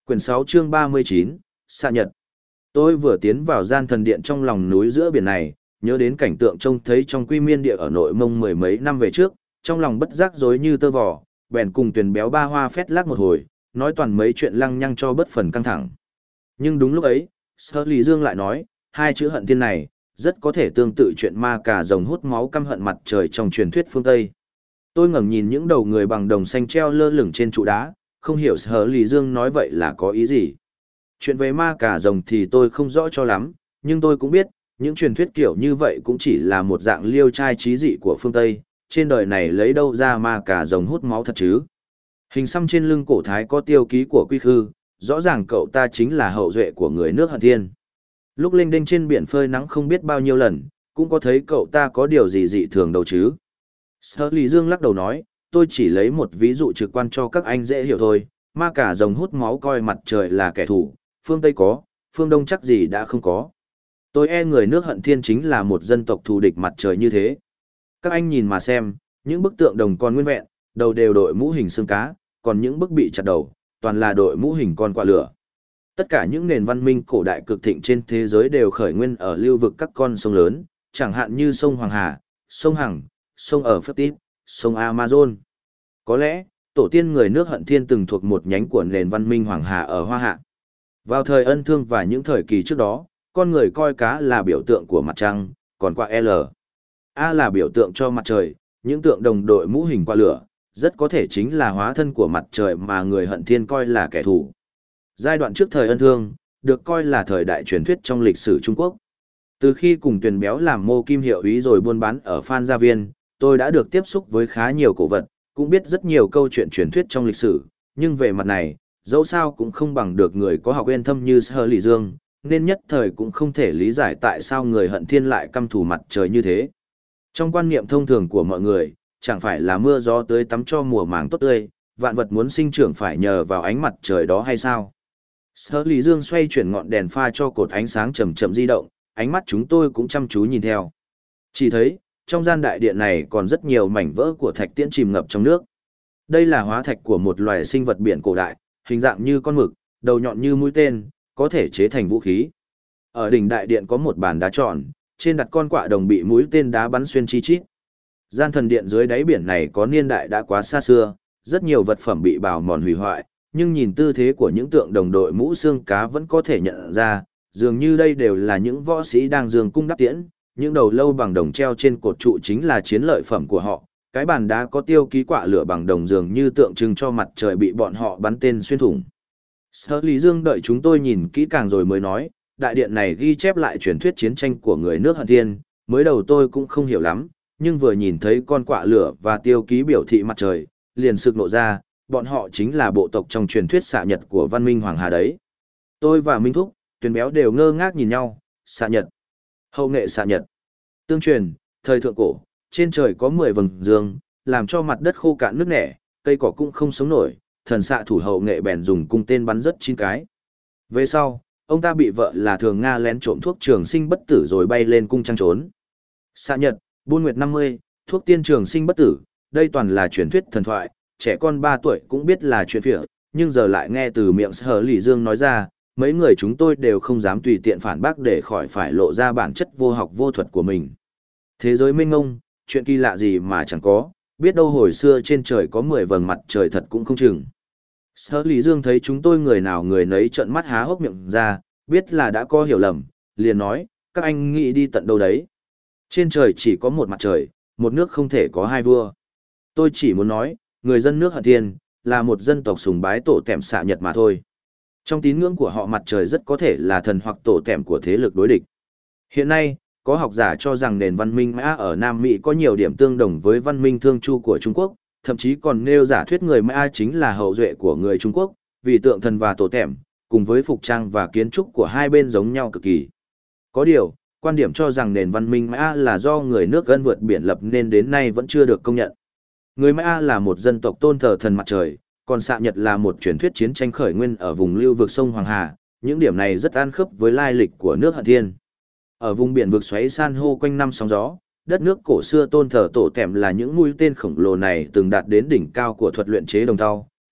Quyển 6 chương 39, xạ nhật. Tôi vừa tiến vào gian thần điện trong lòng núi giữa biển này, nhớ đến cảnh tượng trông thấy trong Quy Miên địa ở Nội Mông mười mấy năm về trước, trong lòng bất giác rối như tơ vò, bèn cùng Tuyền Béo Ba Hoa phét lác một hồi, nói toàn mấy chuyện lăng nhăng cho bớt phần căng thẳng. Nhưng đúng lúc ấy, Sở Lý Dương lại nói, hai chữ hận thiên này, rất có thể tương tự chuyện ma cà rồng hút máu căm hận mặt trời trong truyền thuyết phương Tây. Tôi ngẩng nhìn những đầu người bằng đồng xanh treo lơ lửng trên trụ đá, không hiểu Sở Lý Dương nói vậy là có ý gì. Chuyện về ma cà rồng thì tôi không rõ cho lắm, nhưng tôi cũng biết, những truyền thuyết kiểu như vậy cũng chỉ là một dạng liêu trai trí dị của phương Tây, trên đời này lấy đâu ra ma cà rồng hút máu thật chứ. Hình xăm trên lưng cổ thái có tiêu ký của Quy Khư, rõ ràng cậu ta chính là hậu duệ của người nước Hận Thiên. Lúc lênh đênh trên biển phơi nắng không biết bao nhiêu lần, cũng có thấy cậu ta có điều gì dị thường đâu chứ. Sở Lý Dương lắc đầu nói, tôi chỉ lấy một ví dụ trực quan cho các anh dễ hiểu thôi, ma cà rồng hút máu coi mặt trời là kẻ thù, phương Tây có, phương Đông chắc gì đã không có. Tôi e người nước Hận Thiên chính là một dân tộc thù địch mặt trời như thế. Các anh nhìn mà xem, những bức tượng đồng còn nguyên vẹn, đầu đều đội mũ hình xương cá, còn những bức bị chặt đầu, toàn là đội mũ hình con quạ lửa. Tất cả những nền văn minh cổ đại cực thịnh trên thế giới đều khởi nguyên ở lưu vực các con sông lớn, chẳng hạn như sông Hoàng Hà, sông Hằng, sông ở Phất Tít, sông Amazon. Có lẽ, tổ tiên người nước Hận Thiên từng thuộc một nhánh của nền văn minh Hoàng Hà ở Hoa Hạ. Vào thời Ân Thương và những thời kỳ trước đó, con người coi cá là biểu tượng của mặt trăng, còn quạ L. A là biểu tượng cho mặt trời, những tượng đồng đội mũ hình quạ lửa, rất có thể chính là hóa thân của mặt trời mà người Hận Thiên coi là kẻ thù. Giai đoạn trước thời Ân Thương, được coi là thời đại truyền thuyết trong lịch sử Trung Quốc. Từ khi cùng Tuyền Béo làm mô kim hiệu úy rồi buôn bán ở Phan Gia Viên, tôi đã được tiếp xúc với khá nhiều cổ vật, cũng biết rất nhiều câu chuyện truyền thuyết trong lịch sử, nhưng về mặt này, dẫu sao cũng không bằng được người có học uyên thâm như Sở Lý Dương, nên nhất thời cũng không thể lý giải tại sao người Hận Thiên lại căm thù mặt trời như thế. Trong quan niệm thông thường của mọi người, chẳng phải là mưa gió tưới tắm cho mùa màng tốt tươi, vạn vật muốn sinh trưởng phải nhờ vào ánh mặt trời đó hay sao? Sở Lý Dương xoay chuyển ngọn đèn pha cho cột ánh sáng chậm chậm di động, ánh mắt chúng tôi cũng chăm chú nhìn theo. Chỉ thấy, trong gian đại điện này còn rất nhiều mảnh vỡ của thạch tiễn chìm ngập trong nước. Đây là hóa thạch của một loài sinh vật biển cổ đại, hình dạng như con mực, đầu nhọn như mũi tên, có thể chế thành vũ khí. Ở đỉnh đại điện có một bàn đá tròn, trên đặt con quạ đồng bị mũi tên đá bắn xuyên chi chít. Gian thần điện dưới đáy biển này có niên đại đã quá xa xưa, rất nhiều vật phẩm bị bào mòn hủy hoại, nhưng nhìn tư thế của những tượng đồng đội mũ xương cá vẫn có thể nhận ra, dường như đây đều là những võ sĩ đang giương cung đắp tiễn, những đầu lâu bằng đồng treo trên cột trụ chính là chiến lợi phẩm của họ. Cái bàn đá có tiêu ký quạ lửa bằng đồng dường như tượng trưng cho mặt trời bị bọn họ bắn tên xuyên thủng. Sở Lý Dương đợi chúng tôi nhìn kỹ càng rồi mới nói, đại điện này ghi chép lại truyền thuyết chiến tranh của người nước Hận Thiên, mới đầu tôi cũng không hiểu lắm, nhưng vừa nhìn thấy con quạ lửa và tiêu ký biểu thị mặt trời, liền sực nộ ra, bọn họ chính là bộ tộc trong truyền thuyết xạ nhật của văn minh Hoàng Hà đấy. Tôi và Minh Thúc, Tuyền Béo đều ngơ ngác nhìn nhau, xạ nhật, hậu nghệ xạ nhật. Tương truyền, thời thượng cổ, trên trời có 10 vầng dương, làm cho mặt đất khô cạn nước nẻ, cây cỏ cũng không sống nổi, thần xạ thủ hậu nghệ bèn dùng cung tên bắn rất 9 cái. Về sau, ông ta bị vợ là Thường Nga lén trộm thuốc trường sinh bất tử rồi bay lên cung trăng trốn. Xạ nhật, buôn nguyệt 50, thuốc tiên trường sinh bất tử, đây toàn là truyền thuyết thần thoại, trẻ con 3 tuổi cũng biết là chuyện phỉa, nhưng giờ lại nghe từ miệng Sở Lý Dương nói ra, mấy người chúng tôi đều không dám tùy tiện phản bác để khỏi phải lộ ra bản chất vô học vô thuật của mình. Thế giới mênh mông, chuyện kỳ lạ gì mà chẳng có, biết đâu hồi xưa trên trời có 10 vầng mặt trời thật cũng không chừng. Sở Lý Dương thấy chúng tôi người nào người nấy trợn mắt há hốc miệng ra, biết là đã có hiểu lầm, liền nói, các anh nghĩ đi tận đâu đấy. Trên trời chỉ có một mặt trời, một nước không thể có hai vua. Tôi chỉ muốn nói, người dân nước Hận Thiên, là một dân tộc sùng bái tổ tẻm xạ nhật mà thôi. Trong tín ngưỡng của họ mặt trời rất có thể là thần hoặc tổ tẻm của thế lực đối địch. Hiện nay, có học giả cho rằng nền văn minh Maya ở Nam Mỹ có nhiều điểm tương đồng với văn minh Thương Chu của Trung Quốc, thậm chí còn nêu giả thuyết người Maya chính là hậu duệ của người Trung Quốc, vì tượng thần và tổ tẻm, cùng với phục trang và kiến trúc của hai bên giống nhau cực kỳ. Có điều, quan điểm cho rằng nền văn minh Maya là do người nước gần vượt biển lập nên đến nay vẫn chưa được công nhận. Người Maya là một dân tộc tôn thờ thần mặt trời, còn xạ nhật là một truyền thuyết chiến tranh khởi nguyên ở vùng lưu vực sông Hoàng Hà, những điểm này rất ăn khớp với lai lịch của nước Hận Thiên. Ở vùng biển vực xoáy san hô quanh năm sóng gió, đất nước cổ xưa tôn thờ tổ tẻm là những mũi tên khổng lồ này từng đạt đến đỉnh cao của thuật luyện chế đồng thau,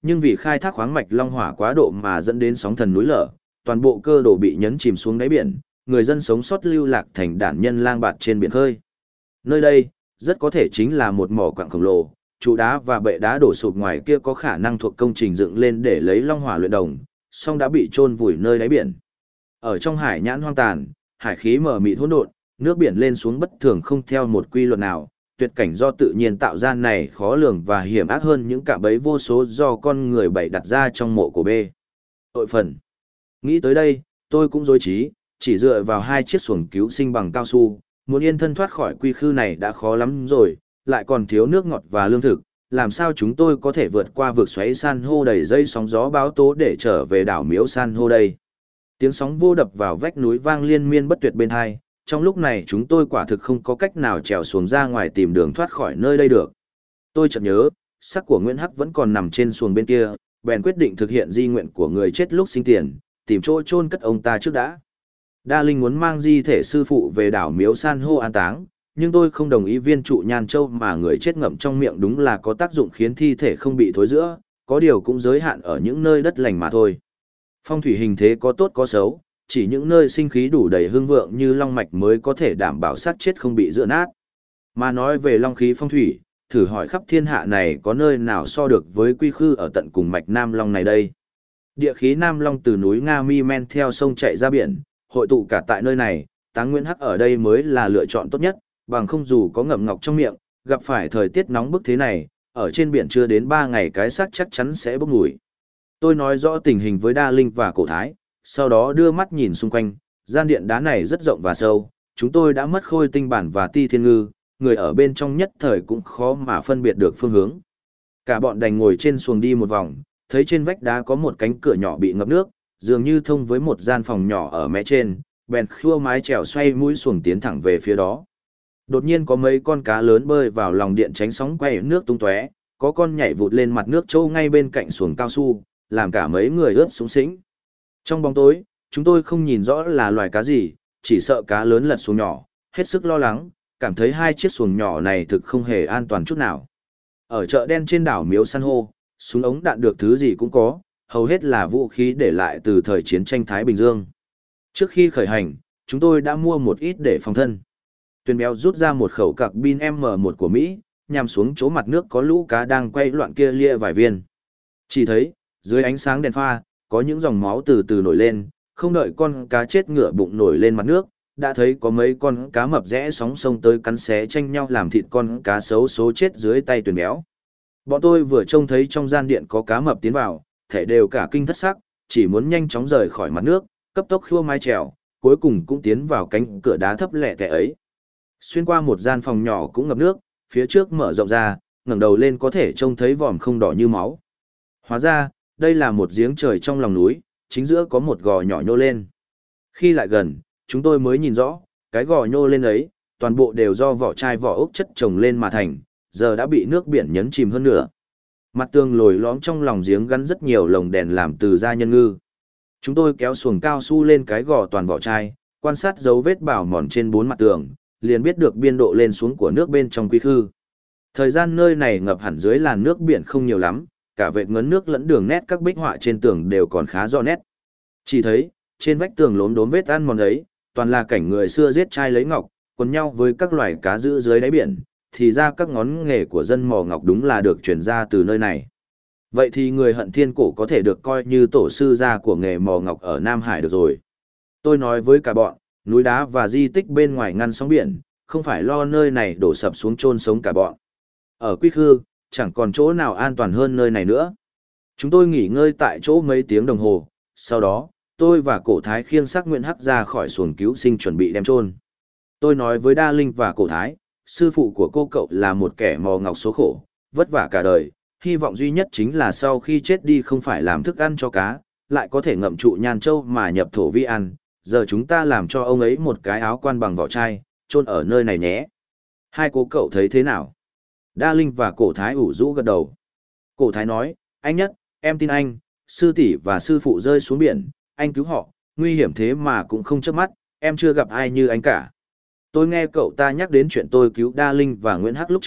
nhưng vì khai thác khoáng mạch long hỏa quá độ mà dẫn đến sóng thần núi lở, toàn bộ cơ đồ bị nhấn chìm xuống đáy biển, người dân sống sót lưu lạc thành đản nhân lang bạt trên biển khơi. Nơi đây, rất có thể chính là một mỏ quặng khổng lồ, trụ đá và bệ đá đổ sụp ngoài kia có khả năng thuộc công trình dựng lên để lấy long hỏa luyện đồng, song đã bị chôn vùi nơi đáy biển. Ở trong hải nhãn hoang tàn, hải khí mờ mịt hỗn độn, nước biển lên xuống bất thường không theo một quy luật nào, tuyệt cảnh do tự nhiên tạo ra này khó lường và hiểm ác hơn những cạm bẫy vô số do con người bày đặt ra trong mộ của bê. Tội phần. Nghĩ tới đây, tôi cũng rối trí, chỉ dựa vào 2 chiếc xuồng cứu sinh bằng cao su, muốn yên thân thoát khỏi quy khư này đã khó lắm rồi, lại còn thiếu nước ngọt và lương thực, làm sao chúng tôi có thể vượt qua vực xoáy san hô đầy dây sóng gió báo tố để trở về đảo Miếu San hô đây. Tiếng sóng vô đập vào vách núi vang liên miên bất tuyệt bên hai, trong lúc này chúng tôi quả thực không có cách nào trèo xuống ra ngoài tìm đường thoát khỏi nơi đây được. Tôi chợt nhớ, xác của Nguyễn Hắc vẫn còn nằm trên xuồng bên kia, bèn quyết định thực hiện di nguyện của người chết lúc sinh tiền, tìm chỗ chôn cất ông ta trước đã. Đa Linh muốn mang di thể sư phụ về đảo Miếu San hô an táng, nhưng tôi không đồng ý viên trụ nhan châu mà người chết ngậm trong miệng đúng là có tác dụng khiến thi thể không bị thối rữa, có điều cũng giới hạn ở những nơi đất lành mà thôi. Phong thủy hình thế có tốt có xấu, chỉ những nơi sinh khí đủ đầy hương vượng như long mạch mới có thể đảm bảo xác chết không bị dựa nát. Mà nói về long khí phong thủy, thử hỏi khắp thiên hạ này có nơi nào so được với quy khư ở tận cùng mạch Nam Long này đây. Địa khí Nam Long từ núi Nga Mi men theo sông chạy ra biển, hội tụ cả tại nơi này, táng Nguyễn Hắc ở đây mới là lựa chọn tốt nhất, bằng không dù có ngậm ngọc trong miệng, gặp phải thời tiết nóng bức thế này, ở trên biển chưa đến 3 ngày cái xác chắc chắn sẽ bốc mùi. Tôi nói rõ tình hình với Đa Linh và Cổ Thái, sau đó đưa mắt nhìn xung quanh, gian điện đá này rất rộng và sâu, chúng tôi đã mất Khôi Tinh Bản và Ti Thiên Ngư, người ở bên trong nhất thời cũng khó mà phân biệt được phương hướng. Cả bọn đành ngồi trên xuồng đi một vòng, thấy trên vách đá có một cánh cửa nhỏ bị ngập nước, dường như thông với một gian phòng nhỏ ở mé trên, bèn khua mái chèo xoay mũi xuồng tiến thẳng về phía đó. Đột nhiên có mấy con cá lớn bơi vào lòng điện tránh sóng quay nước tung tóe, có con nhảy vụt lên mặt nước trâu ngay bên cạnh xuồng cao su, làm cả mấy người ướt sũng sĩnh. Trong bóng tối, chúng tôi không nhìn rõ là loài cá gì, chỉ sợ cá lớn lật xuống nhỏ, hết sức lo lắng, cảm thấy 2 chiếc xuồng nhỏ này thực không hề an toàn chút nào. Ở chợ đen trên đảo Miếu San hô, súng ống đạn được thứ gì cũng có, hầu hết là vũ khí để lại từ thời chiến tranh Thái Bình Dương. Trước khi khởi hành, chúng tôi đã mua một ít để phòng thân. Tuyền béo rút ra một khẩu cạc pin M1 của Mỹ, nhằm xuống chỗ mặt nước có lũ cá đang quay loạn kia lia vài viên. Chỉ thấy, dưới ánh sáng đèn pha, có những dòng máu từ từ nổi lên, không đợi con cá chết ngửa bụng nổi lên mặt nước, đã thấy có mấy con cá mập rẽ sóng sông tới cắn xé tranh nhau làm thịt con cá xấu số chết dưới tay Tuyền béo. Bọn tôi vừa trông thấy trong gian điện có cá mập tiến vào, thể đều cả kinh thất sắc, chỉ muốn nhanh chóng rời khỏi mặt nước, cấp tốc khua mái chèo, cuối cùng cũng tiến vào cánh cửa đá thấp lẻ tẻ ấy. Xuyên qua một gian phòng nhỏ cũng ngập nước, phía trước mở rộng ra, ngẩng đầu lên có thể trông thấy vòm không đỏ như máu. Hóa ra, đây là một giếng trời trong lòng núi, chính giữa có một gò nhỏ nhô lên. Khi lại gần, chúng tôi mới nhìn rõ, cái gò nhô lên ấy, toàn bộ đều do vỏ chai vỏ ốc chất trồng lên mà thành, giờ đã bị nước biển nhấn chìm hơn nữa. Mặt tường lồi lõm trong lòng giếng gắn rất nhiều lồng đèn làm từ da nhân ngư. Chúng tôi kéo xuồng cao su lên cái gò toàn vỏ chai, quan sát dấu vết bào mòn trên 4 mặt tường, liền biết được biên độ lên xuống của nước bên trong quy khư. Thời gian nơi này ngập hẳn dưới làn nước biển không nhiều lắm, cả vệt ngấn nước lẫn đường nét các bích họa trên tường đều còn khá rõ nét. Chỉ thấy, trên vách tường lốm đốm vết ăn mòn ấy, toàn là cảnh người xưa giết trai lấy ngọc, quấn nhau với các loài cá giữ dưới đáy biển, thì ra các ngón nghề của dân mò ngọc đúng là được truyền ra từ nơi này. Vậy thì người Hận Thiên Cổ có thể được coi như tổ sư gia của nghề mò ngọc ở Nam Hải được rồi. Tôi nói với cả bọn, núi đá và di tích bên ngoài ngăn sóng biển, không phải lo nơi này đổ sập xuống chôn sống cả bọn. Ở Quy Khư, chẳng còn chỗ nào an toàn hơn nơi này nữa. Chúng tôi nghỉ ngơi tại chỗ mấy tiếng đồng hồ, sau đó, tôi và Cổ Thái khiêng xác Nguyễn Hắc ra khỏi xuồng cứu sinh chuẩn bị đem chôn. Tôi nói với Đa Linh và Cổ Thái, sư phụ của cô cậu là một kẻ mò ngọc số khổ, vất vả cả đời, hy vọng duy nhất chính là sau khi chết đi không phải làm thức ăn cho cá, lại có thể ngậm trụ nhan châu mà nhập thổ vi ăn. Giờ chúng ta làm cho ông ấy một cái áo quan bằng vỏ chai, chôn ở nơi này nhé. Hai cô cậu thấy thế nào? Đa Linh và Cổ Thái ủ rũ gật đầu. Cổ Thái nói, anh Nhất, em tin anh, sư tỷ và sư phụ rơi xuống biển, anh cứu họ, nguy hiểm thế mà cũng không chớp mắt, em chưa gặp ai như anh cả. Tôi nghe cậu ta nhắc đến chuyện tôi cứu Đa Linh và Nguyễn Hắc lúc trước,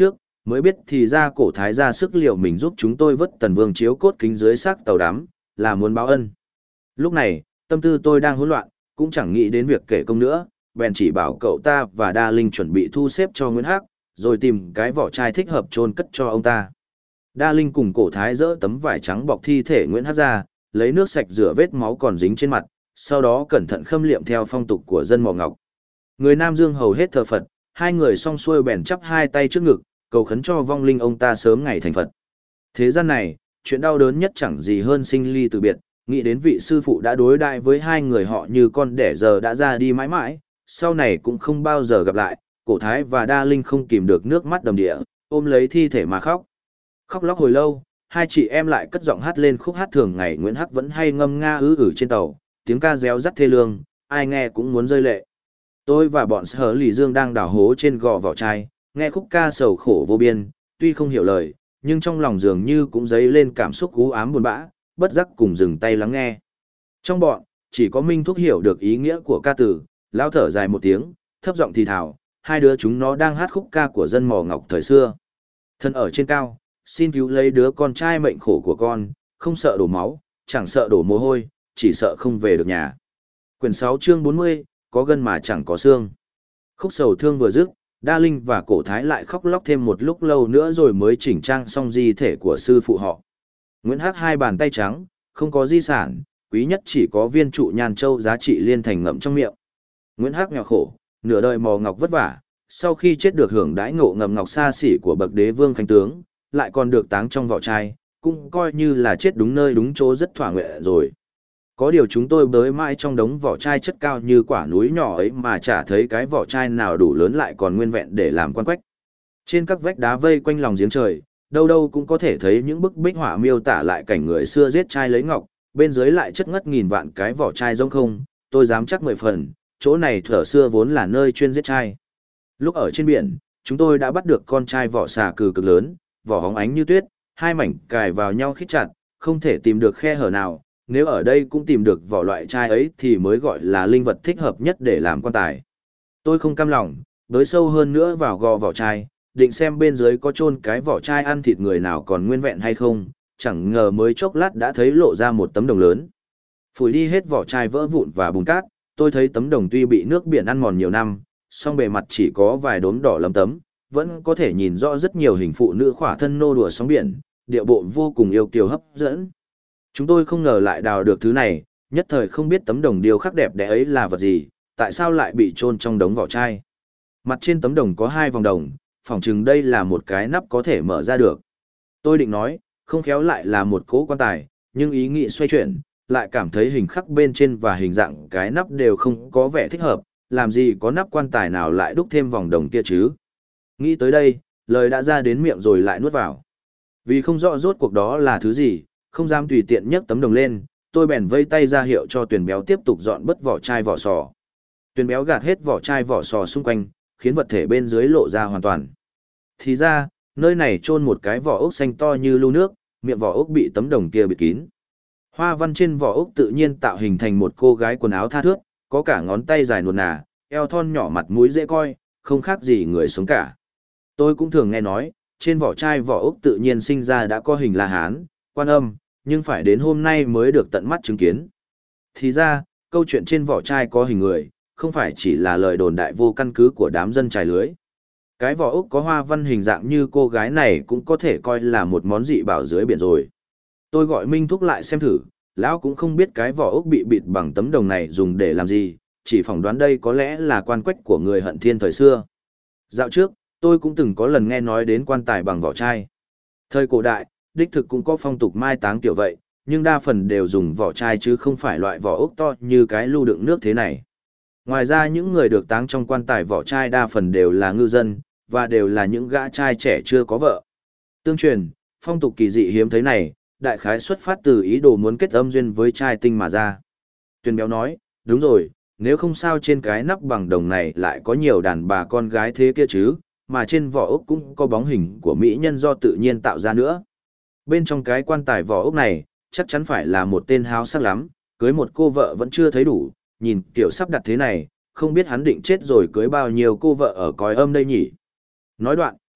mới biết thì ra cổ thái ra sức liệu mình giúp chúng tôi vớt Tần Vương chiếu cốt kính dưới xác tàu đắm, là muốn báo ân. Lúc này, tâm tư tôi đang hỗn loạn, cũng chẳng nghĩ đến việc kể công nữa, bèn chỉ bảo cậu ta và Đa Linh chuẩn bị thu xếp cho Nguyễn Hắc, rồi tìm cái vỏ chai thích hợp chôn cất cho ông ta. Đa Linh cùng cổ thái dỡ tấm vải trắng bọc thi thể Nguyễn Hắc ra, lấy nước sạch rửa vết máu còn dính trên mặt, sau đó cẩn thận khâm liệm theo phong tục của dân Mò Ngọc. Người Nam Dương hầu hết thờ Phật, hai người song xuôi bèn chắp hai tay trước ngực, cầu khấn cho vong linh ông ta sớm ngày thành Phật. Thế gian này, chuyện đau đớn nhất chẳng gì hơn sinh ly từ biệt, nghĩ đến vị sư phụ đã đối đãi với hai người họ như con đẻ giờ đã ra đi mãi mãi, sau này cũng không bao giờ gặp lại, cổ thái và Đa Linh không kìm được nước mắt đầm đìa, ôm lấy thi thể mà khóc. Khóc lóc hồi lâu, hai chị em lại cất giọng hát lên khúc hát thường ngày Nguyễn Hắc vẫn hay ngâm nga trên tàu, tiếng ca réo rắt thê lương, ai nghe cũng muốn rơi lệ. Tôi và bọn Sở Lì Dương đang đào hố trên gò vỏ chai, nghe khúc ca sầu khổ vô biên, tuy không hiểu lời, nhưng trong lòng dường như cũng dấy lên cảm xúc u ám buồn bã, bất giác cùng dừng tay lắng nghe. Trong bọn, chỉ có Minh Thúc hiểu được ý nghĩa của ca từ, lão thở dài một tiếng, thấp giọng thì thào, hai đứa chúng nó đang hát khúc ca của dân Mò Ngọc thời xưa. Thân ở trên cao, xin cứu lấy đứa con trai mệnh khổ của con, không sợ đổ máu, chẳng sợ đổ mồ hôi, chỉ sợ không về được nhà. Quyển 6 chương 40, có gân mà chẳng có xương. Khúc sầu thương vừa dứt, Đa Linh và cổ thái lại khóc lóc thêm một lúc lâu nữa rồi mới chỉnh trang xong di thể của sư phụ họ. Nguyễn Hắc hai bàn tay trắng, không có di sản, quý nhất chỉ có viên trụ nhan châu giá trị liên thành ngậm trong miệng. Nguyễn Hắc nghèo khổ, nửa đời Mò Ngọc vất vả, sau khi chết được hưởng đãi ngộ ngậm ngọc xa xỉ của bậc đế vương khánh tướng, lại còn được táng trong vỏ chai, cũng coi như là chết đúng nơi đúng chỗ rất thỏa nguyện rồi. Có điều chúng tôi bới mãi trong đống vỏ chai chất cao như quả núi nhỏ ấy mà chả thấy cái vỏ chai nào đủ lớn lại còn nguyên vẹn để làm quan quách. Trên các vách đá vây quanh lòng giếng trời, đâu đâu cũng có thể thấy những bức bích họa miêu tả lại cảnh người xưa giết trai lấy ngọc, bên dưới lại chất ngất nghìn vạn cái vỏ chai rỗng không, tôi dám chắc 10 phần, chỗ này thuở xưa vốn là nơi chuyên giết trai. Lúc ở trên biển, chúng tôi đã bắt được con trai vỏ xà cừ cực lớn, vỏ hóng ánh như tuyết, hai mảnh cài vào nhau khít chặt, không thể tìm được khe hở nào, nếu ở đây cũng tìm được vỏ loại trai ấy thì mới gọi là linh vật thích hợp nhất để làm quan tài. Tôi không cam lòng, bới sâu hơn nữa vào gò vỏ chai, định xem bên dưới có chôn cái vỏ chai ăn thịt người nào còn nguyên vẹn hay không, chẳng ngờ mới chốc lát đã thấy lộ ra một tấm đồng lớn. Phủi đi hết vỏ chai vỡ vụn và bùn cát, tôi thấy tấm đồng tuy bị nước biển ăn mòn nhiều năm, song bề mặt chỉ có vài đốm đỏ lấm tấm, vẫn có thể nhìn rõ rất nhiều hình phụ nữ khỏa thân nô đùa sóng biển, điệu bộ vô cùng yêu kiều hấp dẫn. Chúng tôi không ngờ lại đào được thứ này, nhất thời không biết tấm đồng điêu khắc đẹp đẽ ấy là vật gì, tại sao lại bị chôn trong đống vỏ chai. Mặt trên tấm đồng có hai vòng đồng, phỏng chừng đây là một cái nắp có thể mở ra được. Tôi định nói, không khéo lại là một cỗ quan tài, nhưng ý nghĩ xoay chuyển, lại cảm thấy hình khắc bên trên và hình dạng cái nắp đều không có vẻ thích hợp, làm gì có nắp quan tài nào lại đúc thêm vòng đồng kia chứ. Nghĩ tới đây, lời đã ra đến miệng rồi lại nuốt vào. Vì không rõ rốt cuộc đó là thứ gì, không dám tùy tiện nhấc tấm đồng lên, tôi bèn vây tay ra hiệu cho Tuyền Béo tiếp tục dọn bớt vỏ chai vỏ sò. Tuyền Béo gạt hết vỏ chai vỏ sò xung quanh, khiến vật thể bên dưới lộ ra hoàn toàn. Thì ra, nơi này chôn một cái vỏ ốc xanh to như lu nước, miệng vỏ ốc bị tấm đồng kia bịt kín. Hoa văn trên vỏ ốc tự nhiên tạo hình thành một cô gái quần áo tha thướt, có cả ngón tay dài nuột nà, eo thon nhỏ mặt mũi dễ coi, không khác gì người sống cả. Tôi cũng thường nghe nói, trên vỏ chai vỏ ốc tự nhiên sinh ra đã có hình La Hán, Quan Âm, nhưng phải đến hôm nay mới được tận mắt chứng kiến. Thì ra, câu chuyện trên vỏ chai có hình người, không phải chỉ là lời đồn đại vô căn cứ của đám dân trài lưới. Cái vỏ ốc có hoa văn hình dạng như cô gái này cũng có thể coi là một món dị bảo dưới biển rồi. Tôi gọi Minh Thúc lại xem thử, lão cũng không biết cái vỏ ốc bị bịt bằng tấm đồng này dùng để làm gì, chỉ phỏng đoán đây có lẽ là quan quách của người Hận Thiên thời xưa. Dạo trước, tôi cũng từng có lần nghe nói đến quan tài bằng vỏ chai. Thời cổ đại, đích thực cũng có phong tục mai táng kiểu vậy, nhưng đa phần đều dùng vỏ chai chứ không phải loại vỏ ốc to như cái lu đựng nước thế này. Ngoài ra những người được táng trong quan tài vỏ chai đa phần đều là ngư dân, và đều là những gã trai trẻ chưa có vợ. Tương truyền, phong tục kỳ dị hiếm thấy này, đại khái xuất phát từ ý đồ muốn kết âm duyên với trai tinh mà ra. Tuyền Béo nói, đúng rồi, nếu không sao trên cái nắp bằng đồng này lại có nhiều đàn bà con gái thế kia chứ, mà trên vỏ ốc cũng có bóng hình của mỹ nhân do tự nhiên tạo ra nữa. Bên trong cái quan tài vỏ ốc này, chắc chắn phải là một tên háo sắc lắm, cưới một cô vợ vẫn chưa thấy đủ, nhìn kiểu sắp đặt thế này, không biết hắn định chết rồi cưới bao nhiêu cô vợ ở cõi âm đây nhỉ. Nói đoạn,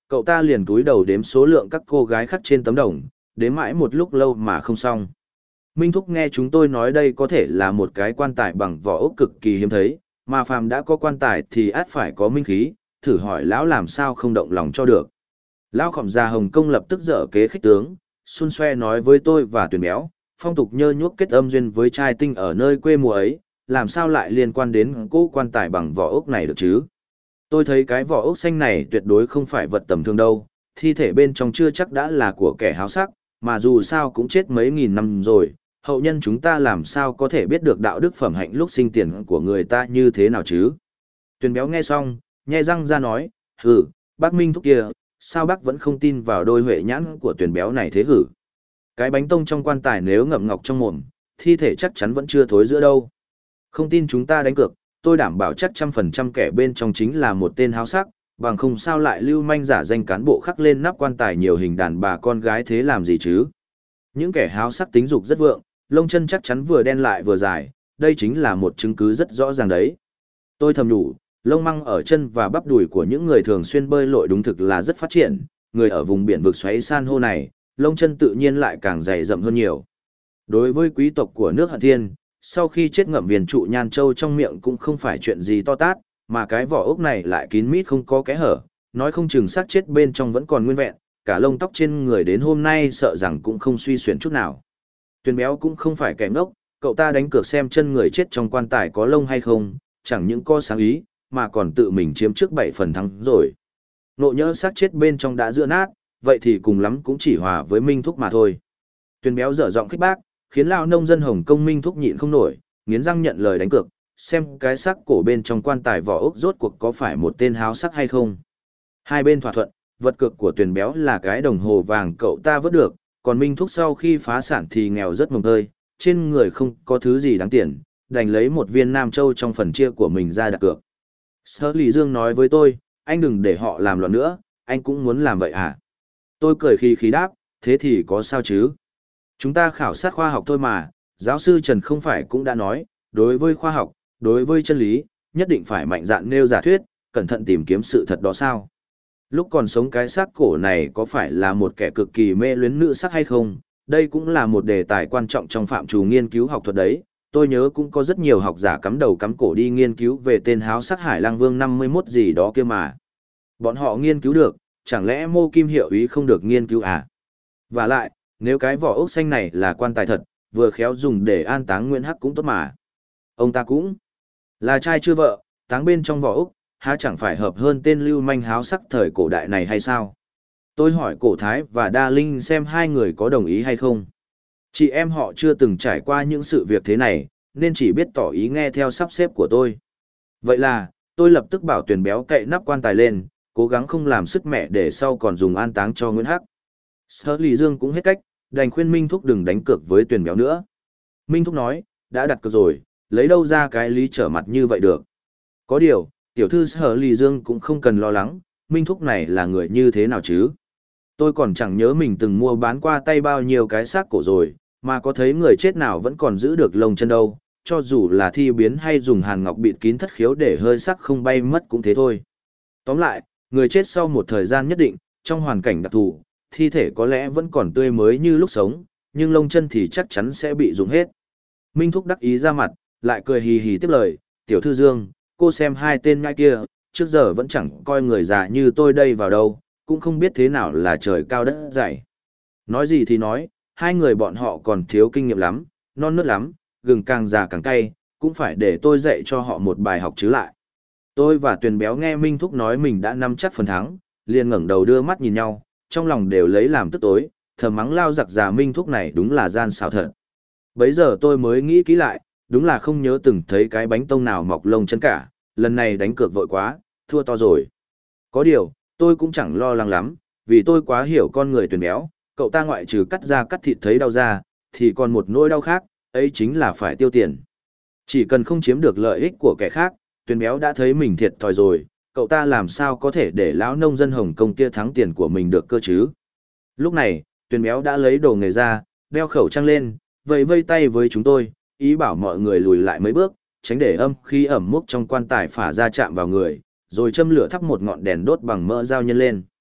Cậu ta liền cúi đầu đếm số lượng các cô gái khắc trên tấm đồng, đếm mãi một lúc lâu mà không xong. Minh Thúc nghe chúng tôi nói đây có thể là một cái quan tài bằng vỏ ốc cực kỳ hiếm thấy, mà phàm đã có quan tài thì ắt phải có minh khí, thử hỏi lão làm sao không động lòng cho được. Lão khổng già Hồng Kông lập tức dở kế khích tướng, xun xoe nói với tôi và Tuyền Béo, phong tục nhơ nhuốc kết âm duyên với trai tinh ở nơi quê mùa ấy, làm sao lại liên quan đến cỗ quan tài bằng vỏ ốc này được chứ? Tôi thấy cái vỏ ốc xanh này tuyệt đối không phải vật tầm thường đâu, thi thể bên trong chưa chắc đã là của kẻ háo sắc, mà dù sao cũng chết mấy nghìn năm rồi, hậu nhân chúng ta làm sao có thể biết được đạo đức phẩm hạnh lúc sinh tiền của người ta như thế nào chứ? Tuyền Béo nghe xong, nhe răng ra nói, hừ, bác Minh Thúc kia, sao bác vẫn không tin vào đôi huệ nhãn của Tuyền Béo này thế hử? Cái bánh tông trong quan tài nếu ngậm ngọc trong mồm, thi thể chắc chắn vẫn chưa thối giữa đâu. Không tin chúng ta đánh cược, tôi đảm bảo chắc 100% kẻ bên trong chính là một tên háo sắc, bằng không sao lại lưu manh giả danh cán bộ khắc lên nắp quan tài nhiều hình đàn bà con gái thế làm gì chứ? Những kẻ háo sắc tính dục rất vượng, lông chân chắc chắn vừa đen lại vừa dài, đây chính là một chứng cứ rất rõ ràng đấy. Tôi thầm nhủ, lông măng ở chân và bắp đùi của những người thường xuyên bơi lội đúng thực là rất phát triển, người ở vùng biển vực xoáy san hô này, lông chân tự nhiên lại càng dày rậm hơn nhiều. Đối với quý tộc của nước Hận Thiên, sau khi chết ngậm viên trụ nhan châu trong miệng cũng không phải chuyện gì to tát, mà cái vỏ ốc này lại kín mít không có kẽ hở, nói không chừng xác chết bên trong vẫn còn nguyên vẹn, cả lông tóc trên người đến hôm nay sợ rằng cũng không suy xuyển chút nào. Tuyền Béo cũng không phải kẻ ngốc, cậu ta đánh cược xem chân người chết trong quan tài có lông hay không, chẳng những có sáng ý, mà còn tự mình chiếm trước 7 phần thắng rồi. Nộ nhỡ xác chết bên trong đã giữa nát, vậy thì cùng lắm cũng chỉ hòa với Minh Thúc mà thôi. Tuyền Béo dở giọng khích bác, khiến lão nông dân Hồng Kông Minh Thúc nhịn không nổi, nghiến răng nhận lời đánh cược, xem cái xác cổ bên trong quan tài vỏ ốc rốt cuộc có phải một tên háo sắc hay không. Hai bên thỏa thuận, vật cược của Tuyền Béo là cái đồng hồ vàng cậu ta vớt được, còn Minh Thúc sau khi phá sản thì nghèo rất mồng tơi, trên người không có thứ gì đáng tiền, đành lấy một viên Nam Châu trong phần chia của mình ra đặt cược. Sở Lý Dương nói với tôi, anh đừng để họ làm loạn nữa, anh cũng muốn làm vậy à? Tôi cười khí đáp, thế thì có sao chứ? Chúng ta khảo sát khoa học thôi mà, giáo sư Trần không phải cũng đã nói, đối với khoa học, đối với chân lý, nhất định phải mạnh dạn nêu giả thuyết, cẩn thận tìm kiếm sự thật đó sao? Lúc còn sống cái xác cổ này có phải là một kẻ cực kỳ mê luyến nữ sắc hay không? Đây cũng là một đề tài quan trọng trong phạm trù nghiên cứu học thuật đấy. Tôi nhớ cũng có rất nhiều học giả cắm đầu cắm cổ đi nghiên cứu về tên háo sắc Hải Lang Vương 51 gì đó kia mà. Bọn họ nghiên cứu được, chẳng lẽ Mô Kim Hiệu Ý không được nghiên cứu à? Và lại, nếu cái vỏ ốc xanh này là quan tài thật, vừa khéo dùng để an táng Nguyễn Hắc cũng tốt mà. Ông ta cũng là trai chưa vợ, táng bên trong vỏ ốc, há chẳng phải hợp hơn tên lưu manh háo sắc thời cổ đại này hay sao? Tôi hỏi Cổ Thái và Đa Linh xem hai người có đồng ý hay không. Chị em họ chưa từng trải qua những sự việc thế này, nên chỉ biết tỏ ý nghe theo sắp xếp của tôi. Vậy là, tôi lập tức bảo Tuyền Béo cậy nắp quan tài lên, cố gắng không làm sức mẹ để sau còn dùng an táng cho Nguyễn Hắc. Sở Lý Dương cũng hết cách, đành khuyên Minh Thúc đừng đánh cược với Tuyền Béo nữa. Minh Thúc nói, đã đặt cược rồi, lấy đâu ra cái lý trở mặt như vậy được. Có điều, tiểu thư Sở Lý Dương cũng không cần lo lắng, Minh Thúc này là người như thế nào chứ. Tôi còn chẳng nhớ mình từng mua bán qua tay bao nhiêu cái xác cổ rồi, mà có thấy người chết nào vẫn còn giữ được lông chân đâu, cho dù là thi biến hay dùng hàn ngọc bịt kín thất khiếu để hơi sắc không bay mất cũng thế thôi. Tóm lại, người chết sau một thời gian nhất định, trong hoàn cảnh đặc thù, thi thể có lẽ vẫn còn tươi mới như lúc sống, nhưng lông chân thì chắc chắn sẽ bị rụng hết. Minh Thúc đắc ý ra mặt, lại cười hì hì tiếp lời, tiểu thư Dương, cô xem hai tên nhãi kia, trước giờ vẫn chẳng coi người già như tôi đây vào đâu, cũng không biết thế nào là trời cao đất dày. Nói gì thì nói, hai người bọn họ còn thiếu kinh nghiệm lắm, non nớt lắm, gừng càng già càng cay, cũng phải để tôi dạy cho họ một bài học chứ lại. Tôi và Tuyền Béo nghe Minh Thúc nói mình đã nắm chắc phần thắng, liền ngẩng đầu đưa mắt nhìn nhau, trong lòng đều lấy làm tức tối, thầm mắng lao giặc già Minh Thúc này đúng là gian xảo thật. Bấy giờ tôi mới nghĩ kỹ lại, đúng là không nhớ từng thấy cái bánh tông nào mọc lông chân cả, lần này đánh cược vội quá, thua to rồi. Có điều, tôi cũng chẳng lo lắng lắm, vì tôi quá hiểu con người Tuyền Béo, cậu ta ngoại trừ cắt da cắt thịt thấy đau da, thì còn một nỗi đau khác, ấy chính là phải tiêu tiền. Chỉ cần không chiếm được lợi ích của kẻ khác, Tuyền Béo đã thấy mình thiệt thòi rồi, cậu ta làm sao có thể để lão nông dân Hồng Kông kia thắng tiền của mình được cơ chứ. Lúc này, Tuyền Béo đã lấy đồ nghề ra, đeo khẩu trang lên, vẫy vây tay với chúng tôi, ý bảo mọi người lùi lại mấy bước, tránh để âm khí ẩm mốc trong quan tài phả ra chạm vào người, rồi châm lửa thắp một ngọn đèn đốt bằng mỡ dao nhân lên.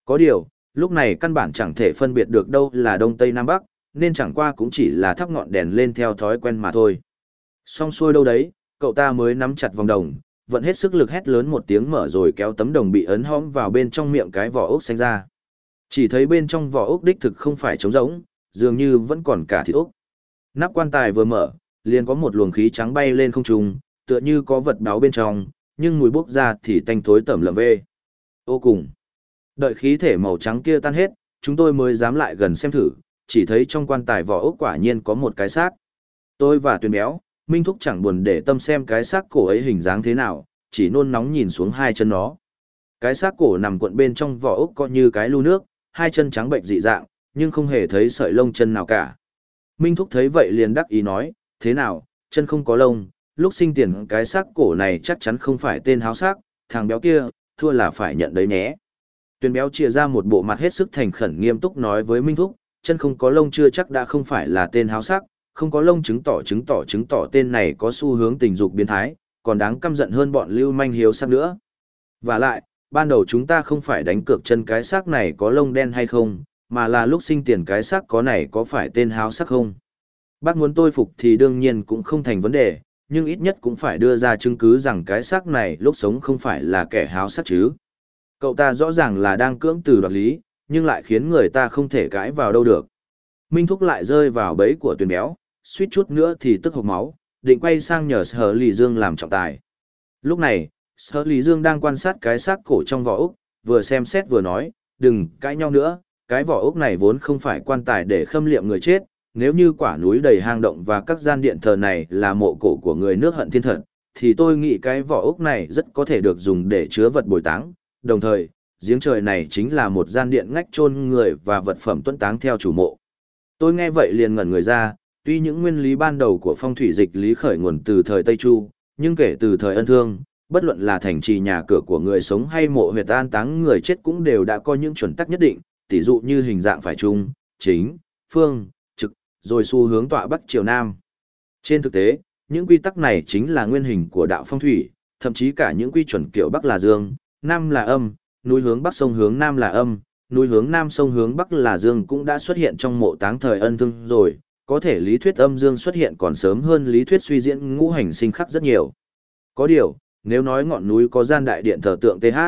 Có điều, lúc này căn bản chẳng thể phân biệt được đâu là đông tây nam bắc, nên chẳng qua cũng chỉ là thắp ngọn đèn lên theo thói quen mà thôi. Xong xuôi đâu đấy, cậu ta mới nắm chặt vòng đồng, vận hết sức lực hét lớn một tiếng mở rồi kéo tấm đồng bị ấn hõm vào bên trong miệng cái vỏ ốc xanh ra. Chỉ thấy bên trong vỏ ốc đích thực không phải trống rỗng, dường như vẫn còn cả thịt ốc. Nắp quan tài vừa mở, liền có một luồng khí trắng bay lên không trung, tựa như có vật báo bên trong, nhưng mùi bốc ra thì tanh thối tẩm lợm vê. Ô cùng. Đợi khí thể màu trắng kia tan hết, chúng tôi mới dám lại gần xem thử, chỉ thấy trong quan tài vỏ ốc quả nhiên có một cái xác. Tôi và Tuyền Béo, Minh Thúc chẳng buồn để tâm xem cái xác cổ ấy hình dáng thế nào, chỉ nôn nóng nhìn xuống hai chân nó. Cái xác cổ nằm cuộn bên trong vỏ ốc có như cái lu nước, hai chân trắng bệnh dị dạng, nhưng không hề thấy sợi lông chân nào cả. Minh Thúc thấy vậy liền đắc ý nói, thế nào, chân không có lông, lúc sinh tiền cái xác cổ này chắc chắn không phải tên háo xác, thằng béo kia, thua là phải nhận đấy nhé. Tuyền Béo chìa ra một bộ mặt hết sức thành khẩn nghiêm túc nói với Minh Thúc, chân không có lông chưa chắc đã không phải là tên háo sắc, không có lông chứng tỏ tên này có xu hướng tình dục biến thái, còn đáng căm giận hơn bọn lưu manh hiếu sắc nữa. Và lại, ban đầu chúng ta không phải đánh cược chân cái xác này có lông đen hay không, mà là lúc sinh tiền cái xác có này có phải tên háo sắc không. Bác muốn tôi phục thì đương nhiên cũng không thành vấn đề, nhưng ít nhất cũng phải đưa ra chứng cứ rằng cái xác này lúc sống không phải là kẻ háo sắc chứ. Cậu ta rõ ràng là đang cưỡng từ đoạt lý, nhưng lại khiến người ta không thể cãi vào đâu được. Minh Thúc lại rơi vào bẫy của Tuyền Béo, suýt chút nữa thì tức hộc máu, định quay sang nhờ Sở Lý Dương làm trọng tài. Lúc này, Sở Lý Dương đang quan sát cái xác cổ trong vỏ ốc, vừa xem xét vừa nói, đừng cãi nhau nữa, cái vỏ ốc này vốn không phải quan tài để khâm liệm người chết, nếu như quả núi đầy hang động và các gian điện thờ này là mộ cổ của người nước Hận Thiên thật, thì tôi nghĩ cái vỏ ốc này rất có thể được dùng để chứa vật bồi táng, đồng thời, giếng trời này chính là một gian điện ngách chôn người và vật phẩm tuẫn táng theo chủ mộ. Tôi nghe vậy liền ngẩn người ra, tuy những nguyên lý ban đầu của phong thủy dịch lý khởi nguồn từ thời Tây Chu, nhưng kể từ thời Ân Thương, bất luận là thành trì nhà cửa của người sống hay mộ huyệt an táng người chết cũng đều đã có những chuẩn tắc nhất định, tỉ dụ như hình dạng phải trung, chính, phương, trực, rồi xu hướng tọa bắc chiều nam. Trên thực tế, những quy tắc này chính là nguyên hình của đạo phong thủy, thậm chí cả những quy chuẩn kiểu bắc là dương, nam là âm, núi hướng bắc sông hướng nam là âm, núi hướng nam sông hướng bắc là dương cũng đã xuất hiện trong mộ táng thời Ân Thương rồi, có thể lý thuyết âm dương xuất hiện còn sớm hơn lý thuyết suy diễn ngũ hành sinh khắc rất nhiều. Có điều, nếu nói ngọn núi có gian đại điện thờ tượng TH,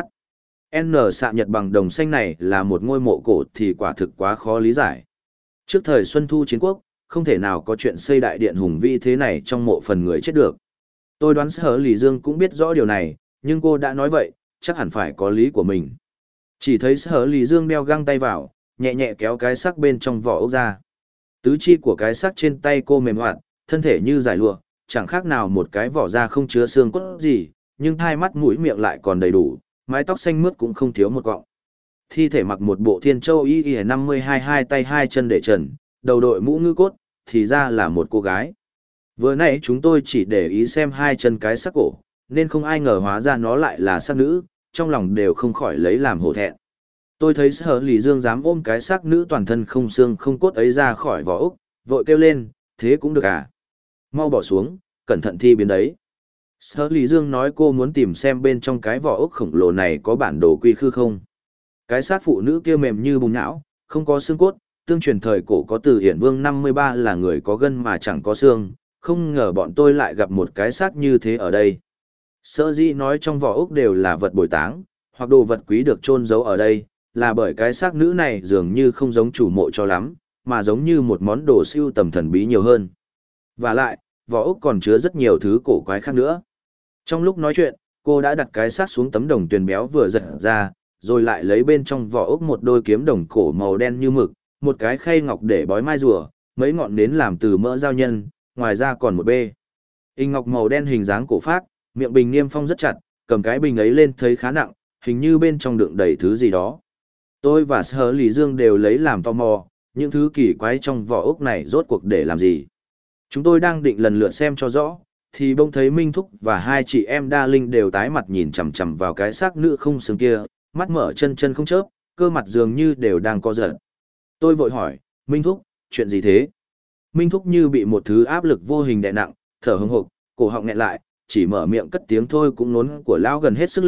N xạ nhật bằng đồng xanh này là một ngôi mộ cổ thì quả thực quá khó lý giải. Trước thời Xuân Thu Chiến Quốc, không thể nào có chuyện xây đại điện hùng vĩ thế này trong mộ phần người chết được. Tôi đoán Sở Lý Dương cũng biết rõ điều này, nhưng cô đã nói vậy, chắc hẳn phải có lý của mình. Chỉ thấy Sở Lý Dương đeo găng tay vào, nhẹ nhẹ kéo cái xác bên trong vỏ ốc ra. Tứ chi của cái xác trên tay cô mềm hoạt, thân thể như giải lụa, chẳng khác nào một cái vỏ da không chứa xương cốt gì, nhưng hai mắt mũi miệng lại còn đầy đủ, mái tóc xanh mướt cũng không thiếu một cọng. Thi thể mặc một bộ thiên châu y 52 hai tay hai chân để trần, đầu đội mũ ngư cốt, thì ra là một cô gái. Vừa nãy chúng tôi chỉ để ý xem hai chân cái xác cổ, nên không ai ngờ hóa ra nó lại là xác nữ, trong lòng đều không khỏi lấy làm hổ thẹn. Tôi thấy Sở Lý Dương dám ôm cái xác nữ toàn thân không xương không cốt ấy ra khỏi vỏ ốc, vội kêu lên, thế cũng được à? Mau bỏ xuống, cẩn thận thi biến đấy. Sở Lý Dương nói cô muốn tìm xem bên trong cái vỏ ốc khổng lồ này có bản đồ quy khư không. Cái xác phụ nữ kia mềm như bùn nhão, không có xương cốt, tương truyền thời cổ có từ Hiển Vương 53 là người có gân mà chẳng có xương, không ngờ bọn tôi lại gặp một cái xác như thế ở đây. Sở dĩ nói trong vỏ ốc đều là vật bồi táng, hoặc đồ vật quý được chôn giấu ở đây, là bởi cái xác nữ này dường như không giống chủ mộ cho lắm, mà giống như một món đồ siêu tầm thần bí nhiều hơn. Và lại, vỏ ốc còn chứa rất nhiều thứ cổ quái khác nữa. Trong lúc nói chuyện, cô đã đặt cái xác xuống tấm đồng Tuyền Béo vừa giật ra, rồi lại lấy bên trong vỏ ốc một đôi kiếm đồng cổ màu đen như mực, một cái khay ngọc để bói mai rùa, mấy ngọn nến làm từ mỡ dao nhân, ngoài ra còn một bê. Hình ngọc màu đen hình dáng cổ phác, miệng bình niêm phong rất chặt, cầm cái bình ấy lên thấy khá nặng, hình như bên trong đựng đầy thứ gì đó. Tôi và Sở Lý Dương đều lấy làm tò mò, những thứ kỳ quái trong vỏ ốc này rốt cuộc để làm gì. Chúng tôi đang định lần lượt xem cho rõ, thì bỗng thấy Minh Thúc và hai chị em Đa Linh đều tái mặt nhìn chằm chằm vào cái xác nữ không xương kia, mắt mở chân chân không chớp, cơ mặt dường như đều đang co giật. Tôi vội hỏi, Minh Thúc, chuyện gì thế? Minh Thúc như bị một thứ áp lực vô hình đè nặng, thở hững hộc, cổ họng nghẹn lại, chỉ mở miệng cất tiếng thôi cũng nốn của lão gần hết sức lực,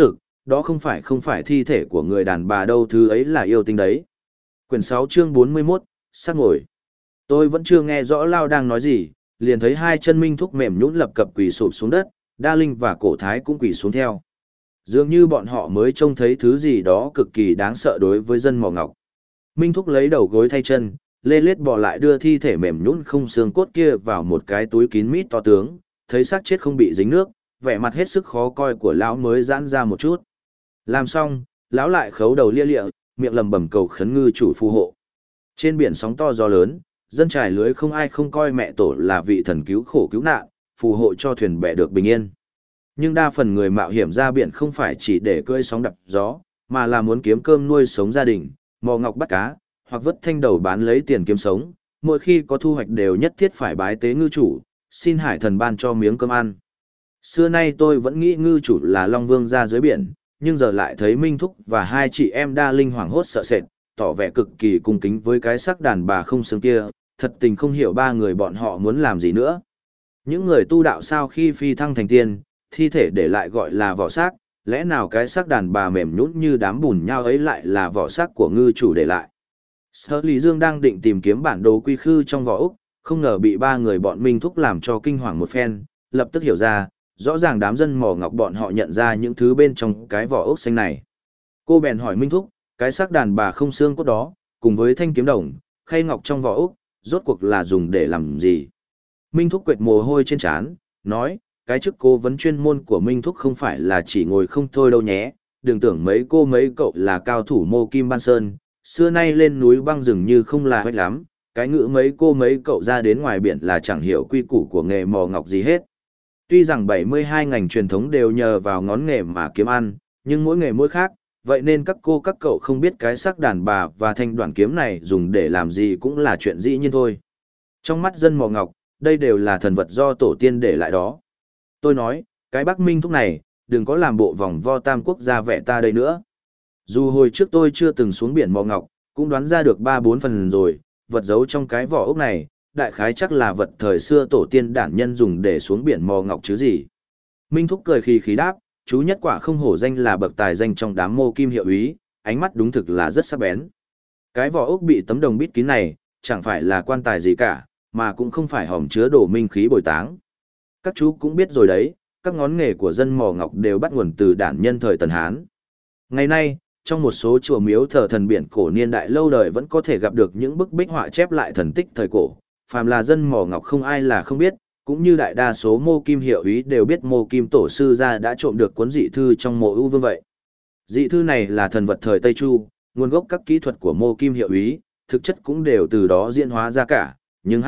Đó không phải thi thể của người đàn bà đâu, thứ ấy là yêu tinh đấy. Quyển 6 chương 41, sắc ngồi. Tôi vẫn chưa nghe rõ Lao đang nói gì, liền thấy hai chân Minh Thúc mềm nhũn lập cập quỳ sụp xuống đất, Đa Linh và Cổ Thái cũng quỳ xuống theo. Dường như bọn họ mới trông thấy thứ gì đó cực kỳ đáng sợ đối với dân mỏ ngọc. Minh Thúc lấy đầu gối thay chân, lê lết bò lại đưa thi thể mềm nhũn không xương cốt kia vào một cái túi kín mít to tướng, thấy xác chết không bị dính nước, vẻ mặt hết sức khó coi của lão mới giãn ra một chút. Làm xong, lão lại khấu đầu lia lịa, miệng lẩm bẩm cầu khấn ngư chủ phù hộ. Trên biển sóng to gió lớn, dân trải lưới không ai không coi mẹ tổ là vị thần cứu khổ cứu nạn, phù hộ cho thuyền bè được bình yên. Nhưng đa phần người mạo hiểm ra biển không phải chỉ để cưỡi sóng đập gió, mà là muốn kiếm cơm nuôi sống gia đình, mò ngọc bắt cá, hoặc vớt thanh đầu bán lấy tiền kiếm sống. Mỗi khi có thu hoạch đều nhất thiết phải bái tế ngư chủ, xin hải thần ban cho miếng cơm ăn. Xưa nay tôi vẫn nghĩ ngư chủ là Long Vương ra dưới biển, nhưng giờ lại thấy Minh Thúc và hai chị em Đa Linh hoảng hốt sợ sệt, tỏ vẻ cực kỳ cung kính với cái xác đàn bà không xương kia, thật tình không hiểu ba người bọn họ muốn làm gì nữa. Những người tu đạo sau khi phi thăng thành tiên, thi thể để lại gọi là vỏ xác, lẽ nào cái xác đàn bà mềm nhũn như đám bùn nhau ấy lại là vỏ xác của ngư chủ để lại. Sở Lý Dương đang định tìm kiếm bản đồ quy khư trong vỏ ốc, không ngờ bị ba người bọn Minh Thúc làm cho kinh hoàng một phen, lập tức hiểu ra, rõ ràng đám dân mỏ ngọc bọn họ nhận ra những thứ bên trong cái vỏ ốc xanh này. Cô bèn hỏi Minh Thúc, cái xác đàn bà không xương cốt đó, cùng với thanh kiếm đồng, khay ngọc trong vỏ ốc, rốt cuộc là dùng để làm gì? Minh Thúc quệt mồ hôi trên trán, nói, cái chức cố vấn chuyên môn của Minh Thúc không phải là chỉ ngồi không thôi đâu nhé, đừng tưởng mấy cô mấy cậu là cao thủ mô kim ban sơn, xưa nay lên núi băng rừng như không là hết lắm, cái ngữ mấy cô mấy cậu ra đến ngoài biển là chẳng hiểu quy củ của nghề mò ngọc gì hết. Tuy rằng 72 ngành truyền thống đều nhờ vào ngón nghề mà kiếm ăn, nhưng mỗi nghề mỗi khác, vậy nên các cô các cậu không biết cái xác đàn bà và thanh đoạn kiếm này dùng để làm gì cũng là chuyện dĩ nhiên thôi. Trong mắt dân mò ngọc, đây đều là thần vật do tổ tiên để lại đó. Tôi nói, cái bác Minh Thúc này, đừng có làm bộ vòng vo tam quốc ra vẻ ta đây nữa. Dù hồi trước tôi chưa từng xuống biển mò ngọc, cũng đoán ra được 3-4 phần rồi, vật giấu trong cái vỏ ốc này, đại khái chắc là vật thời xưa tổ tiên đản nhân dùng để xuống biển mò ngọc chứ gì. Minh Thúc cười khí đáp, chú nhất quả không hổ danh là bậc tài danh trong đám mô kim hiệu úy, ánh mắt đúng thực là rất sắc bén. Cái vỏ ốc bị tấm đồng bít kín này, chẳng phải là quan tài gì cả, mà cũng không phải hòm chứa đồ minh khí bồi táng. Các chú cũng biết rồi đấy, các ngón nghề của dân mò ngọc đều bắt nguồn từ đản nhân thời Tần Hán. Ngày nay, trong một số chùa miếu thờ thần biển cổ niên đại lâu đời vẫn có thể gặp được những bức bích họa chép lại thần tích thời cổ. Phàm là dân mỏ ngọc không ai là không biết, cũng như đại đa số mô kim hiệu úy đều biết mô kim tổ sư gia đã trộm được cuốn dị thư trong mộ ưu vương vậy. Dị thư này là thần vật thời Tây Chu, nguồn gốc các kỹ thuật của mô kim hiệu úy, thực chất cũng đều từ đó diễn hóa ra cả, nhưng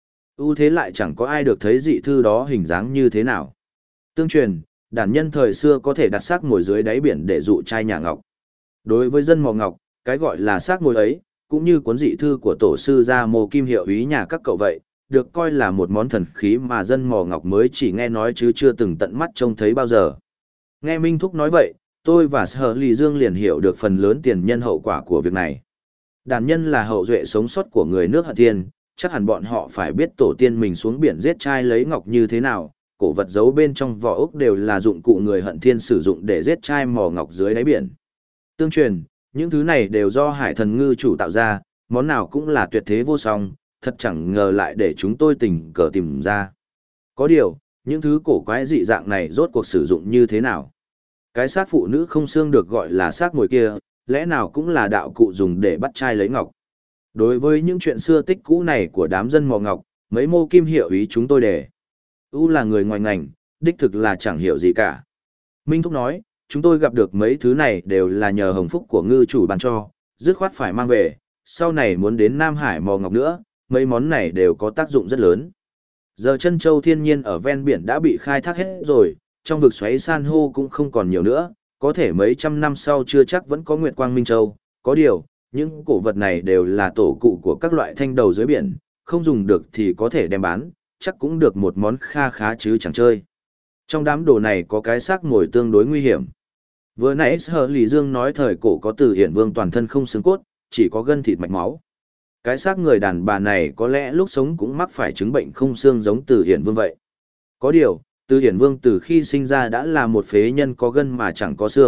ưu thế lại chẳng có ai được thấy dị thư đó hình dáng như thế nào. Tương truyền, đản nhân thời xưa có thể đặt xác ngồi dưới đáy biển để dụ trai nhà ngọc. Đối với dân mỏ ngọc, cái gọi là xác ngồi ấy, cũng như cuốn dị thư của tổ sư gia mô kim hiệu úy nhà các cậu vậy, được coi là một món thần khí mà dân mỏ ngọc mới chỉ nghe nói chứ chưa từng tận mắt trông thấy bao giờ. Nghe Minh Thúc nói vậy, tôi và Sở Lý Dương liền hiểu được phần lớn tiền nhân hậu quả của việc này. Đàn nhân là hậu duệ sống sót của người nước Hận Thiên, chắc hẳn bọn họ phải biết tổ tiên mình xuống biển giết trai lấy ngọc như thế nào, cổ vật giấu bên trong vỏ ốc đều là dụng cụ người Hận Thiên sử dụng để giết trai mỏ ngọc dưới đáy biển. Tương truyền, những thứ này đều do hải thần ngư chủ tạo ra, món nào cũng là tuyệt thế vô song, thật chẳng ngờ lại để chúng tôi tình cờ tìm ra. Có điều, những thứ cổ quái dị dạng này rốt cuộc sử dụng như thế nào? Cái xác phụ nữ không xương được gọi là xác ngồi kia, lẽ nào cũng là đạo cụ dùng để bắt trai lấy ngọc? Đối với những chuyện xưa tích cũ này của đám dân mò ngọc, mấy mô kim hiệu ý chúng tôi để. Là người ngoài ngành, đích thực là chẳng hiểu gì cả. Minh Thúc nói, chúng tôi gặp được mấy thứ này đều là nhờ hồng phúc của ngư chủ ban cho, dứt khoát phải mang về, sau này muốn đến Nam Hải mò ngọc nữa, mấy món này đều có tác dụng rất lớn. Giờ chân châu thiên nhiên ở ven biển đã bị khai thác hết rồi, trong vực xoáy san hô cũng không còn nhiều nữa, có thể mấy trăm năm sau chưa chắc vẫn có Nguyệt Quang Minh Châu, có điều, những cổ vật này đều là tổ cụ của các loại thanh đầu dưới biển, không dùng được thì có thể đem bán, chắc cũng được một món kha khá chứ chẳng chơi. Trong đám đồ này có cái xác ngồi tương đối nguy hiểm. Vừa nãy Sở Lý Dương nói thời cổ có Từ Hiển Vương toàn thân không xương cốt, chỉ có gân thịt mạch máu. Cái xác người đàn bà này có lẽ lúc sống cũng mắc phải chứng bệnh không xương giống Từ Hiển Vương vậy. Có điều, Từ Hiển Vương từ khi sinh ra đã là một phế nhân có gân mà chẳng có xương,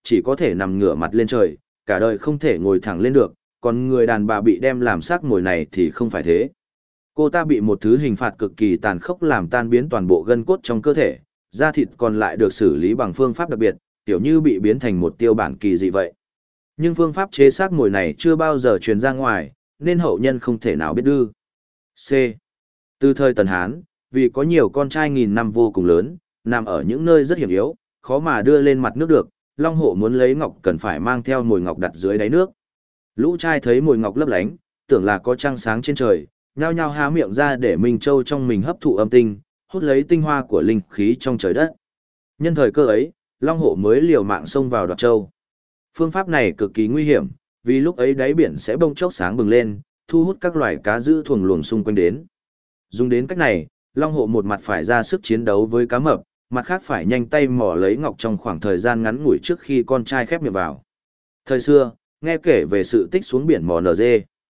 chỉ có thể nằm ngửa mặt lên trời, cả đời không thể ngồi thẳng lên được, còn người đàn bà bị đem làm xác ngồi này thì không phải thế. Cô ta bị một thứ hình phạt cực kỳ tàn khốc làm tan biến toàn bộ gân cốt trong cơ thể, da thịt còn lại được xử lý bằng phương pháp đặc biệt, kiểu như bị biến thành một tiêu bản kỳ dị vậy. Nhưng phương pháp chế xác ngồi này chưa bao giờ truyền ra ngoài, nên hậu nhân không thể nào biết được. C. Từ thời Tần Hán, vì có nhiều con trai nghìn năm vô cùng lớn, nằm ở những nơi rất hiểm yếu, khó mà đưa lên mặt nước được, Long Hổ muốn lấy ngọc cần phải mang theo mồi ngọc đặt dưới đáy nước. Lũ trai thấy mồi ngọc lấp lánh, tưởng là có trăng sáng trên trời, nhao nhao há miệng ra để Minh Châu trong mình hấp thụ âm tinh, hút lấy tinh hoa của linh khí trong trời đất. Nhân thời cơ ấy, Long Hổ mới liều mạng xông vào đoạt châu. Phương pháp này cực kỳ nguy hiểm, vì lúc ấy đáy biển sẽ bỗng chốc sáng bừng lên, thu hút các loài cá dữ thuồng luồng xung quanh đến. Dùng đến cách này, Long Hổ một mặt phải ra sức chiến đấu với cá mập, mặt khác phải nhanh tay mò lấy ngọc trong khoảng thời gian ngắn ngủi trước khi con trai khép miệng vào. Thời xưa, nghe kể về sự tích xuống biển mò NG.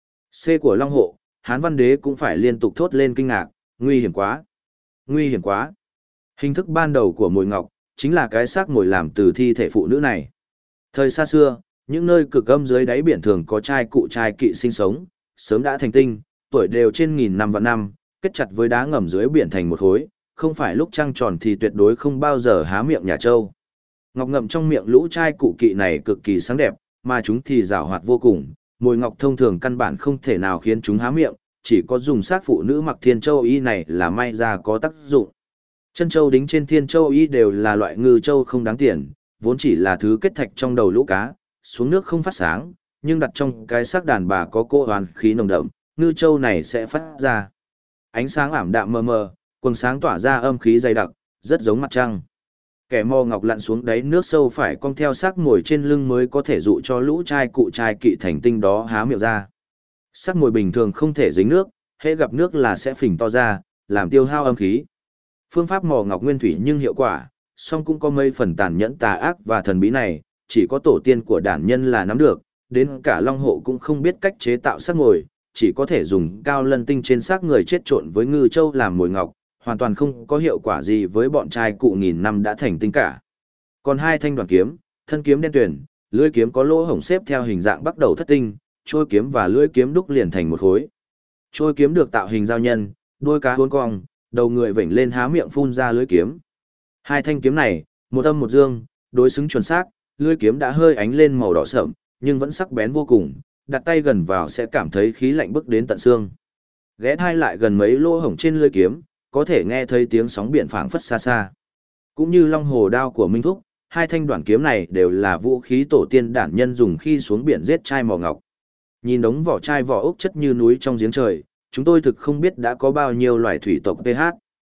C của Long Hổ, Hán Văn Đế cũng phải liên tục thốt lên kinh ngạc, nguy hiểm quá, nguy hiểm quá. Hình thức ban đầu của mồi ngọc, chính là cái xác mồi làm từ thi thể phụ nữ này. Thời xa xưa, những nơi cực âm dưới đáy biển thường có trai cụ trai kỵ sinh sống, sớm đã thành tinh, tuổi đều trên nghìn năm vạn năm, kết chặt với đá ngầm dưới biển thành một khối, không phải lúc trăng tròn thì tuyệt đối không bao giờ há miệng nhả trâu. Ngọc ngậm trong miệng lũ trai cụ kỵ này cực kỳ sáng đẹp, mà chúng thì giàu hoạt vô cùng, mồi ngọc thông thường căn bản không thể nào khiến chúng há miệng, chỉ có dùng xác phụ nữ mặc thiên châu y này là may ra có tác dụng. Chân châu đính trên thiên châu y đều là loại ngư châu không đáng tiền, vốn chỉ là thứ kết thạch trong đầu lũ cá, xuống nước không phát sáng, nhưng đặt trong cái xác đàn bà có cỗ hoàn khí nồng đậm, ngư châu này sẽ phát ra ánh sáng ảm đạm mờ mờ, quầng sáng tỏa ra âm khí dày đặc, rất giống mặt trăng. Kẻ mò ngọc lặn xuống đáy nước sâu phải cong theo xác mồi trên lưng mới có thể dụ cho lũ trai cụ trai kỵ thành tinh đó há miệng ra. Xác mồi bình thường không thể dính nước, hễ gặp nước là sẽ phình to ra, làm tiêu hao âm khí. Phương pháp mò ngọc nguyên thủy nhưng hiệu quả, song cũng có mấy phần tàn nhẫn tà ác và thần bí này, chỉ có tổ tiên của đản nhân là nắm được, đến cả Long Hổ cũng không biết cách chế tạo xác mồi, chỉ có thể dùng cao lân tinh trên xác người chết trộn với ngư châu làm mồi ngọc, hoàn toàn không có hiệu quả gì với bọn trai cụ nghìn năm đã thành tinh cả. Còn hai thanh đoàn kiếm, thân kiếm đen tuyền, lưỡi kiếm có lỗ hổng xếp theo hình dạng bắt đầu thất tinh, trôi kiếm và lưỡi kiếm đúc liền thành một khối. Trôi kiếm được tạo hình giao nhân, đuôi cá uốn cong, đầu người vểnh lên há miệng phun ra lưỡi kiếm. Hai thanh kiếm này, một âm một dương, đối xứng chuẩn xác, lưỡi kiếm đã hơi ánh lên màu đỏ sậm, nhưng vẫn sắc bén vô cùng, đặt tay gần vào sẽ cảm thấy khí lạnh bức đến tận xương. Ghé thai lại gần mấy lỗ hổng trên lưỡi kiếm, có thể nghe thấy tiếng sóng biển phảng phất xa xa. Cũng như long hồ đao của Minh Thúc, hai thanh đoạn kiếm này đều là vũ khí tổ tiên đản nhân dùng khi xuống biển giết trai mò ngọc. Nhìn đống vỏ chai vỏ ốc chất như núi trong giếng trời, chúng tôi thực không biết đã có bao nhiêu loài thủy tộc PH.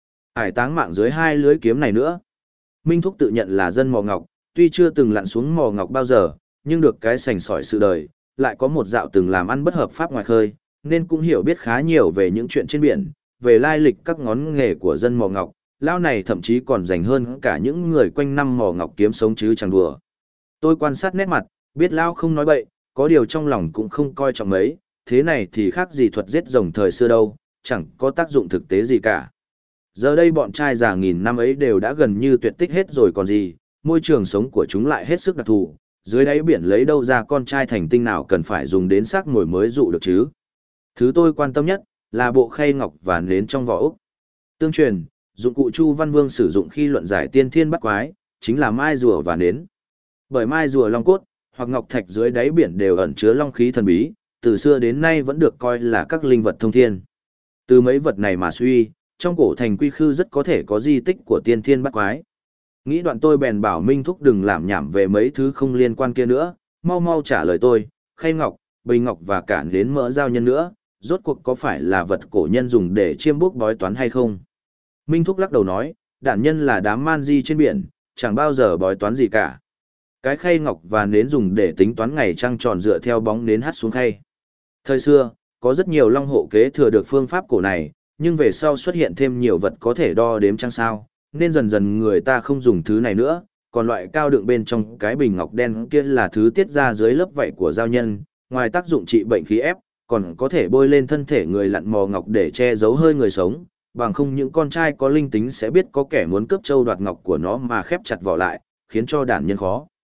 Ải táng mạng dưới hai lưới kiếm này nữa. Minh Thúc tự nhận là dân mò ngọc, tuy chưa từng lặn xuống mò ngọc bao giờ, nhưng được cái sành sỏi sự đời, lại có một dạo từng làm ăn bất hợp pháp ngoài khơi, nên cũng hiểu biết khá nhiều về những chuyện trên biển, về lai lịch các ngón nghề của dân mò ngọc. Lão này thậm chí còn rành hơn cả những người quanh năm mò ngọc kiếm sống chứ chẳng đùa. Tôi quan sát nét mặt, biết Lão không nói bậy, có điều trong lòng cũng không coi trọng mấy, thế này thì khác gì thuật giết rồng thời xưa đâu, chẳng có tác dụng thực tế gì cả. Giờ đây bọn trai già nghìn năm ấy đều đã gần như tuyệt tích hết rồi còn gì, môi trường sống của chúng lại hết sức đặc thù, dưới đáy biển lấy đâu ra con trai thành tinh nào cần phải dùng đến xác mồi mới dụ được chứ. Thứ tôi quan tâm nhất là bộ khay ngọc và nến trong vỏ ốc. Tương truyền, dụng cụ Chu Văn Vương sử dụng khi luận giải tiên thiên bắt quái, chính là mai rùa và nến. Bởi mai rùa long cốt, hoặc ngọc thạch dưới đáy biển đều ẩn chứa long khí thần bí, từ xưa đến nay vẫn được coi là các linh vật thông thiên. Từ mấy vật này mà suy, trong cổ thành Quy Khư rất có thể có di tích của tiên thiên bắt quái. Nghĩ đoạn tôi bèn bảo Minh Thúc đừng làm nhảm về mấy thứ không liên quan kia nữa, mau mau trả lời tôi, khay ngọc, bình ngọc và cả nến mỡ giao nhân nữa, rốt cuộc có phải là vật cổ nhân dùng để chiêm bốc bói toán hay không? Minh Thúc lắc đầu nói, đản nhân là đám man di trên biển, chẳng bao giờ bói toán gì cả. Cái khay ngọc và nến dùng để tính toán ngày trăng tròn dựa theo bóng nến hắt xuống khay. Thời xưa, có rất nhiều long hộ kế thừa được phương pháp cổ này, nhưng về sau xuất hiện thêm nhiều vật có thể đo đếm trăng sao, nên dần dần người ta không dùng thứ này nữa, còn loại cao đựng bên trong cái bình ngọc đen kia là thứ tiết ra dưới lớp vảy của giao nhân, ngoài tác dụng trị bệnh khí ép, còn có thể bôi lên thân thể người lặn mò ngọc để che giấu hơi người sống, bằng không những con trai có linh tính sẽ biết có kẻ muốn cướp châu đoạt ngọc của nó mà khép chặt vỏ lại, khiến cho đản nhân khó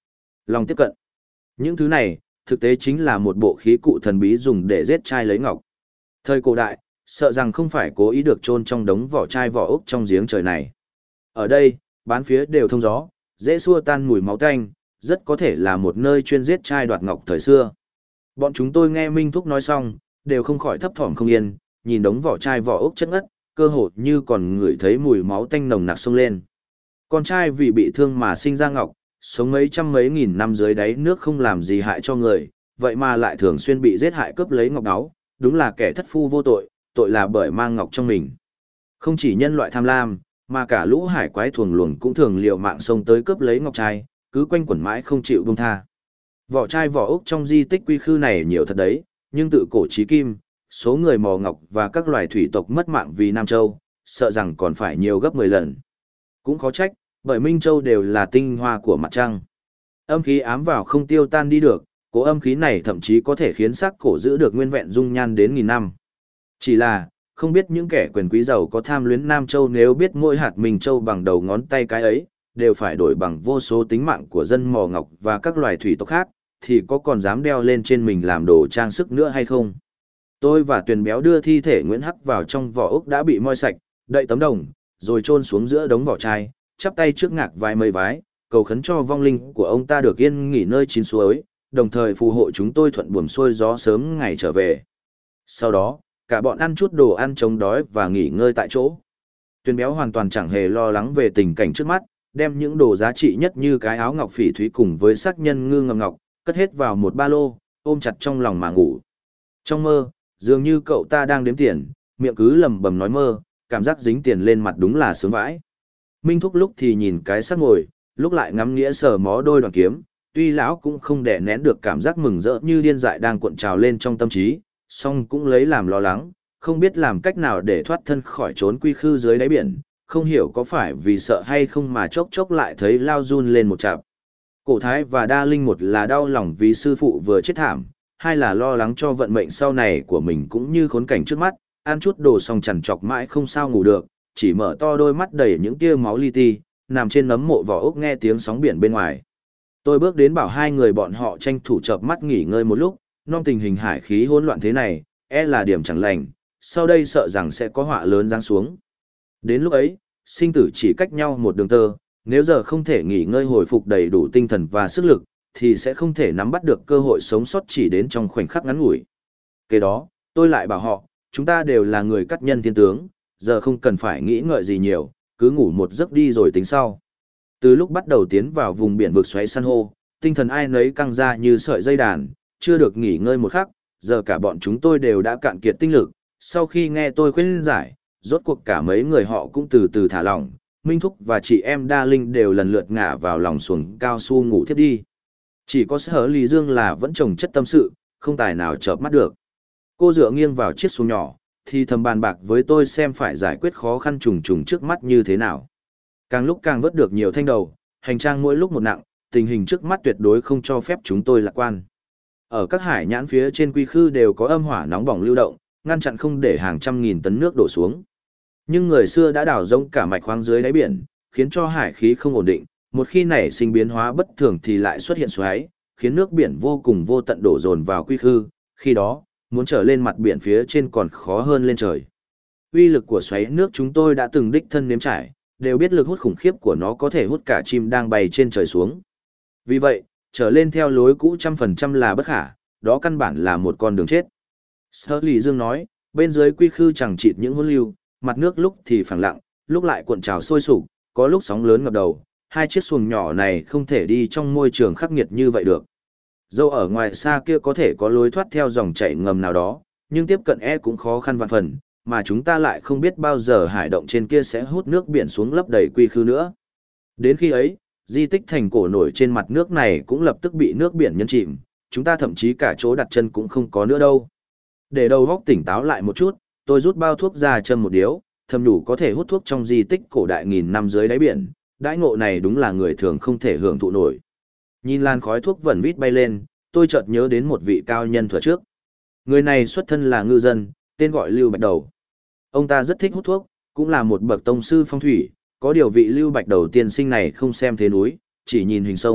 lòng tiếp cận. Những thứ này, thực tế chính là một bộ khí cụ thần bí dùng để giết trai lấy ngọc. Thời cổ đại, sợ rằng không phải cố ý được chôn trong đống vỏ chai vỏ ốc trong giếng trời này. Ở đây, bán phía đều thông gió, dễ xua tan mùi máu tanh, rất có thể là một nơi chuyên giết trai đoạt ngọc thời xưa. Bọn chúng tôi nghe Minh Thúc nói xong, đều không khỏi thấp thỏm không yên, nhìn đống vỏ chai vỏ ốc chất ngất, cơ hồ như còn ngửi thấy mùi máu tanh nồng nặc xông lên. Con trai vì bị thương mà sinh ra ngọc, sống mấy trăm mấy nghìn năm dưới đáy nước không làm gì hại cho người, vậy mà lại thường xuyên bị giết hại cướp lấy ngọc áo, đúng là kẻ thất phu vô tội, tội là bởi mang ngọc trong mình. Không chỉ nhân loại tham lam, mà cả lũ hải quái thuồng luồng cũng thường liều mạng xông tới cướp lấy ngọc trai, cứ quanh quẩn mãi không chịu buông tha. Vỏ chai vỏ ốc trong di tích quy khư này nhiều thật đấy, nhưng tự cổ chí kim, số người mò ngọc và các loài thủy tộc mất mạng vì Nam Châu, sợ rằng còn phải nhiều gấp 10 lần. Cũng khó trách, bởi Minh Châu đều là tinh hoa của mặt trăng. Âm khí ám vào không tiêu tan đi được, cố âm khí này thậm chí có thể khiến xác cổ giữ được nguyên vẹn dung nhan đến nghìn năm. Chỉ là, không biết những kẻ quyền quý giàu có tham luyến Nam Châu nếu biết mỗi hạt Minh Châu bằng đầu ngón tay cái ấy, đều phải đổi bằng vô số tính mạng của dân mò ngọc và các loài thủy tộc khác, thì có còn dám đeo lên trên mình làm đồ trang sức nữa hay không? Tôi và Tuyền Béo đưa thi thể Nguyễn Hắc vào trong vỏ ốc đã bị moi sạch, đậy tấm đồng, rồi chôn xuống giữa đống vỏ chai, chắp tay trước ngạc vái mấy vái, cầu khấn cho vong linh của ông ta được yên nghỉ nơi chín suối, đồng thời phù hộ chúng tôi thuận buồm xuôi gió sớm ngày trở về. Sau đó, cả bọn ăn chút đồ ăn chống đói và nghỉ ngơi tại chỗ. Tuyền Béo hoàn toàn chẳng hề lo lắng về tình cảnh trước mắt, đem những đồ giá trị nhất như cái áo ngọc phỉ thúy cùng với sắc nhân ngư ngọc ngọc, cất hết vào một ba lô, ôm chặt trong lòng mà ngủ. Trong mơ, dường như cậu ta đang đếm tiền, miệng cứ lẩm bẩm nói mơ, cảm giác dính tiền lên mặt đúng là sướng vãi. Minh Thúc lúc thì nhìn cái sắc ngồi, lúc lại ngắm nghĩa sờ mó đôi đoàn kiếm, tuy lão cũng không đè nén được cảm giác mừng rỡ như điên dại đang cuộn trào lên trong tâm trí, song cũng lấy làm lo lắng, không biết làm cách nào để thoát thân khỏi trốn quy khư dưới đáy biển, không hiểu có phải vì sợ hay không mà chốc chốc lại thấy lao run lên một chạp. Cổ Thái và Đa Linh một là đau lòng vì sư phụ vừa chết thảm, hai là lo lắng cho vận mệnh sau này của mình cũng như khốn cảnh trước mắt, ăn chút đồ xong chằn chọc mãi không sao ngủ được, chỉ mở to đôi mắt đầy những tia máu li ti, nằm trên nấm mộ vỏ ốc nghe tiếng sóng biển bên ngoài. Tôi bước đến bảo hai người bọn họ tranh thủ chợp mắt nghỉ ngơi một lúc, non tình hình hải khí hỗn loạn thế này, e là điểm chẳng lành, sau đây sợ rằng sẽ có họa lớn giáng xuống. Đến lúc ấy, sinh tử chỉ cách nhau một đường tơ, nếu giờ không thể nghỉ ngơi hồi phục đầy đủ tinh thần và sức lực, thì sẽ không thể nắm bắt được cơ hội sống sót chỉ đến trong khoảnh khắc ngắn ngủi. Kế đó, tôi lại bảo họ, chúng ta đều là người cắt nhân thiên tướng, giờ không cần phải nghĩ ngợi gì nhiều, cứ ngủ một giấc đi rồi tính sau. Từ lúc bắt đầu tiến vào vùng biển vực xoáy san hô, tinh thần ai nấy căng ra như sợi dây đàn, chưa được nghỉ ngơi một khắc, giờ cả bọn chúng tôi đều đã cạn kiệt tinh lực. Sau khi nghe tôi khuyên giải, rốt cuộc cả mấy người họ cũng từ từ thả lỏng, Minh Thúc và chị em Đa Linh đều lần lượt ngả vào lòng xuồng cao su ngủ thiếp đi. Chỉ có Sở Lý Dương là vẫn trồng chất tâm sự, không tài nào chợp mắt được. Cô dựa nghiêng vào chiếc xuồng nhỏ, thì thầm bàn bạc với tôi xem phải giải quyết khó khăn trùng trùng trước mắt như thế nào. Càng lúc càng vớt được nhiều thanh đầu, hành trang mỗi lúc một nặng, tình hình trước mắt tuyệt đối không cho phép chúng tôi lạc quan. Ở các hải nhãn phía trên quy khư đều có âm hỏa nóng bỏng lưu động, ngăn chặn không để hàng trăm nghìn tấn nước đổ xuống. Nhưng người xưa đã đào rỗng cả mạch khoáng dưới đáy biển, khiến cho hải khí không ổn định, một khi nảy sinh biến hóa bất thường thì lại xuất hiện xoáy, khiến nước biển vô cùng vô tận đổ dồn vào quy khư, khi đó, muốn trở lên mặt biển phía trên còn khó hơn lên trời. Uy lực của xoáy nước chúng tôi đã từng đích thân nếm trải, đều biết lực hút khủng khiếp của nó có thể hút cả chim đang bay trên trời xuống. Vì vậy, trở lên theo lối cũ 100% là bất khả, đó căn bản là một con đường chết. Sở Lý Dương nói, bên dưới quy khư chẳng chịt những hỗn lưu, mặt nước lúc thì phẳng lặng, lúc lại cuộn trào sôi sục, có lúc sóng lớn ngập đầu, hai chiếc xuồng nhỏ này không thể đi trong môi trường khắc nghiệt như vậy được. Dẫu ở ngoài xa kia có thể có lối thoát theo dòng chảy ngầm nào đó, nhưng tiếp cận cũng khó khăn vạn phần, mà chúng ta lại không biết bao giờ hải động trên kia sẽ hút nước biển xuống lấp đầy quy khư nữa. Đến khi ấy, di tích thành cổ nổi trên mặt nước này cũng lập tức bị nước biển nhấn chìm, chúng ta thậm chí cả chỗ đặt chân cũng không có nữa đâu. Để đầu óc tỉnh táo lại một chút, tôi rút bao thuốc ra châm một điếu, thầm đủ có thể hút thuốc trong di tích cổ đại nghìn năm dưới đáy biển, đãi ngộ này đúng là người thường không thể hưởng thụ nổi. Nhìn làn khói thuốc vẩn vít bay lên, tôi chợt nhớ đến một vị cao nhân thuở trước. Người này xuất thân là ngư dân, tên gọi Lưu Bạch Đầu. Ông ta rất thích hút thuốc, cũng là một bậc tông sư phong thủy, có điều vị Lưu Bạch Đầu tiên sinh này không xem thế núi, chỉ nhìn hình sông,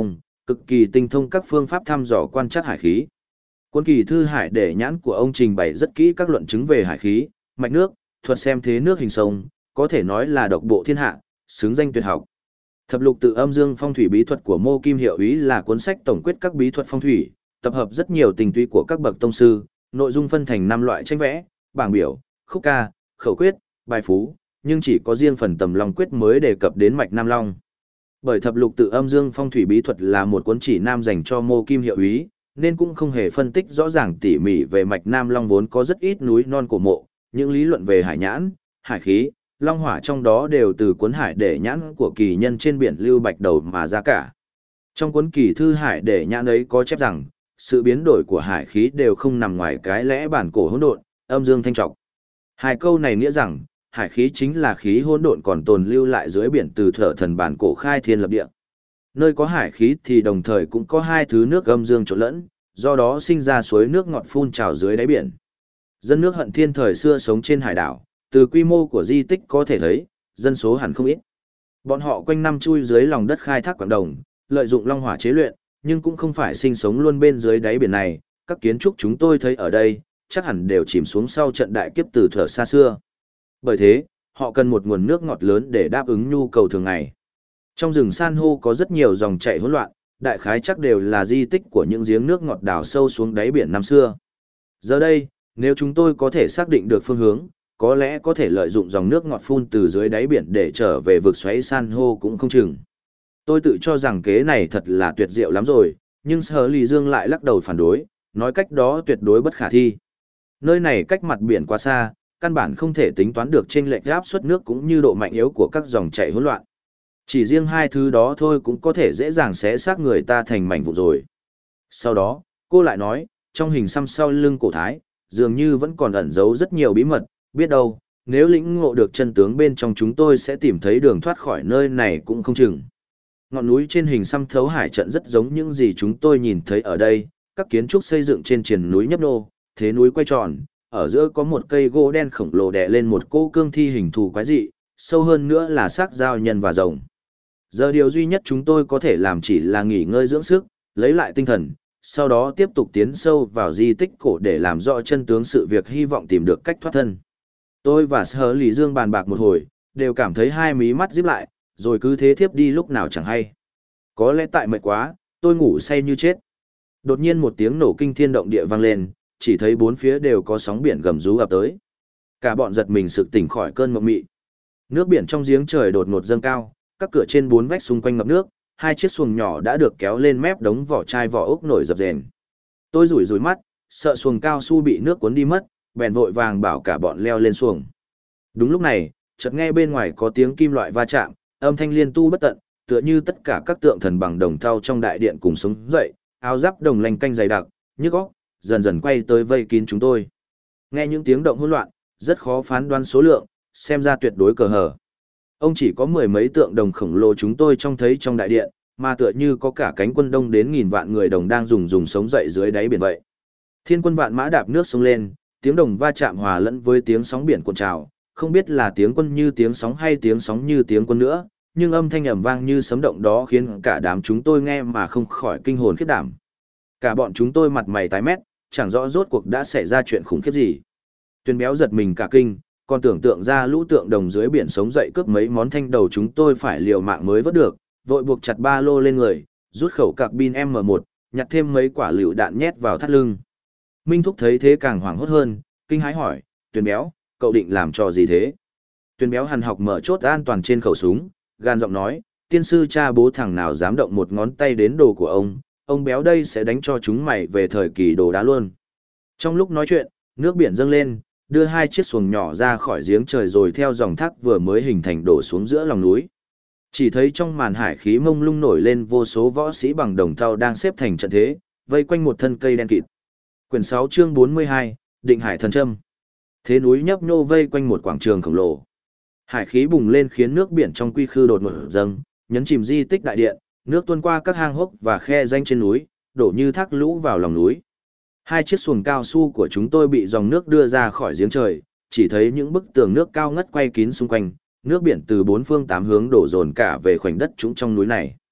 cực kỳ tinh thông các phương pháp thăm dò quan trắc hải khí. Cuốn kỳ thư hải để nhãn của ông trình bày rất kỹ các luận chứng về hải khí, mạch nước, thuật xem thế nước hình sông, có thể nói là độc bộ thiên hạ, xứng danh tuyệt học. Thập lục tự âm dương phong thủy bí thuật của Mô Kim Hiệu Ý là cuốn sách tổng quyết các bí thuật phong thủy, tập hợp rất nhiều tinh túy của các bậc tông sư, nội dung phân thành 5 loại tranh vẽ, bảng biểu, khúc ca, khẩu quyết, bài phú, nhưng chỉ có riêng phần tầm long quyết mới đề cập đến mạch Nam Long. Bởi thập lục tự âm dương phong thủy bí thuật là một cuốn chỉ nam dành cho Mô Kim Hiệu Ý, nên cũng không hề phân tích rõ ràng tỉ mỉ về mạch Nam Long vốn có rất ít núi non cổ mộ, những lý luận về hải nhãn, hải khí, long hỏa trong đó đều từ cuốn hải để nhãn của kỳ nhân trên biển Lưu Bạch Đầu mà ra cả. Trong cuốn kỳ thư hải để nhãn ấy có chép rằng, sự biến đổi của hải khí đều không nằm ngoài cái lẽ bản cổ hỗn độn, âm dương thanh trọc. Hai câu này nghĩa rằng, hải khí chính là khí hỗn độn còn tồn lưu lại dưới biển từ thở thần bản cổ khai thiên lập địa. Nơi có hải khí thì đồng thời cũng có hai thứ nước âm dương trộn lẫn, do đó sinh ra suối nước ngọt phun trào dưới đáy biển. Dân nước Hận Thiên thời xưa sống trên hải đảo, từ quy mô của di tích có thể thấy, dân số hẳn không ít. Bọn họ quanh năm chui dưới lòng đất khai thác quảng đồng, lợi dụng long hỏa chế luyện, nhưng cũng không phải sinh sống luôn bên dưới đáy biển này, các kiến trúc chúng tôi thấy ở đây, chắc hẳn đều chìm xuống sau trận đại kiếp từ thuở xa xưa. Bởi thế, họ cần một nguồn nước ngọt lớn để đáp ứng nhu cầu thường ngày. Trong rừng san hô có rất nhiều dòng chảy hỗn loạn, đại khái chắc đều là di tích của những giếng nước ngọt đào sâu xuống đáy biển năm xưa. Giờ đây, nếu chúng tôi có thể xác định được phương hướng, có lẽ có thể lợi dụng dòng nước ngọt phun từ dưới đáy biển để trở về vực xoáy san hô cũng không chừng. Tôi tự cho rằng kế này thật là tuyệt diệu lắm rồi, nhưng Sở Lì Dương lại lắc đầu phản đối, nói cách đó tuyệt đối bất khả thi. Nơi này cách mặt biển quá xa, căn bản không thể tính toán được chênh lệch áp suất nước cũng như độ mạnh yếu của các dòng chảy hỗn loạn. Chỉ riêng hai thứ đó thôi cũng có thể dễ dàng xé xác người ta thành mảnh vụn rồi. Sau đó, cô lại nói, trong hình xăm sau lưng cổ thái, dường như vẫn còn ẩn giấu rất nhiều bí mật, biết đâu, nếu lĩnh ngộ được chân tướng bên trong chúng tôi sẽ tìm thấy đường thoát khỏi nơi này cũng không chừng. Ngọn núi trên hình xăm thấu hải trận rất giống những gì chúng tôi nhìn thấy ở đây, các kiến trúc xây dựng trên triền núi nhấp nô, thế núi quay tròn, ở giữa có một cây gỗ đen khổng lồ đè lên một cỗ cương thi hình thù quái dị, sâu hơn nữa là xác dao nhân và rồng. Giờ điều duy nhất chúng tôi có thể làm chỉ là nghỉ ngơi dưỡng sức, lấy lại tinh thần, sau đó tiếp tục tiến sâu vào di tích cổ để làm rõ chân tướng sự việc, hy vọng tìm được cách thoát thân. Tôi và Sở Lì Dương bàn bạc một hồi, đều cảm thấy hai mí mắt díp lại, rồi cứ thế thiếp đi lúc nào chẳng hay. Có lẽ tại mệt quá, tôi ngủ say như chết. Đột nhiên một tiếng nổ kinh thiên động địa vang lên, chỉ thấy bốn phía đều có sóng biển gầm rú ập tới. Cả bọn giật mình sực tỉnh khỏi cơn mộng mị. Nước biển trong giếng trời đột ngột dâng cao, các cửa trên bốn vách xung quanh ngập nước, hai chiếc xuồng nhỏ đã được kéo lên mép đống vỏ chai vỏ ốc nổi dập dềnh. Tôi rủi rủi mắt, sợ xuồng cao su bị nước cuốn đi mất, bèn vội vàng bảo cả bọn leo lên xuồng. Đúng lúc này, chợt nghe bên ngoài có tiếng kim loại va chạm, âm thanh liên tu bất tận, tựa như tất cả các tượng thần bằng đồng thau trong đại điện cùng sống dậy, áo giáp đồng lanh canh dày đặc, nhức óc, dần dần quay tới vây kín chúng tôi. Nghe những tiếng động hỗn loạn, rất khó phán đoán số lượng, xem ra tuyệt đối cờ hở. Ông chỉ có mười mấy tượng đồng khổng lồ chúng tôi trông thấy trong đại điện, mà tựa như có cả cánh quân đông đến nghìn vạn người đồng đang dùng sống dậy dưới đáy biển vậy. Thiên quân vạn mã đạp nước sông lên, tiếng đồng va chạm hòa lẫn với tiếng sóng biển cuộn trào, không biết là tiếng quân như tiếng sóng hay tiếng sóng như tiếng quân nữa, nhưng âm thanh ầm vang như sấm động đó khiến cả đám chúng tôi nghe mà không khỏi kinh hồn khiếp đảm. Cả bọn chúng tôi mặt mày tái mét, chẳng rõ rốt cuộc đã xảy ra chuyện khủng khiếp gì. Tuyền Béo giật mình cả kinh, còn tưởng tượng ra lũ tượng đồng dưới biển sống dậy cướp mấy món thanh đầu chúng tôi phải liều mạng mới vớt được, vội buộc chặt ba lô lên người, rút khẩu cạc pin M1, nhặt thêm mấy quả lựu đạn nhét vào thắt lưng. Minh Thúc thấy thế càng hoảng hốt hơn, kinh hãi hỏi, Tuyền Béo, cậu định làm trò gì thế? Tuyền Béo hằn học mở chốt an toàn trên khẩu súng, gan giọng nói, tiên sư cha bố thằng nào dám động một ngón tay đến đồ của ông Béo đây sẽ đánh cho chúng mày về thời kỳ đồ đá luôn. Trong lúc nói chuyện, nước biển dâng lên, đưa hai chiếc xuồng nhỏ ra khỏi giếng trời rồi theo dòng thác vừa mới hình thành đổ xuống giữa lòng núi. Chỉ thấy trong màn hải khí mông lung nổi lên vô số võ sĩ bằng đồng thau đang xếp thành trận thế, vây quanh một thân cây đen kịt. Quyển 6 chương 42, Định Hải Thần Châm. Thế núi nhấp nhô vây quanh một quảng trường khổng lồ. Hải khí bùng lên khiến nước biển trong quy khư đột ngột dâng, nhấn chìm di tích đại điện, nước tuôn qua các hang hốc và khe rãnh trên núi, đổ như thác lũ vào lòng núi. Hai chiếc xuồng cao su của chúng tôi bị dòng nước đưa ra khỏi giếng trời, chỉ thấy những bức tường nước cao ngất quay kín xung quanh, nước biển từ bốn phương tám hướng đổ dồn cả về khoảnh đất trũng trong núi này.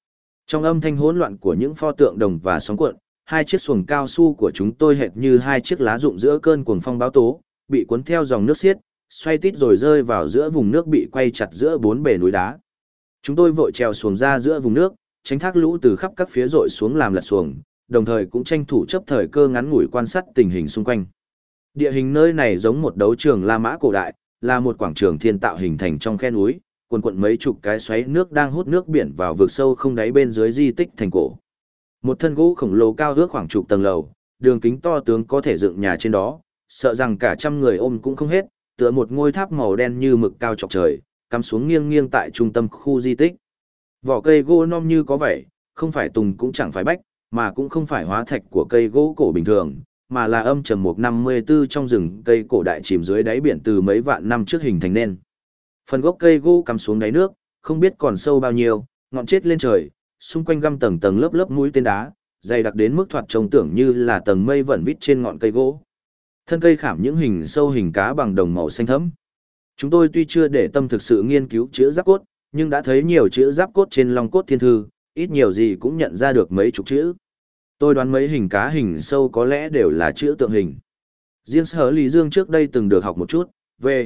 Trong âm thanh hỗn loạn của những pho tượng đồng và sóng cuộn, hai chiếc xuồng cao su của chúng tôi hệt như hai chiếc lá rụng giữa cơn cuồng phong bão tố, bị cuốn theo dòng nước xiết, xoay tít rồi rơi vào giữa vùng nước bị quay chặt giữa bốn bề núi đá. Chúng tôi vội trèo xuồng ra giữa vùng nước, tránh thác lũ từ khắp các phía dội xuống làm lật xuồng, đồng thời cũng tranh thủ chấp thời cơ ngắn ngủi quan sát tình hình xung quanh. Địa hình nơi này giống một đấu trường La Mã cổ đại, là một quảng trường thiên tạo hình thành trong khe núi, cuồn cuộn mấy chục cái xoáy nước đang hút nước biển vào vực sâu không đáy bên dưới di tích thành cổ. Một thân gỗ khổng lồ cao ước khoảng chục tầng lầu, đường kính to tướng có thể dựng nhà trên đó, sợ rằng cả trăm người ôm cũng không hết, tựa một ngôi tháp màu đen như mực cao chọc trời, cắm xuống nghiêng nghiêng tại trung tâm khu di tích. Vỏ cây gỗ non như có vẻ, không phải tùng cũng chẳng phải bách, mà cũng không phải hóa thạch của cây gỗ cổ bình thường, mà là âm trầm mục 54 trong rừng cây cổ đại chìm dưới đáy biển từ mấy vạn năm trước hình thành nên. Phần gốc cây gỗ cắm xuống đáy nước, không biết còn sâu bao nhiêu, ngọn chết lên trời, xung quanh găm tầng tầng lớp lớp mũi tên đá, dày đặc đến mức thoạt trông tưởng như là tầng mây vẩn vít trên ngọn cây gỗ. Thân cây khảm những hình sâu hình cá bằng đồng màu xanh thẫm. Chúng tôi tuy chưa để tâm thực sự nghiên cứu chữ giáp cốt, nhưng đã thấy nhiều chữ giáp cốt trên long cốt thiên thư, ít nhiều gì cũng nhận ra được mấy chục chữ. Tôi đoán mấy hình cá hình sâu có lẽ đều là chữ tượng hình. Riêng Sở Lý Dương trước đây từng được học một chút, về.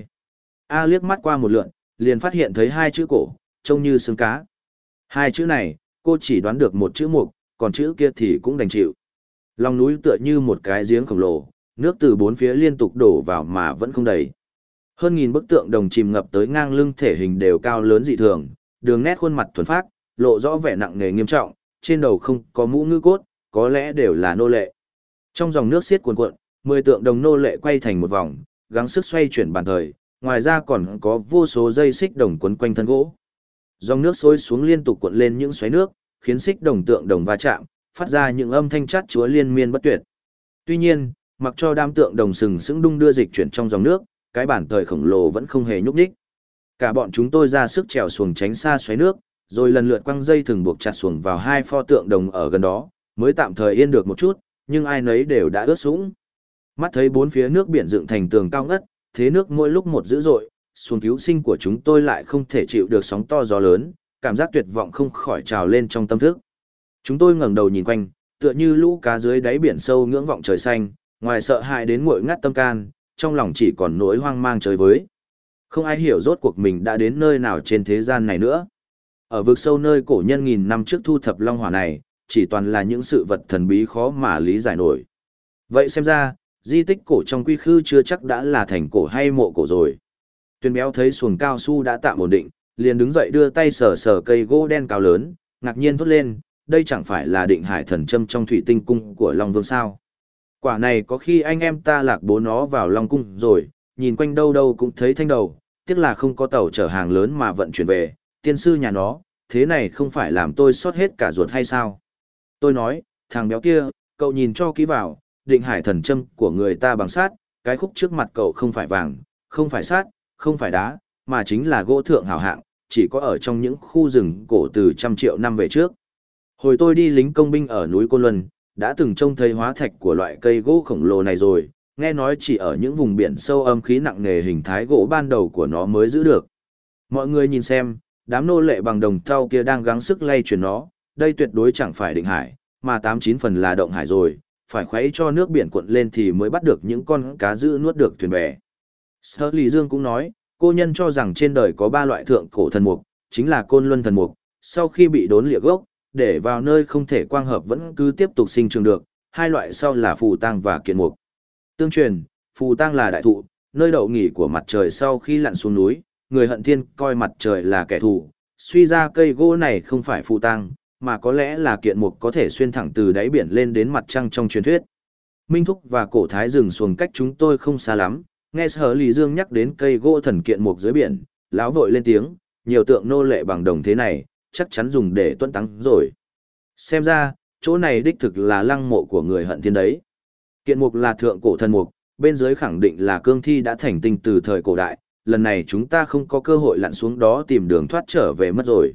A liếc mắt qua một lượt, liền phát hiện thấy hai chữ cổ, trông như xương cá. Hai chữ này, cô chỉ đoán được một chữ mục, còn chữ kia thì cũng đành chịu. Lòng núi tựa như một cái giếng khổng lồ, nước từ bốn phía liên tục đổ vào mà vẫn không đầy. Hơn nghìn bức tượng đồng chìm ngập tới ngang lưng thể hình đều cao lớn dị thường, đường nét khuôn mặt thuần phác, lộ rõ vẻ nặng nề nghiêm trọng, trên đầu không có mũ ngư cốt, có lẽ đều là nô lệ. Trong dòng nước xiết cuồn cuộn, 10 tượng đồng nô lệ quay thành một vòng, gắng sức xoay chuyển bàn thời, ngoài ra còn có vô số dây xích đồng quấn quanh thân gỗ. Dòng nước sôi xuống liên tục cuộn lên những xoáy nước, khiến xích đồng tượng đồng va chạm, phát ra những âm thanh chát chúa liên miên bất tuyệt. Tuy nhiên, mặc cho đám tượng đồng sừng sững đung đưa dịch chuyển trong dòng nước, cái bản thời khổng lồ vẫn không hề nhúc nhích. Cả bọn chúng tôi ra sức chèo xuồng tránh xa xoáy nước, rồi lần lượt quăng dây thừng buộc chặt xuồng vào hai pho tượng đồng ở gần đó, mới tạm thời yên được một chút, nhưng ai nấy đều đã ướt sũng. Mắt thấy bốn phía nước biển dựng thành tường cao ngất, thế nước mỗi lúc một dữ dội, xuồng cứu sinh của chúng tôi lại không thể chịu được sóng to gió lớn, cảm giác tuyệt vọng không khỏi trào lên trong tâm thức. Chúng tôi ngẩng đầu nhìn quanh, tựa như lũ cá dưới đáy biển sâu ngưỡng vọng trời xanh, ngoài sợ hãi đến nguội ngắt tâm can, trong lòng chỉ còn nỗi hoang mang trời với. Không ai hiểu rốt cuộc mình đã đến nơi nào trên thế gian này nữa. Ở vực sâu nơi cổ nhân nghìn năm trước thu thập long hỏa này, chỉ toàn là những sự vật thần bí khó mà lý giải nổi. Vậy xem ra, di tích cổ trong quy khư chưa chắc đã là thành cổ hay mộ cổ rồi. Tuyền béo thấy xuồng cao su đã tạm ổn định, liền đứng dậy đưa tay sờ sờ cây gỗ đen cao lớn, ngạc nhiên thốt lên, đây chẳng phải là định hải thần châm trong thủy tinh cung của Long Vương sao. Quả này có khi anh em ta lạc bố nó vào Long Cung rồi, nhìn quanh đâu đâu cũng thấy thanh đầu, tiếc là không có tàu chở hàng lớn mà vận chuyển về, tiên sư nhà nó, thế này không phải làm tôi xót hết cả ruột hay sao? Tôi nói, thằng béo kia, cậu nhìn cho kỹ vào, định hải thần châm của người ta bằng sắt, cái khúc trước mặt cậu không phải vàng, không phải sắt, không phải đá, mà chính là gỗ thượng hảo hạng, chỉ có ở trong những khu rừng cổ từ trăm triệu năm về trước. Hồi tôi đi lính công binh ở núi Côn Luân, đã từng trông thấy hóa thạch của loại cây gỗ khổng lồ này rồi, nghe nói chỉ ở những vùng biển sâu âm khí nặng nề hình thái gỗ ban đầu của nó mới giữ được. Mọi người nhìn xem, đám nô lệ bằng đồng thau kia đang gắng sức lay chuyển nó, đây tuyệt đối chẳng phải định hải, mà 89 phần là động hải rồi, phải khuấy cho nước biển cuộn lên thì mới bắt được những con cá dữ nuốt được thuyền bè. Sở Lý Dương cũng nói, cô nhân cho rằng trên đời có 3 loại thượng cổ thần mục, chính là Côn Luân thần mục, sau khi bị đốn lìa gốc, để vào nơi không thể quang hợp vẫn cứ tiếp tục sinh trưởng được, 2 loại sau là phù tang và kiện mục. Tương truyền, phù tang là đại thụ, nơi đậu nghỉ của mặt trời sau khi lặn xuống núi, người hận thiên coi mặt trời là kẻ thù, suy ra cây gỗ này không phải phù tang, mà có lẽ là kiện mục có thể xuyên thẳng từ đáy biển lên đến mặt trăng trong truyền thuyết. Minh Thúc và cổ thái rừng xuồng cách chúng tôi không xa lắm, nghe Sở Lý Dương nhắc đến cây gỗ thần kiện mục dưới biển, lão vội lên tiếng, nhiều tượng nô lệ bằng đồng thế này, chắc chắn dùng để tuân táng rồi. Xem ra, chỗ này đích thực là lăng mộ của người hận thiên đấy. Kiện mục là thượng cổ thần mục, bên dưới khẳng định là cương thi đã thành tinh từ thời cổ đại, lần này chúng ta không có cơ hội lặn xuống đó tìm đường thoát trở về mất rồi.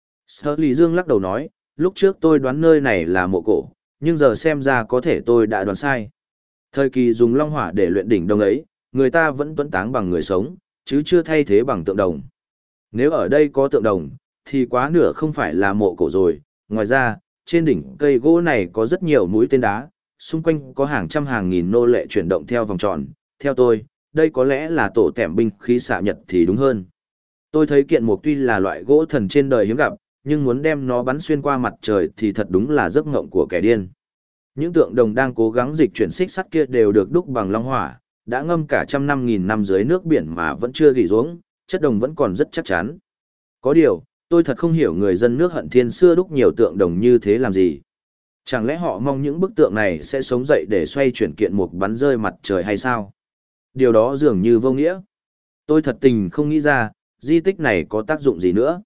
Sở Lý Dương lắc đầu nói, lúc trước tôi đoán nơi này là mộ cổ, nhưng giờ xem ra có thể tôi đã đoán sai. Thời kỳ dùng long hỏa để luyện đỉnh đồng ấy, người ta vẫn tuân táng bằng người sống, chứ chưa thay thế bằng tượng đồng. Nếu ở đây có tượng đồng, thì quá nửa không phải là mộ cổ rồi, Ngoài ra, trên đỉnh cây gỗ này có rất nhiều mũi tên đá, xung quanh có hàng trăm hàng nghìn nô lệ chuyển động theo vòng tròn. Theo tôi, đây có lẽ là tổ tẻm binh khí xạ nhật thì đúng hơn. Tôi thấy kiện mục tuy là loại gỗ thần trên đời hiếm gặp, nhưng muốn đem nó bắn xuyên qua mặt trời thì thật đúng là giấc ngộng của kẻ điên. Những tượng đồng đang cố gắng dịch chuyển xích sắt kia đều được đúc bằng long hỏa, đã ngâm cả trăm năm nghìn năm dưới nước biển mà vẫn chưa rỉ xuống, chất đồng vẫn còn rất chắc chắn. Có điều, tôi thật không hiểu người dân nước Hận Thiên xưa đúc nhiều tượng đồng như thế làm gì. Chẳng lẽ họ mong những bức tượng này sẽ sống dậy để xoay chuyển kiện mục bắn rơi mặt trời hay sao? Điều đó dường như vô nghĩa. Tôi thật tình không nghĩ ra, di tích này có tác dụng gì nữa.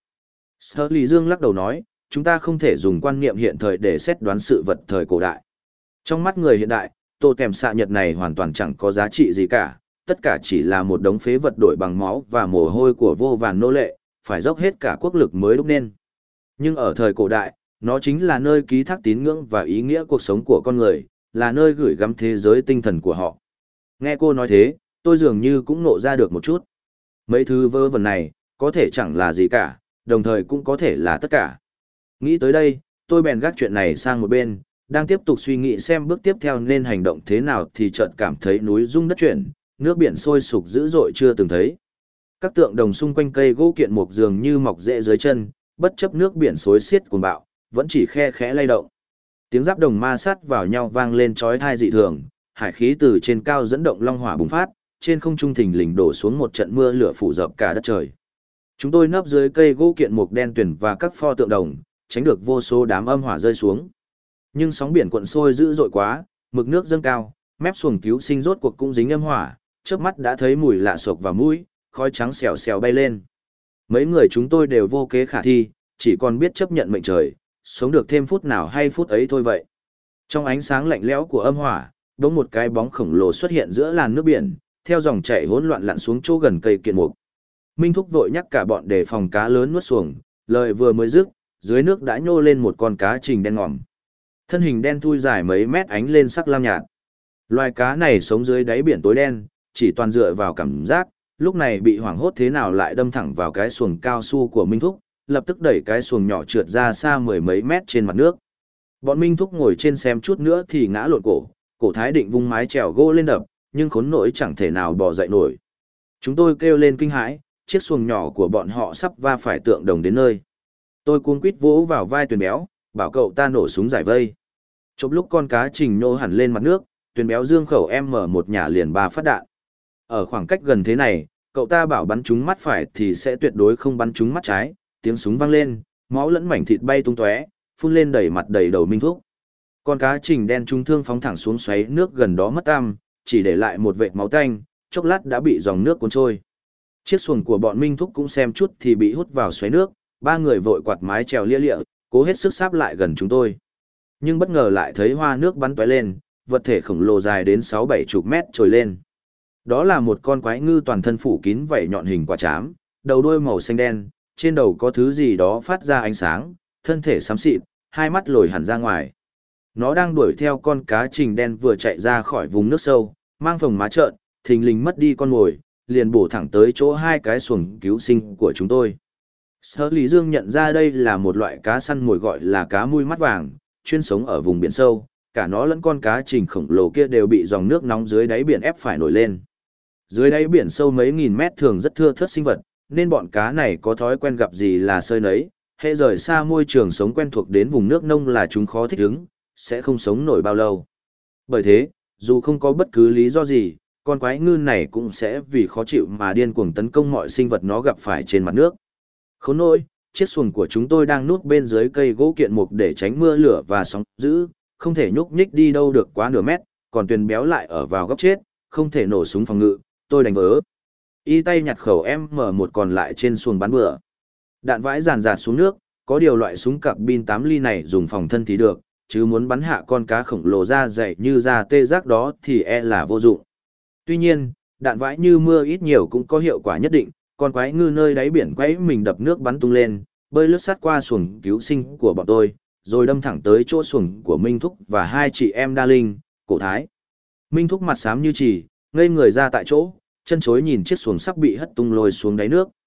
Sở Lý Dương lắc đầu nói, chúng ta không thể dùng quan niệm hiện thời để xét đoán sự vật thời cổ đại. Trong mắt người hiện đại, tô tèm xạ nhật này hoàn toàn chẳng có giá trị gì cả, tất cả chỉ là một đống phế vật đổi bằng máu và mồ hôi của vô vàn nô lệ, phải dốc hết cả quốc lực mới đúc nên. Nhưng ở thời cổ đại, nó chính là nơi ký thác tín ngưỡng và ý nghĩa cuộc sống của con người, là nơi gửi gắm thế giới tinh thần của họ. Nghe cô nói thế, tôi dường như cũng nộ ra được một chút. Mấy thứ vớ vẩn này, có thể chẳng là gì cả, đồng thời cũng có thể là tất cả. Nghĩ tới đây, tôi bèn gác chuyện này sang một bên, đang tiếp tục suy nghĩ xem bước tiếp theo nên hành động thế nào thì chợt cảm thấy núi rung đất chuyển, nước biển sôi sục dữ dội chưa từng thấy. Các tượng đồng xung quanh cây gỗ kiện mục dường như mọc rễ dưới chân, bất chấp nước biển xối xiết cuồng bạo, vẫn chỉ khe khẽ lay động. Tiếng giáp đồng ma sát vào nhau vang lên chói tai dị thường, hải khí từ trên cao dẫn động long hỏa bùng phát, trên không trung thình lình đổ xuống một trận mưa lửa phủ rợp cả đất trời. Chúng tôi nấp dưới cây gỗ kiện mục đen tuyền và các pho tượng đồng, tránh được vô số đám âm hỏa rơi xuống. Nhưng sóng biển cuộn sôi dữ dội quá, mực nước dâng cao, mép xuồng cứu sinh rốt cuộc cũng dính âm hỏa, chớp mắt đã thấy mùi lạ sộc vào mũi, khói trắng xèo xèo bay lên. Mấy người chúng tôi đều vô kế khả thi, chỉ còn biết chấp nhận mệnh trời, sống được thêm phút nào hay phút ấy thôi vậy. Trong ánh sáng lạnh lẽo của âm hỏa, đống một cái bóng khổng lồ xuất hiện giữa làn nước biển, theo dòng chảy hỗn loạn lặn xuống chỗ gần cây kiện mục. Minh Thúc vội nhắc cả bọn đề phòng cá lớn nuốt xuồng, lời vừa mới dứt, dưới nước đã nhô lên một con cá trình đen ngòm. Thân hình đen thui dài mấy mét ánh lên sắc lam nhạt. Loài cá này sống dưới đáy biển tối đen, chỉ toàn dựa vào cảm giác, lúc này bị hoảng hốt thế nào lại đâm thẳng vào cái xuồng cao su của Minh Thúc, lập tức đẩy cái xuồng nhỏ trượt ra xa mười mấy mét trên mặt nước. Bọn Minh Thúc ngồi trên xem chút nữa thì ngã lộn cổ Thái định vung mái chèo gỗ lên đập, nhưng khốn nỗi chẳng thể nào bò dậy nổi. Chúng tôi kêu lên kinh hãi, chiếc xuồng nhỏ của bọn họ sắp va phải tượng đồng đến nơi. Tôi cuống quýt vỗ vào vai Tuyền Béo, bảo cậu ta nổ súng giải vây. Chốc lúc con cá trình nô hẳn lên mặt nước, Tuyền Béo dương khẩu em mở một nhả liền 3 phát đạn. Ở khoảng cách gần thế này, cậu ta bảo bắn trúng mắt phải thì sẽ tuyệt đối không bắn trúng mắt trái. Tiếng súng vang lên, máu lẫn mảnh thịt bay tung tóe, phun lên đầy mặt đầy đầu Minh Thúc. Con cá trình đen trúng thương phóng thẳng xuống xoáy nước gần đó mất tăm, chỉ để lại một vệt máu tanh, chốc lát đã bị dòng nước cuốn trôi. Chiếc xuồng của bọn Minh Thúc cũng xem chút thì bị hút vào xoáy nước, 3 người vội quạt mái chèo lia lịa, cố hết sức sáp lại gần chúng tôi. Nhưng bất ngờ lại thấy hoa nước bắn tóe lên, vật thể khổng lồ dài đến 6-7 chục mét trồi lên. Đó là một con quái ngư toàn thân phủ kín vảy nhọn hình quả trám, đầu đuôi màu xanh đen, trên đầu có thứ gì đó phát ra ánh sáng, thân thể xám xịt, hai mắt lồi hẳn ra ngoài. Nó đang đuổi theo con cá trình đen vừa chạy ra khỏi vùng nước sâu, mang phồng má trợn, thình lình mất đi con mồi, liền bổ thẳng tới chỗ hai cái xuồng cứu sinh của chúng tôi. Sở Lý Dương nhận ra đây là một loại cá săn mồi gọi là cá mui mắt vàng, chuyên sống ở vùng biển sâu, cả nó lẫn con cá trình khổng lồ kia đều bị dòng nước nóng dưới đáy biển ép phải nổi lên. Dưới đáy biển sâu mấy nghìn mét thường rất thưa thớt sinh vật, nên bọn cá này có thói quen gặp gì là sơi nấy, hệ rời xa môi trường sống quen thuộc đến vùng nước nông là chúng khó thích ứng, sẽ không sống nổi bao lâu. Bởi thế, dù không có bất cứ lý do gì, con quái ngư này cũng sẽ vì khó chịu mà điên cuồng tấn công mọi sinh vật nó gặp phải trên mặt nước. Khốn nỗi, chiếc xuồng của chúng tôi đang núp bên dưới cây gỗ kiện mục để tránh mưa lửa và sóng dữ, không thể nhúc nhích đi đâu được quá nửa mét, còn Tuyền Béo lại ở vào góc chết, không thể nổ súng phòng ngự, tôi đánh vỡ. Y tay nhặt khẩu M1 còn lại trên xuồng bắn bừa. Đạn vãi ràn rạt xuống nước, có điều loại súng carbine 8 ly này dùng phòng thân thì được, chứ muốn bắn hạ con cá khổng lồ da dày như da tê giác đó thì là vô dụng. Tuy nhiên, đạn vãi như mưa ít nhiều cũng có hiệu quả nhất định, con quái ngư nơi đáy biển quấy mình đập nước bắn tung lên, bơi lướt sát qua xuồng cứu sinh của bọn tôi, rồi đâm thẳng tới chỗ xuồng của Minh Thúc và hai chị em Đa Linh, Cổ Thái. Minh Thúc mặt xám như chì, ngây người ra tại chỗ, chân chối nhìn chiếc xuồng sắp bị hất tung lôi xuống đáy nước.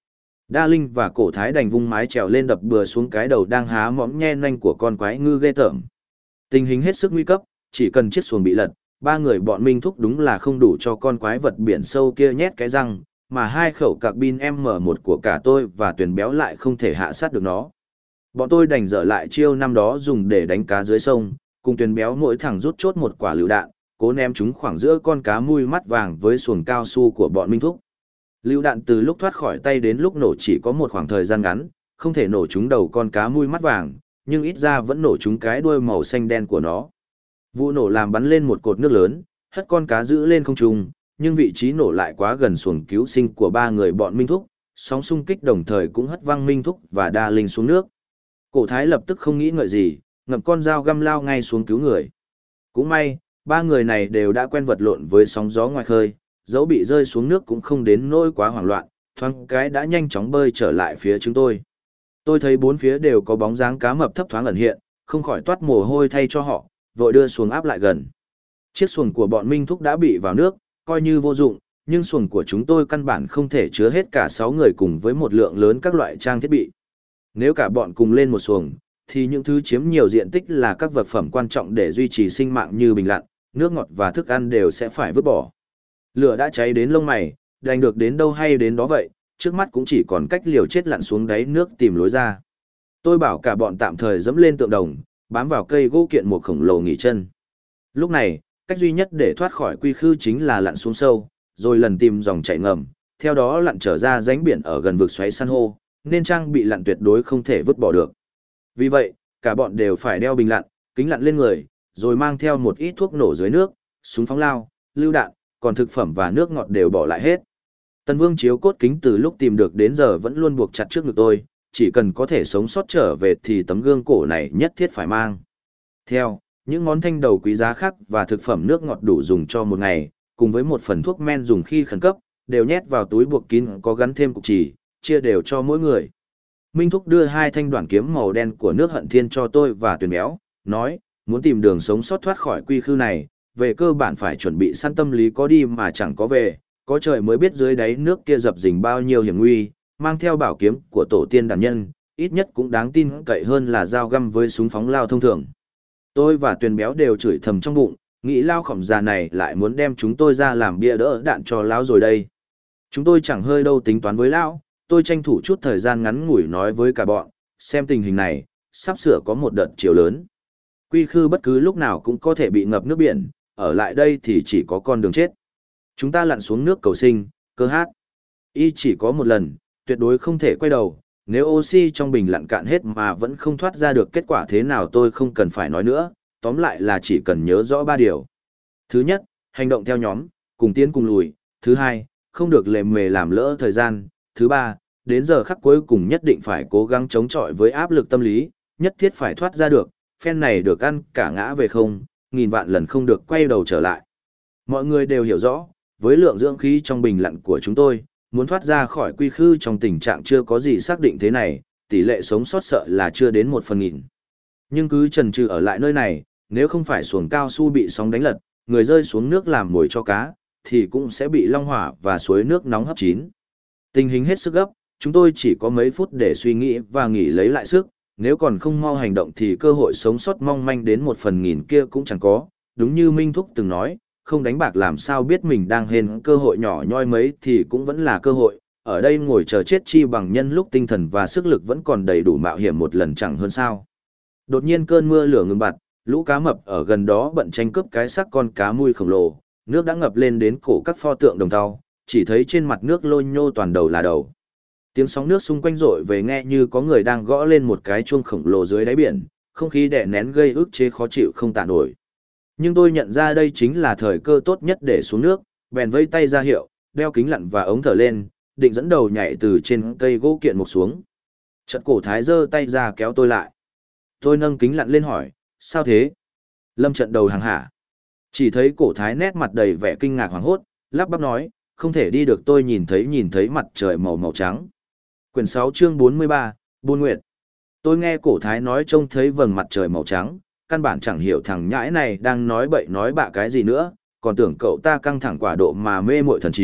Đa Linh và Cổ Thái đành vung mái trèo lên đập bừa xuống cái đầu đang há mõm nhe nanh của con quái ngư ghê tởm. Tình hình hết sức nguy cấp, chỉ cần chiếc xuồng bị lật, ba người bọn Minh Thúc đúng là không đủ cho con quái vật biển sâu kia nhét cái răng, mà hai khẩu carbine M1 của cả tôi và Tuyền Béo lại không thể hạ sát được nó. Bọn tôi đành dở lại chiêu năm đó dùng để đánh cá dưới sông, cùng Tuyền Béo mỗi thằng rút chốt một quả lựu đạn, cố ném chúng khoảng giữa con cá mui mắt vàng với xuồng cao su của bọn Minh Thúc. Lựu đạn từ lúc thoát khỏi tay đến lúc nổ chỉ có một khoảng thời gian ngắn, không thể nổ trúng đầu con cá mui mắt vàng, nhưng ít ra vẫn nổ trúng cái đuôi màu xanh đen của nó. Vụ nổ làm bắn lên một cột nước lớn, hất con cá giữ lên không trung, nhưng vị trí nổ lại quá gần xuồng cứu sinh của ba người bọn Minh Thúc, sóng xung kích đồng thời cũng hất văng Minh Thúc và Đa Linh xuống nước. Cổ Thái lập tức không nghĩ ngợi gì, ngậm con dao găm lao ngay xuống cứu người. Cũng may, ba người này đều đã quen vật lộn với sóng gió ngoài khơi, dẫu bị rơi xuống nước cũng không đến nỗi quá hoảng loạn, thoáng cái đã nhanh chóng bơi trở lại phía chúng tôi. Tôi thấy bốn phía đều có bóng dáng cá mập thấp thoáng ẩn hiện, không khỏi toát mồ hôi thay cho họ, vội đưa xuồng áp lại gần. Chiếc xuồng của bọn Minh Thúc đã bị vào nước, coi như vô dụng, nhưng xuồng của chúng tôi căn bản không thể chứa hết cả 6 người cùng với một lượng lớn các loại trang thiết bị. Nếu cả bọn cùng lên một xuồng, thì những thứ chiếm nhiều diện tích là các vật phẩm quan trọng để duy trì sinh mạng như bình lặn, nước ngọt và thức ăn đều sẽ phải vứt bỏ. Lửa đã cháy đến lông mày, đành được đến đâu hay đến đó vậy, trước mắt cũng chỉ còn cách liều chết lặn xuống đáy nước tìm lối ra. Tôi bảo cả bọn tạm thời dẫm lên tượng đồng, bám vào cây gỗ kiện một khổng lồ nghỉ chân. Lúc này, cách duy nhất để thoát khỏi quy khư chính là lặn xuống sâu, rồi lần tìm dòng chảy ngầm, theo đó lặn trở ra rãnh biển ở gần vực xoáy san hô, nên trang bị lặn tuyệt đối không thể vứt bỏ được. Vì vậy, cả bọn đều phải đeo bình lặn, kính lặn lên người, rồi mang theo một ít thuốc nổ dưới nước, súng phóng lao, lựu đạn, còn thực phẩm và nước ngọt đều bỏ lại hết. Tần Vương chiếu cốt kính từ lúc tìm được đến giờ vẫn luôn buộc chặt trước ngực tôi, chỉ cần có thể sống sót trở về thì tấm gương cổ này nhất thiết phải mang. Theo, những món thanh đầu quý giá khác và thực phẩm nước ngọt đủ dùng cho một ngày, cùng với một phần thuốc men dùng khi khẩn cấp, đều nhét vào túi buộc kín có gắn thêm cục chỉ, chia đều cho mỗi người. Minh Thúc đưa 2 thanh đoạn kiếm màu đen của nước Hận Thiên cho tôi và Tuyền Béo, nói, muốn tìm đường sống sót thoát khỏi quy khư này, về cơ bản phải chuẩn bị sẵn tâm lý có đi mà chẳng có về, có trời mới biết dưới đáy nước kia dập dình bao nhiêu hiểm nguy, mang theo bảo kiếm của tổ tiên đàn nhân, ít nhất cũng đáng tin cậy hơn là dao găm với súng phóng lao thông thường. Tôi và Tuyền Béo đều chửi thầm trong bụng, nghĩ lao khổng già này lại muốn đem chúng tôi ra làm bia đỡ đạn cho lão rồi đây. Chúng tôi chẳng hơi đâu tính toán với lão, tôi tranh thủ chút thời gian ngắn ngủi nói với cả bọn, xem tình hình này, sắp sửa có một đợt chiều lớn. Quy khư bất cứ lúc nào cũng có thể bị ngập nước biển, ở lại đây thì chỉ có con đường chết. Chúng ta lặn xuống nước cầu sinh, cơ hát. Y chỉ có một lần, tuyệt đối không thể quay đầu, nếu oxy trong bình lặn cạn hết mà vẫn không thoát ra được kết quả thế nào tôi không cần phải nói nữa, tóm lại là chỉ cần nhớ rõ 3 điều. Thứ nhất, hành động theo nhóm, cùng tiến cùng lùi. Thứ hai, không được lề mề làm lỡ thời gian. Thứ ba, đến giờ khắc cuối cùng nhất định phải cố gắng chống chọi với áp lực tâm lý, nhất thiết phải thoát ra được, phen này được ăn cả ngã về không, nghìn vạn lần không được quay đầu trở lại. Mọi người đều hiểu rõ, với lượng dưỡng khí trong bình lặn của chúng tôi, muốn thoát ra khỏi quy khư trong tình trạng chưa có gì xác định thế này, tỷ lệ sống sót sợ là chưa đến 1/1000. Nhưng cứ chần chừ ở lại nơi này, nếu không phải xuồng cao su bị sóng đánh lật, người rơi xuống nước làm mồi cho cá, thì cũng sẽ bị long hỏa và suối nước nóng hấp chín. Tình hình hết sức gấp, chúng tôi chỉ có mấy phút để suy nghĩ và nghỉ lấy lại sức, nếu còn không mau hành động thì cơ hội sống sót mong manh đến 1/1000 kia cũng chẳng có. Đúng như Minh Thúc từng nói, không đánh bạc làm sao biết mình đang hên cơ hội nhỏ nhoi mấy thì cũng vẫn là cơ hội, ở đây ngồi chờ chết chi bằng nhân lúc tinh thần và sức lực vẫn còn đầy đủ mạo hiểm một lần chẳng hơn sao. Đột nhiên cơn mưa lửa ngừng bặt, lũ cá mập ở gần đó bận tranh cướp cái xác con cá mui khổng lồ, nước đã ngập lên đến cổ các pho tượng đồng tàu, chỉ thấy trên mặt nước lôi nhô toàn đầu là đầu. Tiếng sóng nước xung quanh rội về nghe như có người đang gõ lên một cái chuông khổng lồ dưới đáy biển, không khí đè nén gây ức chế khó chịu không tả nổi. Nhưng tôi nhận ra đây chính là thời cơ tốt nhất để xuống nước, bèn vây tay ra hiệu, đeo kính lặn và ống thở lên, định dẫn đầu nhảy từ trên cây gỗ kiện một xuống. Chợt Cổ Thái giơ tay ra kéo tôi lại. Tôi nâng kính lặn lên hỏi, sao thế? Lâm Trận đầu hàng hả? Chỉ thấy Cổ Thái nét mặt đầy vẻ kinh ngạc hoảng hốt, lắp bắp nói, không thể đi được. Tôi nhìn thấy mặt trời màu trắng. Quyển 6 chương 43, Buôn Nguyệt. Tôi nghe Cổ Thái nói trông thấy vầng mặt trời màu trắng, căn bản chẳng hiểu thằng nhãi này đang nói bậy nói bạ cái gì nữa, còn tưởng cậu ta căng thẳng quả độ mà mê muội thần trí,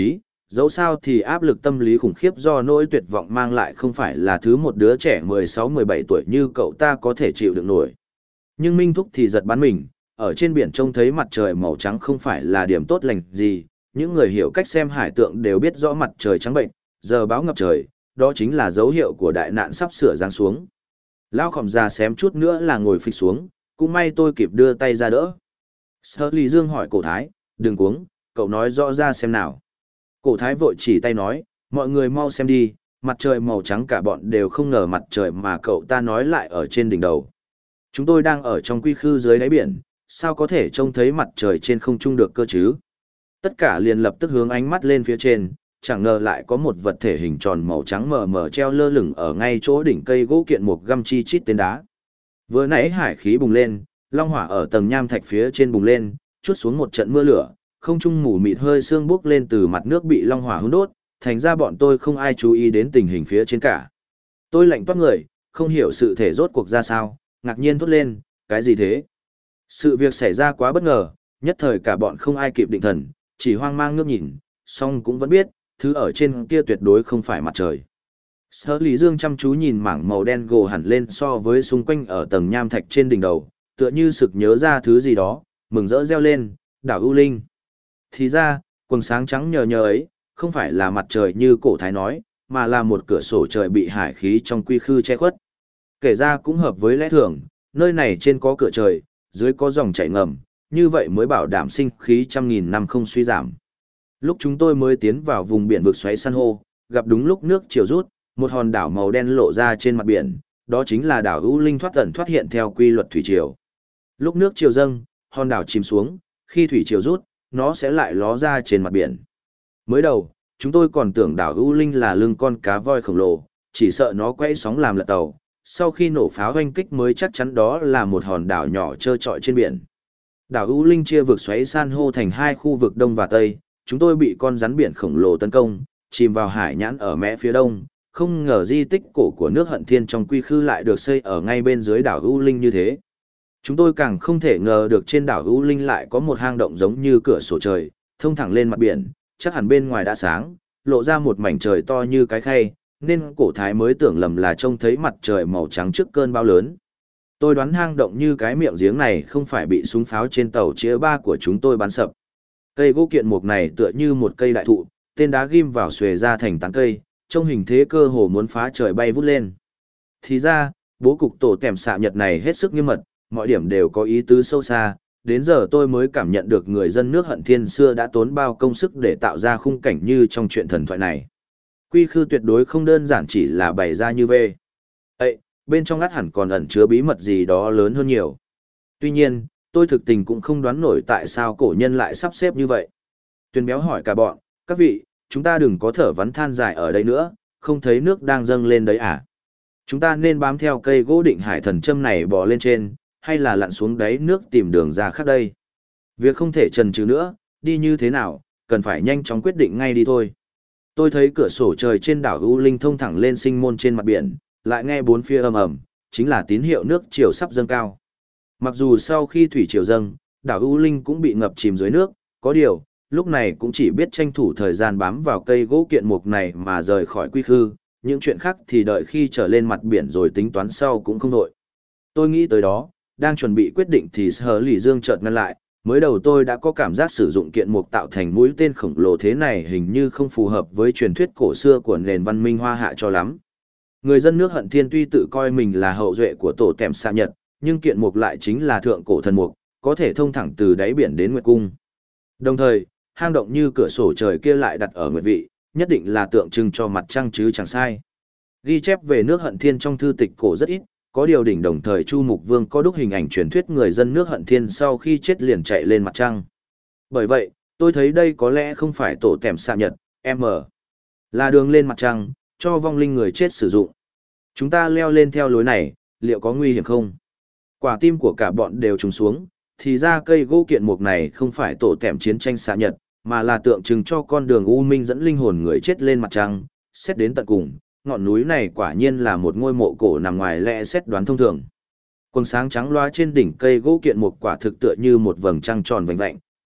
Dẫu sao thì áp lực tâm lý khủng khiếp do nỗi tuyệt vọng mang lại không phải là thứ một đứa trẻ 16-17 tuổi như cậu ta có thể chịu đựng nổi. Nhưng Minh Thúc thì giật bắn mình, ở trên biển trông thấy mặt trời màu trắng không phải là điểm tốt lành gì, những người hiểu cách xem hải tượng đều biết rõ mặt trời trắng bệnh, giờ báo ngập trời, đó chính là dấu hiệu của đại nạn sắp sửa giáng xuống. Lão khòm già xém chút nữa là ngồi phịch xuống, cũng may tôi kịp đưa tay ra đỡ. Sở Lý Dương hỏi cổ thái, đừng cuống, cậu nói rõ ra xem nào. Cổ thái vội chỉ tay nói, mọi người mau xem đi, mặt trời màu trắng cả bọn đều không ngờ mặt trời mà cậu ta nói lại ở trên đỉnh đầu. Chúng tôi đang ở trong quy khư dưới đáy biển, sao có thể trông thấy mặt trời trên không trung được cơ chứ? Tất cả liền lập tức hướng ánh mắt lên phía trên, chẳng ngờ lại có một vật thể hình tròn màu trắng mờ mờ treo lơ lửng ở ngay chỗ đỉnh cây gỗ kiện mục găm chi chít tên đá. Vừa nãy hải khí bùng lên, long hỏa ở tầng nham thạch phía trên bùng lên, chút xuống một trận mưa lửa, không trung mù mịt hơi sương bốc lên từ mặt nước bị long hỏa hun đốt, thành ra bọn tôi không ai chú ý đến tình hình phía trên cả. Tôi lạnh toát người, không hiểu sự thể rốt cuộc ra sao, ngạc nhiên thốt lên, cái gì thế? Sự việc xảy ra quá bất ngờ, nhất thời cả bọn không ai kịp định thần, chỉ hoang mang ngước nhìn, song cũng vẫn biết, thứ ở trên kia tuyệt đối không phải mặt trời. Sở Lý Dương chăm chú nhìn mảng màu đen gồ hẳn lên so với xung quanh ở tầng nham thạch trên đỉnh đầu, tựa như sực nhớ ra thứ gì đó, mừng rỡ reo lên, đảo ưu linh. Thì ra, quầng sáng trắng nhờ nhờ ấy, không phải là mặt trời như cổ thái nói, mà là một cửa sổ trời bị hải khí trong quy khư che khuất. Kể ra cũng hợp với lẽ thường, nơi này trên có cửa trời, dưới có dòng chảy ngầm, như vậy mới bảo đảm sinh khí trăm nghìn năm không suy giảm. Lúc chúng tôi mới tiến vào vùng biển vực xoáy san hô, gặp đúng lúc nước chiều rút, một hòn đảo màu đen lộ ra trên mặt biển, đó chính là đảo ưu linh thoát ẩn thoát hiện theo quy luật thủy triều. Lúc nước chiều dâng, hòn đảo chìm xuống, khi thủy triều rút, nó sẽ lại ló ra trên mặt biển. Mới đầu, chúng tôi còn tưởng đảo ưu linh là lưng con cá voi khổng lồ, chỉ sợ nó quay sóng làm lật tàu, sau khi nổ pháo hoanh kích mới chắc chắn đó là một hòn đảo nhỏ trơ trọi trên biển. Đảo ưu linh chia vực xoáy san hô thành hai khu vực đông và tây, chúng tôi bị con rắn biển khổng lồ tấn công, chìm vào hải nhãn ở mé phía đông, không ngờ di tích cổ của nước Hận Thiên trong quy khư lại được xây ở ngay bên dưới đảo ưu linh như thế. Chúng tôi càng không thể ngờ được trên đảo ưu linh lại có một hang động giống như cửa sổ trời, thông thẳng lên mặt biển, chắc hẳn bên ngoài đã sáng, lộ ra một mảnh trời to như cái khay, nên cổ thái mới tưởng lầm là trông thấy mặt trời màu trắng trước cơn bão lớn. Tôi đoán hang động như cái miệng giếng này không phải bị súng pháo trên tàu chĩa ba của chúng tôi bắn sập. Cây gỗ kiện mục này tựa như một cây đại thụ, tên đá ghim vào xuề ra thành tán cây, trông hình thế cơ hồ muốn phá trời bay vút lên. Thì ra, bố cục tổ tèm xạ nhật này hết sức nghiêm mật, mọi điểm đều có ý tứ sâu xa, đến giờ tôi mới cảm nhận được người dân nước Hận Thiên xưa đã tốn bao công sức để tạo ra khung cảnh như trong chuyện thần thoại này. Quy khư tuyệt đối không đơn giản chỉ là bày ra như vê. Ê, bên trong ắt hẳn còn ẩn chứa bí mật gì đó lớn hơn nhiều. Tuy nhiên, tôi thực tình cũng không đoán nổi tại sao cổ nhân lại sắp xếp như vậy. Tuyền béo hỏi cả bọn, các vị, chúng ta đừng có thở vắn than dài ở đây nữa, không thấy nước đang dâng lên đấy à? Chúng ta nên bám theo cây gỗ định hải thần châm này bò lên trên, hay là lặn xuống đáy nước tìm đường ra khác đây? Việc không thể chần chừ nữa, đi như thế nào, cần phải nhanh chóng quyết định ngay đi thôi. Tôi thấy cửa sổ trời trên đảo U Linh thông thẳng lên sinh môn trên mặt biển, lại nghe bốn phía ầm ầm, chính là tín hiệu nước chiều sắp dâng cao. Mặc dù sau khi thủy triều dâng, đảo U Linh cũng bị ngập chìm dưới nước, có điều, lúc này cũng chỉ biết tranh thủ thời gian bám vào cây gỗ kiện mục này mà rời khỏi quy khư, những chuyện khác thì đợi khi trở lên mặt biển rồi tính toán sau cũng không đội. Tôi nghĩ tới đó, đang chuẩn bị quyết định thì Sở Lý Dương chợt ngăn lại, mới đầu tôi đã có cảm giác sử dụng kiện mục tạo thành mũi tên khổng lồ thế này hình như không phù hợp với truyền thuyết cổ xưa của nền văn minh Hoa Hạ cho lắm. Người dân nước Hận Thiên tuy tự coi mình là hậu duệ của tổ tèm xạ Nhật, nhưng kiện mục lại chính là thượng cổ thần mục, có thể thông thẳng từ đáy biển đến Nguyệt Cung. Đồng thời, hang động như cửa sổ trời kia lại đặt ở Nguyệt Vị, nhất định là tượng trưng cho mặt trăng chứ chẳng sai. Ghi chép về nước Hận Thiên trong thư tịch cổ rất ít, có điều đỉnh đồng thời Chu Mục Vương có đúc hình ảnh truyền thuyết người dân nước Hận Thiên sau khi chết liền chạy lên mặt trăng. Bởi vậy, tôi thấy đây có lẽ không phải tổ tèm xạ Nhật, M, là đường lên mặt trăng, cho vong linh người chết sử dụng. Chúng ta leo lên theo lối này, liệu có nguy hiểm không? Quả tim của cả bọn đều trùng xuống, thì ra cây gỗ kiện mục này không phải tổ tèm chiến tranh xạ Nhật, mà là tượng trưng cho con đường u minh dẫn linh hồn người chết lên mặt trăng. Xét đến tận cùng, ngọn núi này quả nhiên là một ngôi mộ cổ nằm ngoài lẽ xét đoán thông thường. Quầng sáng trắng loa trên đỉnh cây gỗ kiện mục quả thực tựa như một vầng trăng tròn vành vạnh,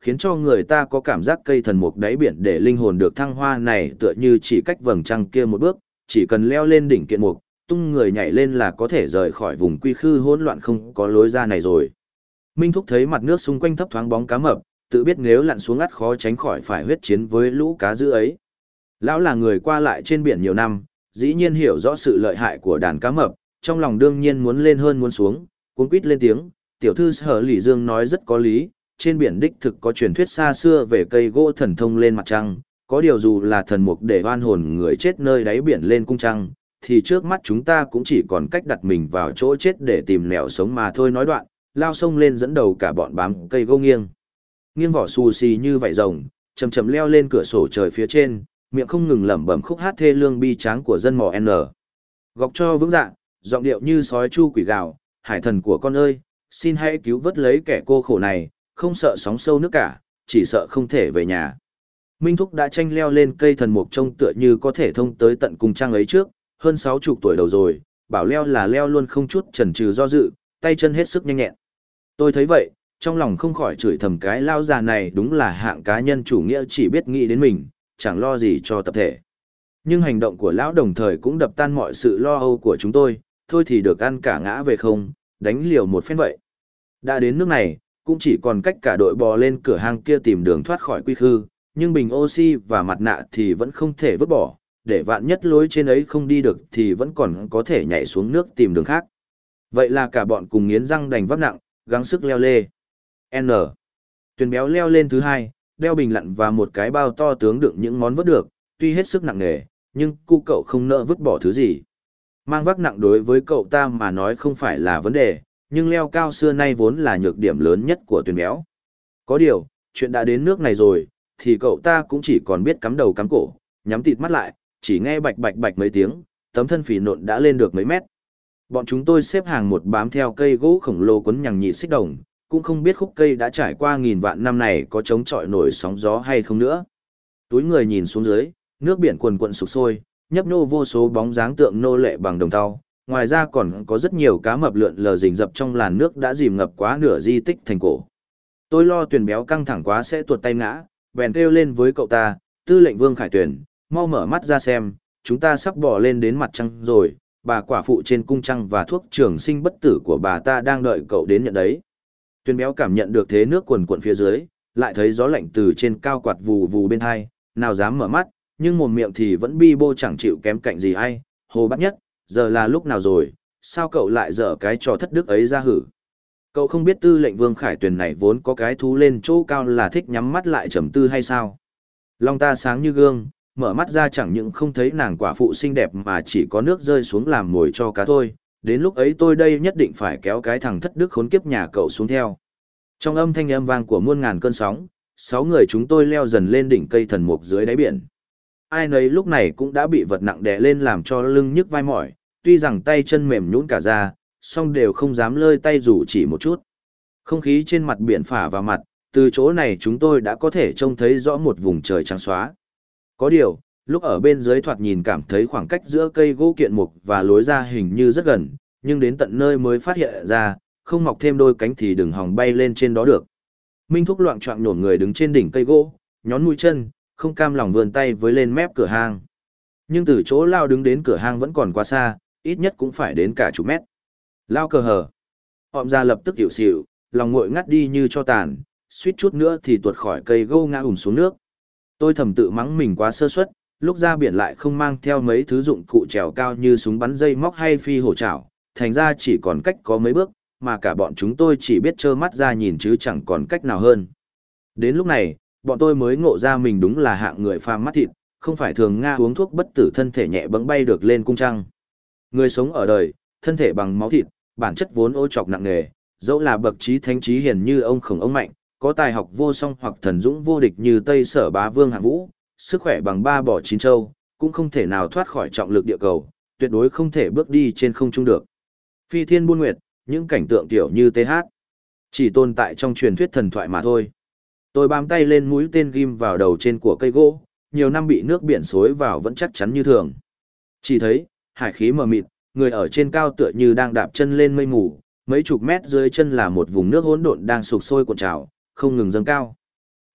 khiến cho người ta có cảm giác cây thần mục đáy biển để linh hồn được thăng hoa này tựa như chỉ cách vầng trăng kia một bước, chỉ cần leo lên đỉnh kiện mục, tung người nhảy lên là có thể rời khỏi vùng quy khư hỗn loạn không có lối ra này rồi. Minh Thúc thấy mặt nước xung quanh thấp thoáng bóng cá mập, tự biết nếu lặn xuống ắt khó tránh khỏi phải huyết chiến với lũ cá dữ ấy. Lão là người qua lại trên biển nhiều năm, dĩ nhiên hiểu rõ sự lợi hại của đàn cá mập, trong lòng đương nhiên muốn lên hơn muốn xuống, cuống quýt lên tiếng, tiểu thư Sở Lỷ Dương nói rất có lý, trên biển đích thực có truyền thuyết xa xưa về cây gỗ thần thông lên mặt trăng, có điều dù là thần mục để oan hồn người chết nơi đáy biển lên cung trăng, thì trước mắt chúng ta cũng chỉ còn cách đặt mình vào chỗ chết để tìm nẻo sống mà thôi. Nói đoạn, lao sông lên dẫn đầu cả bọn bám cây gỗ nghiêng vỏ xù xì như vảy rồng, chầm chầm leo lên cửa sổ trời phía trên, miệng không ngừng lẩm bẩm khúc hát thê lương bi tráng của dân mỏ N. Gọc cho vững dạ, giọng điệu như sói chu quỷ gào, hải thần của con ơi, xin hãy cứu vớt lấy kẻ cô khổ này, không sợ sóng sâu nước cả, chỉ sợ không thể về nhà. Minh Thúc đã tranh leo lên cây thần mục trông tựa như có thể thông tới tận cung trăng ấy trước, hơn 60 tuổi đầu rồi, bảo leo là leo luôn không chút chần chừ do dự, tay chân hết sức nhanh nhẹn. Tôi thấy vậy, trong lòng không khỏi chửi thầm cái lao già này đúng là hạng cá nhân chủ nghĩa chỉ biết nghĩ đến mình, chẳng lo gì cho tập thể. Nhưng hành động của lão đồng thời cũng đập tan mọi sự lo âu của chúng tôi, thôi thì được ăn cả ngã về không, đánh liều một phen vậy. Đã đến nước này, cũng chỉ còn cách cả đội bò lên cửa hang kia tìm đường thoát khỏi quy khư, nhưng bình oxy và mặt nạ thì vẫn không thể vứt bỏ, để vạn nhất lối trên ấy không đi được thì vẫn còn có thể nhảy xuống nước tìm đường khác. Vậy là cả bọn cùng nghiến răng đành vác nặng, gắng sức leo lê. N. Tuyền béo leo lên thứ hai, đeo bình lặn và một cái bao to tướng đựng những món vớt được, tuy hết sức nặng nề, nhưng cu cậu không nỡ vứt bỏ thứ gì. Mang vác nặng đối với cậu ta mà nói không phải là vấn đề, nhưng leo cao xưa nay vốn là nhược điểm lớn nhất của Tuyền béo. Có điều, chuyện đã đến nước này rồi, thì cậu ta cũng chỉ còn biết cắm đầu cắm cổ, nhắm tịt mắt lại, chỉ nghe bạch bạch bạch mấy tiếng, tấm thân phì nộn đã lên được mấy mét. Bọn chúng tôi xếp hàng một bám theo cây gỗ khổng lồ quấn nhằng nhị xích đồng, cũng không biết khúc cây đã trải qua nghìn vạn năm này có chống chọi nổi sóng gió hay không nữa. Túi người nhìn xuống dưới, nước biển cuồn cuộn sục sôi, nhấp nhô vô số bóng dáng tượng nô lệ bằng đồng thau. Ngoài ra còn có rất nhiều cá mập lượn lờ rình rập trong làn nước đã dìm ngập quá nửa di tích thành cổ. Tôi lo Tuyền béo căng thẳng quá sẽ tuột tay ngã, bèn kêu lên với cậu ta, Tư lệnh Vương Khải Tuyền, mau mở mắt ra xem, chúng ta sắp bò lên đến mặt trăng rồi, bà quả phụ trên cung trăng và thuốc trường sinh bất tử của bà ta đang đợi cậu đến nhận đấy. Tuyền béo cảm nhận được thế nước cuồn cuộn phía dưới, lại thấy gió lạnh từ trên cao quạt vù vù bên hai, nào dám mở mắt, nhưng mồm miệng thì vẫn bi bô chẳng chịu kém cạnh gì ai. Hồ Bát Nhất, giờ là lúc nào rồi, sao cậu lại dở cái trò thất đức ấy ra hử? Cậu không biết Tư lệnh Vương Khải Tuyền này vốn có cái thú lên chỗ cao là thích nhắm mắt lại trầm tư hay sao? Lòng ta sáng như gương, mở mắt ra chẳng những không thấy nàng quả phụ xinh đẹp mà chỉ có nước rơi xuống làm mồi cho cá thôi. Đến lúc ấy tôi đây nhất định phải kéo cái thằng thất đức khốn kiếp nhà cậu xuống theo. Trong âm thanh âm vang của muôn ngàn cơn sóng, 6 người chúng tôi leo dần lên đỉnh cây thần mục dưới đáy biển. Ai nấy lúc này cũng đã bị vật nặng đè lên làm cho lưng nhức vai mỏi, tuy rằng tay chân mềm nhũn cả ra, song đều không dám lơi tay dù chỉ một chút. Không khí trên mặt biển phả vào mặt, từ chỗ này chúng tôi đã có thể trông thấy rõ một vùng trời trắng xóa. Có điều, lúc ở bên dưới thoạt nhìn cảm thấy khoảng cách giữa cây gỗ kiện mục và lối ra hình như rất gần, nhưng đến tận nơi mới phát hiện ra, không mọc thêm đôi cánh thì đừng hòng bay lên trên đó được. Minh Thúc loạng choạng nhổn người đứng trên đỉnh cây gỗ, nhón mũi chân, không cam lòng vươn tay với lên mép cửa hang. Nhưng từ chỗ Lao đứng đến cửa hang vẫn còn quá xa, ít nhất cũng phải đến cả chục mét. Lao cờ hờ. Họm ra lập tức hiểu xỉu, lòng nguội ngắt đi như cho tàn, suýt chút nữa thì tuột khỏi cây gỗ ngã xuống nước. Tôi thầm tự mắng mình quá sơ suất, lúc ra biển lại không mang theo mấy thứ dụng cụ trèo cao như súng bắn dây móc hay phi hổ chảo, thành ra chỉ còn cách có mấy bước, mà cả bọn chúng tôi chỉ biết trơ mắt ra nhìn chứ chẳng còn cách nào hơn. Đến lúc này, bọn tôi mới ngộ ra mình đúng là hạng người phàm mắt thịt, không phải thường Nga uống thuốc bất tử thân thể nhẹ bẫng bay được lên cung trăng. Người sống ở đời, thân thể bằng máu thịt, bản chất vốn ô trọc nặng nề, dẫu là bậc trí thánh trí hiền như ông Khổng ông Mạnh, có tài học vô song hoặc thần dũng vô địch như Tây Sở Bá Vương Hạng Vũ, sức khỏe bằng 3 bò 9 trâu, cũng không thể nào thoát khỏi trọng lực địa cầu, tuyệt đối không thể bước đi trên không trung được. Phi thiên buôn nguyệt, những cảnh tượng tiểu như TH, chỉ tồn tại trong truyền thuyết thần thoại mà thôi. Tôi bám tay lên mũi tên ghim vào đầu trên của cây gỗ, nhiều năm bị nước biển xối vào vẫn chắc chắn như thường. Chỉ thấy, hải khí mờ mịt, người ở trên cao tựa như đang đạp chân lên mây mù, mấy chục mét dưới chân là một vùng nước hỗn độn đang sục sôi cuộn trào, không ngừng dâng cao.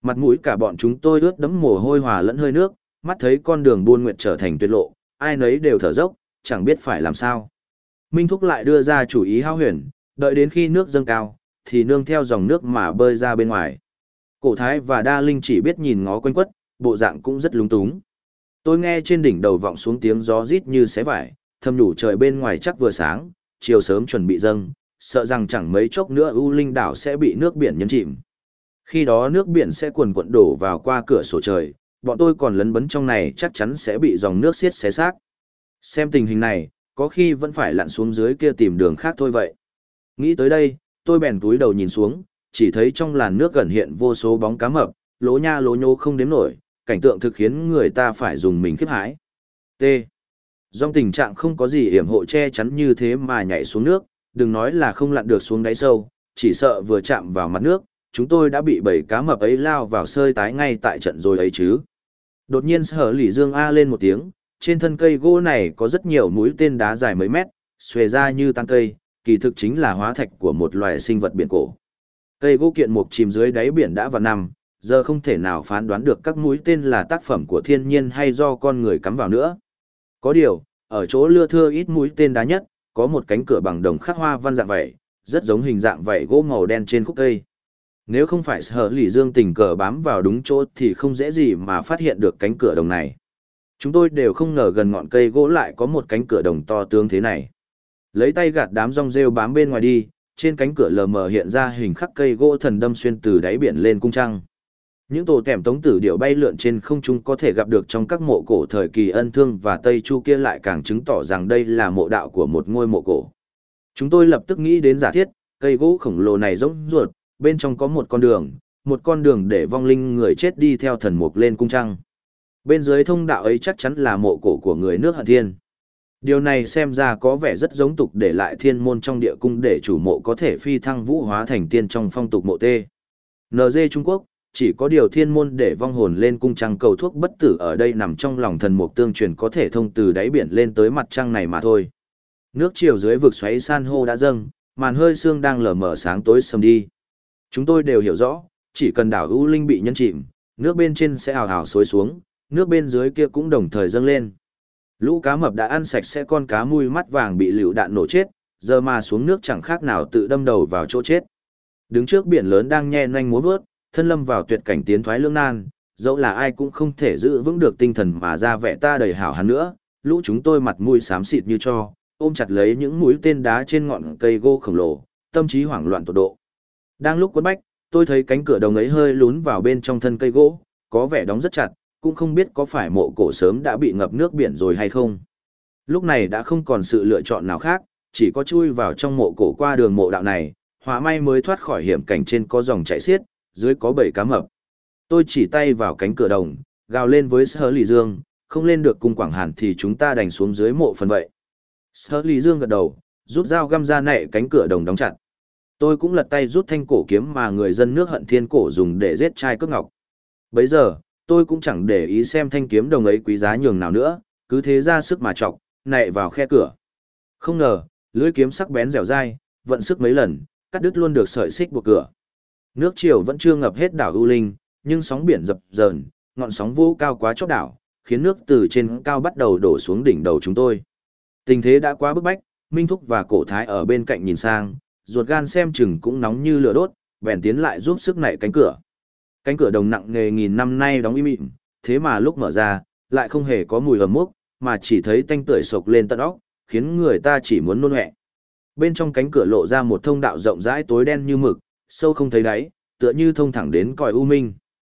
Mặt mũi cả bọn chúng tôi ướt đẫm mồ hôi hòa lẫn hơi nước, mắt thấy con đường buôn nguyệt trở thành tuyệt lộ, ai nấy đều thở dốc, chẳng biết phải làm sao. Minh Thúc lại đưa ra chủ ý hao huyền, đợi đến khi nước dâng cao, thì nương theo dòng nước mà bơi ra bên ngoài. Cổ Thái và Đa Linh chỉ biết nhìn ngó quanh quất, bộ dạng cũng rất lúng túng. Tôi nghe trên đỉnh đầu vọng xuống tiếng gió rít như xé vải, thầm nhủ trời bên ngoài chắc vừa sáng, chiều sớm chuẩn bị dâng, sợ rằng chẳng mấy chốc nữa U Linh đảo sẽ bị nước biển nhấn chìm. Khi đó nước biển sẽ cuồn cuộn đổ vào qua cửa sổ trời, bọn tôi còn lấn bấn trong này chắc chắn sẽ bị dòng nước xiết xé xác. Xem tình hình này, có khi vẫn phải lặn xuống dưới kia tìm đường khác thôi vậy. Nghĩ tới đây, tôi bèn túi đầu nhìn xuống, chỉ thấy trong làn nước gần hiện vô số bóng cá mập, lố nha lố nhô không đếm nổi, cảnh tượng thực khiến người ta phải dùng mình khiếp hãi. T. Trong tình trạng không có gì yểm hộ che chắn như thế mà nhảy xuống nước, đừng nói là không lặn được xuống đáy sâu, chỉ sợ vừa chạm vào mặt nước, chúng tôi đã bị bầy cá mập ấy lao vào sơi tái ngay tại trận rồi ấy chứ. Đột nhiên Sở Lỷ Dương a lên một tiếng, trên thân cây gỗ này có rất nhiều mũi tên đá dài mấy mét, xuề ra như tán cây, kỳ thực chính là hóa thạch của một loài sinh vật biển cổ. Cây gỗ kiện mục chìm dưới đáy biển đã vào năm, giờ không thể nào phán đoán được các mũi tên là tác phẩm của thiên nhiên hay do con người cắm vào nữa. Có điều, ở chỗ lưa thưa ít mũi tên đá nhất, có một cánh cửa bằng đồng khắc hoa văn dạng vảy, rất giống hình dạng vảy gỗ màu đen trên khúc cây. Nếu không phải Sở Lỷ Dương tình cờ bám vào đúng chỗ thì không dễ gì mà phát hiện được cánh cửa đồng này. Chúng tôi đều không ngờ gần ngọn cây gỗ lại có một cánh cửa đồng to tướng thế này. Lấy tay gạt đám rong rêu bám bên ngoài đi, trên cánh cửa lờ mờ hiện ra hình khắc cây gỗ thần đâm xuyên từ đáy biển lên cung trăng. Những tổ tẻm tống tử điệu bay lượn trên không trung có thể gặp được trong các mộ cổ thời kỳ Ân Thương và Tây Chu kia lại càng chứng tỏ rằng đây là mộ đạo của một ngôi mộ cổ. Chúng tôi lập tức nghĩ đến giả thiết, cây gỗ khổng lồ này giống ruột, bên trong có một con đường để vong linh người chết đi theo thần mục lên cung trăng. Bên dưới thông đạo ấy chắc chắn là mộ cổ của người nước Hận Thiên. Điều này xem ra có vẻ rất giống tục để lại thiên môn trong địa cung để chủ mộ có thể phi thăng vũ hóa thành tiên trong phong tục mộ tê. NG Trung Quốc, chỉ có điều thiên môn để vong hồn lên cung trăng cầu thuốc bất tử ở đây nằm trong lòng thần mục tương truyền có thể thông từ đáy biển lên tới mặt trăng này mà thôi. Nước chiều dưới vực xoáy san hô đã dâng, màn hơi sương đang lờ mờ sáng tối sầm đi. Chúng tôi đều hiểu rõ, chỉ cần đảo U Linh bị nhấn chìm, nước bên trên sẽ hào hào xối xuống, nước bên dưới kia cũng đồng thời dâng lên. Lũ cá mập đã ăn sạch sẽ con cá mui mắt vàng bị lựu đạn nổ chết, giờ mà xuống nước chẳng khác nào tự đâm đầu vào chỗ chết. Đứng trước biển lớn đang nhe nanh múa vớt, thân lâm vào tuyệt cảnh tiến thoái lưỡng nan, dẫu là ai cũng không thể giữ vững được tinh thần mà ra vẻ ta đầy hảo hán nữa. Lũ chúng tôi mặt mũi xám xịt như tro, ôm chặt lấy những mũi tên đá trên ngọn cây gỗ khổng lồ, tâm trí hoảng loạn tột độ. Đang lúc quấn bách, tôi thấy cánh cửa đồng ấy hơi lún vào bên trong thân cây gỗ, có vẻ đóng rất chặt, cũng không biết có phải mộ cổ sớm đã bị ngập nước biển rồi hay không. Lúc này đã không còn sự lựa chọn nào khác, chỉ có chui vào trong mộ cổ qua đường mộ đạo này, họa may mới thoát khỏi hiểm cảnh trên có dòng chảy xiết, dưới có bầy cá mập. Tôi chỉ tay vào cánh cửa đồng, gào lên với Sở Lỷ Dương, không lên được cung Quảng Hàn thì chúng ta đành xuống dưới mộ phần vậy. Sở Lỷ Dương gật đầu, rút dao găm ra nạy cánh cửa đồng đóng chặt. Tôi cũng lật tay rút thanh cổ kiếm mà người dân nước Hận Thiên cổ dùng để giết trai cướp ngọc. Bấy giờ, tôi cũng chẳng để ý xem thanh kiếm đồng ấy quý giá nhường nào nữa, cứ thế ra sức mà chọc, nạy vào khe cửa. Không ngờ, lưỡi kiếm sắc bén dẻo dai, vận sức mấy lần, cắt đứt luôn được sợi xích buộc cửa. Nước triều vẫn chưa ngập hết đảo U Linh, nhưng sóng biển dập dờn, ngọn sóng vô cao quá chóp đảo, khiến nước từ trên cao bắt đầu đổ xuống đỉnh đầu chúng tôi. Tình thế đã quá bức bách, Minh Thúc và Cổ Thái ở bên cạnh nhìn sang, ruột gan xem chừng cũng nóng như lửa đốt, bèn tiến lại giúp sức nạy cánh cửa. Cánh cửa đồng nặng nghề nghìn năm nay đóng im ỉm, thế mà lúc mở ra, lại không hề có mùi ẩm mốc, mà chỉ thấy tanh tưởi sộc lên tận óc, khiến người ta chỉ muốn nôn ọe. Bên trong cánh cửa lộ ra một thông đạo rộng rãi tối đen như mực, sâu không thấy đáy, tựa như thông thẳng đến cõi u minh.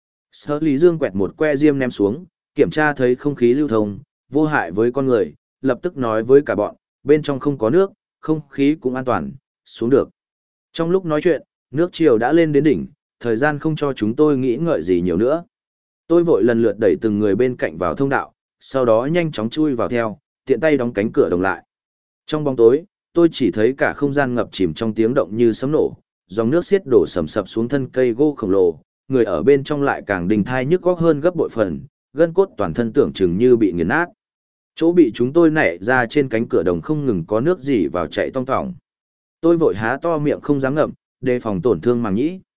Sở Lý Dương quẹt một que diêm ném xuống, kiểm tra thấy không khí lưu thông, vô hại với con người, lập tức nói với cả bọn, bên trong không có nước, không khí cũng an toàn, xuống được. Trong lúc nói chuyện, nước triều đã lên đến đỉnh, thời gian không cho chúng tôi nghĩ ngợi gì nhiều nữa. Tôi vội lần lượt đẩy từng người bên cạnh vào thông đạo, sau đó nhanh chóng chui vào theo, tiện tay đóng cánh cửa đồng lại. Trong bóng tối, tôi chỉ thấy cả không gian ngập chìm trong tiếng động như sấm nổ, dòng nước xiết đổ sầm sập xuống thân cây gỗ khổng lồ, người ở bên trong lại càng đình thai nhức góc hơn gấp bội phần, gân cốt toàn thân tưởng chừng như bị nghiền nát. Chỗ bị chúng tôi nảy ra trên cánh cửa đồng không ngừng có nước dỉ vào chạy tong tỏng. Tôi vội há to miệng không dám ngậm, đề phòng tổn thương màng nhĩ.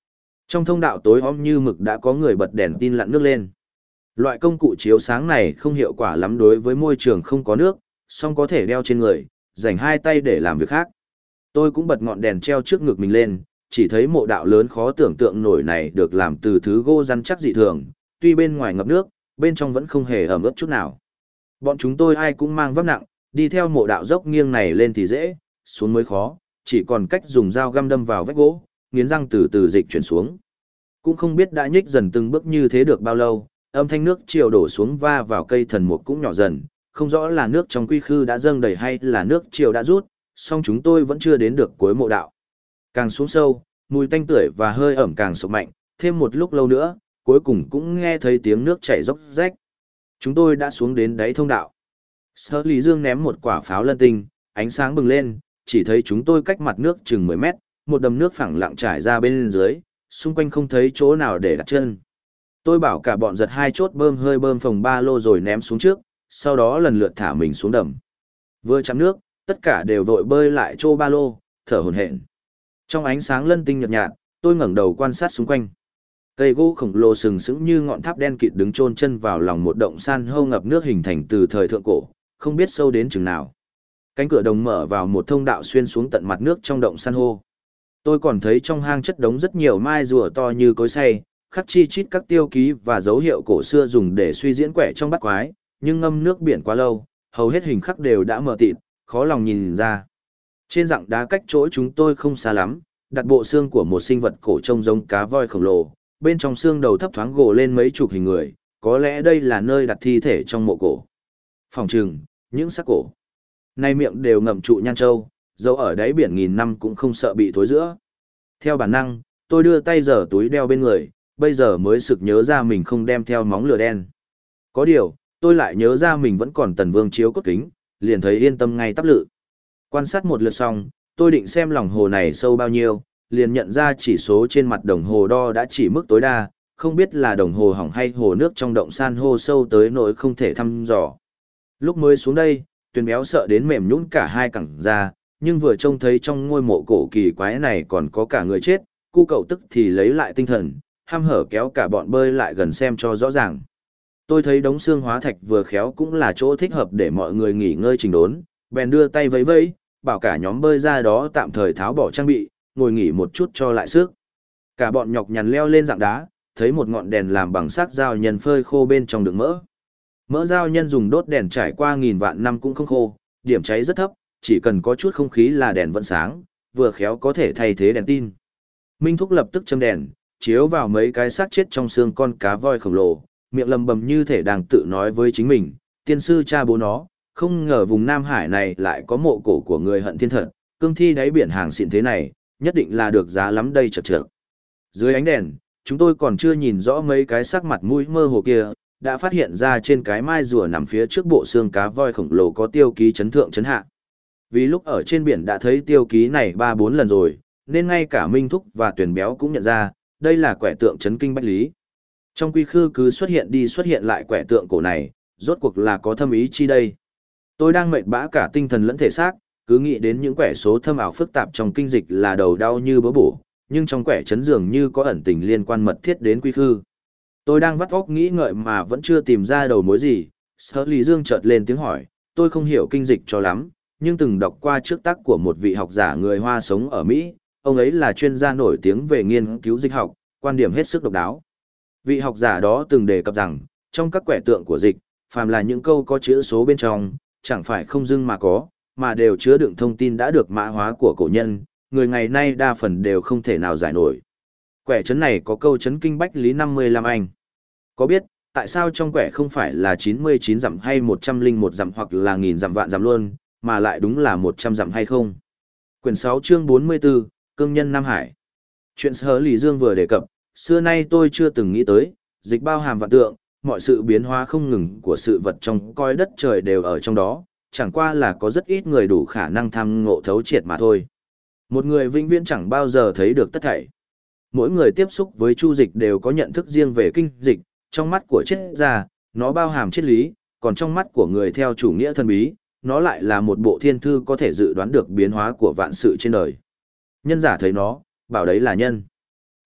Trong thông đạo tối om như mực đã có người bật đèn tin lặn nước lên. Loại công cụ chiếu sáng này không hiệu quả lắm đối với môi trường không có nước, song có thể đeo trên người, dành hai tay để làm việc khác. Tôi cũng bật ngọn đèn treo trước ngực mình lên, chỉ thấy mộ đạo lớn khó tưởng tượng nổi này được làm từ thứ gỗ rắn chắc dị thường, tuy bên ngoài ngập nước, bên trong vẫn không hề ẩm ướt chút nào. Bọn chúng tôi ai cũng mang vác nặng, đi theo mộ đạo dốc nghiêng này lên thì dễ, xuống mới khó, chỉ còn cách dùng dao găm đâm vào vách gỗ, nghiến răng từ từ dịch chuyển xuống. Cũng không biết đã nhích dần từng bước như thế được bao lâu, âm thanh nước triều đổ xuống va vào cây thần mục cũng nhỏ dần, không rõ là nước trong quy khư đã dâng đầy hay là nước triều đã rút, song chúng tôi vẫn chưa đến được cuối mộ đạo. Càng xuống sâu, mùi tanh tưởi và hơi ẩm càng sộc mạnh, thêm một lúc lâu nữa, cuối cùng cũng nghe thấy tiếng nước chảy róc rách. Chúng tôi đã xuống đến đáy thông đạo. Sở Lý Dương ném một quả pháo lân tinh, ánh sáng bừng lên, chỉ thấy chúng tôi cách mặt nước chừng 10 mét, một đầm nước phẳng lặng trải ra bên dưới, xung quanh không thấy chỗ nào để đặt chân. Tôi bảo cả bọn giật hai chốt bơm hơi bơm phồng ba lô rồi ném xuống trước, sau đó lần lượt thả mình xuống đầm. Vừa chạm nước, tất cả đều vội bơi lại chỗ ba lô, thở hổn hển. Trong ánh sáng lân tinh nhợt nhạt, tôi ngẩng đầu quan sát xung quanh. Cây gỗ khổng lồ sừng sững như ngọn tháp đen kịt đứng chôn chân vào lòng một động san hô ngập nước hình thành từ thời thượng cổ, không biết sâu đến chừng nào. Cánh cửa đồng mở vào một thông đạo xuyên xuống tận mặt nước trong động san hô. Tôi còn thấy trong hang chất đống rất nhiều mai rùa to như cối xay, khắc chi chít các tiêu ký và dấu hiệu cổ xưa dùng để suy diễn quẻ trong bát quái, nhưng ngâm nước biển quá lâu, hầu hết hình khắc đều đã mờ tịt, khó lòng nhìn ra. Trên rặng đá cách chỗ chúng tôi không xa lắm, đặt bộ xương của một sinh vật cổ trông giống cá voi khổng lồ, bên trong xương đầu thấp thoáng gồ lên mấy chục hình người, có lẽ đây là nơi đặt thi thể trong mộ cổ. Phòng trừng, những xác cổ. Nay miệng đều ngậm trụ nhan châu, dấu ở đáy biển nghìn năm cũng không sợ bị thối rữa. Theo bản năng, tôi đưa tay giở túi đeo bên người, bây giờ mới sực nhớ ra mình không đem theo móng lửa đen. Có điều, tôi lại nhớ ra mình vẫn còn tần vương chiếu cốt kính, liền thấy yên tâm ngay tắp lự. Quan sát một lượt xong, tôi định xem lòng hồ này sâu bao nhiêu, liền nhận ra chỉ số trên mặt đồng hồ đo đã chỉ mức tối đa, không biết là đồng hồ hỏng hay hồ nước trong động san hô sâu tới nỗi không thể thăm dò. Lúc mới xuống đây, Tuyền Béo sợ đến mềm nhũn cả hai cẳng ra, nhưng vừa trông thấy trong ngôi mộ cổ kỳ quái này còn có cả người chết, cu cậu tức thì lấy lại tinh thần, ham hở kéo cả bọn bơi lại gần xem cho rõ ràng. Tôi thấy đống xương hóa thạch vừa khéo cũng là chỗ thích hợp để mọi người nghỉ ngơi trình đốn, bèn đưa tay vẫy vẫy, bảo cả nhóm bơi ra đó tạm thời tháo bỏ trang bị, ngồi nghỉ một chút cho lại sức. Cả bọn nhọc nhằn leo lên dạng đá, thấy một ngọn đèn làm bằng xác dao nhân phơi khô bên trong đựng mỡ. Mỡ dao nhân dùng đốt đèn trải qua nghìn vạn năm cũng không khô, điểm cháy rất thấp, chỉ cần có chút không khí là đèn vẫn sáng, vừa khéo có thể thay thế đèn tin. Minh Thúc lập tức châm đèn, chiếu vào mấy cái xác chết trong xương con cá voi khổng lồ, miệng lầm bầm như thể đang tự nói với chính mình, tiên sư cha bố nó, không ngờ vùng Nam Hải này lại có mộ cổ của người hận thiên thật, cương thi đáy biển hàng xịn thế này, nhất định là được giá lắm đây chật chật. Dưới ánh đèn, chúng tôi còn chưa nhìn rõ mấy cái sắc mặt mũi mơ hồ kia, đã phát hiện ra trên cái mai rùa nằm phía trước bộ xương cá voi khổng lồ có tiêu ký chấn thượng chấn hạ. Vì lúc ở trên biển đã thấy tiêu ký này 3-4 lần rồi, nên ngay cả Minh Thúc và Tuyền Béo cũng nhận ra, đây là quẻ tượng chấn kinh bách lý. Trong quy khư cứ xuất hiện đi xuất hiện lại quẻ tượng cổ này, rốt cuộc là có thâm ý chi đây. Tôi đang mệt bã cả tinh thần lẫn thể xác, cứ nghĩ đến những quẻ số thâm ảo phức tạp trong kinh dịch là đầu đau như bớ bổ, nhưng trong quẻ chấn dường như có ẩn tình liên quan mật thiết đến quy khư. Tôi đang vắt óc nghĩ ngợi mà vẫn chưa tìm ra đầu mối gì, Sở Lý Dương chợt lên tiếng hỏi, tôi không hiểu kinh dịch cho lắm, nhưng từng đọc qua trước tác của một vị học giả người Hoa sống ở Mỹ, ông ấy là chuyên gia nổi tiếng về nghiên cứu dịch học, quan điểm hết sức độc đáo. Vị học giả đó từng đề cập rằng, trong các quẻ tượng của dịch, phàm là những câu có chữ số bên trong, chẳng phải không dưng mà có, mà đều chứa đựng thông tin đã được mã hóa của cổ nhân, người ngày nay đa phần đều không thể nào giải nổi. Quẻ chấn này có câu chấn kinh bách lý 55 anh. Có biết, tại sao trong quẻ không phải là 99 dặm hay 101 dặm hoặc là nghìn dặm vạn dặm luôn, mà lại đúng là 100 dặm hay không? Quyển 6 chương 44, Cương nhân Nam Hải. Chuyện Sở Lý Dương vừa đề cập, xưa nay tôi chưa từng nghĩ tới, dịch bao hàm vạn tượng, mọi sự biến hóa không ngừng của sự vật trong cõi đất trời đều ở trong đó, chẳng qua là có rất ít người đủ khả năng tham ngộ thấu triệt mà thôi. Một người vĩnh viễn chẳng bao giờ thấy được tất thảy. Mỗi người tiếp xúc với chu dịch đều có nhận thức riêng về kinh dịch, trong mắt của triết gia, nó bao hàm triết lý, còn trong mắt của người theo chủ nghĩa thần bí, nó lại là một bộ thiên thư có thể dự đoán được biến hóa của vạn sự trên đời. Nhân giả thấy nó, bảo đấy là nhân.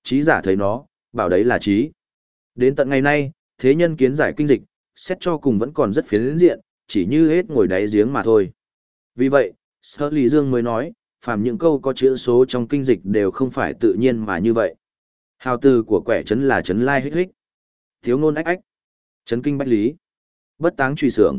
Trí giả thấy nó, bảo đấy là trí. Đến tận ngày nay, thế nhân kiến giải kinh dịch, xét cho cùng vẫn còn rất phiến diện, chỉ như hết ngồi đáy giếng mà thôi. Vì vậy, Sở Lý Dương mới nói, phàm những câu có chữ số trong kinh dịch đều không phải tự nhiên mà như vậy. Hào từ của quẻ trấn là trấn lai hích hích. Thiếu ngôn ách ách. Trấn kinh bách lý. Bất táng truy sưởng.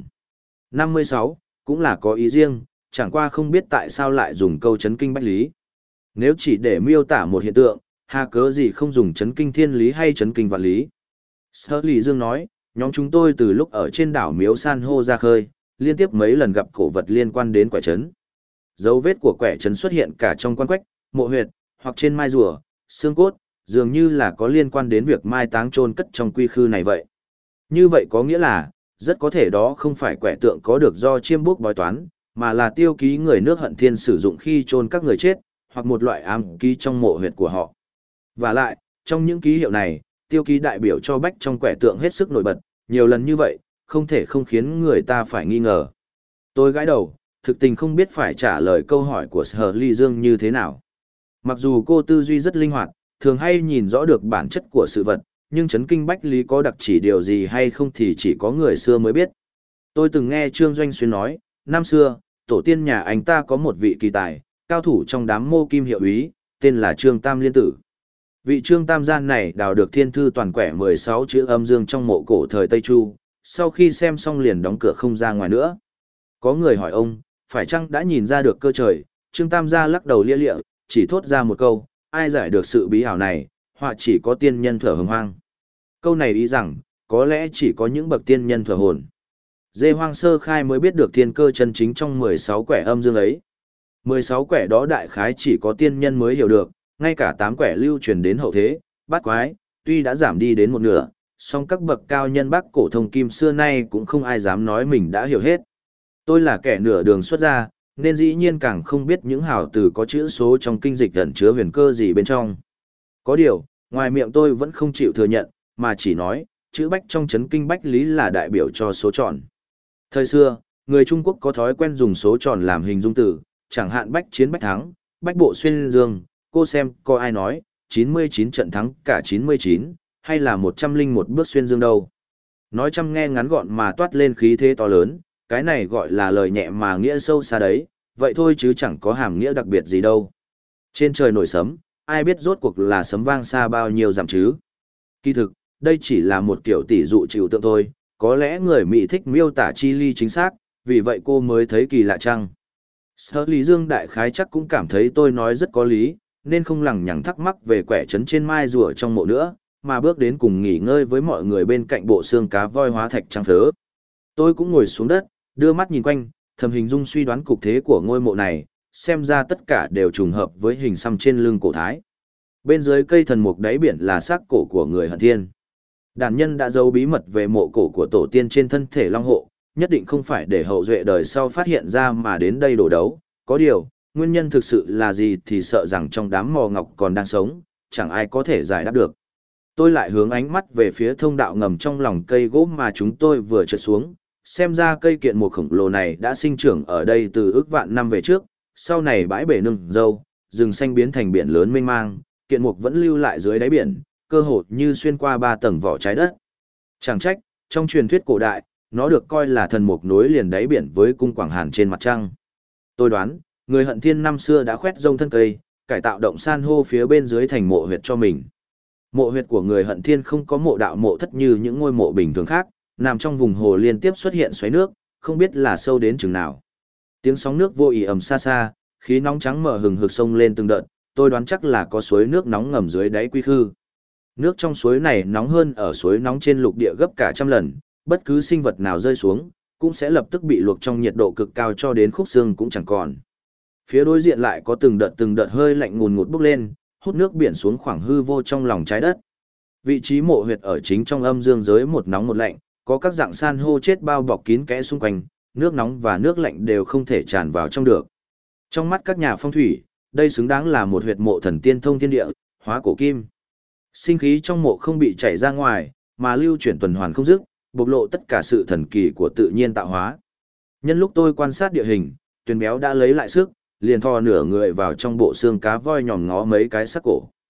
56, cũng là có ý riêng, chẳng qua không biết tại sao lại dùng câu trấn kinh bách lý. Nếu chỉ để miêu tả một hiện tượng, hà cớ gì không dùng trấn kinh thiên lý hay trấn kinh vạn lý. Sở Lý Dương nói, nhóm chúng tôi từ lúc ở trên đảo Miếu San hô ra khơi, liên tiếp mấy lần gặp cổ vật liên quan đến quẻ trấn. Dấu vết của quẻ trấn xuất hiện cả trong quan quách, mộ huyệt, hoặc trên mai rùa, xương cốt, dường như là có liên quan đến việc mai táng chôn cất trong quy khư này vậy. Như vậy có nghĩa là, rất có thể đó không phải quẻ tượng có được do chiêm bốc bói toán, mà là tiêu ký người nước Hận Thiên sử dụng khi chôn các người chết, hoặc một loại ám ký trong mộ huyệt của họ. Và lại, trong những ký hiệu này, tiêu ký đại biểu cho bách trong quẻ tượng hết sức nổi bật, nhiều lần như vậy, không thể không khiến người ta phải nghi ngờ. Tôi gãi đầu, thực tình không biết phải trả lời câu hỏi của Sở Ly Dương như thế nào. Mặc dù cô tư duy rất linh hoạt, thường hay nhìn rõ được bản chất của sự vật, nhưng chấn kinh bách lý có đặc chỉ điều gì hay không thì chỉ có người xưa mới biết. Tôi từng nghe Trương Doanh Xuyên nói, năm xưa, tổ tiên nhà anh ta có một vị kỳ tài, cao thủ trong đám mô kim hiệu úy, tên là Trương Tam Liên Tử. Vị Trương Tam Gian này đào được thiên thư toàn quẻ 16 chữ âm dương trong mộ cổ thời Tây Chu, sau khi xem xong liền đóng cửa không ra ngoài nữa. Có người hỏi ông, phải chăng đã nhìn ra được cơ trời, Trương Tam gia lắc đầu lia lịa, chỉ thốt ra một câu, ai giải được sự bí ảo này, họa chỉ có tiên nhân thở hừng hoang. Câu này ý rằng, có lẽ chỉ có những bậc tiên nhân thở hồn. Dê Hoang sơ khai mới biết được thiên cơ chân chính trong 16 quẻ âm dương ấy. 16 quẻ đó đại khái chỉ có tiên nhân mới hiểu được, ngay cả 8 quẻ lưu truyền đến hậu thế, bát quái, tuy đã giảm đi đến một nửa, song các bậc cao nhân Bắc cổ thông kim xưa nay cũng không ai dám nói mình đã hiểu hết. Tôi là kẻ nửa đường xuất gia, nên dĩ nhiên càng không biết những hào từ có chữ số trong kinh dịch ẩn chứa huyền cơ gì bên trong. Có điều, ngoài miệng tôi vẫn không chịu thừa nhận, mà chỉ nói, chữ bách trong chấn kinh bách lý là đại biểu cho số tròn. Thời xưa, người Trung Quốc có thói quen dùng số tròn làm hình dung từ, chẳng hạn bách chiến bách thắng, bách bộ xuyên dương, cô xem có ai nói, 99 trận thắng cả 99, hay là 101 bước xuyên dương đâu. Nói chăm nghe ngắn gọn mà toát lên khí thế to lớn, cái này gọi là lời nhẹ mà nghĩa sâu xa đấy, vậy thôi chứ chẳng có hàm nghĩa đặc biệt gì đâu. Trên trời nổi sấm, ai biết rốt cuộc là sấm vang xa bao nhiêu dặm chứ. Kỳ thực, đây chỉ là một kiểu tỉ dụ trừu tượng thôi, có lẽ người Mỹ thích miêu tả chi ly chính xác, vì vậy cô mới thấy kỳ lạ chăng. Sở Lý Dương đại khái chắc cũng cảm thấy tôi nói rất có lý, nên không lằng nhằng thắc mắc về quẻ trấn trên mai rùa trong mộ nữa, mà bước đến cùng nghỉ ngơi với mọi người bên cạnh bộ xương cá voi hóa thạch trắng phớ. Tôi cũng ngồi xuống đất, đưa mắt nhìn quanh, thầm hình dung suy đoán cục thế của ngôi mộ này, xem ra tất cả đều trùng hợp với hình xăm trên lưng cổ thái. Bên dưới cây thần mục đáy biển là xác cổ của người Hận Thiên. Đàn nhân đã giấu bí mật về mộ cổ của tổ tiên trên thân thể Long Hộ, nhất định không phải để hậu duệ đời sau phát hiện ra mà đến đây đổ đấu. Có điều, nguyên nhân thực sự là gì thì sợ rằng trong đám mò ngọc còn đang sống, chẳng ai có thể giải đáp được. Tôi lại hướng ánh mắt về phía thông đạo ngầm trong lòng cây gỗ mà chúng tôi vừa trượt xuống, xem ra cây kiện mục khổng lồ này đã sinh trưởng ở đây từ ước vạn năm về trước, sau này bãi bể nương dâu, rừng xanh biến thành biển lớn mênh mang, kiện mục vẫn lưu lại dưới đáy biển, cơ hồ như xuyên qua 3 tầng vỏ trái đất. Chẳng trách, trong truyền thuyết cổ đại, nó được coi là thần mục nối liền đáy biển với cung Quảng Hàn trên mặt trăng. Tôi đoán, người Hận Thiên năm xưa đã khoét rông thân cây, cải tạo động san hô phía bên dưới thành mộ huyệt cho mình. Mộ huyệt của người Hận Thiên không có mộ đạo mộ thất như những ngôi mộ bình thường khác, nằm trong vùng hồ liên tiếp xuất hiện xoáy nước, không biết là sâu đến chừng nào. Tiếng sóng nước vô ỉ ầm xa xa, khí nóng trắng mở hừng hực sông lên từng đợt, tôi đoán chắc là có suối nước nóng ngầm dưới đáy quy khư. Nước trong suối này nóng hơn ở suối nóng trên lục địa gấp cả trăm lần, bất cứ sinh vật nào rơi xuống, cũng sẽ lập tức bị luộc trong nhiệt độ cực cao cho đến khúc xương cũng chẳng còn. Phía đối diện lại có từng đợt hơi lạnh ngùn ngụt bốc lên, hút nước biển xuống khoảng hư vô trong lòng trái đất. Vị trí mộ huyệt ở chính trong âm dương giới một nóng một lạnh, có các dạng san hô chết bao bọc kín kẽ xung quanh, nước nóng và nước lạnh đều không thể tràn vào trong được. Trong mắt các nhà phong thủy, đây xứng đáng là một huyệt mộ thần tiên thông thiên địa, hóa cổ kim. Sinh khí trong mộ không bị chảy ra ngoài, mà lưu chuyển tuần hoàn không dứt, bộc lộ tất cả sự thần kỳ của tự nhiên tạo hóa. Nhân lúc tôi quan sát địa hình, Tuyền Béo đã lấy lại sức, liền thò nửa người vào trong bộ xương cá voi nhòm ngó mấy cái xác cổ.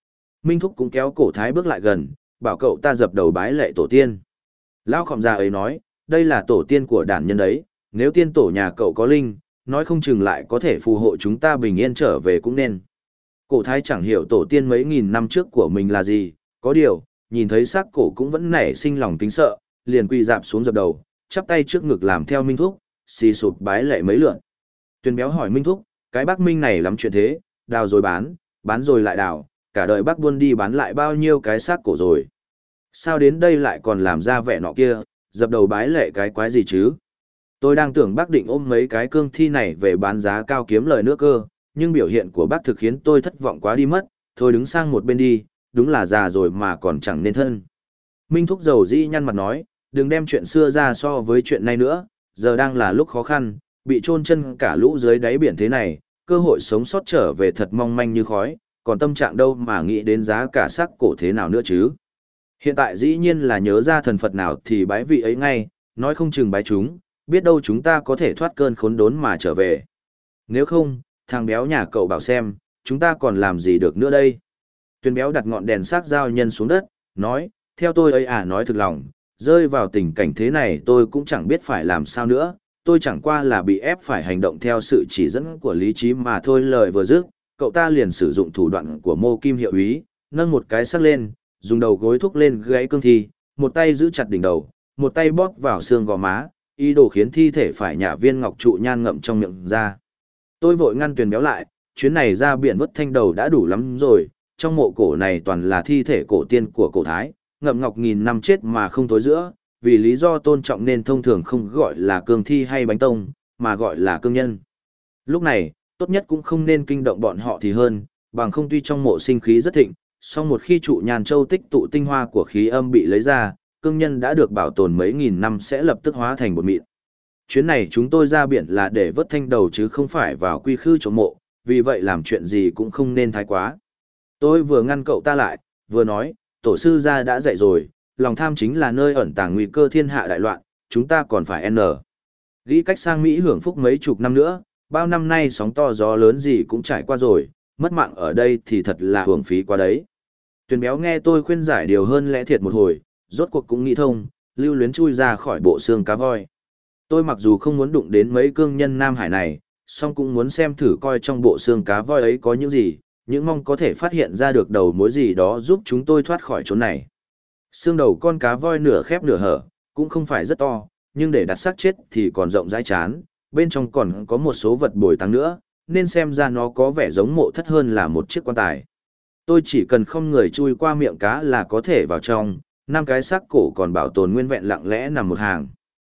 Minh Thúc cũng kéo cổ thái bước lại gần, bảo cậu ta dập đầu bái lệ tổ tiên. Lão khọm già ấy nói, đây là tổ tiên của đản nhân đấy, nếu tiên tổ nhà cậu có linh, nói không chừng lại có thể phù hộ chúng ta bình yên trở về cũng nên. Cổ thái chẳng hiểu tổ tiên mấy nghìn năm trước của mình là gì, có điều, nhìn thấy xác cổ cũng vẫn nảy sinh lòng kính sợ, liền quỳ dạp xuống dập đầu, chắp tay trước ngực làm theo Minh Thúc, xì sụp bái lệ mấy lượt. Tuyền béo hỏi Minh Thúc, cái bác Minh này lắm chuyện thế, đào rồi bán rồi lại đào, cả đời bác buôn đi bán lại bao nhiêu cái xác cổ rồi. Sao đến đây lại còn làm ra vẻ nọ kia, dập đầu bái lệ cái quái gì chứ? Tôi đang tưởng bác định ôm mấy cái cương thi này về bán giá cao kiếm lời nữa cơ, nhưng biểu hiện của bác thực khiến tôi thất vọng quá đi mất, thôi đứng sang một bên đi, đúng là già rồi mà còn chẳng nên thân. Minh Thúc dầu dĩ nhăn mặt nói, đừng đem chuyện xưa ra so với chuyện này nữa, giờ đang là lúc khó khăn, bị chôn chân cả lũ dưới đáy biển thế này, cơ hội sống sót trở về thật mong manh như khói, còn tâm trạng đâu mà nghĩ đến giá cả xác cổ thế nào nữa chứ. Hiện tại dĩ nhiên là nhớ ra thần Phật nào thì bái vị ấy ngay, nói không chừng bái chúng, biết đâu chúng ta có thể thoát cơn khốn đốn mà trở về. Nếu không, thằng béo nhà cậu bảo xem, chúng ta còn làm gì được nữa đây. Tuyền béo đặt ngọn đèn xác giao nhân xuống đất, nói, theo tôi ấy nói thực lòng, rơi vào tình cảnh thế này tôi cũng chẳng biết phải làm sao nữa, tôi chẳng qua là bị ép phải hành động theo sự chỉ dẫn của lý trí mà thôi. Lời vừa dứt, cậu ta liền sử dụng thủ đoạn của Mô Kim hiệu úy, nâng một cái xác lên, dùng đầu gối thúc lên gãy cương thi, một tay giữ chặt đỉnh đầu, một tay bóp vào xương gò má, ý đồ khiến thi thể phải nhả viên ngọc trụ nhan ngậm trong miệng ra. Tôi vội ngăn Tuyền béo lại, chuyến này ra biển vớt thanh đầu đã đủ lắm rồi, trong mộ cổ này toàn là thi thể cổ tiên của cổ Thái, ngậm ngọc nghìn năm chết mà không tối giữa, vì lý do tôn trọng nên thông thường không gọi là cương thi hay bánh tông, mà gọi là cương nhân. Lúc này, tốt nhất cũng không nên kinh động bọn họ thì hơn, bằng không tuy trong mộ sinh khí rất thịnh, song một khi trụ nhàn châu tích tụ tinh hoa của khí âm bị lấy ra, cương nhân đã được bảo tồn mấy nghìn năm sẽ lập tức hóa thành bột mịn. Chuyến này chúng tôi ra biển là để vớt thanh đầu chứ không phải vào quy khư trộm mộ, vì vậy làm chuyện gì cũng không nên thái quá. Tôi vừa ngăn cậu ta lại, vừa nói, tổ sư gia đã dạy rồi, lòng tham chính là nơi ẩn tàng nguy cơ thiên hạ đại loạn, chúng ta còn phải nghĩ cách sang Mỹ hưởng phúc mấy chục năm nữa, bao năm nay sóng to gió lớn gì cũng trải qua rồi, mất mạng ở đây thì thật là hưởng phí quá đấy. Tuyền béo nghe tôi khuyên giải điều hơn lẽ thiệt một hồi, rốt cuộc cũng nghĩ thông, lưu luyến chui ra khỏi bộ xương cá voi. Tôi mặc dù không muốn đụng đến mấy cương nhân Nam Hải này, song cũng muốn xem thử coi trong bộ xương cá voi ấy có những gì, những mong có thể phát hiện ra được đầu mối gì đó giúp chúng tôi thoát khỏi chỗ này. Xương đầu con cá voi nửa khép nửa hở, cũng không phải rất to, nhưng để đặt xác chết thì còn rộng rãi chán, bên trong còn có một số vật bồi táng nữa, nên xem ra nó có vẻ giống mộ thất hơn là một chiếc quan tài. Tôi chỉ cần không người chui qua miệng cá là có thể vào trong, 5 cái xác cổ còn bảo tồn nguyên vẹn lặng lẽ nằm một hàng.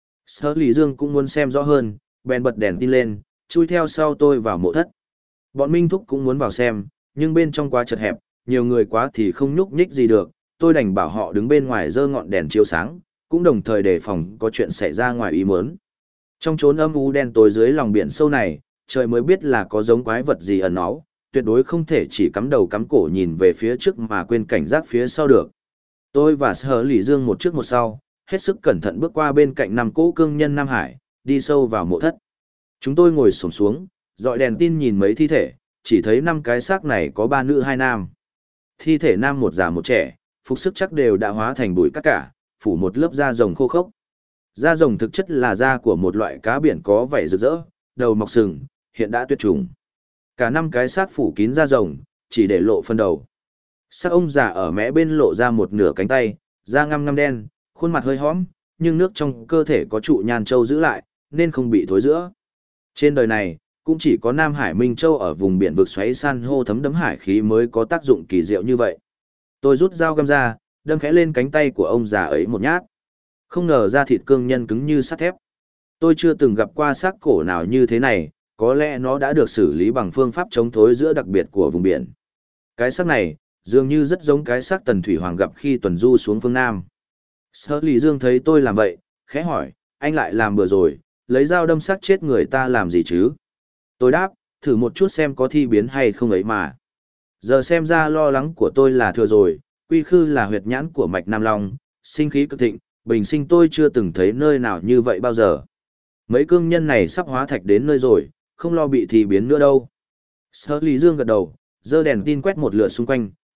Sở Lý Dương cũng muốn xem rõ hơn, bèn bật đèn tin lên, chui theo sau tôi vào mộ thất. Bọn Minh Thúc cũng muốn vào xem, nhưng bên trong quá chật hẹp, nhiều người quá thì không nhúc nhích gì được, tôi đành bảo họ đứng bên ngoài giơ ngọn đèn chiếu sáng, cũng đồng thời đề phòng có chuyện xảy ra ngoài ý muốn. Trong chốn âm u đen tối dưới lòng biển sâu này, trời mới biết là có giống quái vật gì ẩn náu, tuyệt đối không thể chỉ cắm đầu cắm cổ nhìn về phía trước mà quên cảnh giác phía sau được. Tôi và Sở Lý Dương một trước một sau, hết sức cẩn thận bước qua bên cạnh 5 cỗ cương nhân Nam Hải, đi sâu vào mộ thất. Chúng tôi ngồi xổm xuống, dọi đèn tin nhìn mấy thi thể, chỉ thấy 5 cái xác này có 3 nữ 2 nam. Thi thể nam một già một trẻ, phục sức chắc đều đã hóa thành bụi cát cả, phủ một lớp da rồng khô khốc. Da rồng thực chất là da của một loại cá biển có vảy rực rỡ, đầu mọc sừng, hiện đã tuyệt chủng. Cả 5 cái xác phủ kín da rồng, chỉ để lộ phần đầu. Xác ông già ở mé bên lộ ra một nửa cánh tay, da ngăm ngăm đen, khuôn mặt hơi hõm, nhưng nước trong cơ thể có trụ nhan châu giữ lại, nên không bị thối rữa. Trên đời này, cũng chỉ có Nam Hải Minh Châu ở vùng biển vực xoáy san hô thấm đẫm hải khí mới có tác dụng kỳ diệu như vậy. Tôi rút dao găm ra, đâm khẽ lên cánh tay của ông già ấy một nhát. Không ngờ da thịt cương nhân cứng như sắt thép. Tôi chưa từng gặp qua xác cổ nào như thế này, có lẽ nó đã được xử lý bằng phương pháp chống thối giữa đặc biệt của vùng biển. Cái xác này, dường như rất giống cái xác Tần Thủy Hoàng gặp khi tuần du xuống phương Nam. Sở Lý Dương thấy tôi làm vậy, khẽ hỏi, anh lại làm bừa rồi, lấy dao đâm xác chết người ta làm gì chứ? Tôi đáp, thử một chút xem có thi biến hay không ấy mà. Giờ xem ra lo lắng của tôi là thừa rồi, quy khư là huyệt nhãn của mạch Nam Long, sinh khí cực thịnh, bình sinh tôi chưa từng thấy nơi nào như vậy bao giờ. Mấy cương nhân này sắp hóa thạch đến nơi rồi, không lo bị thi biến nữa đâu. Sở Lý Dương gật đầu, giơ đèn tin quét một lượt xung quanh,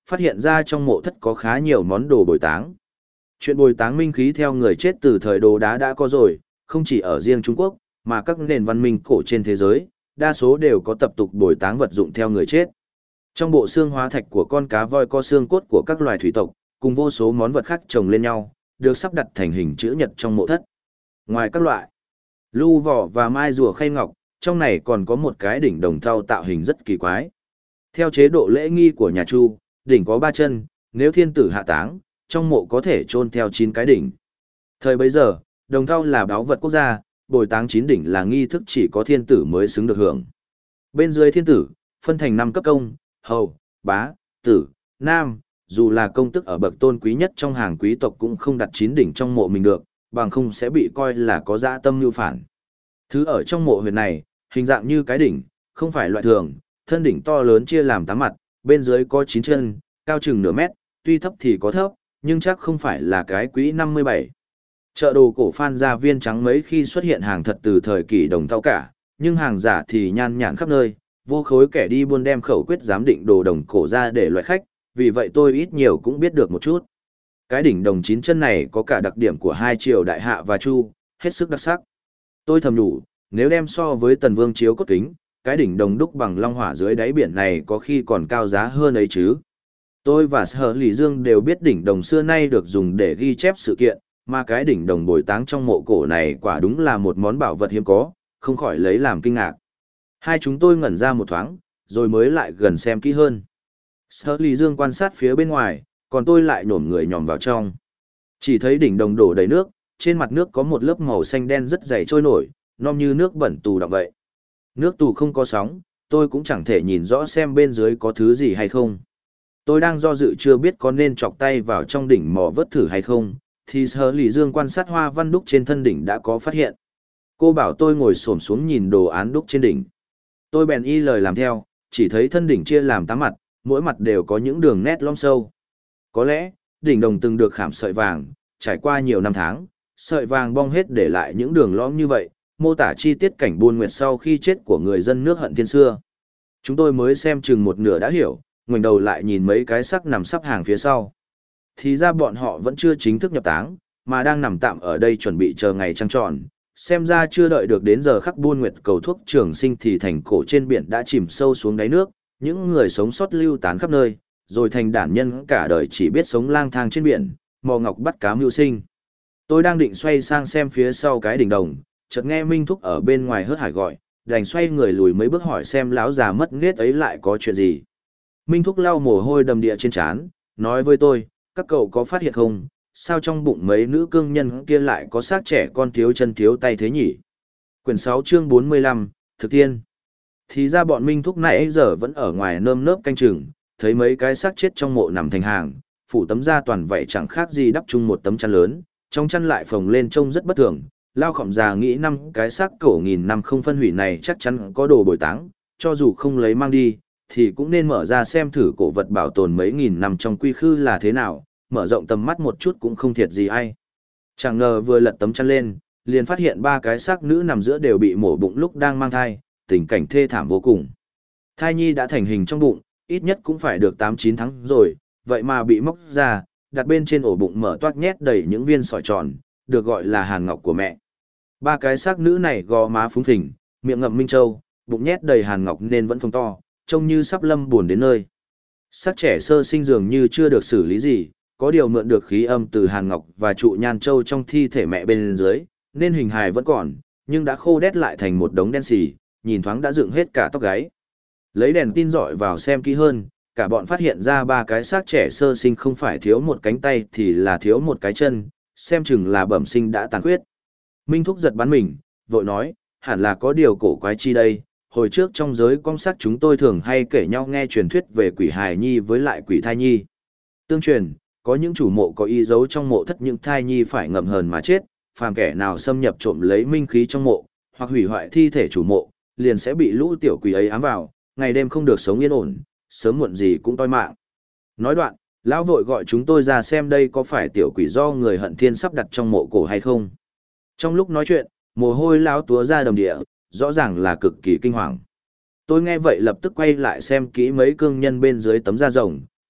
phát hiện ra trong mộ thất có khá nhiều món đồ bồi táng. Chuyện bồi táng minh khí theo người chết từ thời đồ đá đã có rồi, không chỉ ở riêng Trung Quốc, mà các nền văn minh cổ trên thế giới, đa số đều có tập tục bồi táng vật dụng theo người chết. Trong bộ xương hóa thạch của con cá voi có xương cốt của các loài thủy tộc, cùng vô số món vật khác chồng lên nhau, được sắp đặt thành hình chữ nhật trong mộ thất. Ngoài các loại lưu vỏ và mai rùa khay ngọc, trong này còn có một cái đỉnh đồng thau tạo hình rất kỳ quái. Theo chế độ lễ nghi của nhà Chu, đỉnh có 3 chân, nếu thiên tử hạ táng, trong mộ có thể chôn theo 9 cái đỉnh. Thời bấy giờ, đồng thau là báu vật quốc gia, bồi táng 9 đỉnh là nghi thức chỉ có thiên tử mới xứng được hưởng. Bên dưới thiên tử, phân thành 5 cấp công, hầu, bá, tử, nam, dù là công tức ở bậc tôn quý nhất trong hàng quý tộc cũng không đặt 9 đỉnh trong mộ mình được, bằng không sẽ bị coi là có dã tâm mưu phản. Thứ ở trong mộ huyệt này, hình dạng như cái đỉnh, không phải loại thường, thân đỉnh to lớn chia làm 8 mặt, bên dưới có 9 chân, cao chừng nửa mét, tuy thấp thì có thấp, nhưng chắc không phải là cái quỹ 57. Chợ đồ cổ Phan Gia Viên Trắng mấy khi xuất hiện hàng thật từ thời kỳ đồng thau cả, nhưng hàng giả thì nhan nhản khắp nơi, vô khối kẻ đi buôn đem khẩu quyết giám định đồ đồng cổ ra để loại khách, vì vậy tôi ít nhiều cũng biết được một chút. Cái đỉnh đồng 9 chân này có cả đặc điểm của hai triều Đại Hạ và Chu, hết sức đặc sắc. Tôi thầm nhủ, nếu đem so với Tần Vương chiếu cốt kính, cái đỉnh đồng đúc bằng long hỏa dưới đáy biển này có khi còn cao giá hơn ấy chứ. Tôi và Sở Lý Dương đều biết đỉnh đồng xưa nay được dùng để ghi chép sự kiện, mà cái đỉnh đồng bồi táng trong mộ cổ này quả đúng là một món bảo vật hiếm có, không khỏi lấy làm kinh ngạc. Hai chúng tôi ngẩn ra một thoáng, rồi mới lại gần xem kỹ hơn. Sở Lý Dương quan sát phía bên ngoài, còn tôi lại nhổm người nhòm vào trong. Chỉ thấy đỉnh đồng đổ đầy nước, trên mặt nước có một lớp màu xanh đen rất dày trôi nổi, nom như nước bẩn tù đọng vậy. Nước tù không có sóng, tôi cũng chẳng thể nhìn rõ xem bên dưới có thứ gì hay không. Tôi đang do dự chưa biết có nên chọc tay vào trong đỉnh mò vớt thử hay không, thì Sở Lý Dương quan sát hoa văn đúc trên thân đỉnh đã có phát hiện. Cô bảo tôi ngồi xổm xuống nhìn đồ án đúc trên đỉnh. Tôi bèn y lời làm theo, chỉ thấy thân đỉnh chia làm 8 mặt, mỗi mặt đều có những đường nét lõm sâu. Có lẽ, đỉnh đồng từng được khảm sợi vàng, trải qua nhiều năm tháng, sợi vàng bong hết để lại những đường lõm như vậy, mô tả chi tiết cảnh buôn nguyệt sau khi chết của người dân nước Hận Thiên xưa. Chúng tôi mới xem chừng một nửa đã hiểu, ngoảnh đầu lại nhìn mấy cái xác nằm sắp hàng phía sau. Thì ra bọn họ vẫn chưa chính thức nhập táng, mà đang nằm tạm ở đây chuẩn bị chờ ngày trăng tròn. Xem ra chưa đợi được đến giờ khắc buôn nguyệt cầu thuốc trường sinh thì thành cổ trên biển đã chìm sâu xuống đáy nước, những người sống sót lưu tán khắp nơi, rồi thành đản nhân cả đời chỉ biết sống lang thang trên biển, mò ngọc bắt cá mưu sinh. Tôi đang định xoay sang xem phía sau cái đỉnh đồng, chợt nghe Minh Thúc ở bên ngoài hớt hải gọi, đành xoay người lùi mấy bước hỏi xem lão già mất nết ấy lại có chuyện gì. Minh Thúc lau mồ hôi đầm địa trên trán, nói với tôi, các cậu có phát hiện không, sao trong bụng mấy nữ cương nhân kia lại có xác trẻ con thiếu chân thiếu tay thế nhỉ? Quyển 6 chương 45, Thực Thiên. Thì ra bọn Minh Thúc nãy giờ vẫn ở ngoài nơm nớp canh chừng, thấy mấy cái xác chết trong mộ nằm thành hàng, phủ tấm da toàn vậy chẳng khác gì đắp chung một tấm chăn lớn, trong chăn lại phồng lên trông rất bất thường. Lao Khổng già nghĩ 5 cái xác cổ nghìn năm không phân hủy này chắc chắn có đồ bồi táng, cho dù không lấy mang đi, thì cũng nên mở ra xem thử cổ vật bảo tồn mấy nghìn năm trong quy khư là thế nào, mở rộng tầm mắt một chút cũng không thiệt gì ai. Chẳng ngờ vừa lật tấm chăn lên, liền phát hiện 3 cái xác nữ nằm giữa đều bị mổ bụng lúc đang mang thai, tình cảnh thê thảm vô cùng. Thai nhi đã thành hình trong bụng, ít nhất cũng phải được 8-9 tháng rồi, vậy mà bị móc ra, đặt bên trên ổ bụng mở toát nhét đầy những viên sỏi tròn, được gọi là hàn ngọc của mẹ. 3 cái xác nữ này gò má phúng phình, miệng ngậm minh châu, bụng nhét đầy hàn ngọc nên vẫn phồng to, trông như sắp lâm buồn đến nơi. Xác trẻ sơ sinh dường như chưa được xử lý gì, có điều mượn được khí âm từ hàn ngọc và trụ nhan châu trong thi thể mẹ bên dưới, nên hình hài vẫn còn, nhưng đã khô đét lại thành một đống đen xì, nhìn thoáng đã dựng hết cả tóc gáy. Lấy đèn tin dọi vào xem kỹ hơn, cả bọn phát hiện ra 3 cái xác trẻ sơ sinh không phải thiếu một cánh tay thì là thiếu một cái chân, xem chừng là bẩm sinh đã tàn khuyết. Minh Thúc giật bắn mình, vội nói, hẳn là có điều cổ quái chi đây. Hồi trước trong giới con sắc chúng tôi thường hay kể nhau nghe truyền thuyết về quỷ hài nhi với lại quỷ thai nhi. Tương truyền, có những chủ mộ có ý giấu trong mộ thất những thai nhi phải ngậm hờn mà chết, phàm kẻ nào xâm nhập trộm lấy minh khí trong mộ, hoặc hủy hoại thi thể chủ mộ, liền sẽ bị lũ tiểu quỷ ấy ám vào, ngày đêm không được sống yên ổn, sớm muộn gì cũng toi mạng. Nói đoạn, lão vội gọi chúng tôi ra xem đây có phải tiểu quỷ do người Hận Thiên sắp đặt trong mộ cổ hay không. Trong lúc nói chuyện, mồ hôi lão túa ra đầm địa, rõ ràng là cực kỳ kinh hoàng. Tôi nghe vậy lập tức quay lại xem kỹ mấy cương nhân bên dưới tấm da rồng,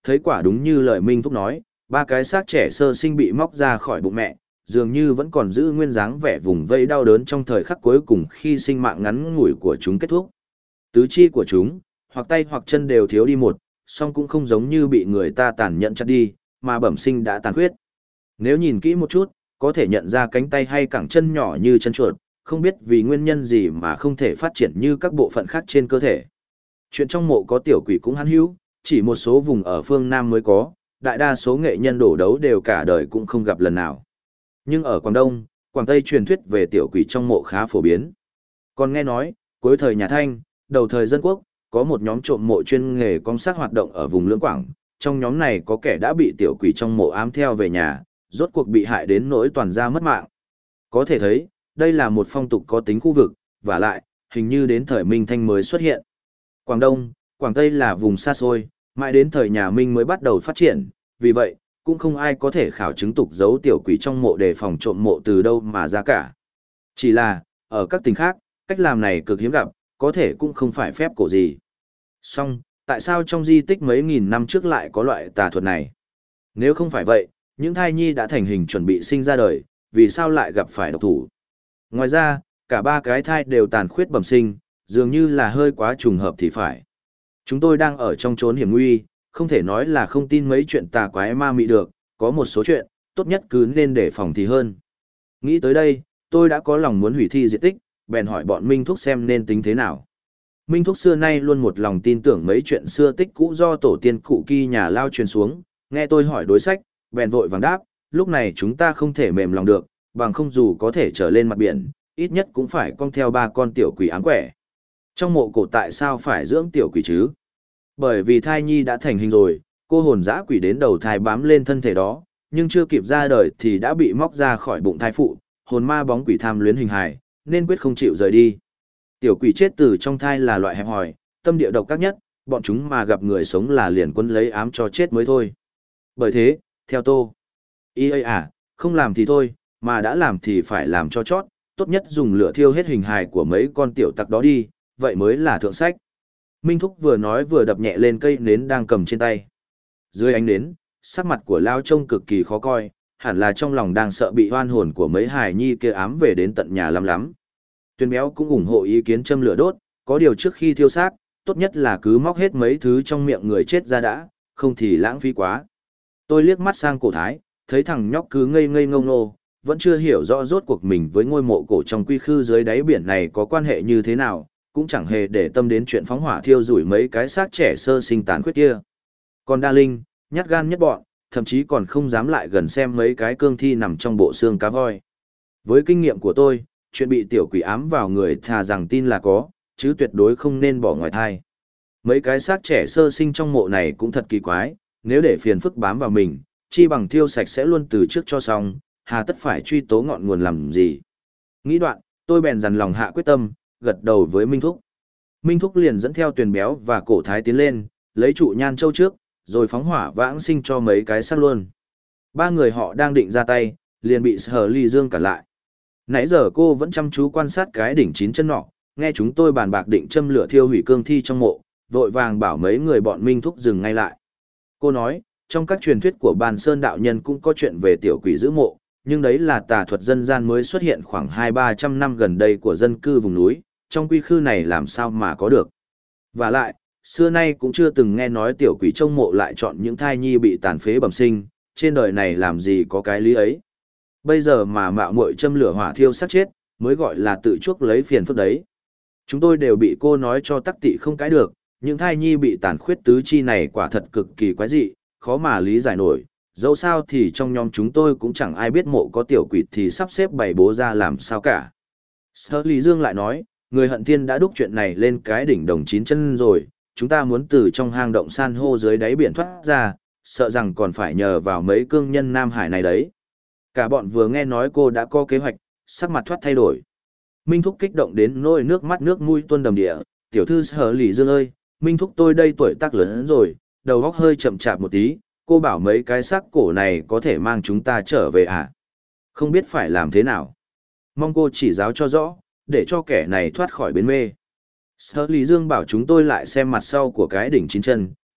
Thấy quả đúng như lời Minh Thúc nói, ba cái xác trẻ sơ sinh bị móc ra khỏi bụng mẹ, dường như vẫn còn giữ nguyên dáng vẻ vùng vây đau đớn trong thời khắc cuối cùng khi sinh mạng ngắn ngủi của chúng kết thúc. Tứ chi của chúng, hoặc tay hoặc chân đều thiếu đi một, song cũng không giống như bị người ta tàn nhẫn chặt đi, mà bẩm sinh đã tàn khuyết. Nếu nhìn kỹ một chút, có thể nhận ra cánh tay hay cẳng chân nhỏ như chân chuột, không biết vì nguyên nhân gì mà không thể phát triển như các bộ phận khác trên cơ thể. Chuyện trong mộ có tiểu quỷ cũng hữu hữu, chỉ một số vùng ở phương Nam mới có, đại đa số nghệ nhân đổ đấu đều cả đời cũng không gặp lần nào. Nhưng ở Quảng Đông, Quảng Tây truyền thuyết về tiểu quỷ trong mộ khá phổ biến. Còn nghe nói, cuối thời nhà Thanh, đầu thời dân quốc, có một nhóm trộm mộ chuyên nghề cong xác hoạt động ở vùng Lưỡng Quảng, trong nhóm này có kẻ đã bị tiểu quỷ trong mộ ám theo về nhà, rốt cuộc bị hại đến nỗi toàn ra mất mạng. Có thể thấy, đây là một phong tục có tính khu vực, và lại, hình như đến thời Minh Thanh mới xuất hiện. Quảng Đông, Quảng Tây là vùng xa xôi, mãi đến thời nhà Minh mới bắt đầu phát triển, vì vậy, cũng không ai có thể khảo chứng tục giấu tiểu quỷ trong mộ để phòng trộm mộ từ đâu mà ra cả. Chỉ là, ở các tỉnh khác, cách làm này cực hiếm gặp, có thể cũng không phải phép cổ gì. Song, tại sao trong di tích mấy nghìn năm trước lại có loại tà thuật này? Nếu không phải vậy, những thai nhi đã thành hình chuẩn bị sinh ra đời, vì sao lại gặp phải độc thủ? Ngoài ra, cả ba cái thai đều tàn khuyết bẩm sinh, dường như là hơi quá trùng hợp thì phải. Chúng tôi đang ở trong chốn hiểm nguy, không thể nói là không tin mấy chuyện tà quái ma mị được, có một số chuyện, tốt nhất cứ nên đề phòng thì hơn. Nghĩ tới đây, tôi đã có lòng muốn hủy thi diệt tích, bèn hỏi bọn Minh Thúc xem nên tính thế nào. Minh Thúc xưa nay luôn một lòng tin tưởng mấy chuyện xưa tích cũ do tổ tiên cụ kỳ nhà Lao truyền xuống, nghe tôi hỏi đối sách, bèn vội vàng đáp, lúc này chúng ta không thể mềm lòng được, bằng không dù có thể trở lên mặt biển, ít nhất cũng phải cong theo ba con tiểu quỷ ám quẻ. Trong mộ cổ tại sao phải dưỡng tiểu quỷ chứ? Bởi vì thai nhi đã thành hình rồi, cô hồn dã quỷ đến đầu thai bám lên thân thể đó, nhưng chưa kịp ra đời thì đã bị móc ra khỏi bụng thai phụ, hồn ma bóng quỷ tham luyến hình hài, nên quyết không chịu rời đi. Tiểu quỷ chết từ trong thai là loại hẹp hòi, tâm địa độc ác nhất, bọn chúng mà gặp người sống là liền quân lấy ám cho chết mới thôi. Bởi thế, theo tôi, không làm thì thôi, mà đã làm thì phải làm cho chót, tốt nhất dùng lửa thiêu hết hình hài của mấy con tiểu tặc đó đi, vậy mới là thượng sách. Minh Thúc vừa nói vừa đập nhẹ lên cây nến đang cầm trên tay. Dưới ánh nến, sắc mặt của Lao trông cực kỳ khó coi, hẳn là trong lòng đang sợ bị hoan hồn của mấy hài nhi kia ám về đến tận nhà lắm lắm. Tuyên béo cũng ủng hộ ý kiến châm lửa đốt, có điều trước khi thiêu xác, tốt nhất là cứ móc hết mấy thứ trong miệng người chết ra đã, không thì lãng phí quá. Tôi liếc mắt sang cổ thái, thấy thằng nhóc cứ ngây ngây ngông nô, vẫn chưa hiểu rõ rốt cuộc mình với ngôi mộ cổ trong quy khư dưới đáy biển này có quan hệ như thế nào, cũng chẳng hề để tâm đến chuyện phóng hỏa thiêu rủi mấy cái xác trẻ sơ sinh tàn khuyết kia. Còn Đa Linh, nhát gan nhất bọn, thậm chí còn không dám lại gần xem mấy cái cương thi nằm trong bộ xương cá voi. Với kinh nghiệm của tôi, chuyện bị tiểu quỷ ám vào người thà rằng tin là có, chứ tuyệt đối không nên bỏ ngoài thai. Mấy cái xác trẻ sơ sinh trong mộ này cũng thật kỳ quái, nếu để phiền phức bám vào mình, chi bằng thiêu sạch sẽ luôn từ trước cho xong, hà tất phải truy tố ngọn nguồn làm gì. Nghĩ đoạn, tôi bèn dằn lòng hạ quyết tâm, gật đầu với Minh Thúc. Minh Thúc liền dẫn theo Tuyền Béo và Cổ Thái tiến lên, lấy trụ nhan châu trước, rồi phóng hỏa vãng sinh cho mấy cái xác luôn. Ba người họ đang định ra tay, liền bị Sở Ly Dương cản lại. Nãy giờ cô vẫn chăm chú quan sát cái đỉnh 9 chân nọ, nghe chúng tôi bàn bạc định châm lửa thiêu hủy cương thi trong mộ, vội vàng bảo mấy người bọn Minh Thúc dừng ngay lại. Cô nói, trong các truyền thuyết của Bàn Sơn đạo nhân cũng có chuyện về tiểu quỷ giữ mộ, nhưng đấy là tà thuật dân gian mới xuất hiện khoảng 200-300 năm gần đây của dân cư vùng núi, trong quy khư này làm sao mà có được. Và lại, xưa nay cũng chưa từng nghe nói tiểu quỷ trong mộ lại chọn những thai nhi bị tàn phế bẩm sinh, trên đời này làm gì có cái lý ấy. Bây giờ mà mạo muội châm lửa hỏa thiêu sát chết, mới gọi là tự chuốc lấy phiền phức đấy. Chúng tôi đều bị cô nói cho tắc tị không cãi được, những thai nhi bị tàn khuyết tứ chi này quả thật cực kỳ quái dị, khó mà lý giải nổi. Dẫu sao thì trong nhóm chúng tôi cũng chẳng ai biết mộ có tiểu quỷ thì sắp xếp bày bố ra làm sao cả. Sở Lý Dương lại nói, người hận thiên đã đúc chuyện này lên cái đỉnh đồng 9 chân rồi, chúng ta muốn từ trong hang động san hô dưới đáy biển thoát ra, sợ rằng còn phải nhờ vào mấy cương nhân Nam Hải này đấy. Cả bọn vừa nghe nói cô đã có kế hoạch, sắc mặt thoát thay đổi. Minh Thúc kích động đến nỗi nước mắt nước mũi tuôn đầm địa, tiểu thư Sở Lý Dương ơi, Minh Thúc tôi đây tuổi tác lớn rồi, đầu óc hơi chậm chạp một tí, cô bảo mấy cái xác cổ này có thể mang chúng ta trở về à? Không biết phải làm thế nào. Mong cô chỉ giáo cho rõ, để cho kẻ này thoát khỏi bến mê. Sở Lý Dương bảo chúng tôi lại xem mặt sau của cái đỉnh 9 chân,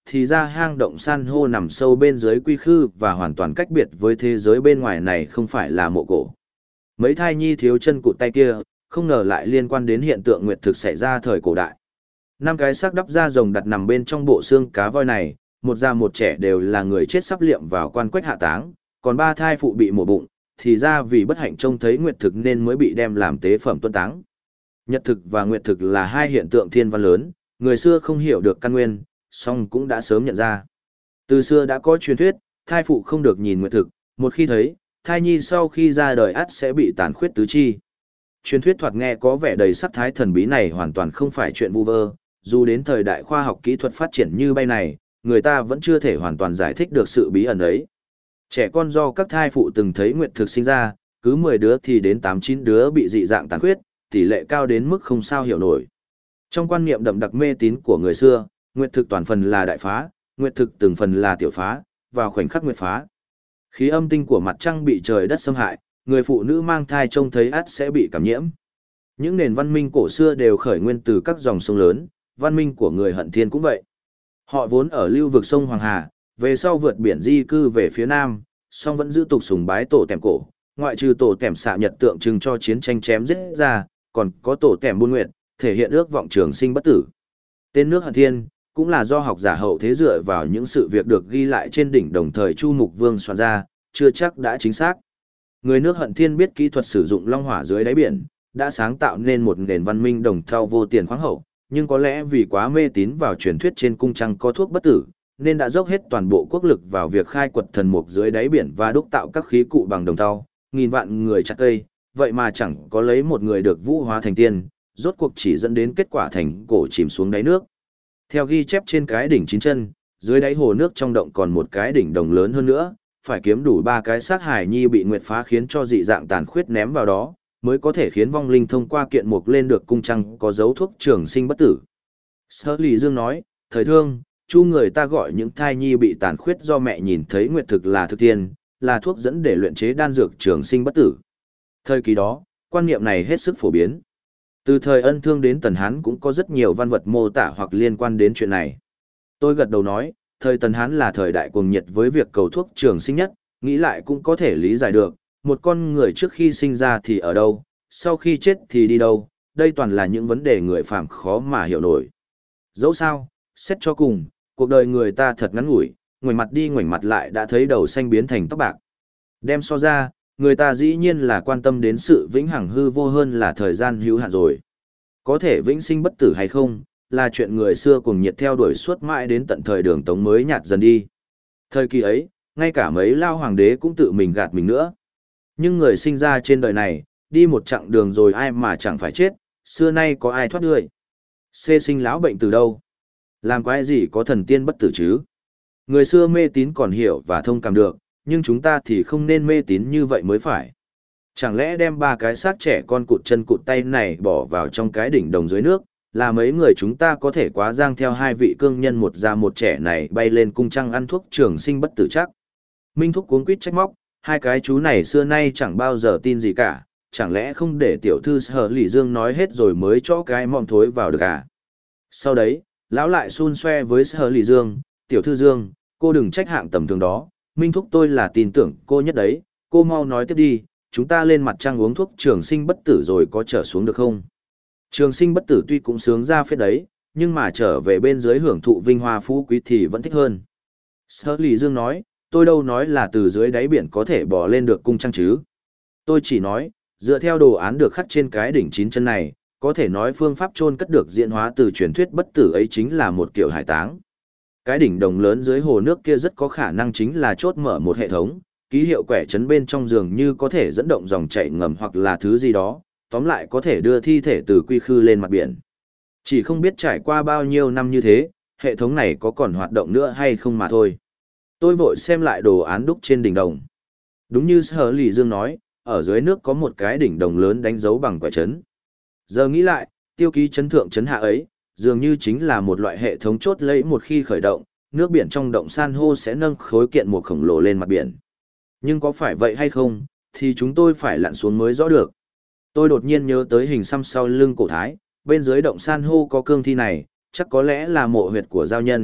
thì ra hang động san hô nằm sâu bên dưới quy khư và hoàn toàn cách biệt với thế giới bên ngoài này không phải là mộ cổ. Mấy thai nhi thiếu chân cụt tay kia, không ngờ lại liên quan đến hiện tượng nguyệt thực xảy ra thời cổ đại. 5 cái xác đắp da rồng đặt nằm bên trong bộ xương cá voi này, một già một trẻ đều là người chết sắp liệm vào quan quách hạ táng, còn 3 thai phụ bị mổ bụng, thì ra vì bất hạnh trông thấy nguyệt thực nên mới bị đem làm tế phẩm tuân táng. Nhật thực và nguyệt thực là hai hiện tượng thiên văn lớn, người xưa không hiểu được căn nguyên, song cũng đã sớm nhận ra. Từ xưa đã có truyền thuyết, thai phụ không được nhìn nguyệt thực, một khi thấy, thai nhi sau khi ra đời ắt sẽ bị tàn khuyết tứ chi. Truyền thuyết thoạt nghe có vẻ đầy sắc thái thần bí này hoàn toàn không phải chuyện vu vơ, dù đến thời đại khoa học kỹ thuật phát triển như bay này, người ta vẫn chưa thể hoàn toàn giải thích được sự bí ẩn ấy. Trẻ con do các thai phụ từng thấy nguyệt thực sinh ra, cứ 10 đứa thì đến 8-9 đứa bị dị dạng tàn khuyết, tỷ lệ cao đến mức không sao hiểu nổi. Trong quan niệm đậm đặc mê tín của người xưa, nguyệt thực toàn phần là đại phá, nguyệt thực từng phần là tiểu phá, vào khoảnh khắc nguyệt phá. Khí âm tinh của mặt trăng bị trời đất xâm hại, người phụ nữ mang thai trông thấy ắt sẽ bị cảm nhiễm. Những nền văn minh cổ xưa đều khởi nguyên từ các dòng sông lớn, văn minh của người Hận Thiên cũng vậy. Họ vốn ở lưu vực sông Hoàng Hà, về sau vượt biển di cư về phía nam, song vẫn giữ tục sùng bái tổ tèm cổ, ngoại trừ tổ tèm xạ nhật tượng trưng cho chiến tranh chém giết ra, còn có tổ tèm buôn nguyệt, thể hiện ước vọng trường sinh bất tử. Tên nước Hận Thiên cũng là do học giả hậu thế dựa vào những sự việc được ghi lại trên đỉnh đồng thời Chu Mục Vương soạn ra, chưa chắc đã chính xác. Người nước Hận Thiên biết kỹ thuật sử dụng long hỏa dưới đáy biển, đã sáng tạo nên một nền văn minh đồng thau vô tiền khoáng hậu, nhưng có lẽ vì quá mê tín vào truyền thuyết trên cung trăng có thuốc bất tử, nên đã dốc hết toàn bộ quốc lực vào việc khai quật thần mục dưới đáy biển và đúc tạo các khí cụ bằng đồng thau, nghìn vạn người chặt cây, vậy mà chẳng có lấy một người được vũ hóa thành tiên, rốt cuộc chỉ dẫn đến kết quả thành cổ chìm xuống đáy nước. Theo ghi chép trên cái đỉnh 9 chân, dưới đáy hồ nước trong động còn một cái đỉnh đồng lớn hơn nữa, phải kiếm đủ 3 cái xác hài nhi bị nguyệt phá khiến cho dị dạng tàn khuyết ném vào đó, mới có thể khiến vong linh thông qua kiện mục lên được cung trăng có dấu thuốc trường sinh bất tử. Sở Lý Dương nói, thời thương, chu người ta gọi những thai nhi bị tàn khuyết do mẹ nhìn thấy nguyệt thực là thực tiên, là thuốc dẫn để luyện chế đan dược trường sinh bất tử. Thời kỳ đó, quan niệm này hết sức phổ biến. Từ thời Ân Thương đến Tần Hán cũng có rất nhiều văn vật mô tả hoặc liên quan đến chuyện này. Tôi gật đầu nói, thời Tần Hán là thời đại cuồng nhiệt với việc cầu thuốc trường sinh nhất, nghĩ lại cũng có thể lý giải được, một con người trước khi sinh ra thì ở đâu, sau khi chết thì đi đâu, đây toàn là những vấn đề người phàm khó mà hiểu nổi. Dẫu sao, xét cho cùng, cuộc đời người ta thật ngắn ngủi, ngoảnh mặt đi ngoảnh mặt lại đã thấy đầu xanh biến thành tóc bạc. Đem so ra, người ta dĩ nhiên là quan tâm đến sự vĩnh hằng hư vô hơn là thời gian hữu hạn rồi. Có thể vĩnh sinh bất tử hay không, là chuyện người xưa cuồng nhiệt theo đuổi suốt mãi đến tận thời Đường Tống mới nhạt dần đi. Thời kỳ ấy, ngay cả mấy lao hoàng đế cũng tự mình gạt mình nữa. Nhưng người sinh ra trên đời này, đi một chặng đường rồi ai mà chẳng phải chết, xưa nay có ai thoát đuôi. Xê sinh lão bệnh từ đâu? Làm quái gì có thần tiên bất tử chứ? Người xưa mê tín còn hiểu và thông cảm được, nhưng chúng ta thì không nên mê tín như vậy mới phải. Chẳng lẽ đem 3 cái xác trẻ con cụt chân cụt tay này bỏ vào trong cái đỉnh đồng dưới nước, là mấy người chúng ta có thể quá giang theo 2 vị cương nhân một già một trẻ này bay lên cung trăng ăn thuốc trường sinh bất tử chắc? Minh Thúc cuống quýt trách móc, 2 cái chú này xưa nay chẳng bao giờ tin gì cả, chẳng lẽ không để tiểu thư Sở Lý Dương nói hết rồi mới cho cái mồm thối vào được à? Sau đấy, lão lại xun xoe với Sở Lý Dương, tiểu thư Dương, cô đừng trách hạng tầm thường đó, Minh Thúc tôi là tin tưởng cô nhất đấy, cô mau nói tiếp đi, chúng ta lên mặt trăng uống thuốc trường sinh bất tử rồi có trở xuống được không? Trường sinh bất tử tuy cũng sướng ra phết đấy, nhưng mà trở về bên dưới hưởng thụ vinh hoa phú quý thì vẫn thích hơn. Sở Lý Dương nói, tôi đâu nói là từ dưới đáy biển có thể bò lên được cung trăng chứ. Tôi chỉ nói, dựa theo đồ án được khắc trên cái đỉnh 9 chân này, có thể nói phương pháp chôn cất được diễn hóa từ truyền thuyết bất tử ấy chính là một kiểu hải táng. Cái đỉnh đồng lớn dưới hồ nước kia rất có khả năng chính là chốt mở một hệ thống, ký hiệu quẻ chấn bên trong giường như có thể dẫn động dòng chảy ngầm hoặc là thứ gì đó, tóm lại có thể đưa thi thể từ quy khư lên mặt biển. Chỉ không biết trải qua bao nhiêu năm như thế, hệ thống này có còn hoạt động nữa hay không mà thôi. Tôi vội xem lại đồ án đúc trên đỉnh đồng. Đúng như Sở Lý Dương nói, ở dưới nước có một cái đỉnh đồng lớn đánh dấu bằng quẻ chấn. Giờ nghĩ lại, tiêu ký chấn thượng chấn hạ ấy, dường như chính là một loại hệ thống chốt lấy một khi khởi động, nước biển trong động san hô sẽ nâng khối kiện một khổng lồ lên mặt biển. Nhưng có phải vậy hay không, thì chúng tôi phải lặn xuống mới rõ được. Tôi đột nhiên nhớ tới hình xăm sau lưng cổ thái, bên dưới động san hô có cương thi này, chắc có lẽ là mộ huyệt của giao nhân,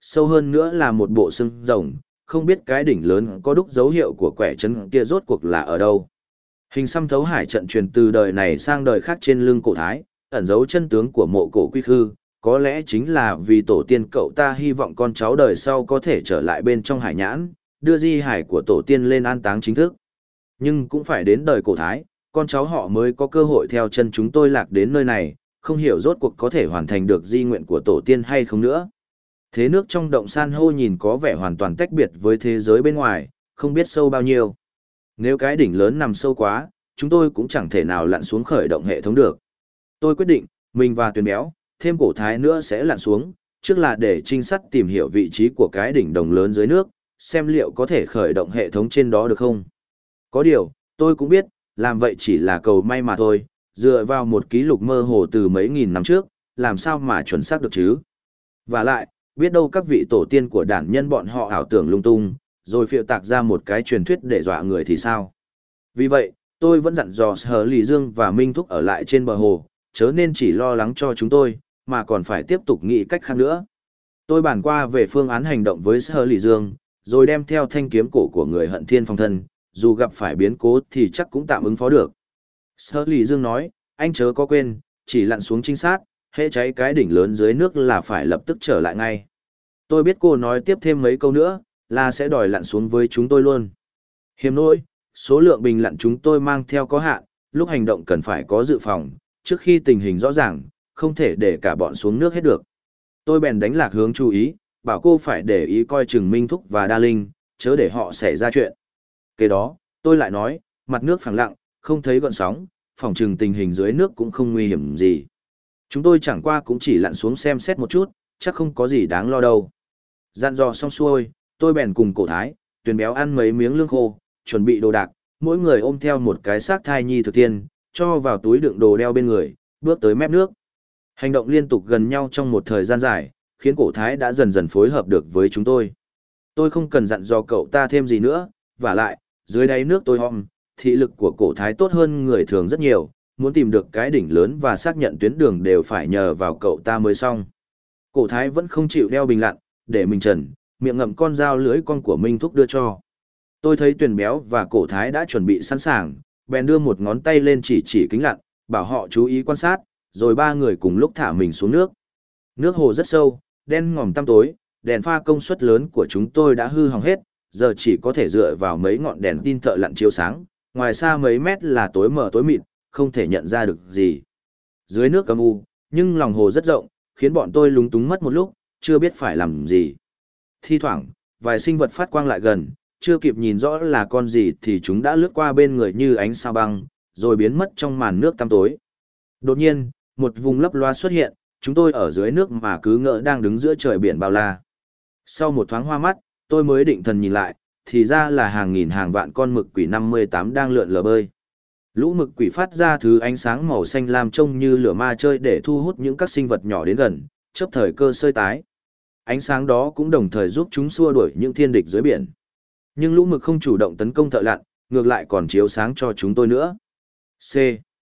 sâu hơn nữa là một bộ xương rồng, không biết cái đỉnh lớn có đúc dấu hiệu của quẻ chân kia rốt cuộc là ở đâu. Hình xăm thấu hải trận truyền từ đời này sang đời khác trên lưng cổ thái, ẩn dấu chân tướng của mộ cổ quy khư, có lẽ chính là vì tổ tiên cậu ta hy vọng con cháu đời sau có thể trở lại bên trong hải nhãn, đưa di hải của tổ tiên lên an táng chính thức. Nhưng cũng phải đến đời cổ thái, con cháu họ mới có cơ hội theo chân chúng tôi lạc đến nơi này, không hiểu rốt cuộc có thể hoàn thành được di nguyện của tổ tiên hay không nữa. Thế nước trong động san hô nhìn có vẻ hoàn toàn tách biệt với thế giới bên ngoài, không biết sâu bao nhiêu. Nếu cái đỉnh lớn nằm sâu quá, chúng tôi cũng chẳng thể nào lặn xuống khởi động hệ thống được. Tôi quyết định, mình và Tuyền Béo, thêm cổ thái nữa sẽ lặn xuống, trước là để trinh sát tìm hiểu vị trí của cái đỉnh đồng lớn dưới nước, xem liệu có thể khởi động hệ thống trên đó được không. Có điều, tôi cũng biết, làm vậy chỉ là cầu may mà thôi, dựa vào một ký lục mơ hồ từ mấy nghìn năm trước, làm sao mà chuẩn xác được chứ. Và lại, biết đâu các vị tổ tiên của đản nhân bọn họ ảo tưởng lung tung, rồi phiêu tạc ra một cái truyền thuyết để dọa người thì sao. Vì vậy, tôi vẫn dặn dò Sở Lì Dương và Minh Thúc ở lại trên bờ hồ, chớ nên chỉ lo lắng cho chúng tôi, mà còn phải tiếp tục nghĩ cách khác nữa. Tôi bàn qua về phương án hành động với Sở Lì Dương, rồi đem theo thanh kiếm cổ của người Hận Thiên Phong Thân, dù gặp phải biến cố thì chắc cũng tạm ứng phó được. Sở Lì Dương nói, anh chớ có quên, chỉ lặn xuống trinh sát, hễ cháy cái đỉnh lớn dưới nước là phải lập tức trở lại ngay. Tôi biết cô nói tiếp thêm mấy câu nữa, là sẽ đòi lặn xuống với chúng tôi luôn. Hiếm nỗi, số lượng bình lặn chúng tôi mang theo có hạn, lúc hành động cần phải có dự phòng, trước khi tình hình rõ ràng, không thể để cả bọn xuống nước hết được. Tôi bèn đánh lạc hướng chú ý, bảo cô phải để ý coi chừng Minh Thúc và Đa Linh, chớ để họ xảy ra chuyện. Kế đó, tôi lại nói, mặt nước phẳng lặng, không thấy gợn sóng, phòng chừng tình hình dưới nước cũng không nguy hiểm gì. Chúng tôi chẳng qua cũng chỉ lặn xuống xem xét một chút, chắc không có gì đáng lo đâu. Dặn dò xong xuôi, tôi bèn cùng cổ thái, Tuyền Béo ăn mấy miếng lương khô, chuẩn bị đồ đạc, mỗi người ôm theo một cái xác thai nhi thực tiên, cho vào túi đựng đồ đeo bên người, bước tới mép nước. Hành động liên tục gần nhau trong một thời gian dài, khiến cổ thái đã dần dần phối hợp được với chúng tôi. Tôi không cần dặn dò cậu ta thêm gì nữa, và lại, dưới đáy nước tôi hòm, thị lực của cổ thái tốt hơn người thường rất nhiều, muốn tìm được cái đỉnh lớn và xác nhận tuyến đường đều phải nhờ vào cậu ta mới xong. Cổ thái vẫn không chịu đeo bình lặn, để mình trần, miệng ngậm con dao lưới con của Minh Thúc đưa cho. Tôi thấy Tuyền Béo và cổ thái đã chuẩn bị sẵn sàng, bèn đưa một ngón tay lên chỉ kính lặn, bảo họ chú ý quan sát, rồi ba người cùng lúc thả mình xuống nước. Nước hồ rất sâu, đen ngòm tăm tối, đèn pha công suất lớn của chúng tôi đã hư hỏng hết, giờ chỉ có thể dựa vào mấy ngọn đèn tin thợ lặn chiếu sáng, ngoài xa mấy mét là tối mờ tối mịt, không thể nhận ra được gì. Dưới nước âm u, nhưng lòng hồ rất rộng, khiến bọn tôi lúng túng mất một lúc, chưa biết phải làm gì. Thi thoảng, vài sinh vật phát quang lại gần, chưa kịp nhìn rõ là con gì thì chúng đã lướt qua bên người như ánh sao băng, rồi biến mất trong màn nước tăm tối. Đột nhiên, một vùng lấp loa xuất hiện, chúng tôi ở dưới nước mà cứ ngỡ đang đứng giữa trời biển bao la. Sau một thoáng hoa mắt, tôi mới định thần nhìn lại, thì ra là hàng nghìn hàng vạn con mực quỷ 58 đang lượn lờ bơi. Lũ mực quỷ phát ra thứ ánh sáng màu xanh lam trông như lửa ma chơi để thu hút những các sinh vật nhỏ đến gần, chớp thời cơ sơi tái. Ánh sáng đó cũng đồng thời giúp chúng xua đuổi những thiên địch dưới biển. Nhưng lũ mực không chủ động tấn công thợ lặn, ngược lại còn chiếu sáng cho chúng tôi nữa. C.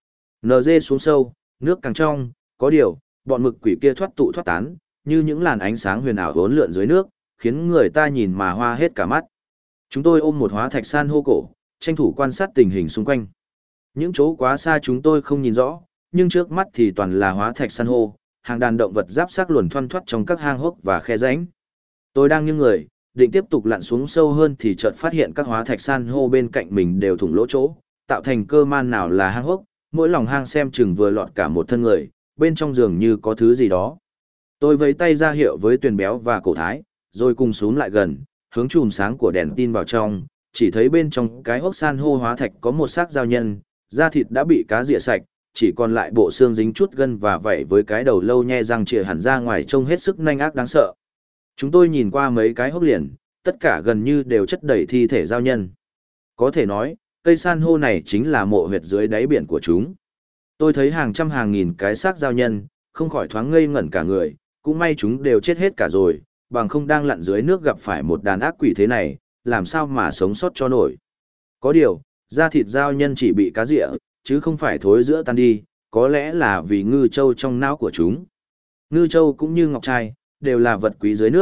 NG xuống sâu, nước càng trong, có điều, bọn mực quỷ kia thoát tụ thoát tán, như những làn ánh sáng huyền ảo uốn lượn dưới nước, khiến người ta nhìn mà hoa hết cả mắt. Chúng tôi ôm một hóa thạch san hô cổ, tranh thủ quan sát tình hình xung quanh. Những chỗ quá xa chúng tôi không nhìn rõ, nhưng trước mắt thì toàn là hóa thạch san hô, hàng đàn động vật giáp xác luồn thoăn thoắt trong các hang hốc và khe rãnh. Tôi đang nghiêng người, định tiếp tục lặn xuống sâu hơn thì chợt phát hiện các hóa thạch san hô bên cạnh mình đều thủng lỗ chỗ, tạo thành cơ man nào là hang hốc, mỗi lòng hang xem chừng vừa lọt cả một thân người, bên trong giường như có thứ gì đó. Tôi vẫy tay ra hiệu với Tuyền Béo và cổ thái, rồi cùng xuống lại gần, hướng chùm sáng của đèn tin vào trong, chỉ thấy bên trong cái hốc san hô hóa thạch có một xác giao nhân, da thịt đã bị cá rỉa sạch, chỉ còn lại bộ xương dính chút gân và vảy với cái đầu lâu nhe răng chìa hẳn ra ngoài trông hết sức nanh ác đáng sợ. Chúng tôi nhìn qua mấy cái hốc liền, tất cả gần như đều chất đầy thi thể giao nhân. Có thể nói, cây san hô này chính là mộ huyệt dưới đáy biển của chúng. Tôi thấy hàng trăm hàng nghìn cái xác giao nhân, không khỏi thoáng ngây ngẩn cả người, cũng may chúng đều chết hết cả rồi, bằng không đang lặn dưới nước gặp phải một đàn ác quỷ thế này, làm sao mà sống sót cho nổi. Có điều, da thịt giao nhân chỉ bị cá rịa, chứ không phải thối giữa tan đi, có lẽ là vì ngư châu trong não của chúng. Ngư châu cũng như ngọc trai, đều là vật quý dưới nước,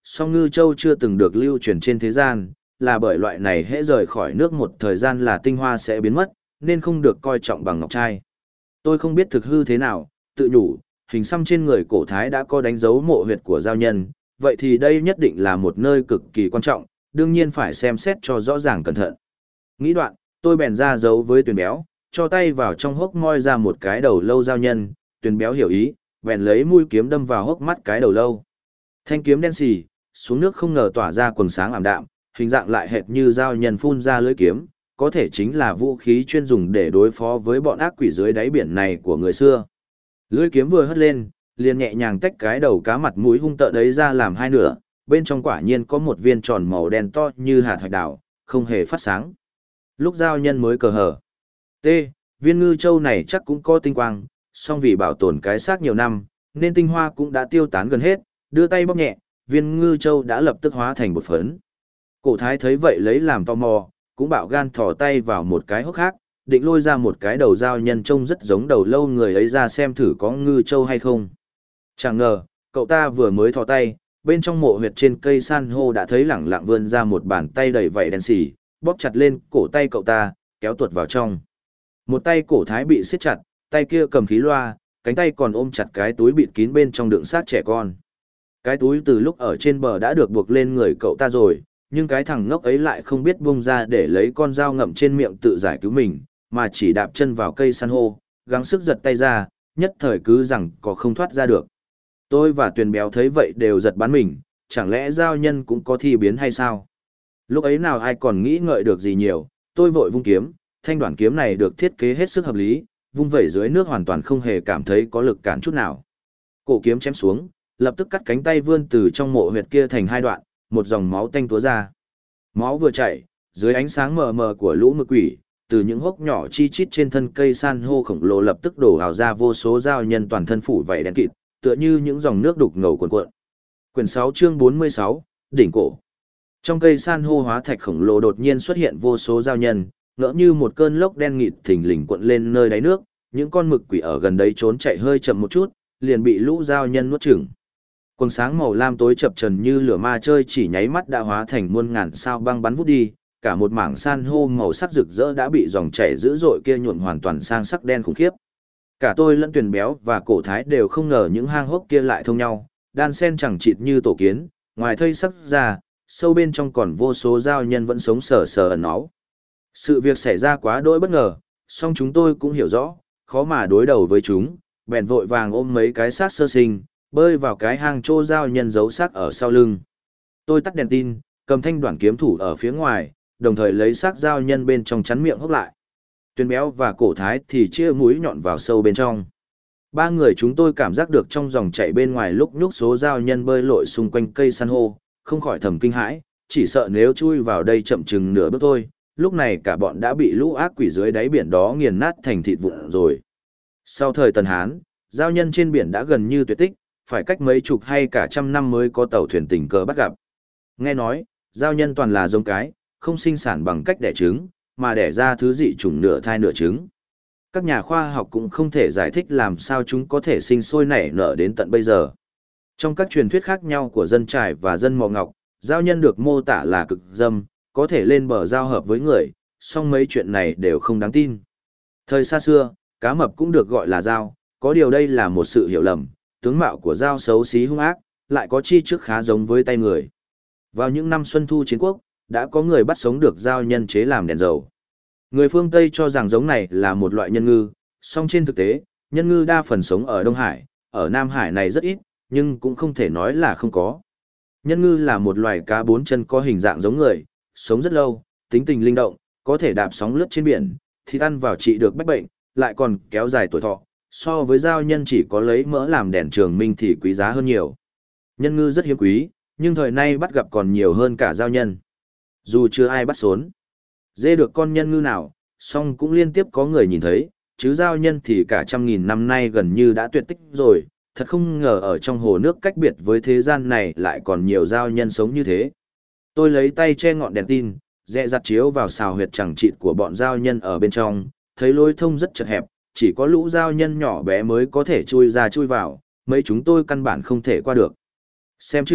song ngư châu chưa từng được lưu truyền trên thế gian, là bởi loại này hễ rời khỏi nước một thời gian là tinh hoa sẽ biến mất, nên không được coi trọng bằng ngọc trai. Tôi không biết thực hư thế nào, tự nhủ, hình xăm trên người cổ thái đã có đánh dấu mộ huyệt của giao nhân, vậy thì đây nhất định là một nơi cực kỳ quan trọng, đương nhiên phải xem xét cho rõ ràng cẩn thận. Nghĩ đoạn, tôi bèn ra dấu với Tuyền Béo, cho tay vào trong hốc moi ra một cái đầu lâu giao nhân, Tuyền Béo hiểu ý, bèn lấy mũi kiếm đâm vào hốc mắt cái đầu lâu. Thanh kiếm đen xì, xuống nước không ngờ tỏa ra quầng sáng ảm đạm, hình dạng lại hệt như giao nhân phun ra lưỡi kiếm, có thể chính là vũ khí chuyên dùng để đối phó với bọn ác quỷ dưới đáy biển này của người xưa. Lưỡi kiếm vừa hất lên, liền nhẹ nhàng tách cái đầu cá mặt mũi hung tợn ấy ra làm hai nửa, bên trong quả nhiên có một viên tròn màu đen to như hạt hạch đảo, không hề phát sáng. Lúc giao nhân mới cờ hở. T. Viên ngư châu này chắc cũng có tinh quang, song vì bảo tồn cái xác nhiều năm, nên tinh hoa cũng đã tiêu tán gần hết, đưa tay bóp nhẹ, viên ngư châu đã lập tức hóa thành bột phấn. Cổ thái thấy vậy lấy làm tò mò, cũng bạo gan thò tay vào một cái hốc khác, định lôi ra một cái đầu dao nhân trông rất giống đầu lâu người ấy ra xem thử có ngư châu hay không. Chẳng ngờ, cậu ta vừa mới thò tay, bên trong mộ huyệt trên cây san hô đã thấy lẳng lặng vươn ra một bàn tay đầy vảy đen xỉ, bóp chặt lên cổ tay cậu ta, kéo tuột vào trong. Một tay cổ thái bị siết chặt, tay kia cầm khí loa, cánh tay còn ôm chặt cái túi bịt kín bên trong đựng xác trẻ con. Cái túi từ lúc ở trên bờ đã được buộc lên người cậu ta rồi, nhưng cái thằng ngốc ấy lại không biết buông ra để lấy con dao ngậm trên miệng tự giải cứu mình, mà chỉ đạp chân vào cây san hô, gắng sức giật tay ra, nhất thời cứ rằng có không thoát ra được. Tôi và Tuyền Béo thấy vậy đều giật bắn mình, chẳng lẽ giao nhân cũng có thi biến hay sao? Lúc ấy nào ai còn nghĩ ngợi được gì nhiều, tôi vội vung kiếm, thanh đoạn kiếm này được thiết kế hết sức hợp lý, vung vẩy dưới nước hoàn toàn không hề cảm thấy có lực cản chút nào. Cổ kiếm chém xuống, lập tức cắt cánh tay vươn từ trong mộ huyệt kia thành hai đoạn, một dòng máu tanh túa ra. Máu vừa chảy, dưới ánh sáng mờ mờ của lũ mực quỷ, từ những hốc nhỏ chi chít trên thân cây san hô khổng lồ lập tức đổ ào ra vô số giao nhân toàn thân phủ vảy đen kịt, tựa như những dòng nước đục ngầu cuồn cuộn. Quyển 6 chương 46, đỉnh cổ. Trong cây san hô hóa thạch khổng lồ đột nhiên xuất hiện vô số giao nhân, ngỡ như một cơn lốc đen nghịt thình lình cuộn lên nơi đáy nước, những con mực quỷ ở gần đấy trốn chạy hơi chậm một chút, liền bị lũ giao nhân nuốt chửng. Quần sáng màu lam tối chập chờn như lửa ma chơi chỉ nháy mắt đã hóa thành muôn ngàn sao băng bắn vút đi, cả một mảng san hô màu sắc rực rỡ đã bị dòng chảy dữ dội kia nhuộm hoàn toàn sang sắc đen khủng khiếp. Cả tôi lẫn Tuyền Béo và cổ thái đều không ngờ những hang hốc kia lại thông nhau, đan sen chẳng chịt như tổ kiến, ngoài thây sắc ra, sâu bên trong còn vô số giao nhân vẫn sống sờ sờ ẩn náu. Sự việc xảy ra quá đỗi bất ngờ, song chúng tôi cũng hiểu rõ, khó mà đối đầu với chúng, bèn vội vàng ôm mấy cái xác sơ sinh, bơi vào cái hang trô giao nhân giấu xác ở sau lưng. Tôi tắt đèn tin, cầm thanh đoạn kiếm thủ ở phía ngoài, đồng thời lấy xác giao nhân bên trong chắn miệng hốc lại. Tuyền Béo và cổ thái thì chia mũi nhọn vào sâu bên trong. Ba người chúng tôi cảm giác được trong dòng chảy bên ngoài lúc nhúc số giao nhân bơi lội xung quanh cây san hô, không khỏi thầm kinh hãi, chỉ sợ nếu chui vào đây chậm chừng nửa bước thôi, lúc này cả bọn đã bị lũ ác quỷ dưới đáy biển đó nghiền nát thành thịt vụn rồi. Sau thời Tần Hán, giao nhân trên biển đã gần như tuyệt tích, phải cách mấy chục hay cả trăm năm mới có tàu thuyền tình cờ bắt gặp. Nghe nói, giao nhân toàn là giống cái, không sinh sản bằng cách đẻ trứng, mà đẻ ra thứ dị chủng nửa thai nửa trứng. Các nhà khoa học cũng không thể giải thích làm sao chúng có thể sinh sôi nảy nở đến tận bây giờ. Trong các truyền thuyết khác nhau của dân Trải và dân Mò Ngọc, giao nhân được mô tả là cực dâm, có thể lên bờ giao hợp với người, song mấy chuyện này đều không đáng tin. Thời xa xưa, cá mập cũng được gọi là dao, có điều đây là một sự hiểu lầm, tướng mạo của dao xấu xí hung ác, lại có chi trước khá giống với tay người. Vào những năm Xuân Thu Chiến Quốc, đã có người bắt sống được dao nhân chế làm đèn dầu. Người phương Tây cho rằng giống này là một loại nhân ngư, song trên thực tế, nhân ngư đa phần sống ở Đông Hải, ở Nam Hải này rất ít, nhưng cũng không thể nói là không có. Nhân ngư là một loài cá bốn chân có hình dạng giống người, sống rất lâu, tính tình linh động, có thể đạp sóng lướt trên biển, thịt ăn vào trị được bách bệnh, lại còn kéo dài tuổi thọ, so với dao nhân chỉ có lấy mỡ làm đèn trường minh thì quý giá hơn nhiều. Nhân ngư rất hiếm quý, nhưng thời nay bắt gặp còn nhiều hơn cả dao nhân. Dù chưa ai bắt xốn, dê được con nhân ngư nào, song cũng liên tiếp có người nhìn thấy, chứ dao nhân thì cả trăm nghìn năm nay gần như đã tuyệt tích rồi, thật không ngờ ở trong hồ nước cách biệt với thế gian này lại còn nhiều dao nhân sống như thế. Tôi lấy tay che ngọn đèn tin, dẹ dặt chiếu vào xào huyệt chẳng chịt của bọn dao nhân ở bên trong, thấy lối thông rất chật hẹp, chỉ có lũ dao nhân nhỏ bé mới có thể chui ra chui vào, mấy chúng tôi căn bản không thể qua được. Xem chừng,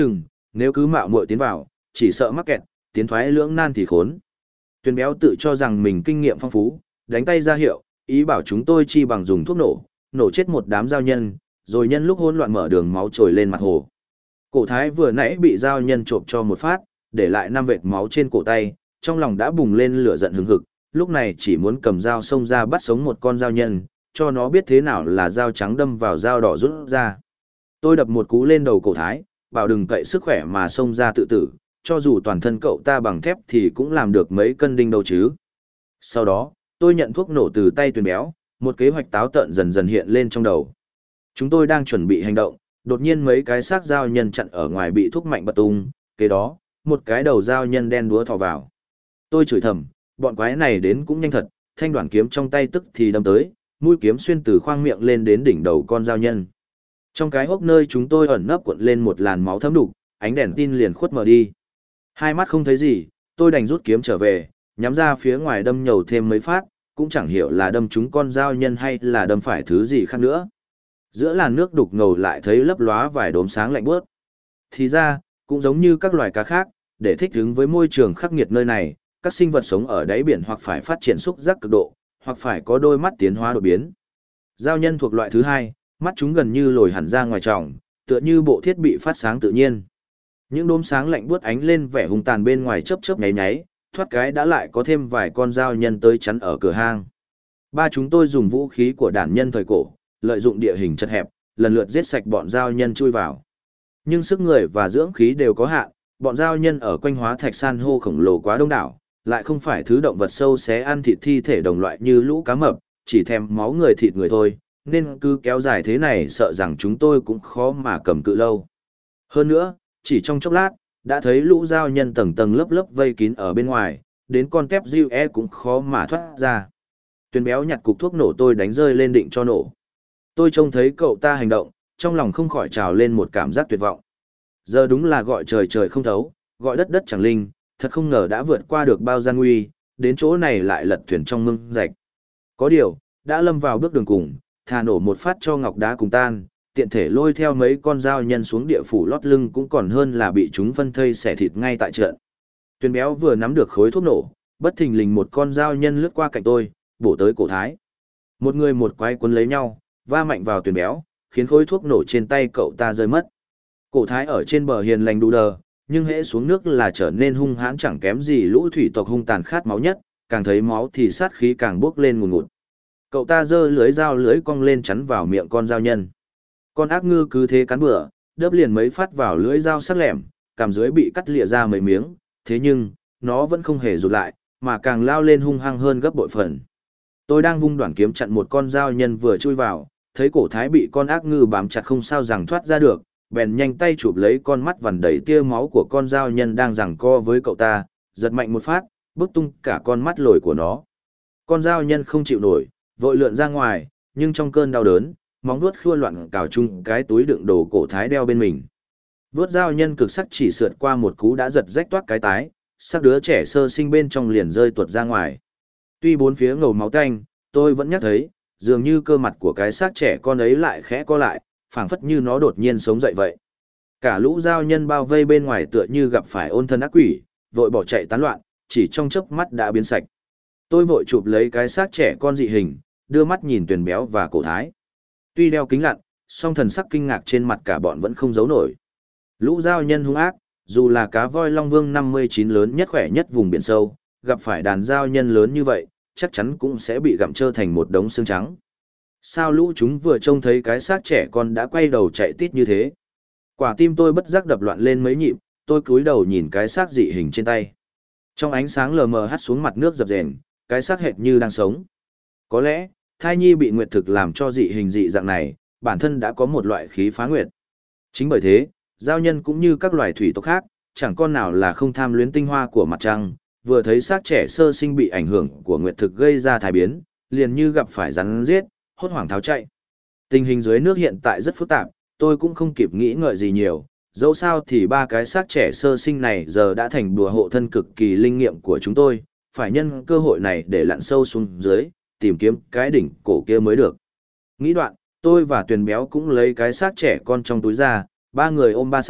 nếu cứ mạo muội tiến vào, chỉ sợ mắc kẹt, tiến thoái lưỡng nan thì khốn. Tuyền béo tự cho rằng mình kinh nghiệm phong phú, đánh tay ra hiệu, ý bảo chúng tôi chi bằng dùng thuốc nổ, nổ chết một đám giao nhân, rồi nhân lúc hỗn loạn mở đường máu trồi lên mặt hồ. Cổ thái vừa nãy bị giao nhân trộm cho một phát, để lại 5 vệt máu trên cổ tay, trong lòng đã bùng lên lửa giận hừng hực, lúc này chỉ muốn cầm dao xông ra bắt sống một con giao nhân, cho nó biết thế nào là dao trắng đâm vào dao đỏ rút ra. Tôi đập một cú lên đầu cổ thái, bảo đừng cậy sức khỏe mà xông ra tự tử, cho dù toàn thân cậu ta bằng thép thì cũng làm được mấy cân đinh đâu chứ. Sau đó, tôi nhận thuốc nổ từ tay Tuyền béo, một kế hoạch táo tợn dần dần hiện lên trong đầu. Chúng tôi đang chuẩn bị hành động, đột nhiên mấy cái xác giao nhân chặn ở ngoài bị thuốc mạnh bật tung, kế đó, một cái đầu giao nhân đen đúa thò vào. Tôi chửi thầm, bọn quái này đến cũng nhanh thật, thanh đoạn kiếm trong tay tức thì đâm tới, mũi kiếm xuyên từ khoang miệng lên đến đỉnh đầu con giao nhân. Trong cái hốc nơi chúng tôi ẩn nấp cuộn lên một làn máu thấm đục, ánh đèn tin liền khuất mờ đi. Hai mắt không thấy gì, tôi đành rút kiếm trở về, nhắm ra phía ngoài đâm nhầu thêm mấy phát, cũng chẳng hiểu là đâm trúng con giao nhân hay là đâm phải thứ gì khác nữa. Giữa làn nước đục ngầu lại thấy lấp lóa vài đốm sáng lạnh buốt. Thì ra, cũng giống như các loài cá khác, để thích ứng với môi trường khắc nghiệt nơi này, các sinh vật sống ở đáy biển hoặc phải phát triển xúc giác cực độ, hoặc phải có đôi mắt tiến hóa đột biến. Giao nhân thuộc loại thứ hai, mắt chúng gần như lồi hẳn ra ngoài tròng, tựa như bộ thiết bị phát sáng tự nhiên. Những đốm sáng lạnh buốt ánh lên vẻ hung tàn bên ngoài chớp chớp nháy nháy, thoát cái đã lại có thêm vài con giao nhân tới chắn ở cửa hang. Ba chúng tôi dùng vũ khí của đản nhân thời cổ, lợi dụng địa hình chật hẹp, lần lượt giết sạch bọn giao nhân chui vào. Nhưng sức người và dưỡng khí đều có hạn, bọn giao nhân ở quanh hóa thạch san hô khổng lồ quá đông đảo, lại không phải thứ động vật sâu xé ăn thịt thi thể đồng loại như lũ cá mập, chỉ thèm máu người thịt người thôi, nên cứ kéo dài thế này sợ rằng chúng tôi cũng khó mà cầm cự lâu. Hơn nữa, chỉ trong chốc lát, đã thấy lũ giao nhân tầng tầng lớp lớp vây kín ở bên ngoài, đến con tép diêu cũng khó mà thoát ra. Tuyền béo nhặt cục thuốc nổ tôi đánh rơi lên định cho nổ. Tôi trông thấy cậu ta hành động, trong lòng không khỏi trào lên một cảm giác tuyệt vọng. Giờ đúng là gọi trời trời không thấu, gọi đất đất chẳng linh, thật không ngờ đã vượt qua được bao gian nguy, đến chỗ này lại lật thuyền trong mương rạch. Có điều, đã lâm vào bước đường cùng, thà nổ một phát cho ngọc đá cùng tan, tiện thể lôi theo mấy con dao nhân xuống địa phủ lót lưng cũng còn hơn là bị chúng phân thây xẻ thịt ngay tại trận. Tuyền béo vừa nắm được khối thuốc nổ, bất thình lình một con dao nhân lướt qua cạnh tôi, bổ tới cổ thái. Một người một quái quấn lấy nhau, va mạnh vào Tuyền béo, khiến khối thuốc nổ trên tay cậu ta rơi mất. Cổ thái ở trên bờ hiền lành đu đờ, nhưng hễ xuống nước là trở nên hung hãn chẳng kém gì lũ thủy tộc hung tàn khát máu nhất, càng thấy máu thì sát khí càng bốc lên ngùn ngụt. Cậu ta giơ lưới dao lưới cong lên chắn vào miệng con dao nhân. Con ác ngư cứ thế cắn bừa, đớp liền mấy phát vào lưới dao sắc lẻm, cằm dưới bị cắt lịa ra mấy miếng, thế nhưng, nó vẫn không hề rụt lại, mà càng lao lên hung hăng hơn gấp bội phần. Tôi đang vung đoạn kiếm chặn một con dao nhân vừa chui vào, thấy cổ thái bị con ác ngư bám chặt không sao rằng thoát ra được, bèn nhanh tay chụp lấy con mắt vằn đầy tia máu của con dao nhân đang giằng co với cậu ta, giật mạnh một phát, bức tung cả con mắt lồi của nó. Con dao nhân không chịu nổi, vội lượn ra ngoài, nhưng trong cơn đau đớn, móng vuốt khua loạn cào chung cái túi đựng đồ cổ thái đeo bên mình. Vuốt dao nhân cực sắc chỉ sượt qua một cú đã giật rách toác cái tái, xác đứa trẻ sơ sinh bên trong liền rơi tuột ra ngoài. Tuy bốn phía ngầu máu tanh, tôi vẫn nhắc thấy, dường như cơ mặt của cái xác trẻ con ấy lại khẽ co lại, phảng phất như nó đột nhiên sống dậy vậy. Cả lũ dao nhân bao vây bên ngoài tựa như gặp phải ôn thân ác quỷ, vội bỏ chạy tán loạn, chỉ trong chớp mắt đã biến sạch. Tôi vội chụp lấy cái xác trẻ con dị hình, đưa mắt nhìn Tuyền béo và cổ thái. Tuy đeo kính lặn, song thần sắc kinh ngạc trên mặt cả bọn vẫn không giấu nổi. Lũ dao nhân hung ác, dù là cá voi Long Vương 59 lớn nhất khỏe nhất vùng biển sâu, gặp phải đàn dao nhân lớn như vậy, chắc chắn cũng sẽ bị gặm trơ thành một đống xương trắng. Sao lũ chúng vừa trông thấy cái xác trẻ con đã quay đầu chạy tít như thế? Quả tim tôi bất giác đập loạn lên mấy nhịp, tôi cúi đầu nhìn cái xác dị hình trên tay. Trong ánh sáng lờ mờ hắt xuống mặt nước dập dềnh, cái xác hệt như đang sống. Có lẽ, thai nhi bị nguyệt thực làm cho dị hình dị dạng này, bản thân đã có một loại khí phá nguyệt. Chính bởi thế, giao nhân cũng như các loài thủy tộc khác, chẳng con nào là không tham luyến tinh hoa của mặt trăng, vừa thấy xác trẻ sơ sinh bị ảnh hưởng của nguyệt thực gây ra thai biến, liền như gặp phải rắn giết, hốt hoảng tháo chạy. Tình hình dưới nước hiện tại rất phức tạp, tôi cũng không kịp nghĩ ngợi gì nhiều, dẫu sao thì ba cái xác trẻ sơ sinh này giờ đã thành đùa hộ thân cực kỳ linh nghiệm của chúng tôi, phải nhân cơ hội này để lặn sâu xuống dưới, tìm kiếm cái đỉnh cổ kia mới được. Nghĩ đoạn, tôi và Tuyền béo cũng lấy cái xác trẻ con trong túi ra, ba người ôm ba xác,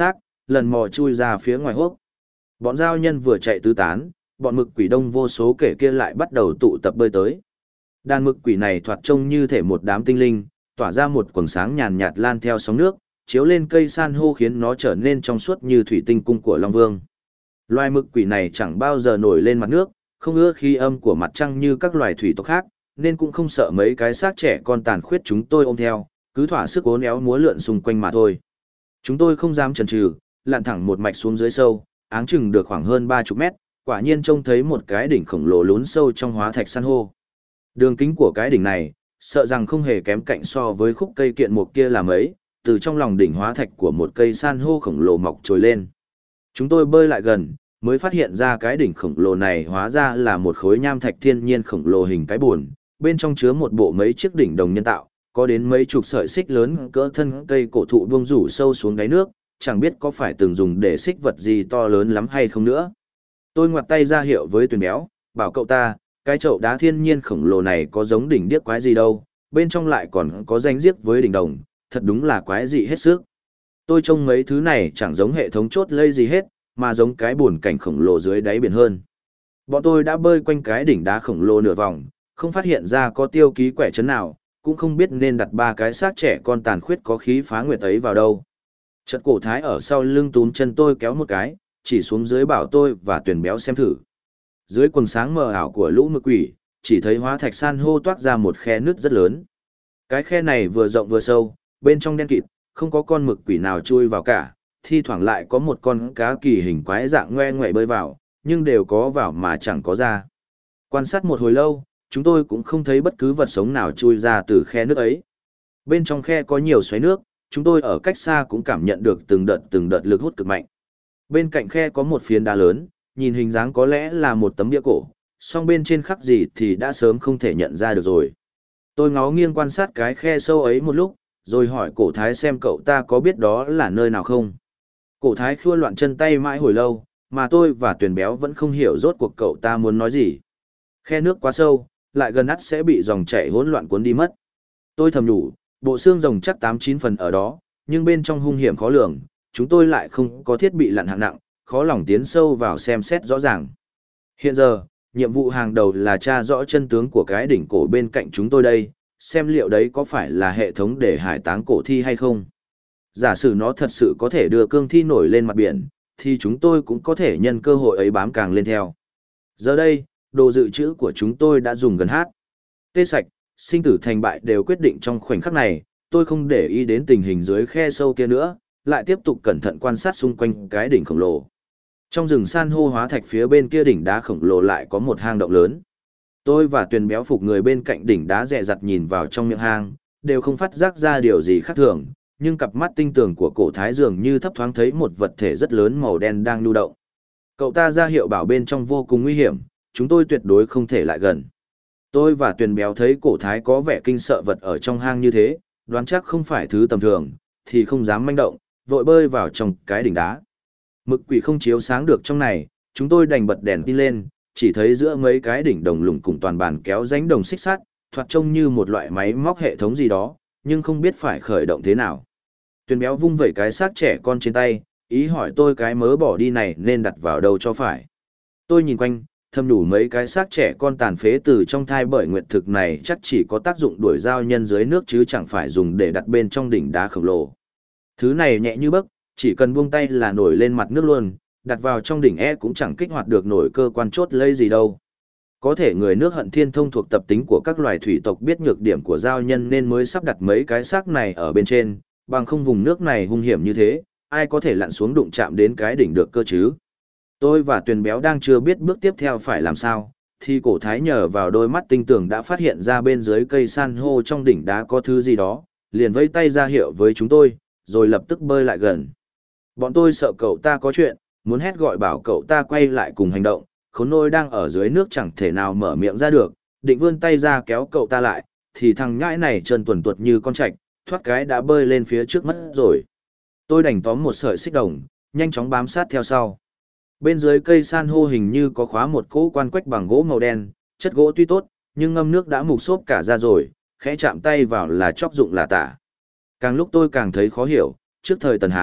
lần mò chui ra phía ngoài hốc. Bọn giao nhân vừa chạy tứ tán, bọn mực quỷ đông vô số kể kia lại bắt đầu tụ tập bơi tới. Đàn mực quỷ này thoạt trông như thể một đám tinh linh, tỏa ra một quầng sáng nhàn nhạt lan theo sóng nước, chiếu lên cây san hô khiến nó trở nên trong suốt như thủy tinh cung của Long Vương. Loài mực quỷ này chẳng bao giờ nổi lên mặt nước, không ưa khí âm của mặt trăng như các loài thủy tộc khác, nên cũng không sợ mấy cái xác trẻ con tàn khuyết chúng tôi ôm theo, cứ thỏa sức uốn éo múa lượn xung quanh mà thôi. Chúng tôi không dám chần chừ, lặn thẳng một mạch xuống dưới sâu, áng chừng được khoảng hơn 30 mét, quả nhiên trông thấy một cái đỉnh khổng lồ lún sâu trong hóa thạch san hô. Đường kính của cái đỉnh này, sợ rằng không hề kém cạnh so với khúc cây kiện mục kia là mấy, từ trong lòng đỉnh hóa thạch của một cây san hô khổng lồ mọc trồi lên. Chúng tôi bơi lại gần, mới phát hiện ra cái đỉnh khổng lồ này hóa ra là một khối nham thạch thiên nhiên khổng lồ hình cái buồn, bên trong chứa một bộ mấy chiếc đỉnh đồng nhân tạo, có đến mấy chục sợi xích lớn cỡ thân cây cổ thụ buông rủ sâu xuống đáy nước, chẳng biết có phải từng dùng để xích vật gì to lớn lắm hay không nữa. Tôi ngoặt tay ra hiệu với Tuyền Béo, bảo cậu ta, cái chậu đá thiên nhiên khổng lồ này có giống đỉnh điếc quái gì đâu, bên trong lại còn có ranh riếc với đỉnh đồng, thật đúng là quái dị hết sức. Tôi trông mấy thứ này chẳng giống hệ thống chốt lây gì hết, mà giống cái buồn cảnh khổng lồ dưới đáy biển hơn. Bọn tôi đã bơi quanh cái đỉnh đá khổng lồ nửa vòng, không phát hiện ra có tiêu ký quẻ chấn nào, cũng không biết nên đặt ba cái xác trẻ con tàn khuyết có khí phá nguyệt ấy vào đâu. Chợt Cổ Thái ở sau lưng túm chân tôi kéo một cái, chỉ xuống dưới bảo tôi và Tuyền Béo xem thử. Dưới quầng sáng mờ ảo của lũ mực quỷ, chỉ thấy hóa thạch san hô toát ra một khe nứt rất lớn. Cái khe này vừa rộng vừa sâu, bên trong đen kịt, không có con mực quỷ nào chui vào cả, thi thoảng lại có một con cá kỳ hình quái dạng ngoe ngoậy bơi vào, nhưng đều có vào mà chẳng có ra. Quan sát một hồi lâu, chúng tôi cũng không thấy bất cứ vật sống nào chui ra từ khe nước ấy. Bên trong khe có nhiều xoáy nước, chúng tôi ở cách xa cũng cảm nhận được từng đợt lực hút cực mạnh. Bên cạnh khe có một phiến đá lớn, nhìn hình dáng có lẽ là một tấm bia cổ, song bên trên khắc gì thì đã sớm không thể nhận ra được rồi. Tôi ngó nghiêng quan sát cái khe sâu ấy một lúc, rồi hỏi Cổ Thái xem cậu ta có biết đó là nơi nào không. Cổ Thái khua loạn chân tay mãi hồi lâu, mà tôi và Tuyền Béo vẫn không hiểu rốt cuộc cậu ta muốn nói gì. Khe nước quá sâu, lại gần ắt sẽ bị dòng chảy hỗn loạn cuốn đi mất. Tôi thầm nhủ, bộ xương rồng chắc 8-9 phần ở đó, nhưng bên trong hung hiểm khó lường, chúng tôi lại không có thiết bị lặn hạng nặng, khó lòng tiến sâu vào xem xét rõ ràng. Hiện giờ, nhiệm vụ hàng đầu là tra rõ chân tướng của cái đỉnh cổ bên cạnh chúng tôi đây, xem liệu đấy có phải là hệ thống để hải táng cổ thi hay không. Giả sử nó thật sự có thể đưa cương thi nổi lên mặt biển, thì chúng tôi cũng có thể nhân cơ hội ấy bám càng lên theo. Giờ đây, đồ dự trữ của chúng tôi đã dùng gần hết. Tê sạch, sinh tử thành bại đều quyết định trong khoảnh khắc này, tôi không để ý đến tình hình dưới khe sâu kia nữa, lại tiếp tục cẩn thận quan sát xung quanh cái đỉnh khổng lồ. Trong rừng san hô hóa thạch phía bên kia đỉnh đá khổng lồ lại có một hang động lớn. Tôi và Tuyền Béo phục người bên cạnh đỉnh đá dè dặt nhìn vào trong miệng hang, đều không phát giác ra điều gì khác thường, nhưng cặp mắt tinh tường của Cổ Thái dường như thấp thoáng thấy một vật thể rất lớn màu đen đang nhu động. Cậu ta ra hiệu bảo bên trong vô cùng nguy hiểm, chúng tôi tuyệt đối không thể lại gần. Tôi và Tuyền Béo thấy Cổ Thái có vẻ kinh sợ vật ở trong hang như thế, đoán chắc không phải thứ tầm thường, thì không dám manh động, vội bơi vào trong cái đỉnh đá. Mực quỷ không chiếu sáng được trong này, chúng tôi đành bật đèn tin lên, chỉ thấy giữa mấy cái đỉnh đồng lủng cùng toàn bàn kéo rãnh đồng xích sắt, thoạt trông như một loại máy móc hệ thống gì đó, nhưng không biết phải khởi động thế nào. Tuyền Béo vung vẩy cái xác trẻ con trên tay, ý hỏi tôi cái mớ bỏ đi này nên đặt vào đâu cho phải. Tôi nhìn quanh, thầm đủ mấy cái xác trẻ con tàn phế từ trong thai bởi nguyệt thực này chắc chỉ có tác dụng đuổi giao nhân dưới nước chứ chẳng phải dùng để đặt bên trong đỉnh đá khổng lồ. Thứ này nhẹ như bấc, chỉ cần buông tay là nổi lên mặt nước luôn, đặt vào trong đỉnh cũng chẳng kích hoạt được nổi cơ quan chốt lây gì đâu. Có thể người nước Hận Thiên thông thuộc tập tính của các loài thủy tộc biết nhược điểm của giao nhân nên mới sắp đặt mấy cái xác này ở bên trên, bằng không vùng nước này hung hiểm như thế, ai có thể lặn xuống đụng chạm đến cái đỉnh được cơ chứ. Tôi và Tuyền Béo đang chưa biết bước tiếp theo phải làm sao, thì Cổ Thái nhờ vào đôi mắt tinh tường đã phát hiện ra bên dưới cây san hô trong đỉnh đá có thứ gì đó, liền vẫy tay ra hiệu với chúng tôi, rồi lập tức bơi lại gần. Bọn tôi sợ cậu ta có chuyện, muốn hét gọi bảo cậu ta quay lại cùng hành động, khốn nôi đang ở dưới nước chẳng thể nào mở miệng ra được, định vươn tay ra kéo cậu ta lại, thì thằng nhãi này trơn tuần tuột như con trạch, thoát cái đã bơi lên phía trước mất rồi. Tôi đành tóm một sợi xích đồng, nhanh chóng bám sát theo sau. Bên dưới cây san hô hình như có khóa một cỗ quan quách bằng gỗ màu đen, chất gỗ tuy tốt, nhưng ngâm nước đã mục xốp cả ra rồi, khẽ chạm tay vào là chóc rụng là tả. Càng lúc tôi càng thấy khó hiểu, trước thời Tần Hán,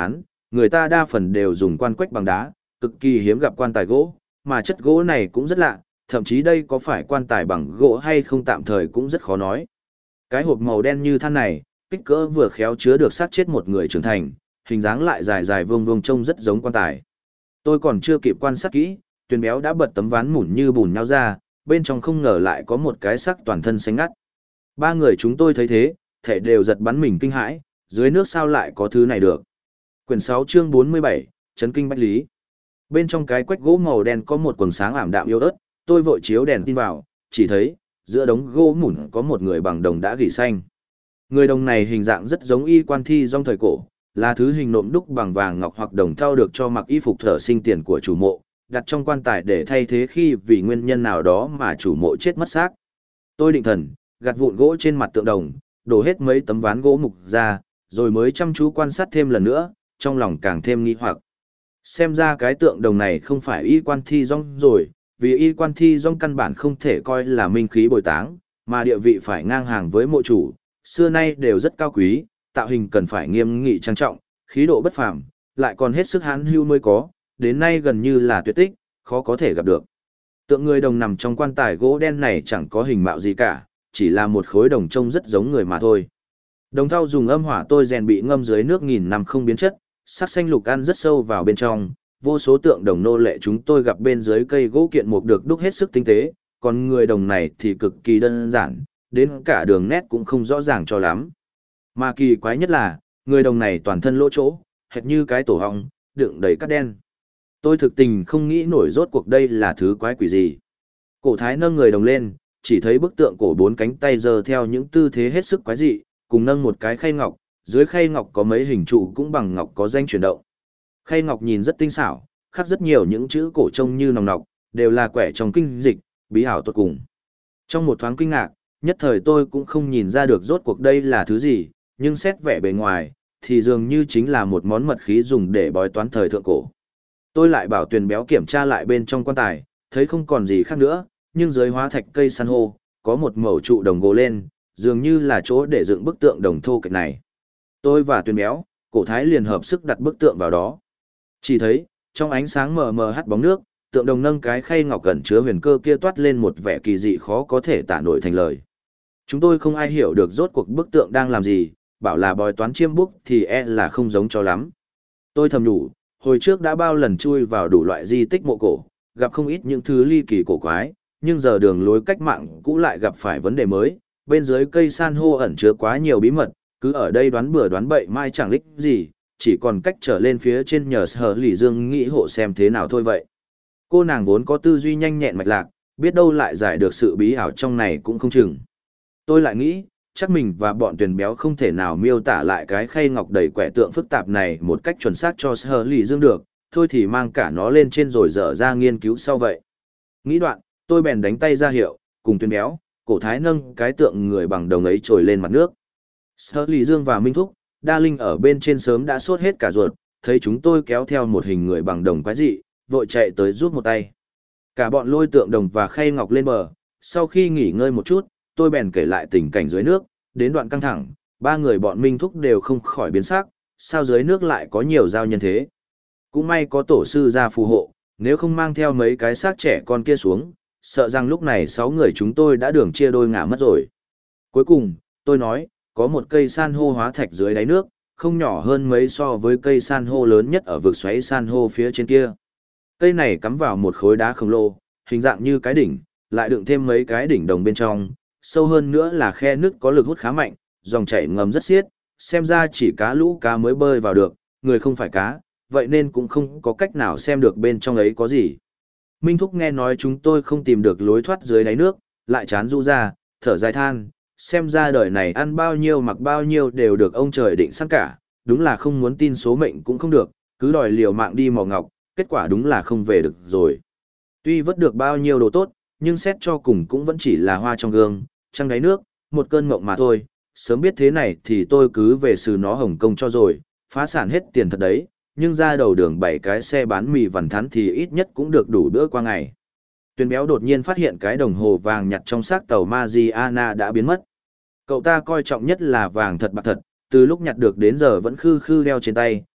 Người ta đa phần đều dùng quan quách bằng đá, cực kỳ hiếm gặp quan tài gỗ, mà chất gỗ này cũng rất lạ, thậm chí đây có phải quan tài bằng gỗ hay không tạm thời cũng rất khó nói. Cái hộp màu đen như than này, kích cỡ vừa khéo chứa được xác chết một người trưởng thành, hình dáng lại dài dài vuông vuông trông rất giống quan tài. Tôi còn chưa kịp quan sát kỹ, Tuyền Béo đã bật tấm ván mủn như bùn nhau ra, bên trong không ngờ lại có một cái xác toàn thân xanh ngắt. Ba người chúng tôi thấy thế, thể đều giật bắn mình kinh hãi, dưới nước sao lại có thứ này được. Quyển 6 chương 47, Chấn kinh bách lý. Bên trong cái quách gỗ màu đen có một quầng sáng ảm đạm yếu ớt, tôi vội chiếu đèn tin vào, chỉ thấy, giữa đống gỗ mủn có một người bằng đồng đã gỉ xanh. Người đồng này hình dạng rất giống y quan thi trong thời cổ, là thứ hình nộm đúc bằng vàng ngọc hoặc đồng thau được cho mặc y phục thở sinh tiền của chủ mộ, đặt trong quan tài để thay thế khi vì nguyên nhân nào đó mà chủ mộ chết mất xác. Tôi định thần, gạt vụn gỗ trên mặt tượng đồng, đổ hết mấy tấm ván gỗ mục ra, rồi mới chăm chú quan sát thêm lần nữa, trong lòng càng thêm nghi hoặc. Xem ra cái tượng đồng này không phải y quan thi dong rồi, vì y quan thi dong căn bản không thể coi là minh khí bồi táng, mà địa vị phải ngang hàng với mộ chủ, xưa nay đều rất cao quý, tạo hình cần phải nghiêm nghị trang trọng, khí độ bất phàm, lại còn hết sức hán hưu mới có, đến nay gần như là tuyệt tích, khó có thể gặp được. Tượng người đồng nằm trong quan tài gỗ đen này chẳng có hình mạo gì cả, chỉ là một khối đồng trông rất giống người mà thôi. Đồng thau dùng âm hỏa tôi rèn bị ngâm dưới nước nghìn năm không biến chất, sắc xanh lục ăn rất sâu vào bên trong, vô số tượng đồng nô lệ chúng tôi gặp bên dưới cây gỗ kiện mục được đúc hết sức tinh tế, còn người đồng này thì cực kỳ đơn giản, đến cả đường nét cũng không rõ ràng cho lắm. Mà kỳ quái nhất là, người đồng này toàn thân lỗ chỗ, hệt như cái tổ họng, đựng đầy cát đen. Tôi thực tình không nghĩ nổi rốt cuộc đây là thứ quái quỷ gì. Cổ thái nâng người đồng lên, chỉ thấy bức tượng cổ bốn cánh tay giơ theo những tư thế hết sức quái dị, cùng nâng một cái khay ngọc, dưới khay ngọc có mấy hình trụ cũng bằng ngọc có danh chuyển động. Khay ngọc nhìn rất tinh xảo, khắc rất nhiều những chữ cổ trông như nòng nọc, đều là quẻ trong kinh dịch, bí ảo tột cùng. Trong một thoáng kinh ngạc, nhất thời tôi cũng không nhìn ra được rốt cuộc đây là thứ gì, nhưng xét vẻ bề ngoài, thì dường như chính là một món mật khí dùng để bói toán thời thượng cổ. Tôi lại bảo Tuyền Béo kiểm tra lại bên trong quan tài, thấy không còn gì khác nữa, nhưng dưới hóa thạch cây san hô, có một mẩu trụ đồng gỗ lên, dường như là chỗ để dựng bức tượng đồng thô kệch này. Tôi và Tuyền Béo, Cổ Thái liền hợp sức đặt bức tượng vào đó. Chỉ thấy, trong ánh sáng mờ mờ hắt bóng nước, tượng đồng nâng cái khay ngọc cẩn chứa huyền cơ kia toát lên một vẻ kỳ dị khó có thể tả nổi thành lời. Chúng tôi không ai hiểu được rốt cuộc bức tượng đang làm gì, bảo là bói toán chiêm bút thì là không giống cho lắm. Tôi thầm nhủ, hồi trước đã bao lần chui vào đủ loại di tích mộ cổ, gặp không ít những thứ ly kỳ cổ quái, nhưng giờ đường lối cách mạng cũ lại gặp phải vấn đề mới, bên dưới cây san hô ẩn chứa quá nhiều bí mật, cứ ở đây đoán bừa đoán bậy mai chẳng lích gì, chỉ còn cách trở lên phía trên nhờ Sở Lỷ Dương nghĩ hộ xem thế nào thôi vậy. Cô nàng vốn có tư duy nhanh nhẹn mạch lạc, biết đâu lại giải được sự bí ảo trong này cũng không chừng. Tôi lại nghĩ, chắc mình và bọn Tuyền Béo không thể nào miêu tả lại cái khay ngọc đầy quẻ tượng phức tạp này một cách chuẩn xác cho Sở Lỷ Dương được, thôi thì mang cả nó lên trên rồi dở ra nghiên cứu sau vậy. Nghĩ đoạn, tôi bèn đánh tay ra hiệu, cùng Tuyền Béo, Cổ Thái nâng cái tượng người bằng đồng ấy trồi lên mặt nước. Sở Lỷ Dương và Minh Thúc, Đa Linh ở bên trên sớm đã sốt hết cả ruột, thấy chúng tôi kéo theo một hình người bằng đồng quái dị, vội chạy tới giúp một tay. Cả bọn lôi tượng đồng và khay ngọc lên bờ, sau khi nghỉ ngơi một chút, tôi bèn kể lại tình cảnh dưới nước, đến đoạn căng thẳng, ba người bọn Minh Thúc đều không khỏi biến sắc, sao dưới nước lại có nhiều giao nhân thế. Cũng may có tổ sư ra phù hộ, nếu không mang theo mấy cái xác trẻ con kia xuống, sợ rằng lúc này 6 người chúng tôi đã đường chia đôi ngả mất rồi. Cuối cùng, tôi nói, có một cây san hô hóa thạch dưới đáy nước, không nhỏ hơn mấy so với cây san hô lớn nhất ở vực xoáy san hô phía trên kia. Cây này cắm vào một khối đá khổng lồ, hình dạng như cái đỉnh, lại đựng thêm mấy cái đỉnh đồng bên trong, sâu hơn nữa là khe nước có lực hút khá mạnh, dòng chảy ngầm rất xiết, xem ra chỉ cá lũ cá mới bơi vào được, người không phải cá, vậy nên cũng không có cách nào xem được bên trong ấy có gì. Minh Thúc nghe nói chúng tôi không tìm được lối thoát dưới đáy nước, lại chán rũ ra, thở dài than, xem ra đời này ăn bao nhiêu mặc bao nhiêu đều được ông trời định sẵn cả, đúng là không muốn tin số mệnh cũng không được, cứ đòi liều mạng đi mò ngọc, kết quả đúng là không về được rồi. Tuy vớt được bao nhiêu đồ tốt, nhưng xét cho cùng cũng vẫn chỉ là hoa trong gương, trăng đáy nước, một cơn mộng mà thôi, sớm biết thế này thì tôi cứ về xừ nó Hồng Kông cho rồi, phá sản hết tiền thật đấy, nhưng ra đầu đường 7 cái xe bán mì vằn thắn thì ít nhất cũng được đủ bữa qua ngày. Tuyền Béo đột nhiên phát hiện cái đồng hồ vàng nhặt trong xác tàu Mariana đã biến mất. Cậu ta coi trọng nhất là vàng thật bạc thật, từ lúc nhặt được đến giờ vẫn khư khư đeo trên tay,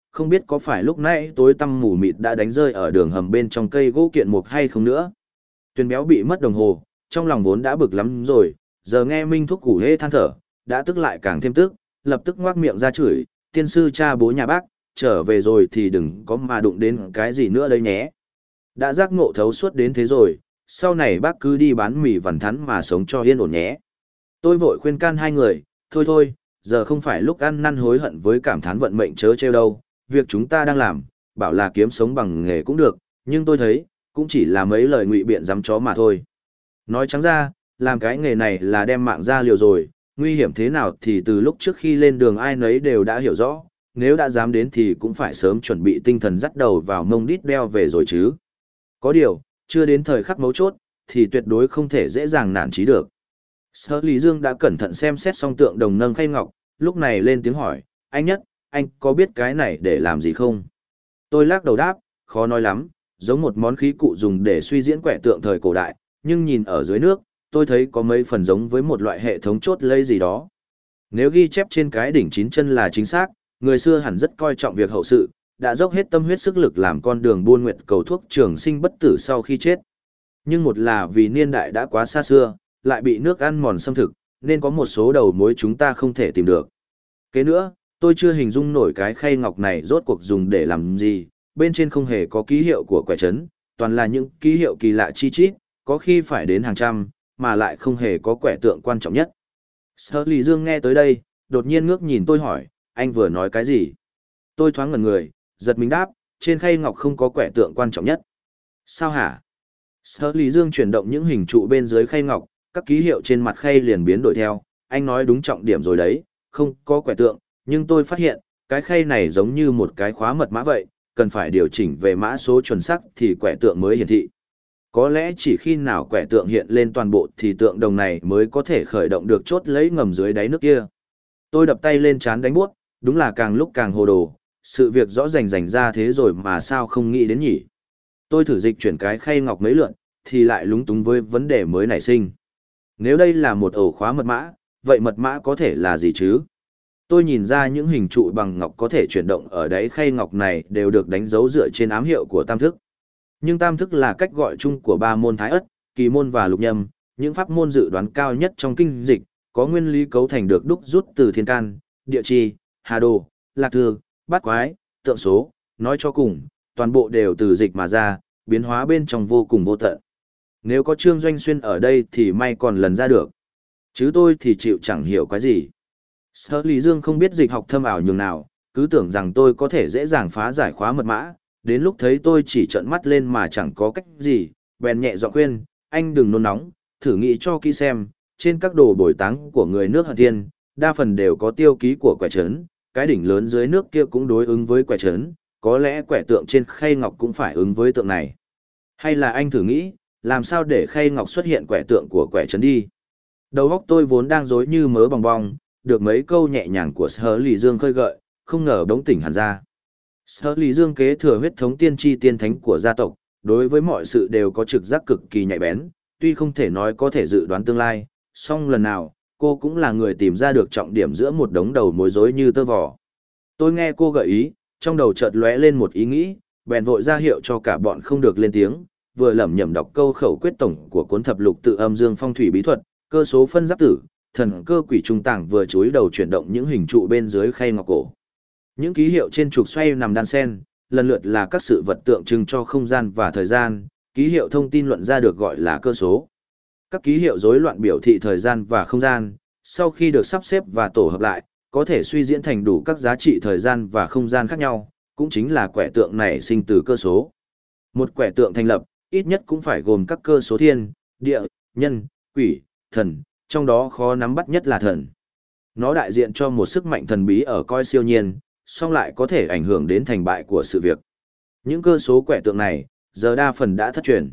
không biết có phải lúc nãy tối tăm mù mịt đã đánh rơi ở đường hầm bên trong cây gỗ kiện mục hay không nữa. Tuyền béo bị mất đồng hồ, trong lòng vốn đã bực lắm rồi, giờ nghe Minh Thúc củ hê than thở, đã tức lại càng thêm tức, lập tức ngoác miệng ra chửi, tiên sư cha bố nhà bác, trở về rồi thì đừng có mà đụng đến cái gì nữa đấy nhé. Đã giác ngộ thấu suốt đến thế rồi, sau này bác cứ đi bán mì vằn thắn mà sống cho yên ổn nhé. Tôi vội khuyên can hai người, thôi thôi, giờ không phải lúc ăn năn hối hận với cảm thán vận mệnh chớ trêu đâu, việc chúng ta đang làm, bảo là kiếm sống bằng nghề cũng được, nhưng tôi thấy, cũng chỉ là mấy lời ngụy biện dám chó mà thôi. Nói trắng ra, làm cái nghề này là đem mạng ra liều rồi, nguy hiểm thế nào thì từ lúc trước khi lên đường ai nấy đều đã hiểu rõ, nếu đã dám đến thì cũng phải sớm chuẩn bị tinh thần dắt đầu vào mông đít đeo về rồi chứ. Có điều, chưa đến thời khắc mấu chốt, thì tuyệt đối không thể dễ dàng nản chí được. Sở Lý Dương đã cẩn thận xem xét xong tượng đồng nâng khay ngọc, lúc này lên tiếng hỏi, anh Nhất, anh có biết cái này để làm gì không? Tôi lắc đầu đáp, khó nói lắm, giống một món khí cụ dùng để suy diễn quẻ tượng thời cổ đại, nhưng nhìn ở dưới nước, tôi thấy có mấy phần giống với một loại hệ thống chốt lây gì đó. Nếu ghi chép trên cái đỉnh 9 chân là chính xác, người xưa hẳn rất coi trọng việc hậu sự, đã dốc hết tâm huyết sức lực làm con đường buôn nguyệt cầu thuốc trường sinh bất tử sau khi chết. Nhưng một là vì niên đại đã quá xa xưa, lại bị nước ăn mòn xâm thực, nên có một số đầu mối chúng ta không thể tìm được. Kế nữa, tôi chưa hình dung nổi cái khay ngọc này rốt cuộc dùng để làm gì, bên trên không hề có ký hiệu của quẻ trấn, toàn là những ký hiệu kỳ lạ chi chít, có khi phải đến hàng trăm, mà lại không hề có quẻ tượng quan trọng nhất. Sở Lý Dương nghe tới đây, đột nhiên ngước nhìn tôi hỏi, anh vừa nói cái gì? Tôi thoáng ngẩn người, giật mình đáp, trên khay ngọc không có quẻ tượng quan trọng nhất. Sao hả? Sở Lý Dương chuyển động những hình trụ bên dưới khay ngọc, các ký hiệu trên mặt khay liền biến đổi theo, anh nói đúng trọng điểm rồi đấy, không có quẻ tượng, nhưng tôi phát hiện, cái khay này giống như một cái khóa mật mã vậy, cần phải điều chỉnh về mã số chuẩn xác thì quẻ tượng mới hiển thị. Có lẽ chỉ khi nào quẻ tượng hiện lên toàn bộ thì tượng đồng này mới có thể khởi động được chốt lấy ngầm dưới đáy nước kia. Tôi đập tay lên trán đánh buốt, đúng là càng lúc càng hồ đồ, sự việc rõ rành ra thế rồi mà sao không nghĩ đến nhỉ. Tôi thử dịch chuyển cái khay ngọc mấy lượn, thì lại lúng túng với vấn đề mới nảy sinh. Nếu đây là một ổ khóa mật mã, vậy mật mã có thể là gì chứ? Tôi nhìn ra những hình trụ bằng ngọc có thể chuyển động ở đáy khay ngọc này đều được đánh dấu dựa trên ám hiệu của tam thức. Nhưng tam thức là cách gọi chung của ba môn thái ất, kỳ môn và lục nhâm, những pháp môn dự đoán cao nhất trong kinh dịch, có nguyên lý cấu thành được đúc rút từ thiên can, địa chi, hà đồ, lạc thư, bát quái, tượng số, nói cho cùng, toàn bộ đều từ dịch mà ra, biến hóa bên trong vô cùng vô tận. Nếu có Trương Doanh Xuyên ở đây thì may còn lần ra được. Chứ tôi thì chịu chẳng hiểu cái gì. Sở Lý Dương không biết dịch học thâm ảo nhường nào, cứ tưởng rằng tôi có thể dễ dàng phá giải khóa mật mã, đến lúc thấy tôi chỉ trợn mắt lên mà chẳng có cách gì, bèn nhẹ giọng khuyên, anh đừng nôn nóng, thử nghĩ cho kỹ xem, trên các đồ bồi táng của người nước Hận Thiên, đa phần đều có tiêu ký của quẻ trấn, cái đỉnh lớn dưới nước kia cũng đối ứng với quẻ trấn, có lẽ quẻ tượng trên khay ngọc cũng phải ứng với tượng này. Hay là anh thử nghĩ, làm sao để khay ngọc xuất hiện quẻ tượng của quẻ trấn đi. Đầu óc tôi vốn đang rối như mớ bòng bong, được mấy câu nhẹ nhàng của Sở Lý Dương khơi gợi, không ngờ bỗng tỉnh hẳn ra. Sở Lý Dương kế thừa huyết thống tiên tri tiên thánh của gia tộc, đối với mọi sự đều có trực giác cực kỳ nhạy bén, tuy không thể nói có thể dự đoán tương lai, song lần nào, cô cũng là người tìm ra được trọng điểm giữa một đống đầu mối rối như tơ vò. Tôi nghe cô gợi ý, trong đầu chợt lóe lên một ý nghĩ, bèn vội ra hiệu cho cả bọn không được lên tiếng, vừa lẩm nhẩm đọc câu khẩu quyết tổng của cuốn thập lục tự âm dương phong thủy bí thuật, cơ số phân giáp tử, thần cơ quỷ trung tàng vừa chúi đầu chuyển động những hình trụ bên dưới khay ngọc cổ. Những ký hiệu trên trục xoay nằm đan sen, lần lượt là các sự vật tượng trưng cho không gian và thời gian, ký hiệu thông tin luận ra được gọi là cơ số. Các ký hiệu rối loạn biểu thị thời gian và không gian, sau khi được sắp xếp và tổ hợp lại, có thể suy diễn thành đủ các giá trị thời gian và không gian khác nhau, cũng chính là quẻ tượng nảy sinh từ cơ số. Một quẻ tượng thành lập, ít nhất cũng phải gồm các cơ số thiên, địa, nhân, quỷ, thần, trong đó khó nắm bắt nhất là thần. Nó đại diện cho một sức mạnh thần bí ở coi siêu nhiên, song lại có thể ảnh hưởng đến thành bại của sự việc. Những cơ số quẻ tượng này, giờ đa phần đã thất truyền.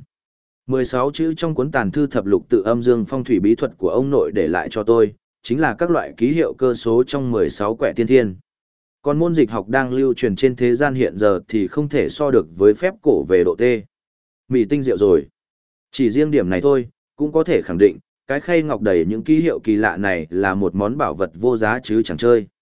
16 chữ trong cuốn tàn thư thập lục tự âm dương phong thủy bí thuật của ông nội để lại cho tôi, chính là các loại ký hiệu cơ số trong 16 quẻ tiên thiên. Còn môn dịch học đang lưu truyền trên thế gian hiện giờ thì không thể so được với phép cổ về độ tê. Mì tinh diệu rồi. Chỉ riêng điểm này thôi, cũng có thể khẳng định, cái khay ngọc đầy những ký hiệu kỳ lạ này là một món bảo vật vô giá chứ chẳng chơi.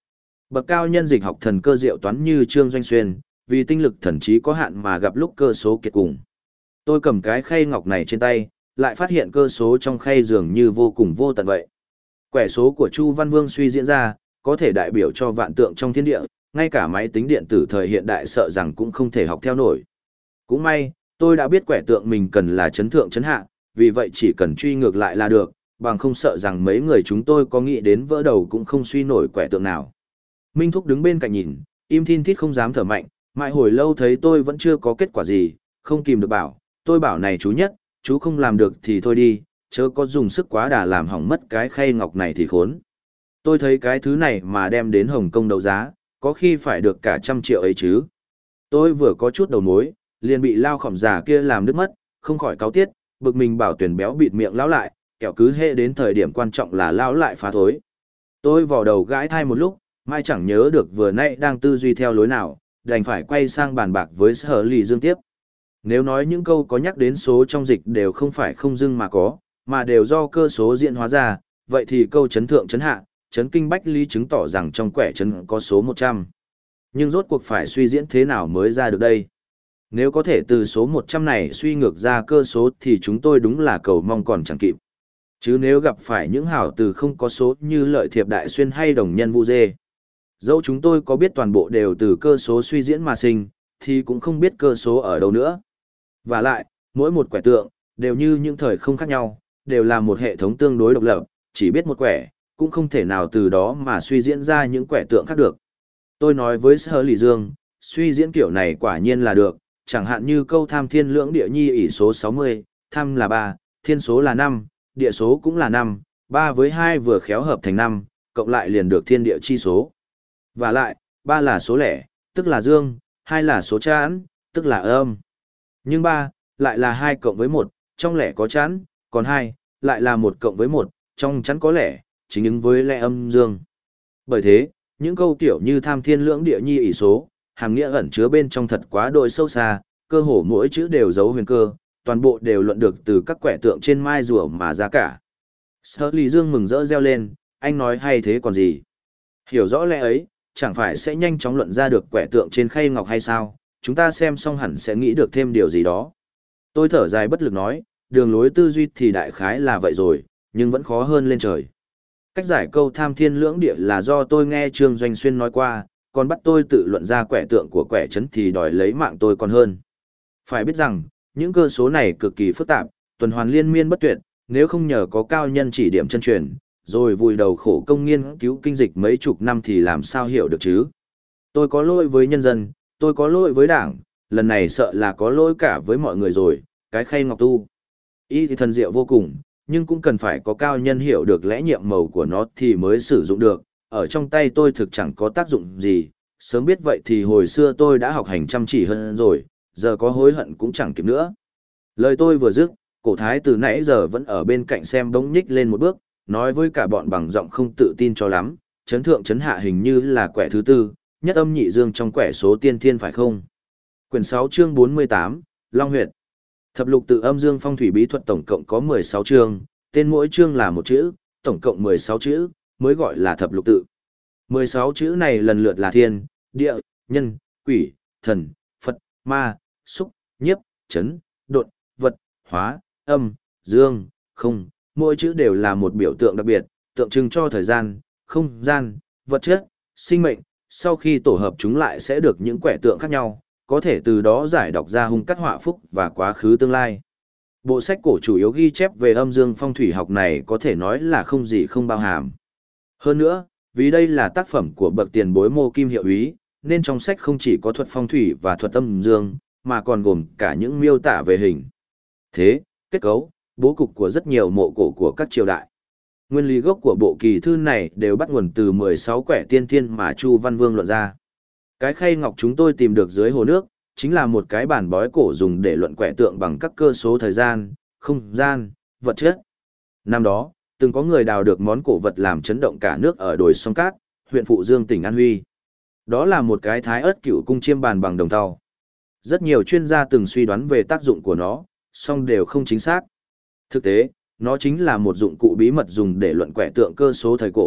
Bậc cao nhân dịch học thần cơ diệu toán như Trương Doanh Xuyên, vì tinh lực thần trí có hạn mà gặp lúc cơ số kiệt cùng. Tôi cầm cái khay ngọc này trên tay, lại phát hiện cơ số trong khay dường như vô cùng vô tận vậy. Quẻ số của Chu Văn Vương suy diễn ra, có thể đại biểu cho vạn tượng trong thiên địa, ngay cả máy tính điện tử thời hiện đại sợ rằng cũng không thể học theo nổi. Cũng may, tôi đã biết quẻ tượng mình cần là chấn thượng chấn hạ, vì vậy chỉ cần truy ngược lại là được, bằng không sợ rằng mấy người chúng tôi có nghĩ đến vỡ đầu cũng không suy nổi quẻ tượng nào. Minh Thúc đứng bên cạnh nhìn, im thin thít không dám thở mạnh, mãi hồi lâu thấy tôi vẫn chưa có kết quả gì, không kìm được bảo, tôi bảo này chú nhất, chú không làm được thì thôi đi, chớ có dùng sức quá đà làm hỏng mất cái khay ngọc này thì khốn. Tôi thấy cái thứ này mà đem đến Hồng Kông đấu giá, có khi phải được cả 100 triệu ấy chứ. Tôi vừa có chút đầu mối, liền bị lao khỏm già kia làm đứt mất, không khỏi cáu tiết, bực mình bảo Tuyển béo bịt miệng lão lại, kẻo cứ hệ đến thời điểm quan trọng là lão lại phá thối. Tôi vò đầu gãi thai một lúc, mai chẳng nhớ được vừa nãy đang tư duy theo lối nào, đành phải quay sang bàn bạc với Sở Lì Dương tiếp. Nếu nói những câu có nhắc đến số trong dịch đều không phải không dưng mà có, mà đều do cơ số diễn hóa ra, vậy thì câu chấn thượng chấn hạ, chấn kinh bách lý chứng tỏ rằng trong quẻ chấn có số 100. Nhưng rốt cuộc phải suy diễn thế nào mới ra được đây? Nếu có thể từ số 100 này suy ngược ra cơ số thì chúng tôi đúng là cầu mong còn chẳng kịp. Chứ nếu gặp phải những hảo từ không có số như lợi thiệp đại xuyên hay đồng nhân vu dê, dẫu chúng tôi có biết toàn bộ đều từ cơ số suy diễn mà sinh, thì cũng không biết cơ số ở đâu nữa. Và lại, mỗi một quẻ tượng, đều như những thời không khác nhau, đều là một hệ thống tương đối độc lập, chỉ biết một quẻ, cũng không thể nào từ đó mà suy diễn ra những quẻ tượng khác được. Tôi nói với Sở Lì Dương, suy diễn kiểu này quả nhiên là được, chẳng hạn như câu tham thiên lưỡng địa nhi ỷ số 60, tham là 3, thiên số là 5, địa số cũng là 5, 3 với 2 vừa khéo hợp thành 5, cộng lại liền được thiên địa chi số. Và lại, 3 là số lẻ, tức là dương, 2 là số chẵn, tức là âm. Nhưng 3, lại là 2 cộng với 1, trong lẻ có chẵn, còn 2, lại là 1 cộng với 1, trong chẵn có lẻ, chính ứng với lẻ âm dương. Bởi thế, những câu kiểu như tham thiên lưỡng địa nhi ỷ số, hàm nghĩa ẩn chứa bên trong thật quá đỗi sâu xa, cơ hồ mỗi chữ đều giấu huyền cơ, toàn bộ đều luận được từ các quẻ tượng trên mai rùa mà ra cả. Sở Lì Dương mừng rỡ reo lên, anh nói hay thế còn gì? Hiểu rõ lẽ ấy, chẳng phải sẽ nhanh chóng luận ra được quẻ tượng trên khay ngọc hay sao? Chúng ta xem xong hẳn sẽ nghĩ được thêm điều gì đó. Tôi thở dài bất lực nói, đường lối tư duy thì đại khái là vậy rồi, nhưng vẫn khó hơn lên trời. Cách giải câu tham thiên lưỡng địa là do tôi nghe Trương Doanh Xuyên nói qua, còn bắt tôi tự luận ra quẻ tượng của quẻ chấn thì đòi lấy mạng tôi còn hơn. Phải biết rằng, những cơ số này cực kỳ phức tạp, tuần hoàn liên miên bất tuyệt, nếu không nhờ có cao nhân chỉ điểm chân truyền, rồi vùi đầu khổ công nghiên cứu kinh dịch mấy chục năm thì làm sao hiểu được chứ. Tôi có lỗi với nhân dân, tôi có lỗi với đảng, lần này sợ là có lỗi cả với mọi người rồi, cái khay ngọc tu. Ý thì thần diệu vô cùng, nhưng cũng cần phải có cao nhân hiểu được lẽ nhiệm màu của nó thì mới sử dụng được, ở trong tay tôi thực chẳng có tác dụng gì, sớm biết vậy thì hồi xưa tôi đã học hành chăm chỉ hơn rồi, giờ có hối hận cũng chẳng kịp nữa. Lời tôi vừa dứt, cổ thái từ nãy giờ vẫn ở bên cạnh xem bỗng nhích lên một bước, nói với cả bọn bằng giọng không tự tin cho lắm, chấn thượng chấn hạ hình như là quẻ thứ tư, nhất âm nhị dương trong quẻ số tiên thiên phải không? Quyển 6 chương 48, Long Huyệt. Thập lục tự âm dương phong thủy bí thuật tổng cộng có 16 chương, tên mỗi chương là một chữ, tổng cộng 16 chữ, mới gọi là thập lục tự. 16 chữ này lần lượt là thiên, địa, nhân, quỷ, thần, Phật, ma, xúc, nhiếp, chấn, độn, vật, hóa, âm, dương, không, mỗi chữ đều là một biểu tượng đặc biệt, tượng trưng cho thời gian, không gian, vật chất, sinh mệnh, sau khi tổ hợp chúng lại sẽ được những quẻ tượng khác nhau, có thể từ đó giải đọc ra hung cắt họa phúc và quá khứ tương lai. Bộ sách cổ chủ yếu ghi chép về âm dương phong thủy học này có thể nói là không gì không bao hàm. Hơn nữa, vì đây là tác phẩm của bậc tiền bối Mô Kim Hiệu Úy, nên trong sách không chỉ có thuật phong thủy và thuật âm dương, mà còn gồm cả những miêu tả về hình thế, kết cấu, bố cục của rất nhiều mộ cổ của các triều đại. Nguyên lý gốc của bộ kỳ thư này đều bắt nguồn từ 16 quẻ tiên thiên mà Chu Văn Vương luận ra. Cái khay ngọc chúng tôi tìm được dưới hồ nước, chính là một cái bản bói cổ dùng để luận quẻ tượng bằng các cơ số thời gian, không gian, vật chất. Năm đó, từng có người đào được món cổ vật làm chấn động cả nước ở đồi Sông Cát, huyện Phụ Dương tỉnh An Huy. Đó là một cái thái ớt cựu cung chiêm bàn bằng đồng thau. Rất nhiều chuyên gia từng suy đoán về tác dụng của nó, song đều không chính xác. Thực tế, nó chính là một dụng cụ bí mật dùng để luận quẻ tượng cơ số thời cổ,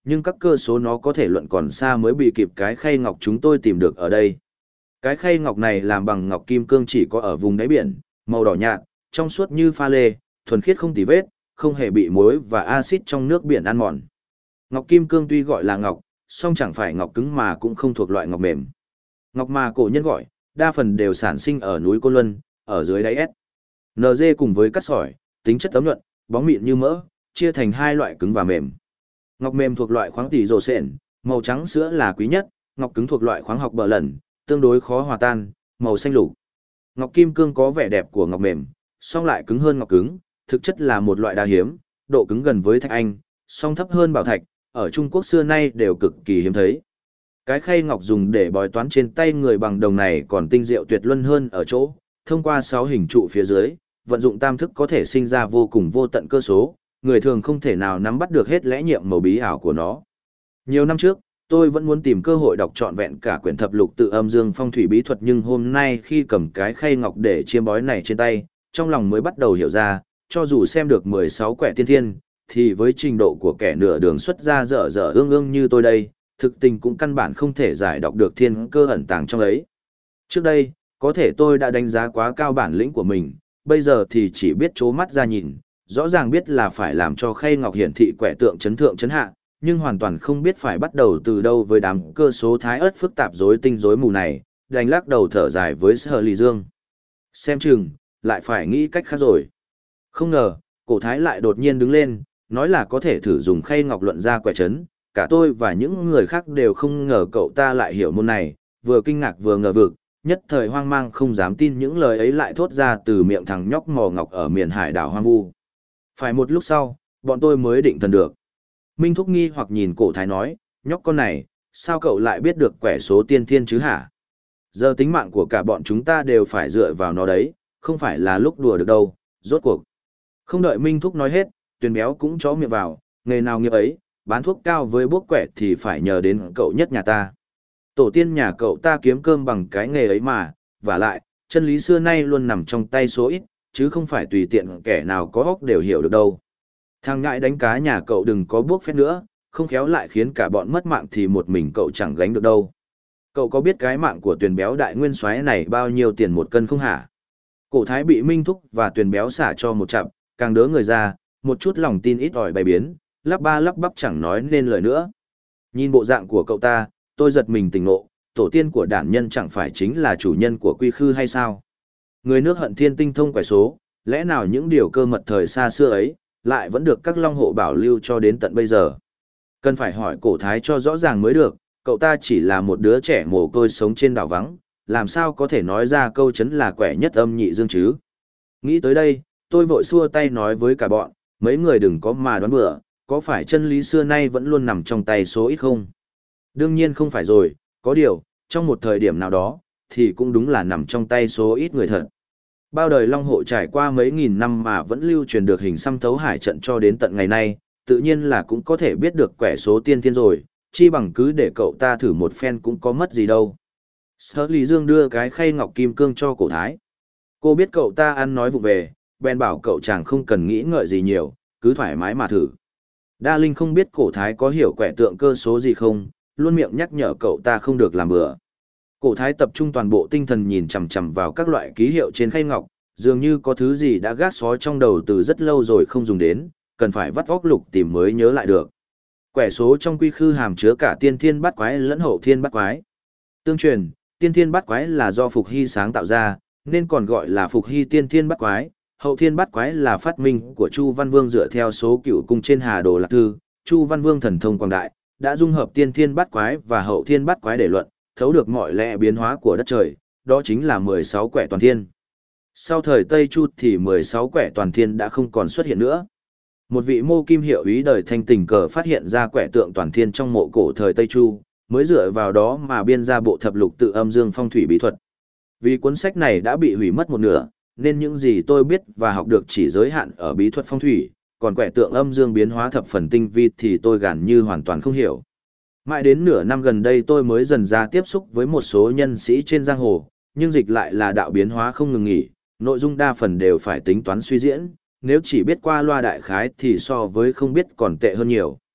nhưng các cơ số nó có thể luận còn xa mới bị kịp cái khay ngọc chúng tôi tìm được ở đây. Cái khay ngọc này làm bằng ngọc kim cương chỉ có ở vùng đáy biển, màu đỏ nhạt, trong suốt như pha lê, thuần khiết không tì vết, không hề bị muối và axit trong nước biển ăn mòn. Ngọc kim cương tuy gọi là ngọc, song chẳng phải ngọc cứng mà cũng không thuộc loại ngọc mềm. Ngọc mà cổ nhân gọi, đa phần đều sản sinh ở núi Côn Luân, ở dưới đáy S. NG cùng với cát sỏi, tính chất tấm nhuận, bóng mịn như mỡ, chia thành hai loại cứng và mềm. Ngọc mềm thuộc loại khoáng tỷ rồ sện, màu trắng sữa là quý nhất, ngọc cứng thuộc loại khoáng học bờ lần, tương đối khó hòa tan, màu xanh lục. Ngọc kim cương có vẻ đẹp của ngọc mềm, song lại cứng hơn ngọc cứng, thực chất là một loại đá hiếm, độ cứng gần với thạch anh, song thấp hơn bảo thạch, ở Trung Quốc xưa nay đều cực kỳ hiếm thấy. Cái khay ngọc dùng để bói toán trên tay người bằng đồng này còn tinh diệu tuyệt luân hơn ở chỗ, thông qua 6 hình trụ phía dưới, vận dụng tam thức có thể sinh ra vô cùng vô tận cơ số, người thường không thể nào nắm bắt được hết lẽ nhiệm màu bí ảo của nó. Nhiều năm trước, tôi vẫn muốn tìm cơ hội đọc trọn vẹn cả quyển thập lục tự âm dương phong thủy bí thuật, nhưng hôm nay khi cầm cái khay ngọc để chiêm bói này trên tay, trong lòng mới bắt đầu hiểu ra, cho dù xem được 16 quẻ tiên thiên, thì với trình độ của kẻ nửa đường xuất ra dở dở ương ương như tôi đây, thực tình cũng căn bản không thể giải đọc được thiên cơ ẩn tàng trong ấy. Trước đây, có thể tôi đã đánh giá quá cao bản lĩnh của mình, bây giờ thì chỉ biết trố mắt ra nhìn, rõ ràng biết là phải làm cho khay ngọc hiển thị quẻ tượng chấn thượng chấn hạ, nhưng hoàn toàn không biết phải bắt đầu từ đâu với đám cơ số thái ớt phức tạp rối tinh rối mù này, đành lắc đầu thở dài với Sở Lì Dương. Xem chừng, lại phải nghĩ cách khác rồi. Không ngờ, cổ thái lại đột nhiên đứng lên, nói là có thể thử dùng khay ngọc luận ra quẻ chấn, cả tôi và những người khác đều không ngờ cậu ta lại hiểu môn này, vừa kinh ngạc vừa ngờ vực, nhất thời hoang mang không dám tin những lời ấy lại thốt ra từ miệng thằng nhóc mò ngọc ở miền hải đảo hoang vu. Phải một lúc sau, bọn tôi mới định thần được. Minh Thúc nghi hoặc nhìn cổ thái nói, nhóc con này, sao cậu lại biết được quẻ số tiên thiên chứ hả? Giờ tính mạng của cả bọn chúng ta đều phải dựa vào nó đấy, không phải là lúc đùa được đâu, rốt cuộc. Không đợi Minh Thúc nói hết, Tuyền Béo cũng chó miệng vào, nghề nào nghiệp ấy, bán thuốc cao với bốc quẻ thì phải nhờ đến cậu nhất nhà ta. Tổ tiên nhà cậu ta kiếm cơm bằng cái nghề ấy mà, và lại, chân lý xưa nay luôn nằm trong tay số ít, chứ không phải tùy tiện kẻ nào có óc đều hiểu được đâu. Thằng ngại đánh cá nhà cậu đừng có bước phép nữa, không khéo lại khiến cả bọn mất mạng thì một mình cậu chẳng gánh được đâu. Cậu có biết cái mạng của Tuyền Béo đại nguyên soái này bao nhiêu tiền một cân không hả? Cổ thái bị Minh Thúc và Tuyền Béo xả cho một chặp, càng đớ người ra, một chút lòng tin ít ỏi bày biến, lắp ba lắp bắp chẳng nói nên lời nữa. Nhìn bộ dạng của cậu ta, tôi giật mình tỉnh ngộ, tổ tiên của đản nhân chẳng phải chính là chủ nhân của quy khư hay sao? Người nước Hận Thiên tinh thông quẻ số, lẽ nào những điều cơ mật thời xa xưa ấy, lại vẫn được các long hộ bảo lưu cho đến tận bây giờ? Cần phải hỏi cổ thái cho rõ ràng mới được, cậu ta chỉ là một đứa trẻ mồ côi sống trên đảo vắng, làm sao có thể nói ra câu chấn là quẻ nhất âm nhị dương chứ? Nghĩ tới đây, tôi vội xua tay nói với cả bọn, mấy người đừng có mà đoán bừa, có phải chân lý xưa nay vẫn luôn nằm trong tay số ít không? Đương nhiên không phải rồi, có điều, trong một thời điểm nào đó, thì cũng đúng là nằm trong tay số ít người thật. Bao đời Long Hộ trải qua mấy nghìn năm mà vẫn lưu truyền được hình xăm thấu hải trận cho đến tận ngày nay, tự nhiên là cũng có thể biết được quẻ số tiên thiên rồi, chi bằng cứ để cậu ta thử một phen cũng có mất gì đâu. Sở Lý Dương đưa cái khay ngọc kim cương cho cổ thái. Cô biết cậu ta ăn nói vụ về, bèn bảo cậu chàng không cần nghĩ ngợi gì nhiều, cứ thoải mái mà thử. Đa Linh không biết cổ thái có hiểu quẻ tượng cơ số gì không, luôn miệng nhắc nhở cậu ta không được làm bừa. Cổ thái tập trung toàn bộ tinh thần nhìn chằm chằm vào các loại ký hiệu trên khay ngọc, dường như có thứ gì đã gác xó trong đầu từ rất lâu rồi không dùng đến, cần phải vắt óc lục tìm mới nhớ lại được. Quẻ số trong quy khư hàm chứa cả tiên thiên bát quái lẫn hậu thiên bát quái. Tương truyền, tiên thiên bát quái là do Phục Hy sáng tạo ra, nên còn gọi là Phục Hy tiên thiên bát quái. Hậu thiên bát quái là phát minh của Chu Văn Vương dựa theo số cựu cung trên Hà Đồ Lạc Thư. Chu Văn Vương thần thông quảng đại, đã dung hợp tiên thiên bát quái và hậu thiên bát quái để luận, thấu được mọi lẽ biến hóa của đất trời, đó chính là 16 quẻ toàn thiên. Sau thời Tây Chu thì 16 quẻ toàn thiên đã không còn xuất hiện nữa. Một vị mô kim hiệu úy đời Thanh tình cờ phát hiện ra quẻ tượng toàn thiên trong mộ cổ thời Tây Chu, mới dựa vào đó mà biên ra bộ thập lục tự âm dương phong thủy bí thuật. Vì cuốn sách này đã bị hủy mất một nửa, nên những gì tôi biết và học được chỉ giới hạn ở bí thuật phong thủy, còn quẻ tượng âm dương biến hóa thập phần tinh vi thì tôi gần như hoàn toàn không hiểu. Mãi đến nửa năm gần đây tôi mới dần ra tiếp xúc với một số nhân sĩ trên giang hồ, nhưng dịch lại là đạo biến hóa không ngừng nghỉ, nội dung đa phần đều phải tính toán suy diễn, nếu chỉ biết qua loa đại khái thì so với không biết còn tệ hơn nhiều.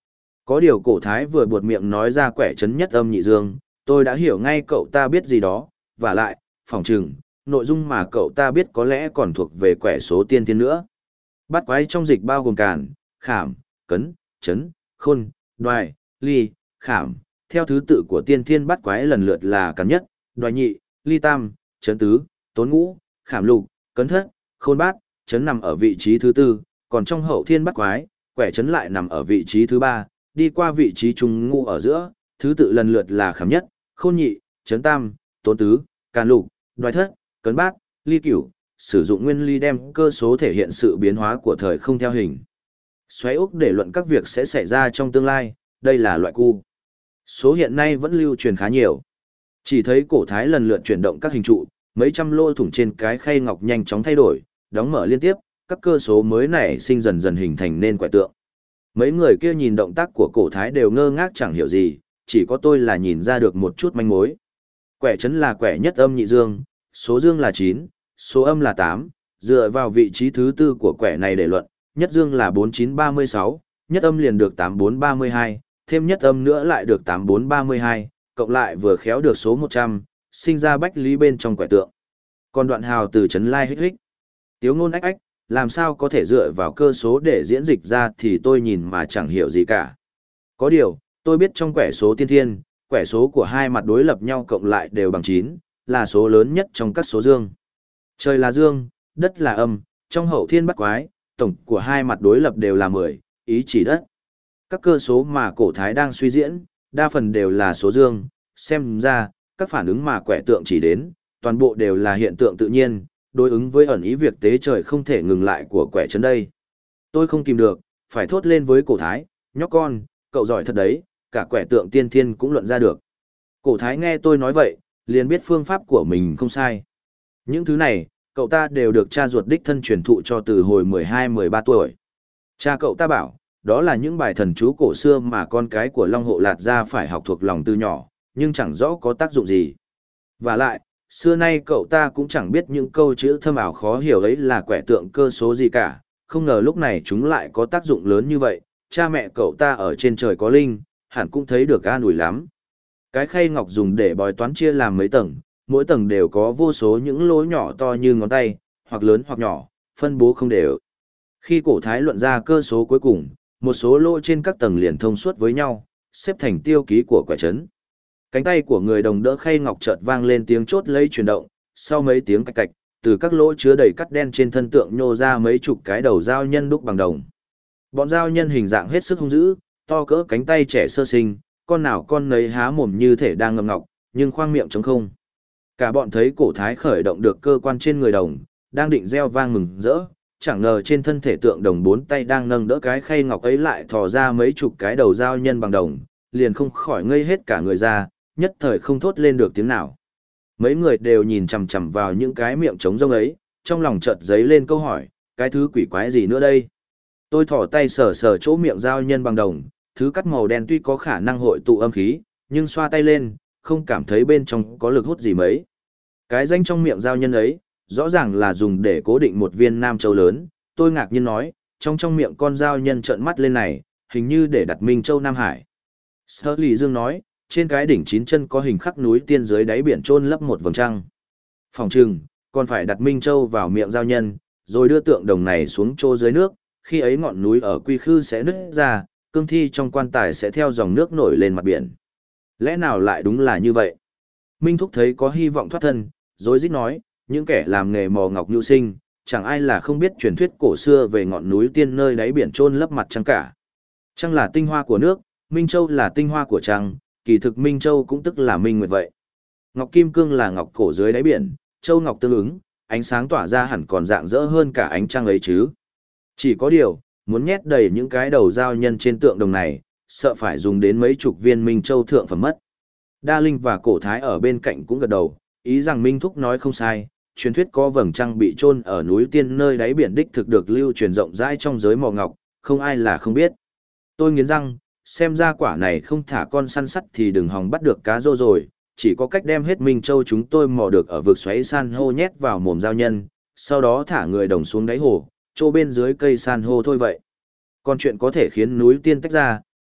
Có điều cổ thái vừa buột miệng nói ra quẻ trấn nhất âm nhị dương, tôi đã hiểu ngay cậu ta biết gì đó, và lại, phỏng chừng, nội dung mà cậu ta biết có lẽ còn thuộc về quẻ số tiên thiên nữa. Bát quái trong dịch bao gồm càn, khảm, cấn, chấn, khôn, đoài, ly, khảm, theo thứ tự của tiên thiên bát quái lần lượt là càn nhất, đoài nhị, ly tam, chấn tứ, tốn ngũ, khảm lục, cấn thất, khôn bát, chấn nằm ở vị trí thứ tư, còn trong hậu thiên bát quái, quẻ chấn lại nằm ở vị trí thứ ba, đi qua vị trí trung ngũ ở giữa, thứ tự lần lượt là khảm nhất, khôn nhị, chấn tam, tốn tứ, càn lục, đoài thất, cấn bát, ly cửu, sử dụng nguyên ly đem cơ số thể hiện sự biến hóa của thời không theo hình. Xoáy ốc để luận các việc sẽ xảy ra trong tương lai, đây là loại cu. Số hiện nay vẫn lưu truyền khá nhiều. Chỉ thấy cổ thái lần lượt chuyển động các hình trụ, mấy trăm lỗ thủng trên cái khay ngọc nhanh chóng thay đổi, đóng mở liên tiếp, các cơ số mới nảy sinh dần dần hình thành nên quẻ tượng. Mấy người kia nhìn động tác của cổ thái đều ngơ ngác chẳng hiểu gì, chỉ có tôi là nhìn ra được một chút manh mối. Quẻ chấn là quẻ nhất âm nhị dương, số dương là 9, số âm là 8, dựa vào vị trí thứ tư của quẻ này để luận, nhất dương là 4936, nhất âm liền được 8432, thêm nhất âm nữa lại được 8432, cộng lại vừa khéo được số 100, sinh ra bách lý bên trong quẻ tượng. Còn đoạn hào từ chấn lai hích hích. Tiếu ngôn ách ách, làm sao có thể dựa vào cơ số để diễn dịch ra thì tôi nhìn mà chẳng hiểu gì cả. Có điều, tôi biết trong quẻ số tiên thiên, quẻ số của hai mặt đối lập nhau cộng lại đều bằng 9, là số lớn nhất trong các số dương. Trời là dương, đất là âm, trong hậu thiên bát quái, tổng của hai mặt đối lập đều là 10, ý chỉ đất. Các cơ số mà cổ thái đang suy diễn, đa phần đều là số dương, xem ra, các phản ứng mà quẻ tượng chỉ đến, toàn bộ đều là hiện tượng tự nhiên, đối ứng với ẩn ý việc tế trời không thể ngừng lại của quẻ chấn đây. Tôi không kìm được, phải thốt lên với cổ thái, nhóc con, cậu giỏi thật đấy, cả quẻ tượng tiên thiên cũng luận ra được. Cổ thái nghe tôi nói vậy, liền biết phương pháp của mình không sai. Những thứ này, cậu ta đều được cha ruột đích thân truyền thụ cho từ hồi 12-13 tuổi. Cha cậu ta bảo, đó là những bài thần chú cổ xưa mà con cái của Long Hộ Lạt gia phải học thuộc lòng từ nhỏ, nhưng chẳng rõ có tác dụng gì. Và lại, xưa nay cậu ta cũng chẳng biết những câu chữ thâm ảo khó hiểu ấy là quẻ tượng cơ số gì cả, không ngờ lúc này chúng lại có tác dụng lớn như vậy, cha mẹ cậu ta ở trên trời có linh, hẳn cũng thấy được an ủi lắm. Cái khay ngọc dùng để bói toán chia làm mấy tầng, mỗi tầng đều có vô số những lỗ nhỏ to như ngón tay, hoặc lớn hoặc nhỏ, phân bố không đều. Khi cổ thái luận ra cơ số cuối cùng, một số lỗ trên các tầng liền thông suốt với nhau, xếp thành tiêu ký của quẻ chấn. Cánh tay của người đồng đỡ khay ngọc chợt vang lên tiếng chốt lấy chuyển động, sau mấy tiếng cạch cạch, từ các lỗ chứa đầy cắt đen trên thân tượng nhô ra mấy chục cái đầu dao nhân đúc bằng đồng. Bọn dao nhân hình dạng hết sức hung dữ, to cỡ cánh tay trẻ sơ sinh, con nào con nấy há mồm như thể đang ngậm ngọc, nhưng khoang miệng trống không. Cả bọn thấy cổ thái khởi động được cơ quan trên người đồng, đang định reo vang mừng rỡ, chẳng ngờ trên thân thể tượng đồng bốn tay đang nâng đỡ cái khay ngọc ấy lại thò ra mấy chục cái đầu dao nhân bằng đồng, liền không khỏi ngây hết cả người ra, nhất thời không thốt lên được tiếng nào. Mấy người đều nhìn chằm chằm vào những cái miệng trống rông ấy, trong lòng chợt dấy lên câu hỏi, cái thứ quỷ quái gì nữa đây? Tôi thò tay sờ sờ chỗ miệng dao nhân bằng đồng, thứ cắt màu đen tuy có khả năng hội tụ âm khí, nhưng xoa tay lên, không cảm thấy bên trong có lực hút gì mấy. Cái danh trong miệng dao nhân ấy, rõ ràng là dùng để cố định một viên nam châu lớn, tôi ngạc nhiên nói, trong miệng con dao nhân trợn mắt lên này, hình như để đặt Minh Châu Nam Hải. Sở Lý Dương nói, trên cái đỉnh 9 chân có hình khắc núi tiên dưới đáy biển chôn lấp một vầng trăng. Phòng trừng, còn phải đặt Minh Châu vào miệng dao nhân, rồi đưa tượng đồng này xuống chỗ dưới nước, khi ấy ngọn núi ở Quy Khư sẽ nứt ra, cương thi trong quan tài sẽ theo dòng nước nổi lên mặt biển. Lẽ nào lại đúng là như vậy? Minh Thúc thấy có hy vọng thoát thân, rối rít nói, những kẻ làm nghề mò ngọc nhu sinh, chẳng ai là không biết truyền thuyết cổ xưa về ngọn núi tiên nơi đáy biển chôn lấp mặt trăng cả. Trăng là tinh hoa của nước, Minh Châu là tinh hoa của trăng, kỳ thực Minh Châu cũng tức là Minh Nguyệt vậy. Ngọc Kim Cương là ngọc cổ dưới đáy biển, châu ngọc tương ứng, ánh sáng tỏa ra hẳn còn rạng rỡ hơn cả ánh trăng ấy chứ. Chỉ có điều, muốn nhét đầy những cái đầu dao nhân trên tượng đồng này, sợ phải dùng đến mấy chục viên Minh Châu thượng phẩm mất. Đa Linh và Cổ Thái ở bên cạnh cũng gật đầu, ý rằng Minh Thúc nói không sai, truyền thuyết có vầng trăng bị chôn ở núi tiên nơi đáy biển đích thực được lưu truyền rộng rãi trong giới mò ngọc, không ai là không biết. Tôi nghiến răng, xem ra quả này không thả con săn sắt thì đừng hòng bắt được cá rô rồi, chỉ có cách đem hết Minh Châu chúng tôi mò được ở vực xoáy san hô nhét vào mồm dao nhân, sau đó thả người đồng xuống đáy hồ, chỗ bên dưới cây san hô thôi vậy. Còn chuyện có thể khiến núi tiên tách ra,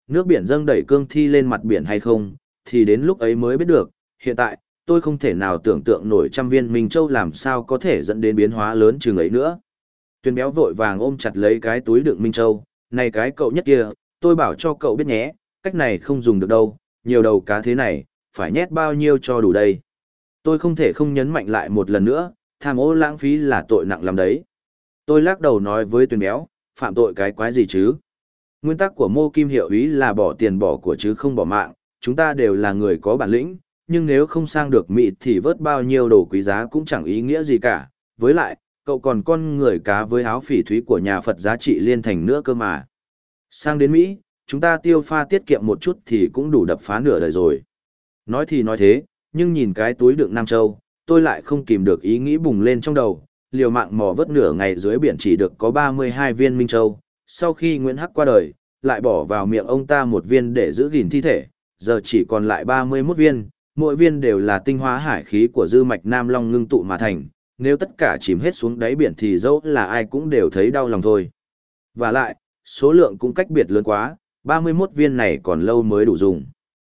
nước biển dâng đẩy cương thi lên mặt biển hay không, thì đến lúc ấy mới biết được. Hiện tại, tôi không thể nào tưởng tượng nổi trăm viên Minh Châu làm sao có thể dẫn đến biến hóa lớn chừng ấy nữa. Tuyền béo vội vàng ôm chặt lấy cái túi đựng Minh Châu, này cái cậu nhất kia, tôi bảo cho cậu biết nhé, cách này không dùng được đâu, nhiều đầu cá thế này, phải nhét bao nhiêu cho đủ đây. Tôi không thể không nhấn mạnh lại một lần nữa, tham ô lãng phí là tội nặng lắm đấy. Tôi lắc đầu nói với Tuyền béo, phạm tội cái quái gì chứ? Nguyên tắc của Mô Kim Hiệu Úy là bỏ tiền bỏ của chứ không bỏ mạng, chúng ta đều là người có bản lĩnh, nhưng nếu không sang được Mỹ thì vớt bao nhiêu đồ quý giá cũng chẳng ý nghĩa gì cả. Với lại, cậu còn con người cá với áo phỉ thúy của nhà Phật giá trị liên thành nữa cơ mà. Sang đến Mỹ, chúng ta tiêu pha tiết kiệm một chút thì cũng đủ đập phá nửa đời rồi. Nói thì nói thế, nhưng nhìn cái túi đựng Nam Châu, tôi lại không kìm được ý nghĩ bùng lên trong đầu, liều mạng mò vớt nửa ngày dưới biển chỉ được có 32 viên Minh Châu. Sau khi Nguyễn Hắc qua đời, lại bỏ vào miệng ông ta một viên để giữ gìn thi thể, giờ chỉ còn lại 31 viên, mỗi viên đều là tinh hóa hải khí của dư mạch Nam Long ngưng tụ mà thành, nếu tất cả chìm hết xuống đáy biển thì dẫu là ai cũng đều thấy đau lòng thôi. Và lại, số lượng cũng cách biệt lớn quá, 31 viên này còn lâu mới đủ dùng.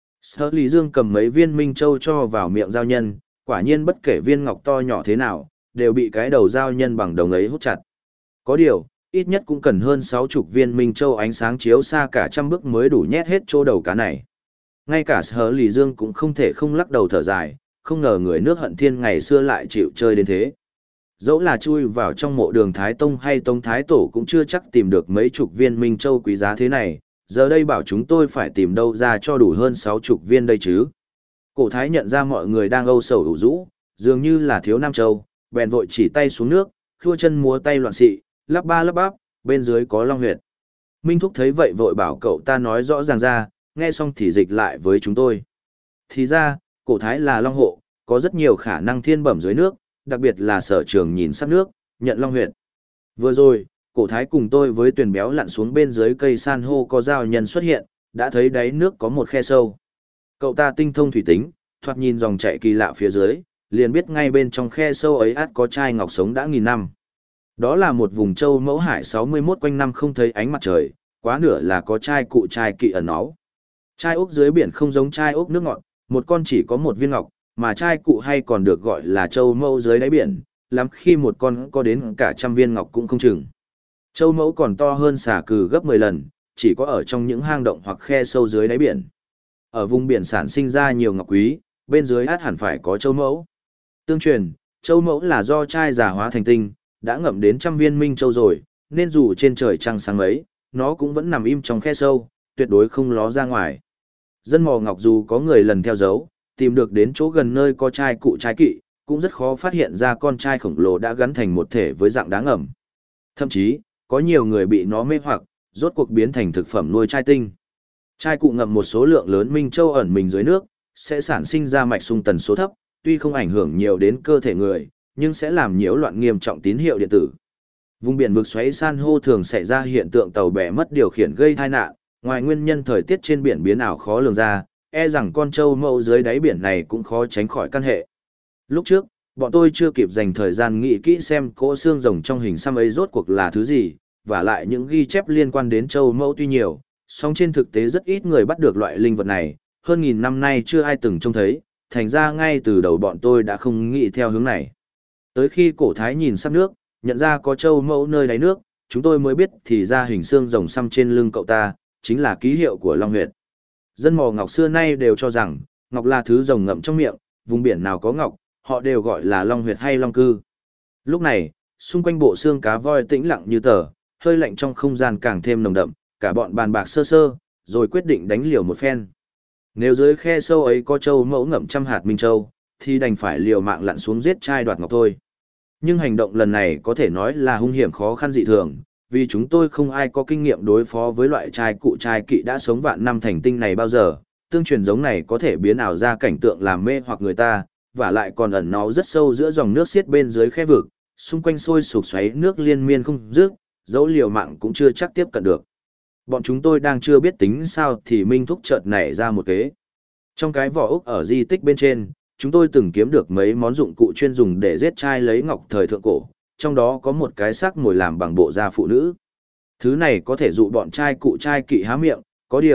Sở Lý Dương cầm mấy viên Minh Châu cho vào miệng giao nhân, quả nhiên bất kể viên ngọc to nhỏ thế nào, đều bị cái đầu giao nhân bằng đồng ấy hút chặt. Có điều, ít nhất cũng cần hơn 60 viên Minh Châu ánh sáng chiếu xa cả trăm bước mới đủ nhét hết chỗ đầu cá này. Ngay cả Sở Lý Dương cũng không thể không lắc đầu thở dài, không ngờ người nước Hận Thiên ngày xưa lại chịu chơi đến thế. Dẫu là chui vào trong mộ Đường Thái Tông hay Tông Thái Tổ cũng chưa chắc tìm được mấy chục viên Minh Châu quý giá thế này, giờ đây bảo chúng tôi phải tìm đâu ra cho đủ hơn 60 viên đây chứ. Cổ Thái nhận ra mọi người đang âu sầu ủ rũ, dường như là thiếu Nam Châu, bèn vội chỉ tay xuống nước, khua chân múa tay loạn xị, lắp ba lắp bắp, bên dưới có Long Huyệt. Minh Thúc thấy vậy vội bảo cậu ta nói rõ ràng ra, nghe xong thì dịch lại với chúng tôi. Thì ra, Cổ Thái là Long Hộ, có rất nhiều khả năng thiên bẩm dưới nước, đặc biệt là sở trường nhìn sắc nước, nhận Long Huyệt. Vừa rồi, Cổ Thái cùng tôi với Tuyền béo lặn xuống bên dưới cây san hô có giao nhân xuất hiện, đã thấy đáy nước có một khe sâu. Cậu ta tinh thông thủy tính, thoạt nhìn dòng chảy kỳ lạ phía dưới, liền biết ngay bên trong khe sâu ấy ắt có trai ngọc sống đã nghìn năm. Đó là một vùng châu mẫu hải 61 quanh năm không thấy ánh mặt trời, quá nửa là có trai cụ trai kỵ ẩn náu. Trai ốc dưới biển không giống trai ốc nước ngọt, một con chỉ có một viên ngọc, mà trai cụ hay còn được gọi là châu mẫu dưới đáy biển, lắm khi một con có đến cả trăm viên ngọc cũng không chừng. Châu mẫu còn to hơn xà cừ gấp 10 lần, chỉ có ở trong những hang động hoặc khe sâu dưới đáy biển. Ở vùng biển sản sinh ra nhiều ngọc quý, bên dưới át hẳn phải có châu mẫu. Tương truyền, châu mẫu là do trai già hóa thành tinh, đã ngậm đến trăm viên Minh Châu rồi, nên dù trên trời trăng sáng mấy, nó cũng vẫn nằm im trong khe sâu, tuyệt đối không ló ra ngoài. Dân mò ngọc dù có người lần theo dấu, tìm được đến chỗ gần nơi có trai cụ trai kỵ, cũng rất khó phát hiện ra con trai khổng lồ đã gắn thành một thể với dạng đá ngầm. Thậm chí, có nhiều người bị nó mê hoặc, rốt cuộc biến thành thực phẩm nuôi trai tinh. Trai cụ ngậm một số lượng lớn Minh Châu ẩn mình dưới nước, sẽ sản sinh ra mạch sung tần số thấp, tuy không ảnh hưởng nhiều đến cơ thể người, nhưng sẽ làm nhiễu loạn nghiêm trọng tín hiệu điện tử. Vùng biển vực xoáy san hô thường xảy ra hiện tượng tàu bè mất điều khiển gây tai nạn, ngoài nguyên nhân thời tiết trên biển biến ảo khó lường ra, e rằng con trâu mẫu dưới đáy biển này cũng khó tránh khỏi căn hệ. Lúc trước, bọn tôi chưa kịp dành thời gian nghĩ kỹ xem cỗ xương rồng trong hình xăm ấy rốt cuộc là thứ gì, và lại những ghi chép liên quan đến trâu mẫu tuy nhiều, song trên thực tế rất ít người bắt được loại linh vật này, hơn nghìn năm nay chưa ai từng trông thấy, thành ra ngay từ đầu bọn tôi đã không nghĩ theo hướng này. Tới khi Cổ Thái nhìn sắp nước, nhận ra có trâu mẫu nơi đáy nước, chúng tôi mới biết thì ra hình xương rồng xăm trên lưng cậu ta, chính là ký hiệu của Long Huyệt. Dân mò ngọc xưa nay đều cho rằng, ngọc là thứ rồng ngậm trong miệng, vùng biển nào có ngọc, họ đều gọi là Long Huyệt hay Long Cư. Lúc này, xung quanh bộ xương cá voi tĩnh lặng như tờ, hơi lạnh trong không gian càng thêm nồng đậm, cả bọn bàn bạc sơ sơ, rồi quyết định đánh liều một phen. Nếu dưới khe sâu ấy có trâu mẫu ngậm trăm hạt Minh Châu, thì đành phải liều mạng lặn xuống giết trai đoạt ngọc thôi. Nhưng hành động lần này có thể nói là hung hiểm khó khăn dị thường, vì chúng tôi không ai có kinh nghiệm đối phó với loại trai cụ trai kỵ đã sống vạn năm thành tinh này bao giờ. Tương truyền giống này có thể biến ảo ra cảnh tượng làm mê hoặc người ta, và lại còn ẩn náu rất sâu giữa dòng nước xiết bên dưới khe vực, xung quanh sôi sục xoáy nước liên miên không dứt, dẫu liều mạng cũng chưa chắc tiếp cận được. Bọn chúng tôi đang chưa biết tính sao thì Minh Thúc chợt nảy ra một kế. Trong cái vỏ ốc ở di tích bên trên, chúng tôi từng kiếm được mấy món dụng cụ chuyên dùng để giết trai lấy ngọc thời thượng cổ, trong đó có một cái xác mồi làm bằng bộ da phụ nữ. Thứ này có thể dụ bọn trai cụ trai kỵ há miệng, có điều,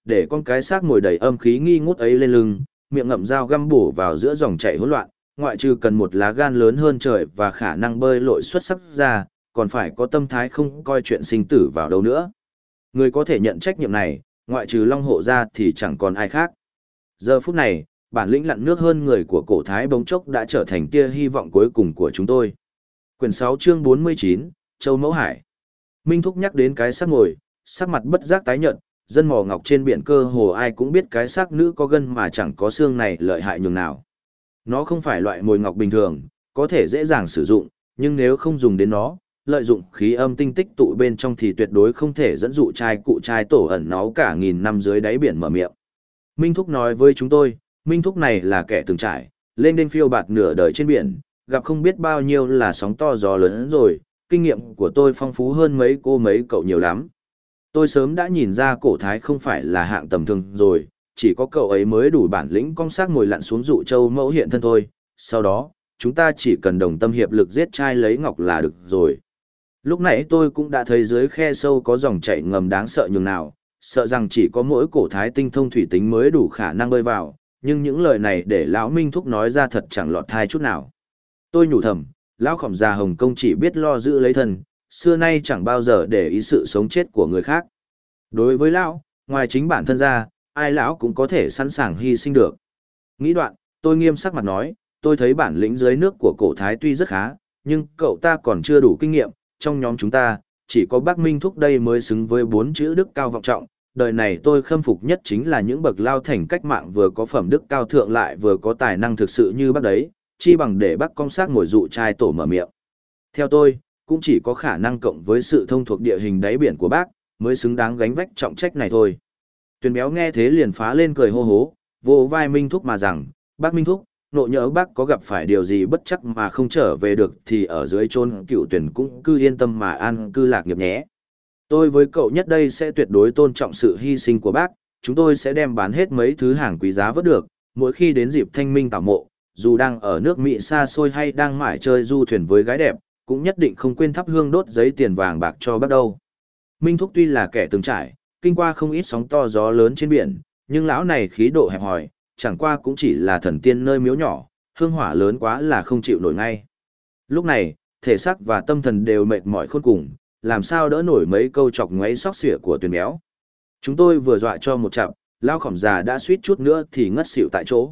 để con cái xác ngồi đầy âm khí nghi ngút ấy lên lưng, miệng ngậm dao găm bổ vào giữa dòng chảy hỗn loạn, ngoại trừ cần một lá gan lớn hơn trời và khả năng bơi lội xuất sắc ra, còn phải có tâm thái không coi chuyện sinh tử vào đâu nữa. Người có thể nhận trách nhiệm này, ngoại trừ Long Hộ ra thì chẳng còn ai khác. Giờ phút này, bản lĩnh lặn nước hơn người của cổ thái bỗng chốc đã trở thành tia hy vọng cuối cùng của chúng tôi. Quyển 6 chương 49, Châu Mẫu Hải. Minh Thúc nhắc đến cái xác ngồi, sắc mặt bất giác tái nhợt, dân mò ngọc trên biển cơ hồ ai cũng biết cái xác nữ có gân mà chẳng có xương này lợi hại nhường nào. Nó không phải loại mồi ngọc bình thường, có thể dễ dàng sử dụng, nhưng nếu không dùng đến nó, lợi dụng khí âm tinh tích tụ bên trong thì tuyệt đối không thể dẫn dụ trai cụ trai tổ ẩn náu cả nghìn năm dưới đáy biển mở miệng. Minh Thúc nói với chúng tôi, Minh Thúc này là kẻ từng trải, lên đên phiêu bạt nửa đời trên biển, gặp không biết bao nhiêu là sóng to gió lớn rồi, kinh nghiệm của tôi phong phú hơn mấy cô mấy cậu nhiều lắm. Tôi sớm đã nhìn ra cổ thái không phải là hạng tầm thường rồi, chỉ có cậu ấy mới đủ bản lĩnh cong xác ngồi lặn xuống dụ châu mẫu hiện thân thôi, sau đó, chúng ta chỉ cần đồng tâm hiệp lực giết trai lấy ngọc là được rồi. Lúc nãy tôi cũng đã thấy dưới khe sâu có dòng chảy ngầm đáng sợ nhường nào, sợ rằng chỉ có mỗi cổ thái tinh thông thủy tính mới đủ khả năng bơi vào, nhưng những lời này để lão Minh Thúc nói ra thật chẳng lọt thai chút nào. Tôi nhủ thầm, lão khổng già Hồng Kông chỉ biết lo giữ lấy thân, xưa nay chẳng bao giờ để ý sự sống chết của người khác. Đối với lão, ngoài chính bản thân ra, ai lão cũng có thể sẵn sàng hy sinh được. Nghĩ đoạn, tôi nghiêm sắc mặt nói, tôi thấy bản lĩnh dưới nước của cổ thái tuy rất khá, nhưng cậu ta còn chưa đủ kinh nghiệm, trong nhóm chúng ta, chỉ có bác Minh Thúc đây mới xứng với 4 chữ đức cao vọng trọng. Đời này tôi khâm phục nhất chính là những bậc lao thành cách mạng vừa có phẩm đức cao thượng lại vừa có tài năng thực sự như bác đấy, chi bằng để bác cong xác ngồi dụ trai tổ mở miệng. Theo tôi, cũng chỉ có khả năng cộng với sự thông thuộc địa hình đáy biển của bác, mới xứng đáng gánh vách trọng trách này thôi. Tuyền béo nghe thế liền phá lên cười hô hố, vô vai Minh Thúc mà rằng, bác Minh Thúc, nộ nhỡ bác có gặp phải điều gì bất chắc mà không trở về được thì ở dưới chôn Cựu Tuyển cũng cứ yên tâm mà an cư lạc nghiệp nhé. Tôi với cậu nhất đây sẽ tuyệt đối tôn trọng sự hy sinh của bác, chúng tôi sẽ đem bán hết mấy thứ hàng quý giá vớt được, mỗi khi đến dịp thanh minh tảo mộ, dù đang ở nước Mỹ xa xôi hay đang mải chơi du thuyền với gái đẹp, cũng nhất định không quên thắp hương đốt giấy tiền vàng bạc cho bác đâu. Minh Thúc tuy là kẻ từng trải, kinh qua không ít sóng to gió lớn trên biển, nhưng lão này khí độ hẹp hòi, chẳng qua cũng chỉ là thần tiên nơi miếu nhỏ, hương hỏa lớn quá là không chịu nổi ngay. Lúc này, thể xác và tâm thần đều mệt mỏi khôn cùng, làm sao đỡ nổi mấy câu chọc ngoáy xóc xỉa của Tuyền béo. Chúng tôi vừa dọa cho một chặp, lao khổng già đã suýt chút nữa thì ngất xỉu tại chỗ.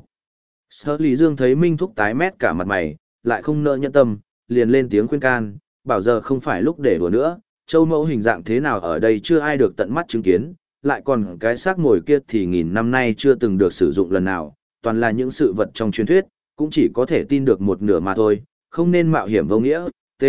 Sở Lý Dương thấy Minh Thúc tái mét cả mặt mày, lại không nỡ nhẫn tâm, liền lên tiếng khuyên can, bảo giờ không phải lúc để đùa nữa, châu mẫu hình dạng thế nào ở đây chưa ai được tận mắt chứng kiến, lại còn cái xác ngồi kia thì nghìn năm nay chưa từng được sử dụng lần nào, toàn là những sự vật trong truyền thuyết, cũng chỉ có thể tin được một nửa mà thôi, không nên mạo hiểm vô nghĩa,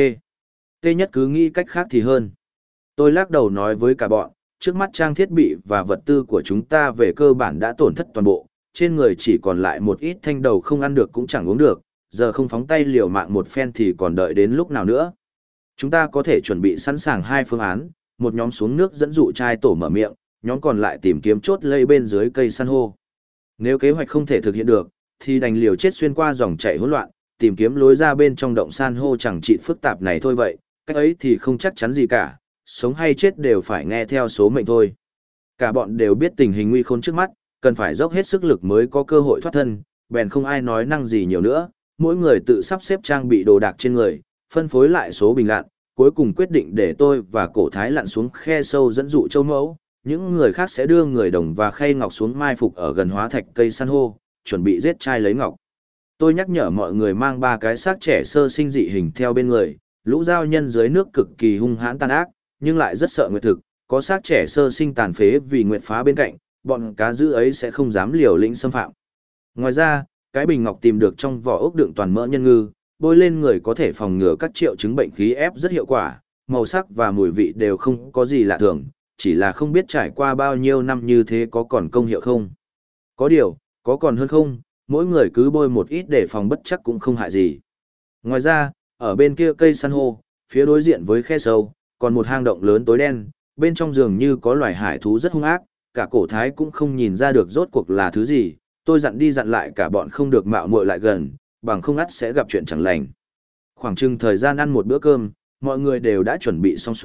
Tê nhất cứ nghĩ cách khác thì hơn. Tôi lắc đầu nói với cả bọn, trước mắt trang thiết bị và vật tư của chúng ta về cơ bản đã tổn thất toàn bộ, trên người chỉ còn lại một ít thanh đầu không ăn được cũng chẳng uống được, giờ không phóng tay liều mạng một phen thì còn đợi đến lúc nào nữa. Chúng ta có thể chuẩn bị sẵn sàng hai phương án, một nhóm xuống nước dẫn dụ trai tổ mở miệng, nhóm còn lại tìm kiếm chốt lây bên dưới cây san hô. Nếu kế hoạch không thể thực hiện được, thì đành liều chết xuyên qua dòng chảy hỗn loạn, tìm kiếm lối ra bên trong động san hô chẳng trị phức tạp này thôi vậy, cách ấy thì không chắc chắn gì cả, sống hay chết đều phải nghe theo số mệnh thôi. Cả bọn đều biết tình hình nguy khốn trước mắt, cần phải dốc hết sức lực mới có cơ hội thoát thân, bèn không ai nói năng gì nhiều nữa, mỗi người tự sắp xếp trang bị đồ đạc trên người, phân phối lại số bình lặn, cuối cùng quyết định để tôi và cổ thái lặn xuống khe sâu dẫn dụ châu mẫu, những người khác sẽ đưa người đồng và khay ngọc xuống mai phục ở gần hóa thạch cây san hô, chuẩn bị giết trai lấy ngọc. Tôi nhắc nhở mọi người mang 3 cái xác trẻ sơ sinh dị hình theo bên người, lũ giao nhân dưới nước cực kỳ hung hãn tàn ác, nhưng lại rất sợ nguyệt thực, có xác trẻ sơ sinh tàn phế vì nguyệt phá bên cạnh, bọn cá dữ ấy sẽ không dám liều lĩnh xâm phạm. Ngoài ra, cái bình ngọc tìm được trong vỏ ốc đựng toàn mỡ nhân ngư, bôi lên người có thể phòng ngừa các triệu chứng bệnh khí ép rất hiệu quả, màu sắc và mùi vị đều không có gì lạ thường, chỉ là không biết trải qua bao nhiêu năm như thế có còn công hiệu không. Có điều, có còn hơn không, mỗi người cứ bôi một ít để phòng bất chắc cũng không hại gì. Ngoài ra, ở bên kia cây san hô, phía đối diện với khe sâu, còn một hang động lớn tối đen, bên trong dường như có loài hải thú rất hung ác, cả cổ thái cũng không nhìn ra được rốt cuộc là thứ gì, tôi dặn đi dặn lại cả bọn không được mạo muội lại gần, bằng không ắt sẽ gặp chuyện chẳng lành. Khoảng chừng thời gian ăn một bữa cơm, mọi người đều đã chuẩn bị xong xuôi,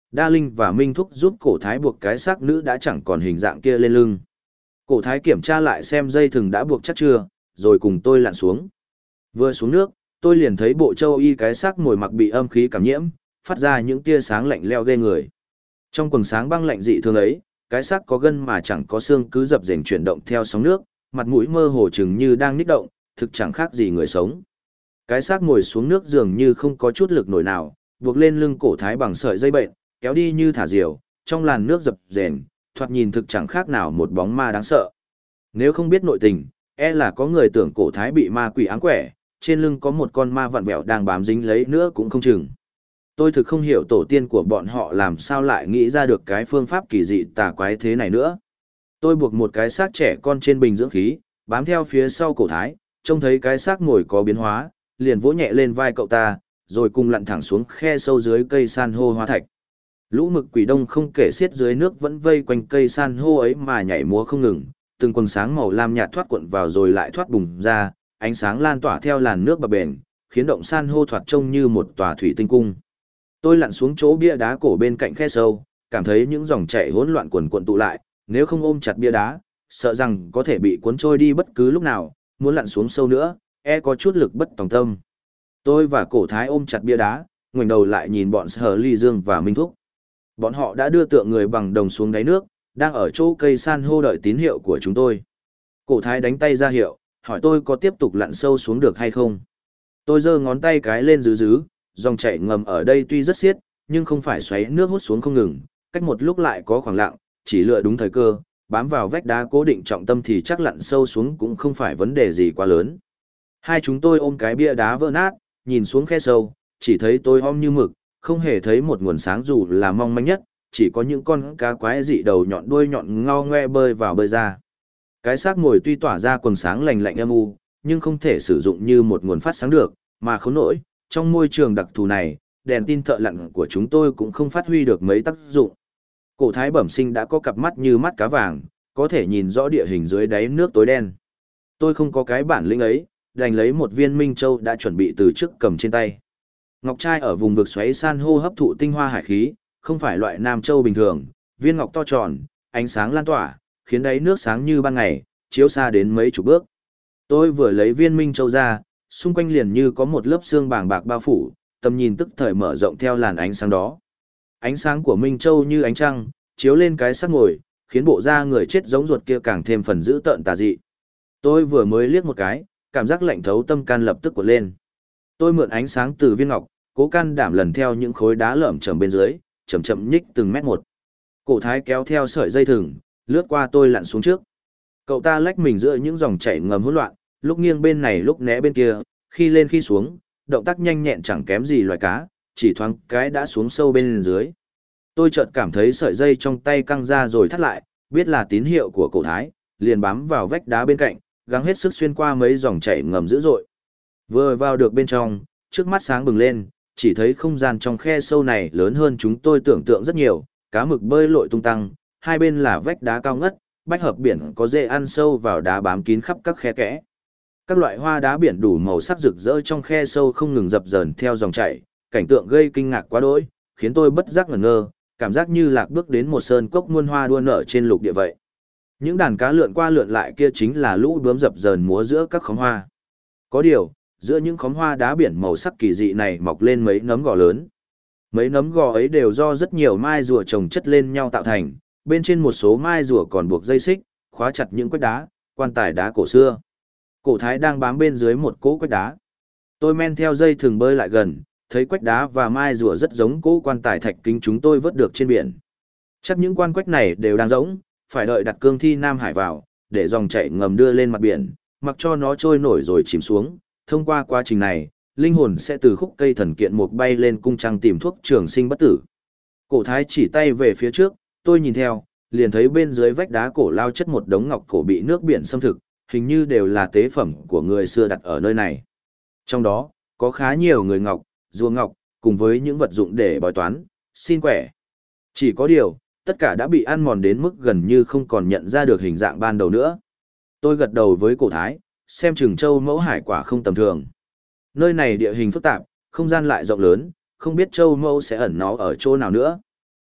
Đa Linh và Minh Thúc giúp cổ thái buộc cái xác nữ đã chẳng còn hình dạng kia lên lưng. Cổ thái kiểm tra lại xem dây thừng đã buộc chắc chưa, rồi cùng tôi lặn xuống. Vừa xuống nước, tôi liền thấy bộ châu y cái xác ngồi mặc bị âm khí cảm nhiễm, phát ra những tia sáng lạnh lẽo ghê người. Trong quần sáng băng lạnh dị thường ấy, cái xác có gân mà chẳng có xương cứ dập dềnh chuyển động theo sóng nước, mặt mũi mơ hồ chừng như đang nhích động, thực chẳng khác gì người sống. Cái xác ngồi xuống nước dường như không có chút lực nổi nào, buộc lên lưng cổ thái bằng sợi dây bệnh, kéo đi như thả diều, trong làn nước dập dềnh, thoạt nhìn thực chẳng khác nào một bóng ma đáng sợ. Nếu không biết nội tình, e là có người tưởng cổ thái bị ma quỷ ám quẻ, trên lưng có một con ma vặn vẹo đang bám dính lấy nữa cũng không chừng. Tôi thực không hiểu tổ tiên của bọn họ làm sao lại nghĩ ra được cái phương pháp kỳ dị tà quái thế này nữa. Tôi buộc một cái xác trẻ con trên bình dưỡng khí, bám theo phía sau cổ thái, trông thấy cái xác ngồi có biến hóa, liền vỗ nhẹ lên vai cậu ta, rồi cùng lặn thẳng xuống khe sâu dưới cây san hô hóa thạch. Lũ mực quỷ đông không kể xiết dưới nước vẫn vây quanh cây san hô ấy mà nhảy múa không ngừng, từng quần sáng màu lam nhạt thoát cuộn vào rồi lại thoát bùng ra, ánh sáng lan tỏa theo làn nước bập bềnh, khiến động san hô thoạt trông như một tòa thủy tinh cung. Tôi lặn xuống chỗ bia đá cổ bên cạnh khe sâu, cảm thấy những dòng chảy hỗn loạn quần quần tụ lại, nếu không ôm chặt bia đá, sợ rằng có thể bị cuốn trôi đi bất cứ lúc nào, muốn lặn xuống sâu nữa, e có chút lực bất tòng tâm. Tôi và cổ thái ôm chặt bia đá, ngoảnh đầu lại nhìn bọn Sở Ly Dương và Minh Thúc. Bọn họ đã đưa tượng người bằng đồng xuống đáy nước, đang ở chỗ cây san hô đợi tín hiệu của chúng tôi. Cổ thái đánh tay ra hiệu, hỏi tôi có tiếp tục lặn sâu xuống được hay không. Tôi giơ ngón tay cái lên rứ, dòng chảy ngầm ở đây tuy rất xiết, nhưng không phải xoáy nước hút xuống không ngừng, cách một lúc lại có khoảng lặng, chỉ lựa đúng thời cơ, bám vào vách đá cố định trọng tâm thì chắc lặn sâu xuống cũng không phải vấn đề gì quá lớn. Hai chúng tôi ôm cái bia đá vỡ nát, nhìn xuống khe sâu, chỉ thấy tối om như mực, không hề thấy một nguồn sáng dù là mong manh nhất, chỉ có những con cá quái dị đầu nhọn đuôi nhọn ngao ngoe bơi vào bơi ra. Cái xác ngồi tuy tỏa ra quần sáng lạnh lạnh âm u, nhưng không thể sử dụng như một nguồn phát sáng được, mà khốn nỗi, trong môi trường đặc thù này, đèn tin thợ lặn của chúng tôi cũng không phát huy được mấy tác dụng. Cổ thái bẩm sinh đã có cặp mắt như mắt cá vàng, có thể nhìn rõ địa hình dưới đáy nước tối đen. Tôi không có cái bản lĩnh ấy, đành lấy một viên minh châu đã chuẩn bị từ trước cầm trên tay. Ngọc trai ở vùng vực xoáy san hô hấp thụ tinh hoa hải khí, không phải loại nam châu bình thường, viên ngọc to tròn, ánh sáng lan tỏa, khiến đáy nước sáng như ban ngày, chiếu xa đến mấy chục bước. Tôi vừa lấy viên minh châu ra, xung quanh liền như có một lớp xương bàng bạc bao phủ, tầm nhìn tức thời mở rộng theo làn ánh sáng đó. Ánh sáng của minh châu như ánh trăng, chiếu lên cái xác ngồi, khiến bộ da người chết giống ruột kia càng thêm phần dữ tợn tà dị. Tôi vừa mới liếc một cái, cảm giác lạnh thấu tâm can lập tức cuộn lên. Tôi mượn ánh sáng từ viên ngọc, cố can đảm lần theo những khối đá lởm chởm bên dưới, chậm chậm nhích từng mét một. Cổ thái kéo theo sợi dây thừng, lướt qua tôi lặn xuống trước. Cậu ta lách mình giữa những dòng chảy ngầm hỗn loạn, lúc nghiêng bên này lúc né bên kia, khi lên khi xuống, động tác nhanh nhẹn chẳng kém gì loài cá, chỉ thoáng cái đã xuống sâu bên dưới. Tôi chợt cảm thấy sợi dây trong tay căng ra rồi thắt lại, biết là tín hiệu của cổ thái, liền bám vào vách đá bên cạnh, gắng hết sức xuyên qua mấy dòng chảy ngầm dữ dội. Vừa vào được bên trong, trước mắt sáng bừng lên, chỉ thấy không gian trong khe sâu này lớn hơn chúng tôi tưởng tượng rất nhiều, cá mực bơi lội tung tăng, hai bên là vách đá cao ngất, bách hợp biển có rễ ăn sâu vào đá bám kín khắp các khe kẽ. Các loại hoa đá biển đủ màu sắc rực rỡ trong khe sâu không ngừng dập dờn theo dòng chảy, cảnh tượng gây kinh ngạc quá đỗi, khiến tôi bất giác ngẩn ngơ, cảm giác như lạc bước đến một sơn cốc muôn hoa đua nở trên lục địa vậy. Những đàn cá lượn qua lượn lại kia chính là lũ bướm dập dờn múa giữa các khóm hoa. Có điều, giữa những khóm hoa đá biển màu sắc kỳ dị này mọc lên mấy nấm gò lớn. Mấy nấm gò ấy đều do rất nhiều mai rùa chồng chất lên nhau tạo thành, bên trên một số mai rùa còn buộc dây xích, khóa chặt những quách đá, quan tài đá cổ xưa. Cổ thái đang bám bên dưới một cỗ quách đá. Tôi men theo dây thừng bơi lại gần, thấy quách đá và mai rùa rất giống cỗ quan tài thạch kính chúng tôi vớt được trên biển. Chắc những quan quách này đều đang rỗng, phải đợi đặt cương thi Nam Hải vào, để dòng chảy ngầm đưa lên mặt biển, mặc cho nó trôi nổi rồi chìm xuống. Thông qua quá trình này, linh hồn sẽ từ khúc cây thần kiện mục bay lên cung trăng tìm thuốc trường sinh bất tử. Cổ thái chỉ tay về phía trước, tôi nhìn theo, liền thấy bên dưới vách đá cổ lao chất một đống ngọc cổ bị nước biển xâm thực, hình như đều là tế phẩm của người xưa đặt ở nơi này. Trong đó, có khá nhiều người ngọc, rùa ngọc, cùng với những vật dụng để bói toán, xin quẻ. Chỉ có điều, tất cả đã bị ăn mòn đến mức gần như không còn nhận ra được hình dạng ban đầu nữa. Tôi gật đầu với cổ thái, xem chừng châu mẫu hải quả không tầm thường. Nơi này địa hình phức tạp, không gian lại rộng lớn, không biết châu mẫu sẽ ẩn nó ở chỗ nào nữa.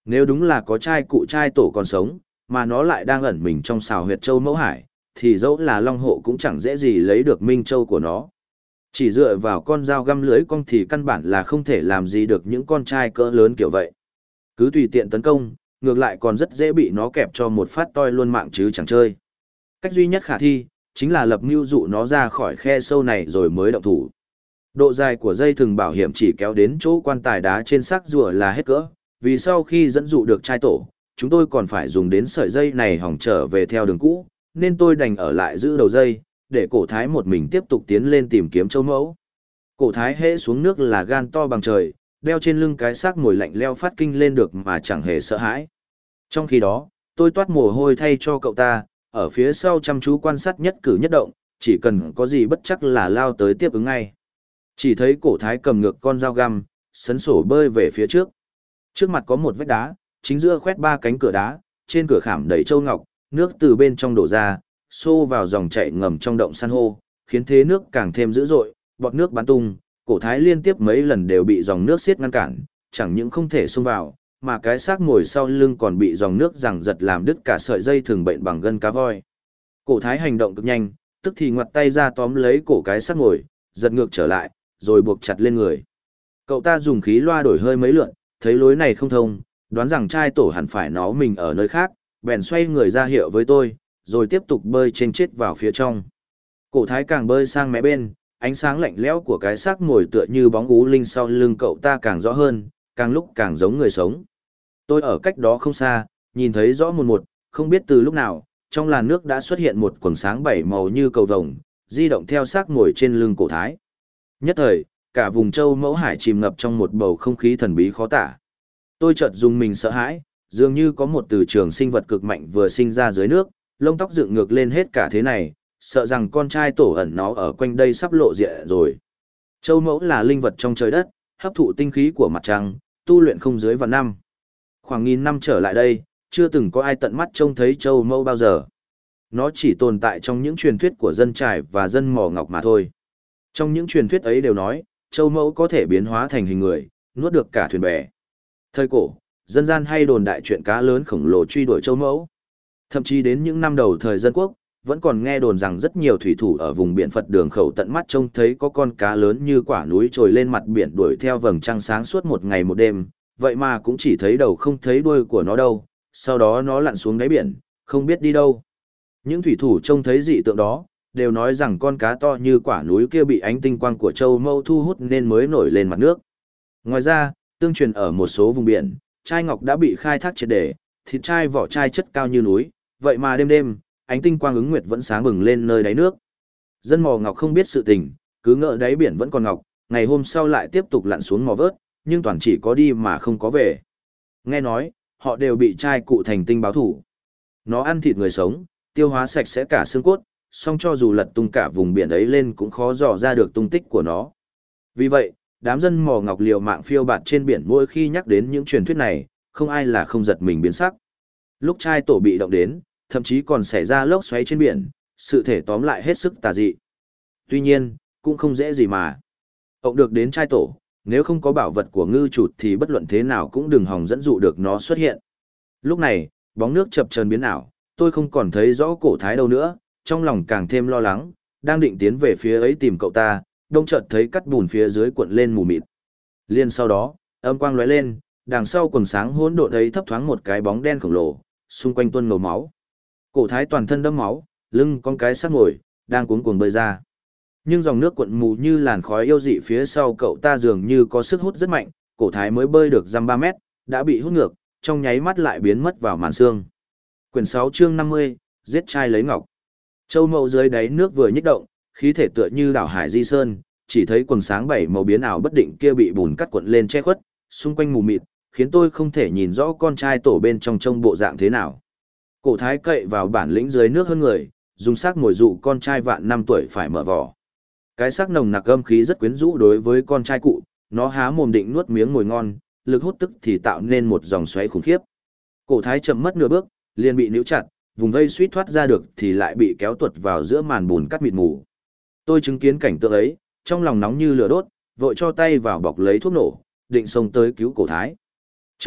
Nếu đúng là có trai cụ trai tổ còn sống, mà nó lại đang ẩn mình trong xào huyệt châu Mẫu Hải, thì dẫu là Long Hộ cũng chẳng dễ gì lấy được Minh Châu của nó. Chỉ dựa vào con dao găm lưới cong thì căn bản là không thể làm gì được những con trai cỡ lớn kiểu vậy. Cứ tùy tiện tấn công, ngược lại còn rất dễ bị nó kẹp cho một phát toi luôn mạng chứ chẳng chơi. Cách duy nhất khả thi, chính là lập mưu dụ nó ra khỏi khe sâu này rồi mới động thủ. Độ dài của dây thừng bảo hiểm chỉ kéo đến chỗ quan tài đá trên xác rùa là hết cỡ, vì sau khi dẫn dụ được trai tổ, chúng tôi còn phải dùng đến sợi dây này hỏng trở về theo đường cũ, nên tôi đành ở lại giữ đầu dây, để cổ thái một mình tiếp tục tiến lên tìm kiếm châu mẫu. Cổ thái hễ xuống nước là gan to bằng trời, đeo trên lưng cái xác mồi lạnh leo phát kinh lên được mà chẳng hề sợ hãi. Trong khi đó, tôi toát mồ hôi thay cho cậu ta, ở phía sau chăm chú quan sát nhất cử nhất động, chỉ cần có gì bất chắc là lao tới tiếp ứng ngay. Chỉ thấy cổ thái cầm ngược con dao găm, sấn sổ bơi về phía trước. Trước mặt có một vách đá, chính giữa khoét ba cánh cửa đá, trên cửa khảm đầy châu ngọc, nước từ bên trong đổ ra, xô vào dòng chảy ngầm trong động san hô, khiến thế nước càng thêm dữ dội, bọt nước bắn tung, cổ thái liên tiếp mấy lần đều bị dòng nước xiết ngăn cản, chẳng những không thể xông vào, mà cái xác ngồi sau lưng còn bị dòng nước giằng giật làm đứt cả sợi dây thường bệnh bằng gân cá voi. Cổ thái hành động cực nhanh, tức thì ngoặt tay ra tóm lấy cổ cái xác ngồi, giật ngược trở lại, rồi buộc chặt lên người. Cậu ta dùng khí loa đổi hơi mấy lượn, thấy lối này không thông, đoán rằng trai tổ hẳn phải nó mình ở nơi khác, bèn xoay người ra hiệu với tôi, rồi tiếp tục bơi trên chết vào phía trong. Cổ thái càng bơi sang mé bên, ánh sáng lạnh lẽo của cái xác ngồi tựa như bóng ú linh sau lưng cậu ta càng rõ hơn, càng lúc càng giống người sống. Tôi ở cách đó không xa, nhìn thấy rõ một, không biết từ lúc nào, trong làn nước đã xuất hiện một quầng sáng bảy màu như cầu vồng, di động theo xác ngồi trên lưng cổ thái. Nhất thời, cả vùng châu Mẫu Hải chìm ngập trong một bầu không khí thần bí khó tả. Tôi chợt dùng mình sợ hãi, dường như có một từ trường sinh vật cực mạnh vừa sinh ra dưới nước, lông tóc dựng ngược lên hết cả thế này, sợ rằng con trai tổ ẩn nó ở quanh đây sắp lộ diện rồi. Châu Mẫu là linh vật trong trời đất, hấp thụ tinh khí của mặt trăng, tu luyện không dưới vạn năm. Khoảng 1000 năm trở lại đây, chưa từng có ai tận mắt trông thấy Châu Mẫu bao giờ. Nó chỉ tồn tại trong những truyền thuyết của dân trải và dân mỏ ngọc mà thôi. Trong những truyền thuyết ấy đều nói, Châu Mẫu có thể biến hóa thành hình người, nuốt được cả thuyền bè. Thời cổ, dân gian hay đồn đại chuyện cá lớn khổng lồ truy đuổi Châu Mẫu. Thậm chí đến những năm đầu thời dân quốc, vẫn còn nghe đồn rằng rất nhiều thủy thủ ở vùng biển Phật Đường Khẩu tận mắt trông thấy có con cá lớn như quả núi trồi lên mặt biển đuổi theo vầng trăng sáng suốt một ngày một đêm, vậy mà cũng chỉ thấy đầu không thấy đuôi của nó đâu, sau đó nó lặn xuống đáy biển, không biết đi đâu. Những thủy thủ trông thấy dị tượng đó, đều nói rằng con cá to như quả núi kia bị ánh tinh quang của Châu Mẫu thu hút nên mới nổi lên mặt nước. Ngoài ra, tương truyền ở một số vùng biển, trai ngọc đã bị khai thác triệt để, thịt trai vỏ trai chất cao như núi, vậy mà đêm đêm, ánh tinh quang ứng nguyệt vẫn sáng bừng lên nơi đáy nước. Dân mò ngọc không biết sự tình, cứ ngỡ đáy biển vẫn còn ngọc, ngày hôm sau lại tiếp tục lặn xuống mò vớt, nhưng toàn chỉ có đi mà không có về. Nghe nói, họ đều bị trai cụ thành tinh báo thủ. Nó ăn thịt người sống, tiêu hóa sạch sẽ cả xương cốt, song cho dù lật tung cả vùng biển ấy lên cũng khó dò ra được tung tích của nó. Vì vậy, đám dân mò ngọc liều mạng phiêu bạt trên biển mỗi khi nhắc đến những truyền thuyết này, không ai là không giật mình biến sắc. Lúc trai tổ bị động đến, thậm chí còn xảy ra lốc xoáy trên biển, sự thể tóm lại hết sức tà dị. Tuy nhiên, cũng không dễ gì mà. Ông được đến trai tổ, nếu không có bảo vật của ngư trụt thì bất luận thế nào cũng đừng hòng dẫn dụ được nó xuất hiện. Lúc này, bóng nước chập chờn biến ảo, tôi không còn thấy rõ cổ thái đâu nữa, trong lòng càng thêm lo lắng, đang định tiến về phía ấy tìm cậu ta, đông chợt thấy cắt bùn phía dưới cuộn lên mù mịt. Liền sau đó, âm quang lóe lên, đằng sau quần sáng hỗn độn ấy thấp thoáng một cái bóng đen khổng lồ, xung quanh tuôn ngầu máu. Cổ thái toàn thân đẫm máu, lưng con cái xác ngồi, đang cuống cuồng bơi ra. Nhưng dòng nước cuộn mù như làn khói yêu dị phía sau cậu ta dường như có sức hút rất mạnh, cổ thái mới bơi được dăm 3 mét, đã bị hút ngược, trong nháy mắt lại biến mất vào màn sương. Quyển 6 chương 50, giết trai lấy ngọc. Châu Mẫu dưới đáy nước vừa nhích động, khí thể tựa như đảo hải di sơn, chỉ thấy quần sáng bảy màu biến ảo bất định kia bị bùn cắt cuộn lên che khuất, xung quanh mù mịt, khiến tôi không thể nhìn rõ con trai tổ bên trong trông bộ dạng thế nào. Cổ thái cậy vào bản lĩnh dưới nước hơn người, dùng xác mồi dụ con trai vạn năm tuổi phải mở vỏ. Cái xác nồng nặc âm khí rất quyến rũ đối với con trai cụ, nó há mồm định nuốt miếng mồi ngon, lực hút tức thì tạo nên một dòng xoáy khủng khiếp. Cổ thái chậm mất nửa bước, liền bị níu chặt, vùng vây suýt thoát ra được thì lại bị kéo tuột vào giữa màn bùn cắt mịt mù. Tôi chứng kiến cảnh tượng ấy, trong lòng nóng như lửa đốt, vội cho tay vào bọc lấy thuốc nổ, định xông tới cứu cổ thái. Trước mắt,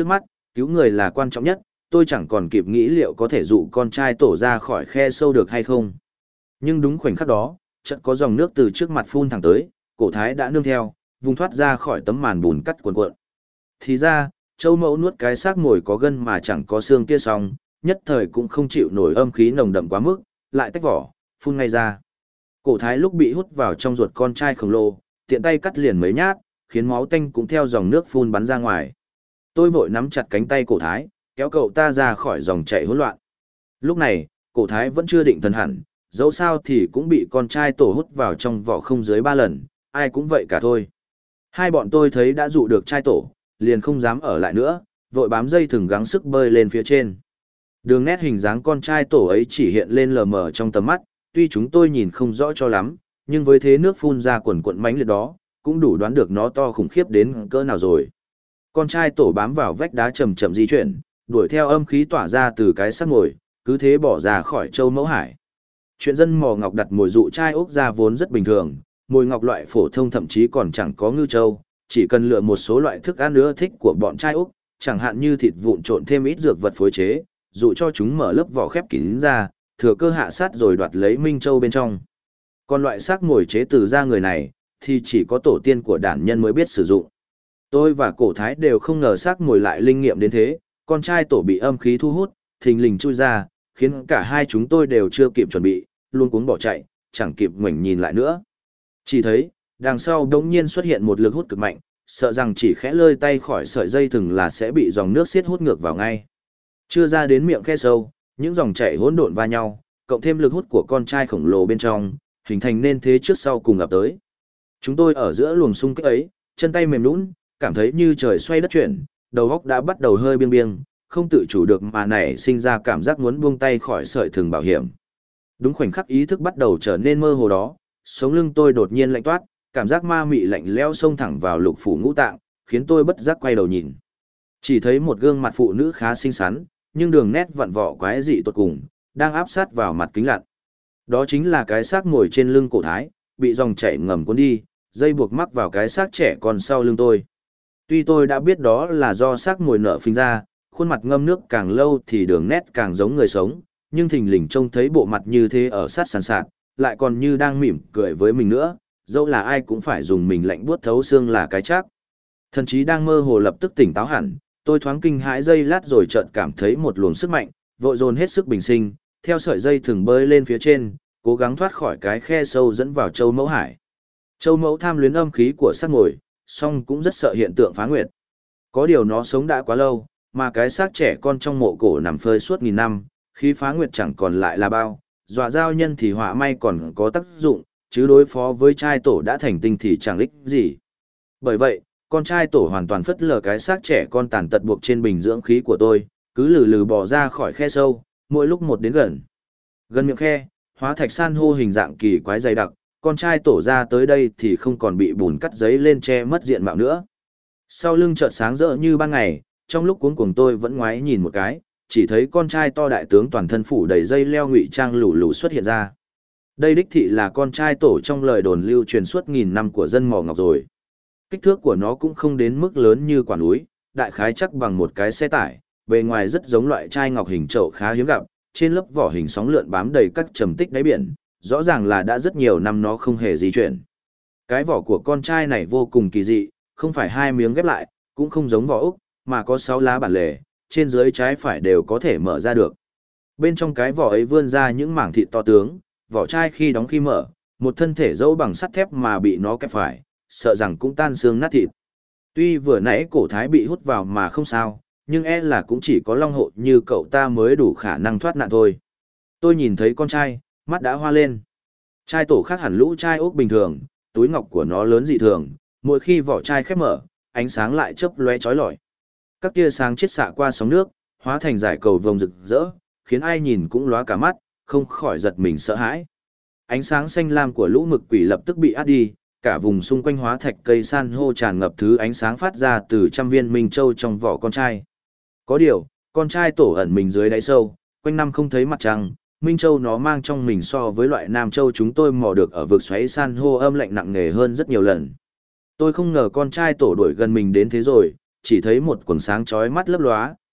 cứu người là quan trọng nhất, tôi chẳng còn kịp nghĩ liệu có thể dụ con trai tổ ra khỏi khe sâu được hay không. Nhưng đúng khoảnh khắc đó, chợt có dòng nước từ trước mặt phun thẳng tới, cổ thái đã nương theo, vùng thoát ra khỏi tấm màn bùn cắt cuộn cuộn. Thì ra, Châu Mẫu nuốt cái xác ngồi có gân mà chẳng có xương kia xong, nhất thời cũng không chịu nổi âm khí nồng đậm quá mức, lại tách vỏ, phun ngay ra. Cổ thái lúc bị hút vào trong ruột con trai khổng lồ, tiện tay cắt liền mấy nhát, khiến máu tanh cũng theo dòng nước phun bắn ra ngoài. Tôi vội nắm chặt cánh tay cổ thái, kéo cậu ta ra khỏi dòng chảy hỗn loạn. Lúc này, cổ thái vẫn chưa định thần hẳn, dẫu sao thì cũng bị con trai tổ hút vào trong vỏ không dưới 3 lần, ai cũng vậy cả thôi. Hai bọn tôi thấy đã dụ được trai tổ, liền không dám ở lại nữa, vội bám dây thừng gắng sức bơi lên phía trên. Đường nét hình dáng con trai tổ ấy chỉ hiện lên lờ mờ trong tầm mắt, tuy chúng tôi nhìn không rõ cho lắm, nhưng với thế nước phun ra quần quận mãnh liệt đó, cũng đủ đoán được nó to khủng khiếp đến cỡ nào rồi. Con trai tổ bám vào vách đá chậm chậm di chuyển, đuổi theo âm khí tỏa ra từ cái xác ngồi, cứ thế bỏ ra khỏi Châu Mẫu Hải. Chuyện dân mò ngọc đặt mồi dụ trai ốc ra vốn rất bình thường, mồi ngọc loại phổ thông thậm chí còn chẳng có ngư châu, chỉ cần lựa một số loại thức ăn ưa thích của bọn trai ốc, chẳng hạn như thịt vụn trộn thêm ít dược vật phối chế, dụ cho chúng mở lớp vỏ khép kín ra, thừa cơ hạ sát rồi đoạt lấy minh châu bên trong. Còn loại xác ngồi chế từ da người này, thì chỉ có tổ tiên của đản nhân mới biết sử dụng. Tôi và cổ thái đều không ngờ xác ngồi lại linh nghiệm đến thế, con trai tổ bị âm khí thu hút, thình lình chui ra, khiến cả hai chúng tôi đều chưa kịp chuẩn bị, luôn cuống bỏ chạy, chẳng kịp ngoảnh nhìn lại nữa. Chỉ thấy, đằng sau đống nhiên xuất hiện một lực hút cực mạnh, sợ rằng chỉ khẽ lơi tay khỏi sợi dây thừng là sẽ bị dòng nước xiết hút ngược vào ngay. Chưa ra đến miệng khe sâu, những dòng chảy hỗn độn va nhau, cộng thêm lực hút của con trai khổng lồ bên trong, hình thành nên thế trước sau cùng ập tới. Chúng tôi ở giữa luồng xung kích ấy, chân tay mềm nhũn, cảm thấy như trời xoay đất chuyển, đầu óc đã bắt đầu hơi biêng biêng, không tự chủ được mà nảy sinh ra cảm giác muốn buông tay khỏi sợi thừng bảo hiểm. Đúng khoảnh khắc ý thức bắt đầu trở nên mơ hồ đó, sống lưng tôi đột nhiên lạnh toát, cảm giác ma mị lạnh lẽo xông thẳng vào lục phủ ngũ tạng, khiến tôi bất giác quay đầu nhìn. Chỉ thấy một gương mặt phụ nữ khá xinh xắn, nhưng đường nét vặn vọ quái dị tột cùng, đang áp sát vào mặt kính lặn. Đó chính là cái xác ngồi trên lưng cổ thái, bị dòng chảy ngầm cuốn đi, dây buộc mắc vào cái xác trẻ con sau lưng tôi. Tuy tôi đã biết đó là do xác ngồi nợ phình ra, khuôn mặt ngâm nước càng lâu thì đường nét càng giống người sống, nhưng thình lình trông thấy bộ mặt như thế ở sát sàn sạt, lại còn như đang mỉm cười với mình nữa, dẫu là ai cũng phải dùng mình lạnh buốt thấu xương là cái chắc. Thần chí đang mơ hồ lập tức tỉnh táo hẳn, tôi thoáng kinh hãi giây lát rồi chợt cảm thấy một luồng sức mạnh, vội dồn hết sức bình sinh, theo sợi dây thừng bơi lên phía trên, cố gắng thoát khỏi cái khe sâu dẫn vào Châu Mẫu Hải. Châu Mẫu tham luyến âm khí của xác ngồi, song cũng rất sợ hiện tượng phá nguyệt. Có điều nó sống đã quá lâu, mà cái xác trẻ con trong mộ cổ nằm phơi suốt nghìn năm, khí phá nguyệt chẳng còn lại là bao, dọa giao nhân thì họa may còn có tác dụng, chứ đối phó với trai tổ đã thành tinh thì chẳng ích gì. Bởi vậy, con trai tổ hoàn toàn phất lờ cái xác trẻ con tàn tật buộc trên bình dưỡng khí của tôi, cứ lừ lừ bò ra khỏi khe sâu, mỗi lúc một đến gần. Gần miệng khe, hóa thạch san hô hình dạng kỳ quái dày đặc, con trai tổ ra tới đây thì không còn bị bùn cắt giấy lên che mất diện mạo nữa. Sau lưng chợt sáng rỡ như ban ngày, trong lúc cuống cuồng tôi vẫn ngoái nhìn một cái, chỉ thấy con trai to đại tướng toàn thân phủ đầy dây leo ngụy trang lù lù xuất hiện ra. Đây đích thị là con trai tổ trong lời đồn lưu truyền suốt nghìn năm của dân mỏ ngọc rồi. Kích thước của nó cũng không đến mức lớn như quả núi, đại khái chắc bằng một cái xe tải, bề ngoài rất giống loại trai ngọc hình chậu khá hiếm gặp, trên lớp vỏ hình sóng lượn bám đầy các trầm tích đáy biển, rõ ràng là đã rất nhiều năm nó không hề di chuyển. Cái vỏ của con trai này vô cùng kỳ dị, không phải hai miếng ghép lại, cũng không giống vỏ ốc, mà có 6 lá bản lề, trên dưới trái phải đều có thể mở ra được. Bên trong cái vỏ ấy vươn ra những mảng thịt to tướng, vỏ chai khi đóng khi mở, một thân thể dẫu bằng sắt thép mà bị nó kẹp phải, sợ rằng cũng tan xương nát thịt. Tuy vừa nãy cổ thái bị hút vào mà không sao, nhưng e là cũng chỉ có long hộ như cậu ta mới đủ khả năng thoát nạn thôi. Tôi nhìn thấy con trai, mắt đã hoa lên. Trai tổ khác hẳn lũ trai ốc bình thường, túi ngọc của nó lớn dị thường, mỗi khi vỏ chai khép mở, ánh sáng lại chớp lóe chói lọi. Các tia sáng chiết xạ qua sóng nước, hóa thành dải cầu vồng rực rỡ, khiến ai nhìn cũng lóa cả mắt, không khỏi giật mình sợ hãi. Ánh sáng xanh lam của lũ mực quỷ lập tức bị át đi, cả vùng xung quanh hóa thạch cây san hô tràn ngập thứ ánh sáng phát ra từ trăm viên minh châu trong vỏ con trai. Có điều, con trai tổ ẩn mình dưới đáy sâu, quanh năm không thấy mặt trăng, minh châu nó mang trong mình so với loại nam châu chúng tôi mò được ở vực xoáy san hô âm lạnh nặng nề hơn rất nhiều lần. Tôi không ngờ con trai tổ đuổi gần mình đến thế rồi, chỉ thấy một quần sáng chói mắt lấp lóa,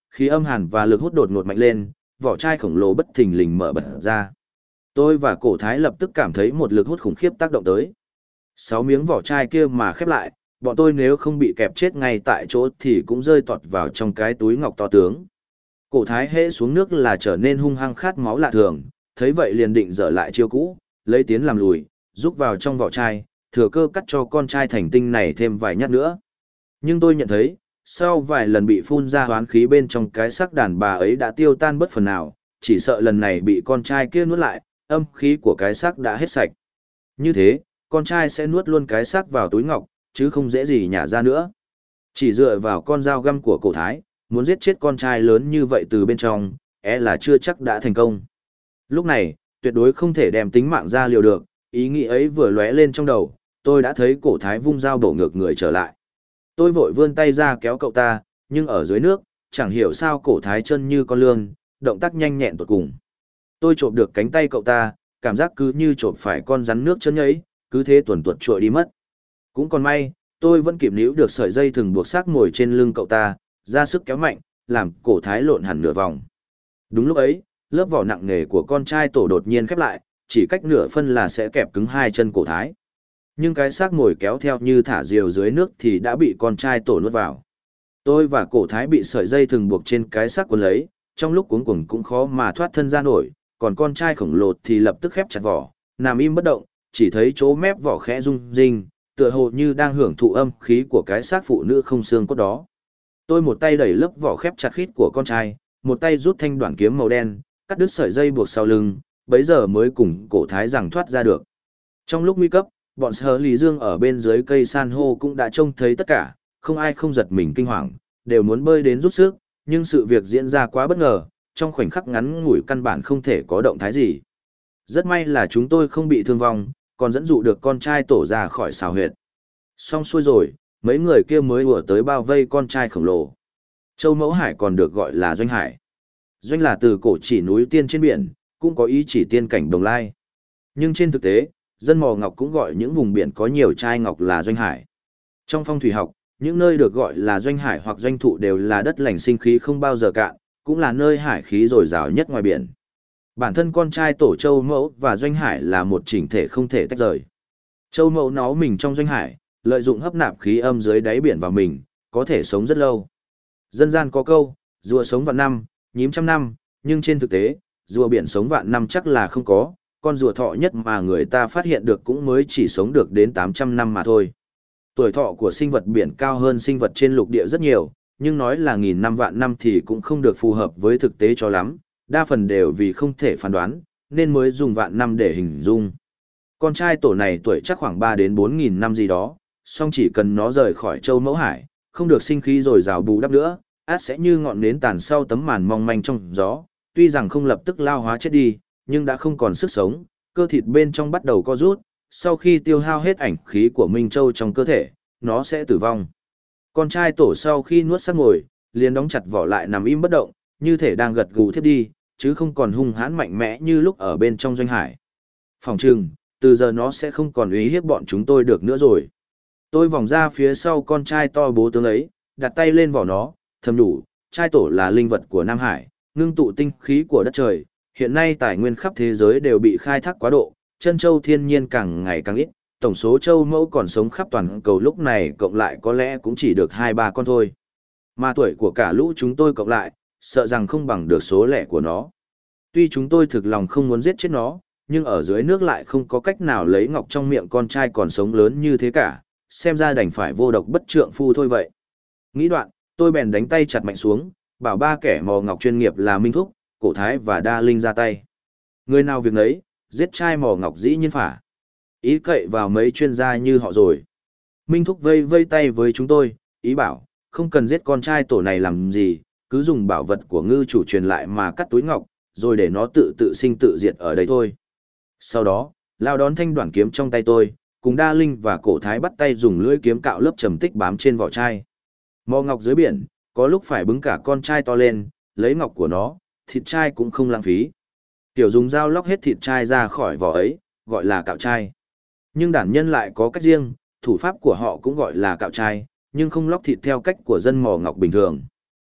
Khí âm hàn và lực hút đột ngột mạnh lên, vỏ chai khổng lồ bất thình lình mở bật ra. Tôi và cổ thái lập tức cảm thấy một lực hút khủng khiếp tác động tới. 6 miếng vỏ chai kia mà khép lại, bọn tôi nếu không bị kẹp chết ngay tại chỗ thì cũng rơi tọt vào trong cái túi ngọc to tướng. Cổ thái hễ xuống nước là trở nên hung hăng khát máu lạ thường, thấy vậy liền định dở lại chiêu cũ, lấy tiến làm lùi, rút vào trong vỏ chai, thừa cơ cắt cho con trai thành tinh này thêm vài nhát nữa. Nhưng tôi nhận thấy, sau vài lần bị phun ra hoán khí bên trong cái xác đàn bà ấy đã tiêu tan bất phần nào, chỉ sợ lần này bị con trai kia nuốt lại, âm khí của cái xác đã hết sạch. Như thế, con trai sẽ nuốt luôn cái xác vào túi ngọc, chứ không dễ gì nhả ra nữa. Chỉ dựa vào con dao găm của cổ thái, muốn giết chết con trai lớn như vậy từ bên trong, là chưa chắc đã thành công. Lúc này, tuyệt đối không thể đem tính mạng ra liều được, ý nghĩ ấy vừa lóe lên trong đầu, tôi đã thấy cổ thái vung dao bổ ngược người trở lại. Tôi vội vươn tay ra kéo cậu ta, nhưng ở dưới nước, chẳng hiểu sao cổ thái chân như con lươn, động tác nhanh nhẹn tột cùng. Tôi chộp được cánh tay cậu ta, cảm giác cứ như chộp phải con rắn nước chân ấy, cứ thế tuần tuột trội đi mất. Cũng còn may, tôi vẫn kịp níu được sợi dây thừng buộc xác ngồi trên lưng cậu ta, ra sức kéo mạnh, làm cổ thái lộn hẳn nửa vòng. Đúng lúc ấy, lớp vỏ nặng nề của con trai tổ đột nhiên khép lại, chỉ cách nửa phân là sẽ kẹp cứng hai chân cổ thái. Nhưng cái xác ngồi kéo theo như thả diều dưới nước thì đã bị con trai tổ nuốt vào. Tôi và cổ thái bị sợi dây thừng buộc trên cái xác quấn lấy, trong lúc cuống cuồng cũng khó mà thoát thân ra nổi, còn con trai khổng lồ thì lập tức khép chặt vỏ, nằm im bất động, chỉ thấy chỗ mép vỏ khẽ rung rinh, tựa hồ như đang hưởng thụ âm khí của cái xác phụ nữ không xương cốt đó. Tôi một tay đẩy lớp vỏ khép chặt khít của con trai, một tay rút thanh đoạn kiếm màu đen, cắt đứt sợi dây buộc sau lưng, bấy giờ mới cùng cổ thái rằng thoát ra được. Trong lúc nguy cấp, bọn Sở Lý Dương ở bên dưới cây san hô cũng đã trông thấy tất cả, không ai không giật mình kinh hoàng, đều muốn bơi đến giúp sức, nhưng sự việc diễn ra quá bất ngờ, trong khoảnh khắc ngắn ngủi căn bản không thể có động thái gì. Rất may là chúng tôi không bị thương vong, còn dẫn dụ được con trai tổ ra khỏi xào huyệt. Xong xuôi rồi, mấy người kia mới ùa tới bao vây con trai khổng lồ. Châu Mẫu Hải còn được gọi là Doanh Hải. Doanh là từ cổ chỉ núi tiên trên biển, cũng có ý chỉ tiên cảnh Đồng Lai. Nhưng trên thực tế, dân mò ngọc cũng gọi những vùng biển có nhiều trai ngọc là Doanh Hải. Trong phong thủy học, những nơi được gọi là Doanh Hải hoặc Doanh Thụ đều là đất lành sinh khí không bao giờ cạn, cũng là nơi hải khí dồi dào nhất ngoài biển. Bản thân con trai tổ Châu Mẫu và Doanh Hải là một chỉnh thể không thể tách rời. Châu Mẫu nó mình trong Doanh Hải, lợi dụng hấp nạp khí âm dưới đáy biển vào mình, có thể sống rất lâu. Dân gian có câu, rùa sống vạn năm, nhím trăm năm, nhưng trên thực tế, rùa biển sống vạn năm chắc là không có, con rùa thọ nhất mà người ta phát hiện được cũng mới chỉ sống được đến 800 năm mà thôi. Tuổi thọ của sinh vật biển cao hơn sinh vật trên lục địa rất nhiều, nhưng nói là nghìn năm vạn năm thì cũng không được phù hợp với thực tế cho lắm, đa phần đều vì không thể phán đoán, nên mới dùng vạn năm để hình dung. Con trai tổ này tuổi chắc khoảng 3 đến 4 nghìn năm gì đó, song chỉ cần nó rời khỏi Châu Mẫu Hải, không được sinh khí rồi rào bù đắp nữa, át sẽ như ngọn nến tàn sau tấm màn mong manh trong gió, tuy rằng không lập tức lao hóa chết đi, nhưng đã không còn sức sống, cơ thịt bên trong bắt đầu co rút, sau khi tiêu hao hết ảnh khí của Minh Châu trong cơ thể, nó sẽ tử vong. Con trai tổ sau khi nuốt xác ngồi, liền đóng chặt vỏ lại nằm im bất động, như thể đang gật gù thiếp đi, chứ không còn hung hãn mạnh mẽ như lúc ở bên trong Doanh Hải. Phòng trừng, từ giờ nó sẽ không còn uy hiếp bọn chúng tôi được nữa rồi. Tôi vòng ra phía sau con trai to bố tướng ấy, đặt tay lên vỏ nó, thầm đủ, trai tổ là linh vật của Nam Hải, ngưng tụ tinh khí của đất trời. Hiện nay tài nguyên khắp thế giới đều bị khai thác quá độ, chân châu thiên nhiên càng ngày càng ít, tổng số châu mẫu còn sống khắp toàn cầu lúc này cộng lại có lẽ cũng chỉ được 2-3 con thôi. Mà tuổi của cả lũ chúng tôi cộng lại, sợ rằng không bằng được số lẻ của nó. Tuy chúng tôi thực lòng không muốn giết chết nó, nhưng ở dưới nước lại không có cách nào lấy ngọc trong miệng con trai còn sống lớn như thế cả, xem ra đành phải vô độc bất trượng phu thôi vậy. Nghĩ đoạn, tôi bèn đánh tay chặt mạnh xuống, bảo 3 kẻ mò ngọc chuyên nghiệp là Minh Thúc, Cổ Thái và Đa Linh ra tay. Người nào việc nấy, giết trai mò ngọc dĩ nhiên phả. Ý cậy vào mấy chuyên gia như họ rồi. Minh Thúc vây vây tay với chúng tôi, ý bảo, không cần giết con trai tổ này làm gì, cứ dùng bảo vật của ngư chủ truyền lại mà cắt túi ngọc, rồi để nó tự sinh tự diệt ở đây thôi. Sau đó, lao đón thanh đoạn kiếm trong tay tôi, cùng Đa Linh và Cổ Thái bắt tay dùng lưỡi kiếm cạo lớp trầm tích bám trên vỏ chai. Mò ngọc dưới biển, có lúc phải bứng cả con trai to lên, lấy ngọc của nó, thịt trai cũng không lãng phí. Tiểu dùng dao lóc hết thịt trai ra khỏi vỏ ấy, gọi là cạo trai. Nhưng đản nhân lại có cách riêng, thủ pháp của họ cũng gọi là cạo trai, nhưng không lóc thịt theo cách của dân mò ngọc bình thường.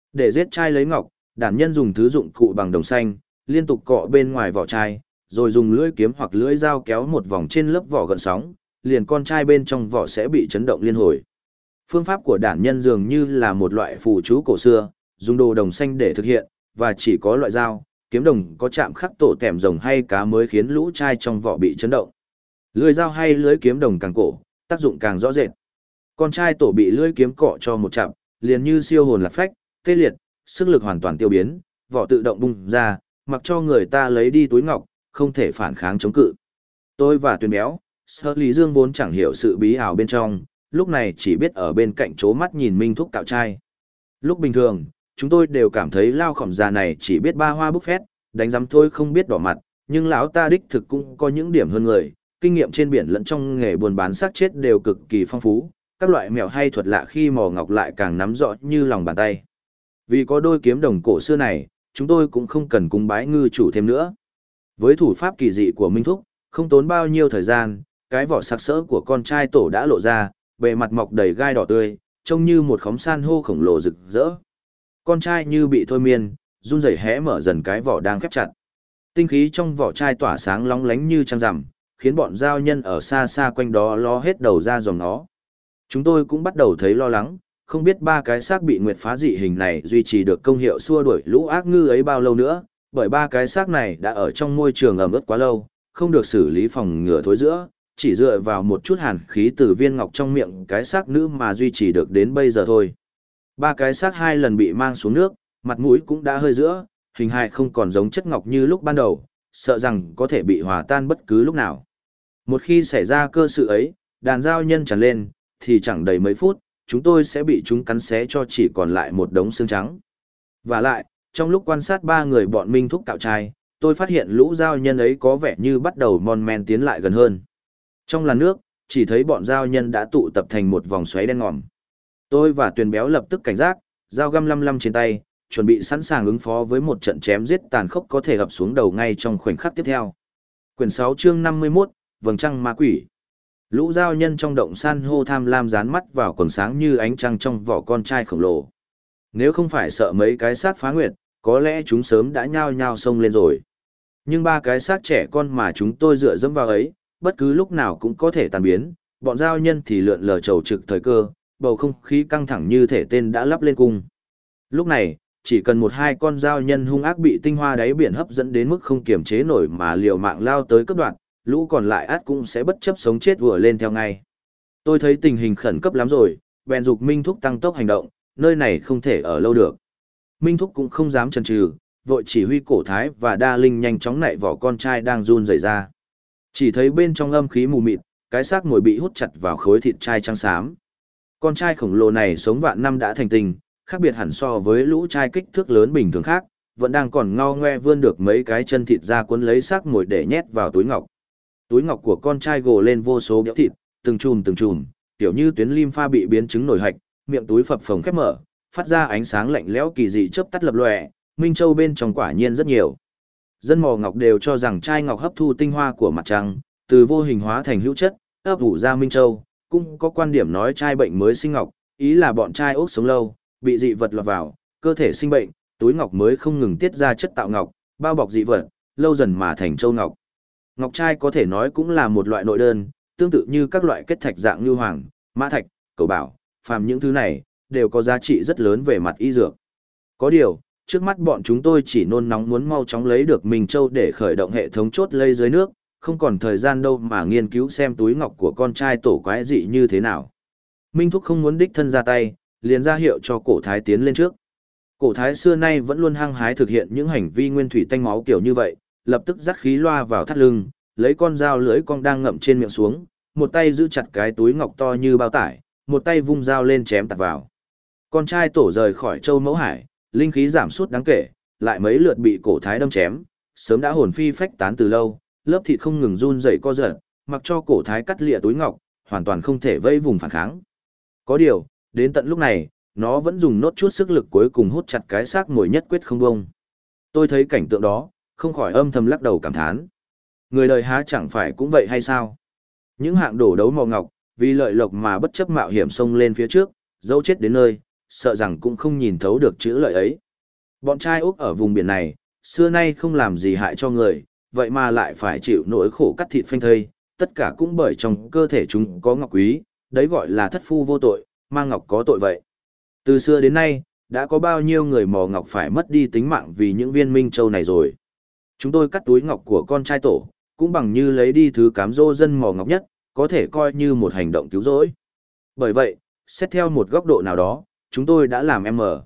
Để giết trai lấy ngọc, đản nhân dùng thứ dụng cụ bằng đồng xanh, liên tục cọ bên ngoài vỏ trai, rồi dùng lưỡi kiếm hoặc lưỡi dao kéo một vòng trên lớp vỏ gợn sóng, liền con trai bên trong vỏ sẽ bị chấn động liên hồi. Phương pháp của đản nhân dường như là một loại phù chú cổ xưa, dùng đồ đồng xanh để thực hiện, và chỉ có loại dao, kiếm đồng có chạm khắc tổ tẻm rồng hay cá mới khiến lũ trai trong vỏ bị chấn động. Lưỡi dao hay lưỡi kiếm đồng càng cổ, tác dụng càng rõ rệt. Con trai tổ bị lưỡi kiếm cọ cho một chạm, liền như siêu hồn lạc phách, tê liệt, sức lực hoàn toàn tiêu biến, vỏ tự động bung ra, mặc cho người ta lấy đi túi ngọc, không thể phản kháng chống cự. Tôi và Tuyền Béo, Sở Lý Dương vốn chẳng hiểu sự bí ảo bên trong, lúc này chỉ biết ở bên cạnh chố mắt nhìn Minh Thúc cạo trai. Lúc bình thường, chúng tôi đều cảm thấy lao khổng già này chỉ biết ba hoa bức phét, đánh giám thôi không biết đỏ mặt, nhưng lão ta đích thực cũng có những điểm hơn người, kinh nghiệm trên biển lẫn trong nghề buôn bán xác chết đều cực kỳ phong phú, các loại mẹo hay thuật lạ khi mò ngọc lại càng nắm rõ như lòng bàn tay. Vì có đôi kiếm đồng cổ xưa này, chúng tôi cũng không cần cúng bái ngư chủ thêm nữa. Với thủ pháp kỳ dị của Minh Thúc, không tốn bao nhiêu thời gian, cái vỏ sặc sỡ của con trai tổ đã lộ ra, bề mặt mọc đầy gai đỏ tươi, trông như một khóm san hô khổng lồ rực rỡ. Con trai như bị thôi miên, run rẩy hé mở dần cái vỏ đang khép chặt. Tinh khí trong vỏ trai tỏa sáng lóng lánh như trăng rằm, khiến bọn giao nhân ở xa xa quanh đó lo hết đầu ra dòng nó. Chúng tôi cũng bắt đầu thấy lo lắng, không biết ba cái xác bị nguyệt phá dị hình này duy trì được công hiệu xua đuổi lũ ác ngư ấy bao lâu nữa, bởi ba cái xác này đã ở trong môi trường ẩm ướt quá lâu, không được xử lý phòng ngừa thối rữa, chỉ dựa vào một chút hàn khí từ viên ngọc trong miệng cái xác nữ mà duy trì được đến bây giờ thôi. Ba cái xác 2 lần bị mang xuống nước, mặt mũi cũng đã hơi rữa, hình hài không còn giống chất ngọc như lúc ban đầu, sợ rằng có thể bị hòa tan bất cứ lúc nào. Một khi xảy ra cơ sự ấy, đàn giao nhân tràn lên, thì chẳng đầy mấy phút, chúng tôi sẽ bị chúng cắn xé cho chỉ còn lại một đống xương trắng. Và lại, trong lúc quan sát 3 người bọn Minh Thúc cạo trai, tôi phát hiện lũ giao nhân ấy có vẻ như bắt đầu mon men tiến lại gần hơn. Trong làn nước, chỉ thấy bọn giao nhân đã tụ tập thành một vòng xoáy đen ngòm. Tôi và Tuyền Béo lập tức cảnh giác, dao găm lăm lăm trên tay, chuẩn bị sẵn sàng ứng phó với một trận chém giết tàn khốc có thể ập xuống đầu ngay trong khoảnh khắc tiếp theo. Quyển 6 chương 51, Vầng trăng ma quỷ. Lũ giao nhân trong động san hô tham lam dán mắt vào quầng sáng như ánh trăng trong vỏ con trai khổng lồ. Nếu không phải sợ mấy cái xác phá nguyệt, có lẽ chúng sớm đã nhao nhao xông lên rồi. Nhưng ba cái xác trẻ con mà chúng tôi dựa dẫm vào ấy, bất cứ lúc nào cũng có thể tàn biến, bọn giao nhân thì lượn lờ trầu trực thời cơ, bầu không khí căng thẳng như thể tên đã lắp lên cung. Lúc này, chỉ cần 1-2 con giao nhân hung ác bị tinh hoa đáy biển hấp dẫn đến mức không kiềm chế nổi mà liều mạng lao tới cướp đoạt, lũ còn lại át cũng sẽ bất chấp sống chết vừa lên theo ngay. Tôi thấy tình hình khẩn cấp lắm rồi, bèn giục Minh Thúc tăng tốc hành động, nơi này không thể ở lâu được. Minh Thúc cũng không dám chần chừ, vội chỉ huy Cổ Thái và Đa Linh nhanh chóng nạy vỏ con trai đang run rẩy ra. Chỉ thấy bên trong âm khí mù mịt, cái xác ngồi bị hút chặt vào khối thịt trai trắng xám. Con trai khổng lồ này sống vạn năm đã thành tình, khác biệt hẳn so với lũ trai kích thước lớn bình thường khác, vẫn đang còn ngao ngoe vươn được mấy cái chân thịt ra cuốn lấy xác ngồi để nhét vào túi ngọc. Túi ngọc của con trai gồ lên vô số béo thịt, từng chùm, kiểu như tuyến lim pha bị biến chứng nổi hạch, miệng túi phập phồng khép mở, phát ra ánh sáng lạnh lẽo kỳ dị chớp tắt lập lòe, minh châu bên trong quả nhiên rất nhiều. Dân mò ngọc đều cho rằng trai ngọc hấp thu tinh hoa của mặt trăng, từ vô hình hóa thành hữu chất, ấp ủ ra minh châu, cũng có quan điểm nói trai bệnh mới sinh ngọc, ý là bọn trai ốc sống lâu, bị dị vật lọt vào, cơ thể sinh bệnh, túi ngọc mới không ngừng tiết ra chất tạo ngọc, bao bọc dị vật, lâu dần mà thành châu ngọc. Ngọc trai có thể nói cũng là một loại nội đơn, tương tự như các loại kết thạch dạng như hoàng, mã thạch, cầu bảo, phàm những thứ này, đều có giá trị rất lớn về mặt y dược. Có điều, trước mắt bọn chúng tôi chỉ nôn nóng muốn mau chóng lấy được Minh Châu để khởi động hệ thống chốt lây dưới nước, không còn thời gian đâu mà nghiên cứu xem túi ngọc của con trai tổ quái dị như thế nào. Minh Thúc không muốn đích thân ra tay, liền ra hiệu cho Cổ Thái tiến lên trước. Cổ Thái xưa nay vẫn luôn hăng hái thực hiện những hành vi nguyên thủy tanh máu kiểu như vậy, lập tức dắt khí loa vào thắt lưng, lấy con dao lưỡi cong đang ngậm trên miệng xuống, một tay giữ chặt cái túi ngọc to như bao tải, một tay vung dao lên chém tạt vào. Con trai tổ rời khỏi Châu Mẫu Hải, linh khí giảm sút đáng kể, lại mấy lượt bị Cổ Thái đâm chém, sớm đã hồn phi phách tán từ lâu, lớp thịt không ngừng run rẩy co giật, mặc cho Cổ Thái cắt lìa túi ngọc, hoàn toàn không thể vây vùng phản kháng. Có điều, đến tận lúc này, nó vẫn dùng nốt chút sức lực cuối cùng hút chặt cái xác mồi nhất quyết không bông. Tôi thấy cảnh tượng đó, không khỏi âm thầm lắc đầu cảm thán. Người đời há chẳng phải cũng vậy hay sao? Những hạng đổ đấu mò ngọc, vì lợi lộc mà bất chấp mạo hiểm xông lên phía trước, dẫu chết đến nơi, sợ rằng cũng không nhìn thấu được chữ lợi ấy. Bọn trai ốc ở vùng biển này, xưa nay không làm gì hại cho người, vậy mà lại phải chịu nỗi khổ cắt thịt phanh thây, tất cả cũng bởi trong cơ thể chúng có ngọc quý, đấy gọi là thất phu vô tội, mang ngọc có tội vậy. Từ xưa đến nay, đã có bao nhiêu người mò ngọc phải mất đi tính mạng vì những viên minh châu này rồi. Chúng tôi cắt túi ngọc của con trai tổ, cũng bằng như lấy đi thứ cám dỗ dân mò ngọc nhất, có thể coi như một hành động cứu rỗi. Bởi vậy, xét theo một góc độ nào đó, chúng tôi đã làm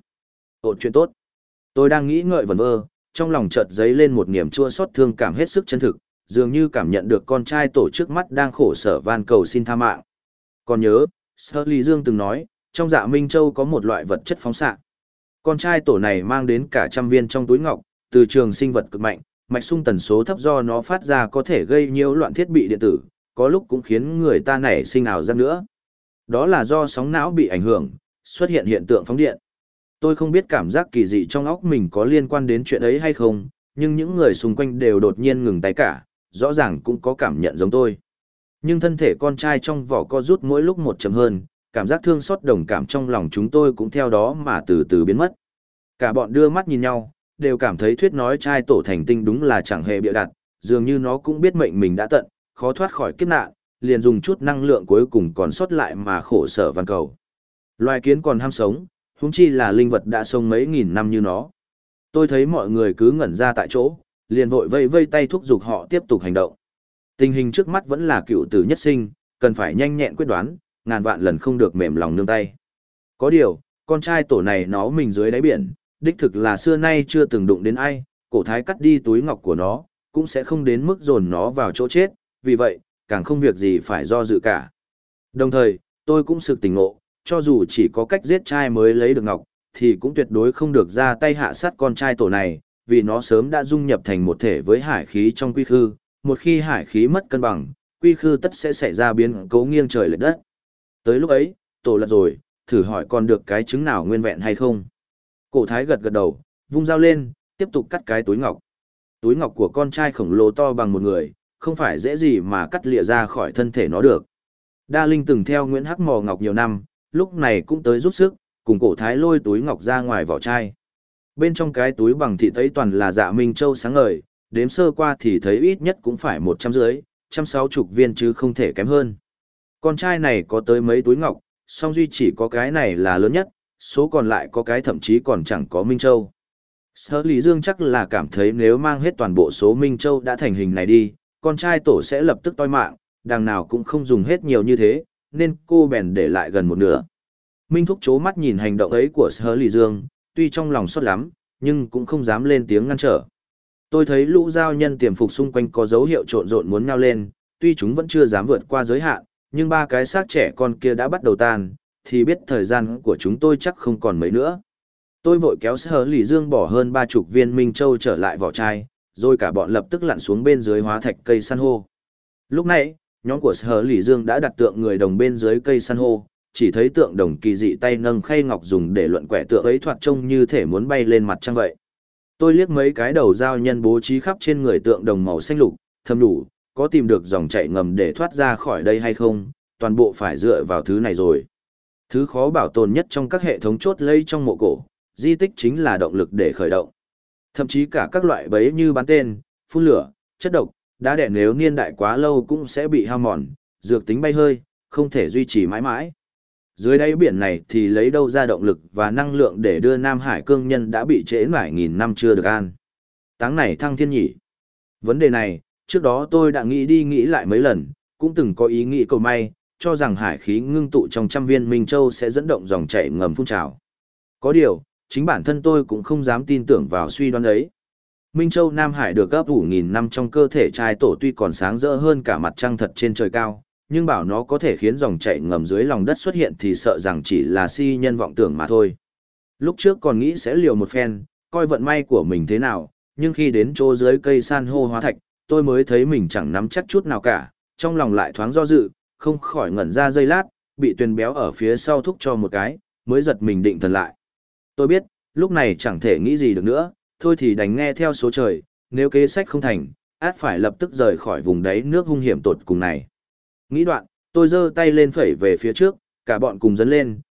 ổn chuyện tốt. Tôi đang nghĩ ngợi vẩn vơ, trong lòng chợt dấy lên một niềm chua xót thương cảm hết sức chân thực, dường như cảm nhận được con trai tổ trước mắt đang khổ sở van cầu xin tha mạng. Còn nhớ, Sơ Lý Dương từng nói, trong dạ Minh Châu có một loại vật chất phóng xạ. Con trai tổ này mang đến cả trăm viên trong túi ngọc, từ trường sinh vật cực mạnh, mạch xung tần số thấp do nó phát ra có thể gây nhiễu loạn thiết bị điện tử, có lúc cũng khiến người ta nảy sinh ảo giác nữa. Đó là do sóng não bị ảnh hưởng, xuất hiện hiện tượng phóng điện. Tôi không biết cảm giác kỳ dị trong óc mình có liên quan đến chuyện ấy hay không, nhưng những người xung quanh đều đột nhiên ngừng tay cả, rõ ràng cũng có cảm nhận giống tôi. Nhưng thân thể con trai trong vỏ co rút mỗi lúc một chậm hơn, cảm giác thương xót đồng cảm trong lòng chúng tôi cũng theo đó mà từ từ biến mất. Cả bọn đưa mắt nhìn nhau, đều cảm thấy thuyết nói trai tổ thành tinh đúng là chẳng hề bịa đặt, dường như nó cũng biết mệnh mình đã tận, khó thoát khỏi kiếp nạn, liền dùng chút năng lượng cuối cùng còn sót lại mà khổ sở van cầu. Loài kiến còn ham sống, huống chi là linh vật đã sống mấy nghìn năm như nó. Tôi thấy mọi người cứ ngẩn ra tại chỗ, liền vội vây vây tay thúc giục họ tiếp tục hành động. Tình hình trước mắt vẫn là cựu tử nhất sinh, cần phải nhanh nhẹn quyết đoán, ngàn vạn lần không được mềm lòng nương tay. Có điều, con trai tổ này nó mình dưới đáy biển, đích thực là xưa nay chưa từng đụng đến ai, cổ thái cắt đi túi ngọc của nó, cũng sẽ không đến mức dồn nó vào chỗ chết, vì vậy, càng không việc gì phải do dự cả. Đồng thời, tôi cũng sực tỉnh ngộ, cho dù chỉ có cách giết trai mới lấy được ngọc, thì cũng tuyệt đối không được ra tay hạ sát con trai tổ này, vì nó sớm đã dung nhập thành một thể với hải khí trong quy khư, một khi hải khí mất cân bằng, quy khư tất sẽ xảy ra biến cố nghiêng trời lệch đất. Tới lúc ấy, tổ lật rồi, thử hỏi còn được cái trứng nào nguyên vẹn hay không. Cổ thái gật gật đầu, vung dao lên, tiếp tục cắt cái túi ngọc. Túi ngọc của con trai khổng lồ to bằng một người, không phải dễ gì mà cắt lìa ra khỏi thân thể nó được. Đa Linh từng theo Nguyễn Hắc mò ngọc nhiều năm, lúc này cũng tới giúp sức, cùng cổ thái lôi túi ngọc ra ngoài vỏ chai. Bên trong cái túi bằng thịt ấy toàn là dạ minh châu sáng ngời, đếm sơ qua thì thấy ít nhất cũng phải 100 dưới, 160 viên chứ không thể kém hơn. Con trai này có tới mấy túi ngọc, song duy chỉ có cái này là lớn nhất, số còn lại có cái thậm chí còn chẳng có minh châu. Sở Lý Dương chắc là cảm thấy nếu mang hết toàn bộ số minh châu đã thành hình này đi, con trai tổ sẽ lập tức toi mạng, đằng nào cũng không dùng hết nhiều như thế, nên cô bèn để lại gần một nửa. Minh Thúc chố mắt nhìn hành động ấy của Sở Lý Dương, tuy trong lòng xót lắm, nhưng cũng không dám lên tiếng ngăn trở. Tôi thấy lũ giao nhân tiềm phục xung quanh có dấu hiệu trộn rộn muốn nhao lên, tuy chúng vẫn chưa dám vượt qua giới hạn, nhưng ba cái xác trẻ con kia đã bắt đầu tan, thì biết thời gian của chúng tôi chắc không còn mấy nữa. Tôi vội kéo Sở Lý Dương bỏ hơn 30 viên minh châu trở lại vỏ chai, rồi cả bọn lập tức lặn xuống bên dưới hóa thạch cây san hô. Lúc này, nhóm của Sở Lý Dương đã đặt tượng người đồng bên dưới cây san hô, chỉ thấy tượng đồng kỳ dị tay nâng khay ngọc dùng để luận quẻ tượng ấy thoạt trông như thể muốn bay lên mặt trăng vậy. Tôi liếc mấy cái đầu dao nhân bố trí khắp trên người tượng đồng màu xanh lục, thầm đủ, có tìm được dòng chảy ngầm để thoát ra khỏi đây hay không, toàn bộ phải dựa vào thứ này rồi. Thứ khó bảo tồn nhất trong các hệ thống chốt lây trong mộ cổ, di tích chính là động lực để khởi động. Thậm chí cả các loại bẫy như bắn tên, phun lửa, chất độc, đá đẻ nếu niên đại quá lâu cũng sẽ bị hao mòn, dược tính bay hơi, không thể duy trì mãi mãi. Dưới đáy biển này thì lấy đâu ra động lực và năng lượng để đưa Nam Hải cương nhân đã bị trễ mãi nghìn năm chưa được an. Táng này thăng thiên nhỉ. Vấn đề này, trước đó tôi đã nghĩ đi nghĩ lại mấy lần, cũng từng có ý nghĩ cầu may, cho rằng hải khí ngưng tụ trong trăm viên Minh Châu sẽ dẫn động dòng chảy ngầm phun trào. Có điều, chính bản thân tôi cũng không dám tin tưởng vào suy đoán ấy. Minh Châu Nam Hải được ấp ủ nghìn năm trong cơ thể trai tổ tuy còn sáng rỡ hơn cả mặt trăng thật trên trời cao, nhưng bảo nó có thể khiến dòng chảy ngầm dưới lòng đất xuất hiện thì sợ rằng chỉ là si nhân vọng tưởng mà thôi. Lúc trước còn nghĩ sẽ liều một phen, coi vận may của mình thế nào, nhưng khi đến chỗ dưới cây san hô hóa thạch, tôi mới thấy mình chẳng nắm chắc chút nào cả, trong lòng lại thoáng do dự, không khỏi ngẩn ra giây lát, bị tuyền béo ở phía sau thúc cho một cái, mới giật mình định thần lại. Tôi biết, lúc này chẳng thể nghĩ gì được nữa, thôi thì đành nghe theo số trời, nếu kế sách không thành, át phải lập tức rời khỏi vùng đáy nước hung hiểm tột cùng này. Nghĩ đoạn, tôi giơ tay lên phẩy về phía trước, cả bọn cùng dấn lên,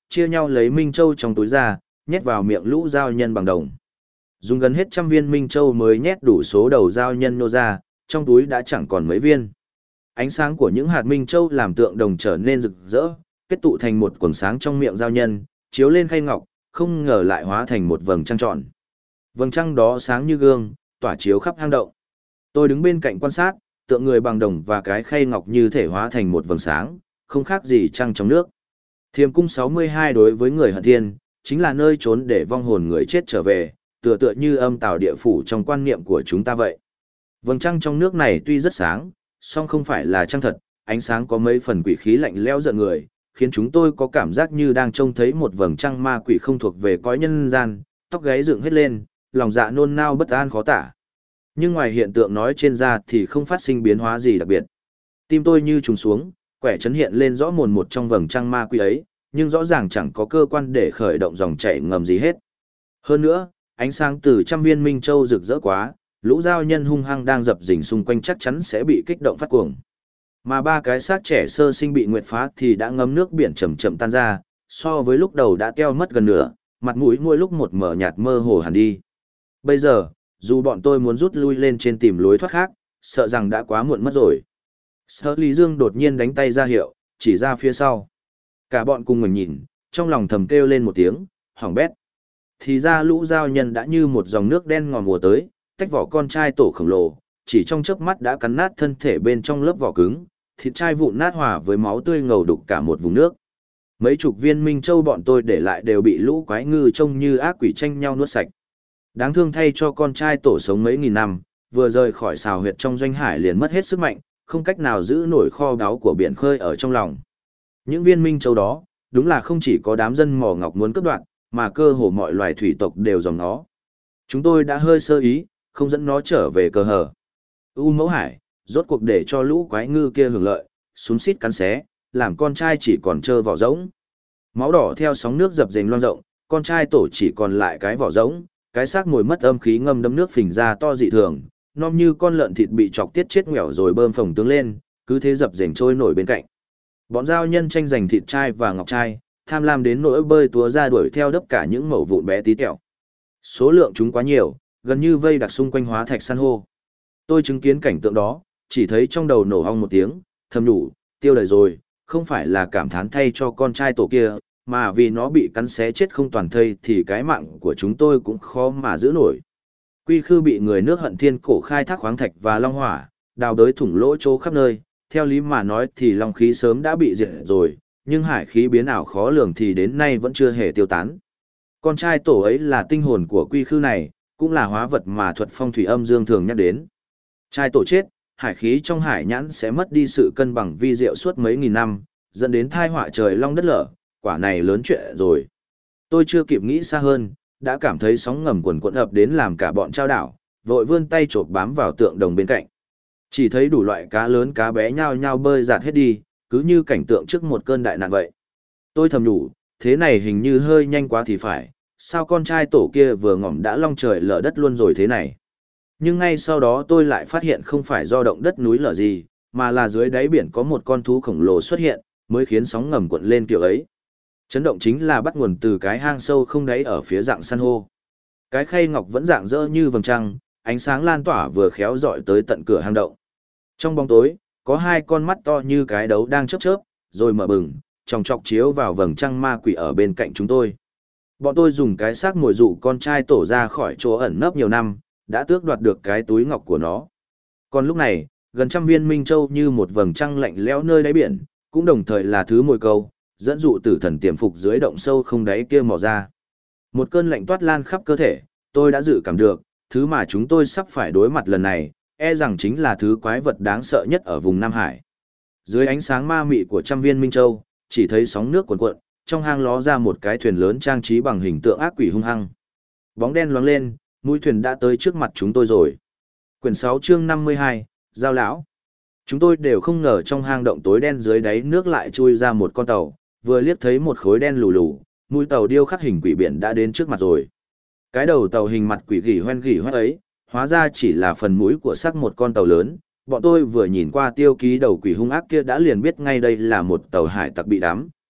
chia nhau lấy Minh Châu trong túi ra, nhét vào miệng lũ giao nhân bằng đồng. Dùng gần hết 100 viên Minh Châu mới nhét đủ số đầu giao nhân nô ra, trong túi đã chẳng còn mấy viên. Ánh sáng của những hạt Minh Châu làm tượng đồng trở nên rực rỡ, kết tụ thành một quầng sáng trong miệng giao nhân, chiếu lên khay ngọc, không ngờ lại hóa thành một vầng trăng tròn. Vầng trăng đó sáng như gương, tỏa chiếu khắp hang động. Tôi đứng bên cạnh quan sát, tượng người bằng đồng và cái khay ngọc như thể hóa thành một vầng sáng, không khác gì trăng trong nước. Thiềm cung 62 đối với người hận thiên, chính là nơi trốn để vong hồn người chết trở về, tựa tựa như âm tào địa phủ trong quan niệm của chúng ta vậy. Vầng trăng trong nước này tuy rất sáng, song không phải là trăng thật, ánh sáng có mấy phần quỷ khí lạnh lẽo giận người, khiến chúng tôi có cảm giác như đang trông thấy một vầng trăng ma quỷ không thuộc về cõi nhân gian, tóc gáy dựng hết lên, lòng dạ nôn nao bất an khó tả. Nhưng ngoài hiện tượng nói trên da thì không phát sinh biến hóa gì đặc biệt. Tim tôi như trùng xuống, quẻ chấn hiện lên rõ mồn một trong vầng trăng ma quỷ ấy, nhưng rõ ràng chẳng có cơ quan để khởi động dòng chảy ngầm gì hết. Hơn nữa, ánh sáng từ 100 viên Minh Châu rực rỡ quá, lũ giao nhân hung hăng đang dập dình xung quanh chắc chắn sẽ bị kích động phát cuồng. Mà ba cái xác trẻ sơ sinh bị nguyệt phá thì đã ngấm nước biển chậm chậm tan ra, so với lúc đầu đã teo mất gần nửa, mặt mũi mỗi lúc một mờ nhạt mơ hồ hẳn đi. Bây giờ, dù bọn tôi muốn rút lui lên trên tìm lối thoát khác, sợ rằng đã quá muộn mất rồi. Sở Lý Dương đột nhiên đánh tay ra hiệu, chỉ ra phía sau. Cả bọn cùng ngẩng nhìn, trong lòng thầm kêu lên một tiếng, hỏng bét. Thì ra lũ giao nhân đã như một dòng nước đen ngòm mùa tới, tách vỏ con trai tổ khổng lồ, chỉ trong chớp mắt đã cắn nát thân thể bên trong lớp vỏ cứng, thịt trai vụn nát hòa với máu tươi ngầu đục cả một vùng nước. Mấy chục viên Minh Châu bọn tôi để lại đều bị lũ quái ngư trông như ác quỷ tranh nhau nuốt sạch. Đáng thương thay cho con trai tổ sống mấy nghìn năm, vừa rời khỏi xào huyệt trong doanh hải liền mất hết sức mạnh, không cách nào giữ nổi kho báu của biển khơi ở trong lòng. Những viên Minh Châu đó, đúng là không chỉ có đám dân mỏ ngọc muốn cướp đoạt, mà cơ hồ mọi loài thủy tộc đều dòng nó. Chúng tôi đã hơi sơ ý, không dẫn nó trở về cờ hở. U Mẫu Hải, rốt cuộc để cho lũ quái ngư kia hưởng lợi, xúm xít cắn xé, làm con trai chỉ còn trơ vỏ rỗng. Máu đỏ theo sóng nước dập dềnh loang rộng, con trai tổ chỉ còn lại cái vỏ rỗng, cái xác mồi mất âm khí ngâm đâm nước phình ra to dị thường, nom như con lợn thịt bị chọc tiết chết ngoẻo rồi bơm phồng tướng lên, cứ thế dập dềnh trôi nổi bên cạnh. Bọn giao nhân tranh giành thịt trai và ngọc trai, tham lam đến nỗi bơi túa ra đuổi theo đấp cả những mẩu vụn bé tí tẹo. Số lượng chúng quá nhiều, gần như vây đặc xung quanh hóa thạch san hô. Tôi chứng kiến cảnh tượng đó, chỉ thấy trong đầu nổ hong một tiếng, thầm nhủ, tiêu đời rồi, không phải là cảm thán thay cho con trai tổ kia, mà vì nó bị cắn xé chết không toàn thây thì cái mạng của chúng tôi cũng khó mà giữ nổi. Quy Khư bị người nước Hận Thiên cổ khai thác khoáng thạch và long hỏa, đào đới thủng lỗ chỗ khắp nơi, theo lý mà nói thì long khí sớm đã bị diệt rồi, nhưng hải khí biến ảo khó lường thì đến nay vẫn chưa hề tiêu tán. Con trai tổ ấy là tinh hồn của Quy Khư này, cũng là hóa vật mà thuật phong thủy âm dương thường nhắc đến. Trai tổ chết, hải khí trong hải nhãn sẽ mất đi sự cân bằng vi diệu suốt mấy nghìn năm, dẫn đến thai họa trời long đất lở, quả này lớn chuyện rồi. Tôi chưa kịp nghĩ xa hơn, đã cảm thấy sóng ngầm quần quận ập đến làm cả bọn trao đảo, vội vươn tay chộp bám vào tượng đồng bên cạnh. Chỉ thấy đủ loại cá lớn cá bé nhao nhao bơi dạt hết đi, cứ như cảnh tượng trước một cơn đại nạn vậy. Tôi thầm nhủ, thế này hình như hơi nhanh quá thì phải, sao con trai tổ kia vừa ngỏm đã long trời lở đất luôn rồi thế này. Nhưng ngay sau đó tôi lại phát hiện không phải do động đất núi lở gì, mà là dưới đáy biển có một con thú khổng lồ xuất hiện, mới khiến sóng ngầm cuộn lên kiểu ấy. Chấn động chính là bắt nguồn từ cái hang sâu không đáy ở phía dạng san hô. Cái khay ngọc vẫn rạng rỡ như vầng trăng, ánh sáng lan tỏa vừa khéo dọi tới tận cửa hang động. Trong bóng tối, có hai con mắt to như cái đấu đang chớp chớp, rồi mở bừng, tròng trọc chiếu vào vầng trăng ma quỷ ở bên cạnh chúng tôi. Bọn tôi dùng cái xác mồi dụ con trai tổ ra khỏi chỗ ẩn nấp nhiều năm, đã tước đoạt được cái túi ngọc của nó. Còn lúc này, gần 100 viên Minh Châu như một vầng trăng lạnh lẽo nơi đáy biển, cũng đồng thời là thứ mồi câu, dẫn dụ tử thần tiềm phục dưới động sâu không đáy kia mò ra. Một cơn lạnh toát lan khắp cơ thể, tôi đã dự cảm được, thứ mà chúng tôi sắp phải đối mặt lần này, e rằng chính là thứ quái vật đáng sợ nhất ở vùng Nam Hải. Dưới ánh sáng ma mị của 100 viên Minh Châu, chỉ thấy sóng nước cuồn cuộn, trong hang ló ra một cái thuyền lớn trang trí bằng hình tượng ác quỷ hung hăng. Bóng đen loáng lên, mũi thuyền đã tới trước mặt chúng tôi rồi. Quyển 6 chương 52, Giao lão. Chúng tôi đều không ngờ trong hang động tối đen dưới đáy nước lại chui ra một con tàu, vừa liếc thấy một khối đen lù lù, mũi tàu điêu khắc hình quỷ biển đã đến trước mặt rồi. Cái đầu tàu hình mặt quỷ gỉ hoen ấy, hóa ra chỉ là phần mũi của xác một con tàu lớn. Bọn tôi vừa nhìn qua tiêu ký đầu quỷ hung ác kia đã liền biết ngay đây là một tàu hải tặc bị đắm.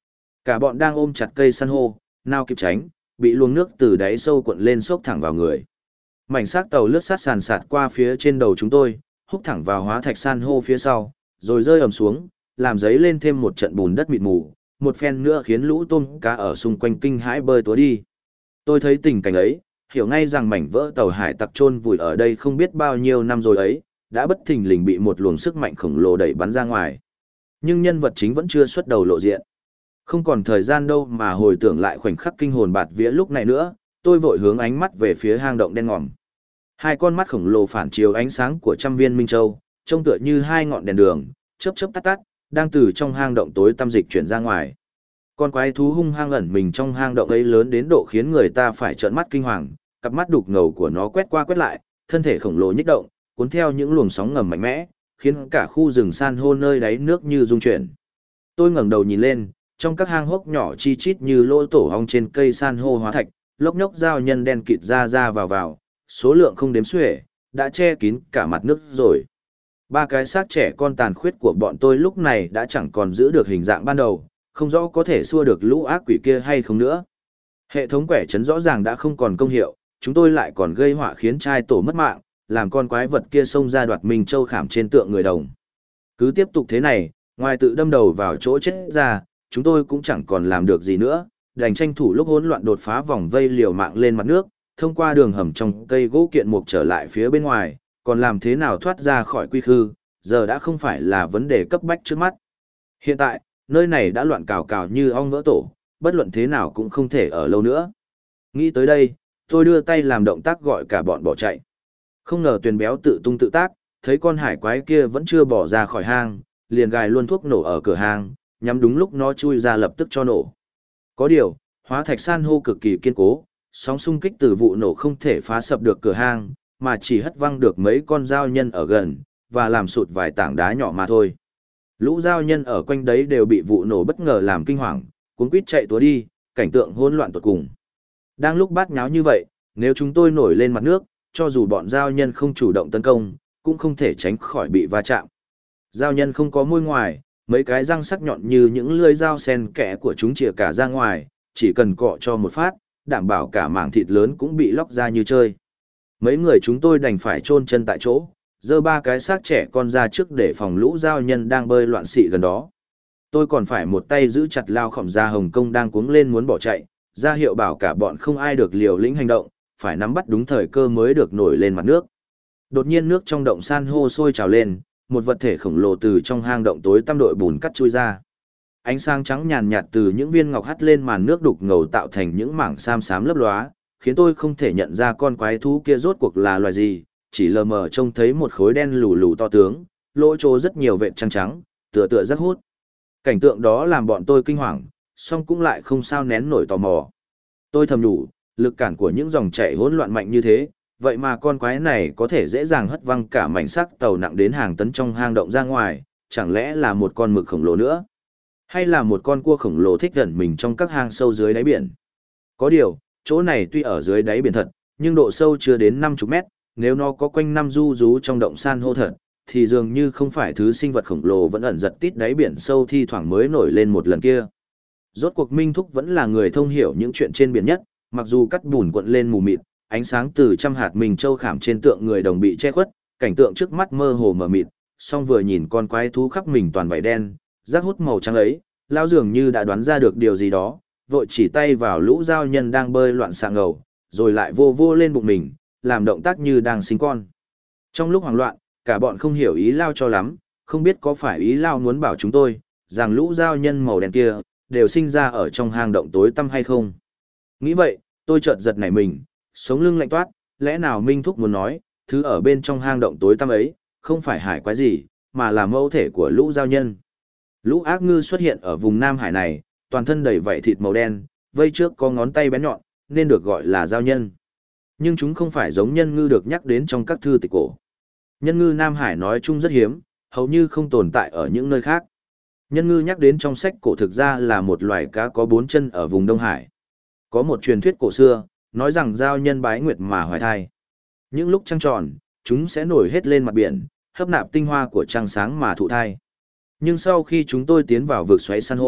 Cả bọn đang ôm chặt cây san hô, nào kịp tránh, bị luồng nước từ đáy sâu cuộn lên xốc thẳng vào người. Mảnh xác tàu lướt sát sàn sạt qua phía trên đầu chúng tôi, húc thẳng vào hóa thạch san hô phía sau, rồi rơi ầm xuống, làm dấy lên thêm một trận bùn đất mịt mù, một phen nữa khiến lũ tôm cá ở xung quanh kinh hãi bơi túa đi. Tôi thấy tình cảnh ấy, hiểu ngay rằng mảnh vỡ tàu hải tặc chôn vùi ở đây không biết bao nhiêu năm rồi ấy, đã bất thình lình bị một luồng sức mạnh khổng lồ đẩy bắn ra ngoài. Nhưng nhân vật chính vẫn chưa xuất đầu lộ diện. Không còn thời gian đâu mà hồi tưởng lại khoảnh khắc kinh hồn bạt vía lúc này nữa, tôi vội hướng ánh mắt về phía hang động đen ngòm. Hai con mắt khổng lồ phản chiếu ánh sáng của trăm viên minh châu, trông tựa như hai ngọn đèn đường, chớp chớp tắt tắt, đang từ trong hang động tối tăm dịch chuyển ra ngoài. Con quái thú hung hăng ẩn mình trong hang động ấy lớn đến độ khiến người ta phải trợn mắt kinh hoàng, cặp mắt đục ngầu của nó quét qua quét lại, thân thể khổng lồ nhích động, cuốn theo những luồng sóng ngầm mạnh mẽ, khiến cả khu rừng san hô nơi đáy nước như rung chuyển. Tôi ngẩng đầu nhìn lên, trong các hang hốc nhỏ chi chít như lỗ tổ ong trên cây san hô hóa thạch, lốc nhốc dao nhân đen kịt ra ra vào, số lượng không đếm xuể, đã che kín cả mặt nước rồi. Ba cái xác trẻ con tàn khuyết của bọn tôi lúc này đã chẳng còn giữ được hình dạng ban đầu, không rõ có thể xua được lũ ác quỷ kia hay không nữa. Hệ thống quẻ chấn rõ ràng đã không còn công hiệu, chúng tôi lại còn gây họa khiến trai tổ mất mạng, làm con quái vật kia xông ra đoạt Minh Châu khảm trên tượng người đồng. Cứ tiếp tục thế này, ngoài tự đâm đầu vào chỗ chết ra, chúng tôi cũng chẳng còn làm được gì nữa, đành tranh thủ lúc hỗn loạn đột phá vòng vây liều mạng lên mặt nước, thông qua đường hầm trong cây gỗ kiện mục trở lại phía bên ngoài, còn làm thế nào thoát ra khỏi quy khư, giờ đã không phải là vấn đề cấp bách trước mắt. Hiện tại, nơi này đã loạn cào cào như ong vỡ tổ, bất luận thế nào cũng không thể ở lâu nữa. Nghĩ tới đây, tôi đưa tay làm động tác gọi cả bọn bỏ chạy. Không ngờ Tuyền béo tự tung tự tác, thấy con hải quái kia vẫn chưa bỏ ra khỏi hang, liền gài luôn thuốc nổ ở cửa hang, nhắm đúng lúc nó chui ra lập tức cho nổ. Có điều, hóa thạch san hô cực kỳ kiên cố, sóng xung kích từ vụ nổ không thể phá sập được cửa hang, mà chỉ hất văng được mấy con dao nhân ở gần, và làm sụt vài tảng đá nhỏ mà thôi. Lũ dao nhân ở quanh đấy đều bị vụ nổ bất ngờ làm kinh hoàng, cuống quýt chạy túa đi, cảnh tượng hỗn loạn tột cùng. Đang lúc bát nháo như vậy, nếu chúng tôi nổi lên mặt nước, cho dù bọn dao nhân không chủ động tấn công, cũng không thể tránh khỏi bị va chạm. Dao nhân không có môi ngoài, mấy cái răng sắc nhọn như những lưỡi dao sen kẽ của chúng chìa cả ra ngoài, chỉ cần cọ cho một phát, đảm bảo cả mảng thịt lớn cũng bị lóc ra như chơi. Mấy người chúng tôi đành phải chôn chân tại chỗ, giơ ba cái xác trẻ con ra trước để phòng lũ dao nhân đang bơi loạn xị gần đó. Tôi còn phải một tay giữ chặt lao khổng gia Hồng Công đang cuống lên muốn bỏ chạy, ra hiệu bảo cả bọn không ai được liều lĩnh hành động, phải nắm bắt đúng thời cơ mới được nổi lên mặt nước. Đột nhiên nước trong động san hô sôi trào lên, một vật thể khổng lồ từ trong hang động tối tăm đội bùn cắt chui ra. Ánh sáng trắng nhàn nhạt từ những viên ngọc hắt lên màn nước đục ngầu tạo thành những mảng xám xám lấp lóa, khiến tôi không thể nhận ra con quái thú kia rốt cuộc là loài gì, chỉ lờ mờ trông thấy một khối đen lù lù to tướng, lỗ chỗ rất nhiều vệt trắng trắng, tựa tựa rất hút. Cảnh tượng đó làm bọn tôi kinh hoàng, song cũng lại không sao nén nổi tò mò. Tôi thầm nhủ, lực cản của những dòng chảy hỗn loạn mạnh như thế, vậy mà con quái này có thể dễ dàng hất văng cả mảnh xác tàu nặng đến hàng tấn trong hang động ra ngoài, chẳng lẽ là một con mực khổng lồ nữa? Hay là một con cua khổng lồ thích gần mình trong các hang sâu dưới đáy biển? Có điều, chỗ này tuy ở dưới đáy biển thật, nhưng độ sâu chưa đến 50 mét, nếu nó có quanh năm du rú trong động san hô thật, thì dường như không phải thứ sinh vật khổng lồ vẫn ẩn giật tít đáy biển sâu thi thoảng mới nổi lên một lần kia. Rốt cuộc Minh Thúc vẫn là người thông hiểu những chuyện trên biển nhất, mặc dù cắt bùn cuộn lên mù mịt, ánh sáng từ trăm hạt minh châu khảm trên tượng người đồng bị che khuất, cảnh tượng trước mắt mơ hồ mờ mịt, song vừa nhìn con quái thú khắp mình toàn vảy đen, rác hút màu trắng ấy, lão dường như đã đoán ra được điều gì đó, vội chỉ tay vào lũ dao nhân đang bơi loạn xạ ngầu, rồi lại vô vô lên bụng mình, làm động tác như đang sinh con. Trong lúc hoảng loạn, cả bọn không hiểu ý Lao cho lắm, không biết có phải ý Lao muốn bảo chúng tôi, rằng lũ dao nhân màu đen kia, đều sinh ra ở trong hang động tối tăm hay không. Nghĩ vậy, tôi chợt giật nảy mình, sống lưng lạnh toát, lẽ nào Minh Thúc muốn nói, thứ ở bên trong hang động tối tăm ấy, không phải hải quái gì, mà là mẫu thể của lũ dao nhân. Lũ ác ngư xuất hiện ở vùng Nam Hải này, toàn thân đầy vảy thịt màu đen, vây trước có ngón tay bén nhọn, nên được gọi là dao nhân. Nhưng chúng không phải giống nhân ngư được nhắc đến trong các thư tịch cổ. Nhân ngư Nam Hải nói chung rất hiếm, hầu như không tồn tại ở những nơi khác. Nhân ngư nhắc đến trong sách cổ thực ra là một loài cá có 4 chân ở vùng Đông Hải. Có một truyền thuyết cổ xưa, nói rằng dao nhân bái nguyệt mà hoài thai. Những lúc trăng tròn, chúng sẽ nổi hết lên mặt biển, hấp nạp tinh hoa của trăng sáng mà thụ thai. Nhưng sau khi chúng tôi tiến vào vực xoáy san hô,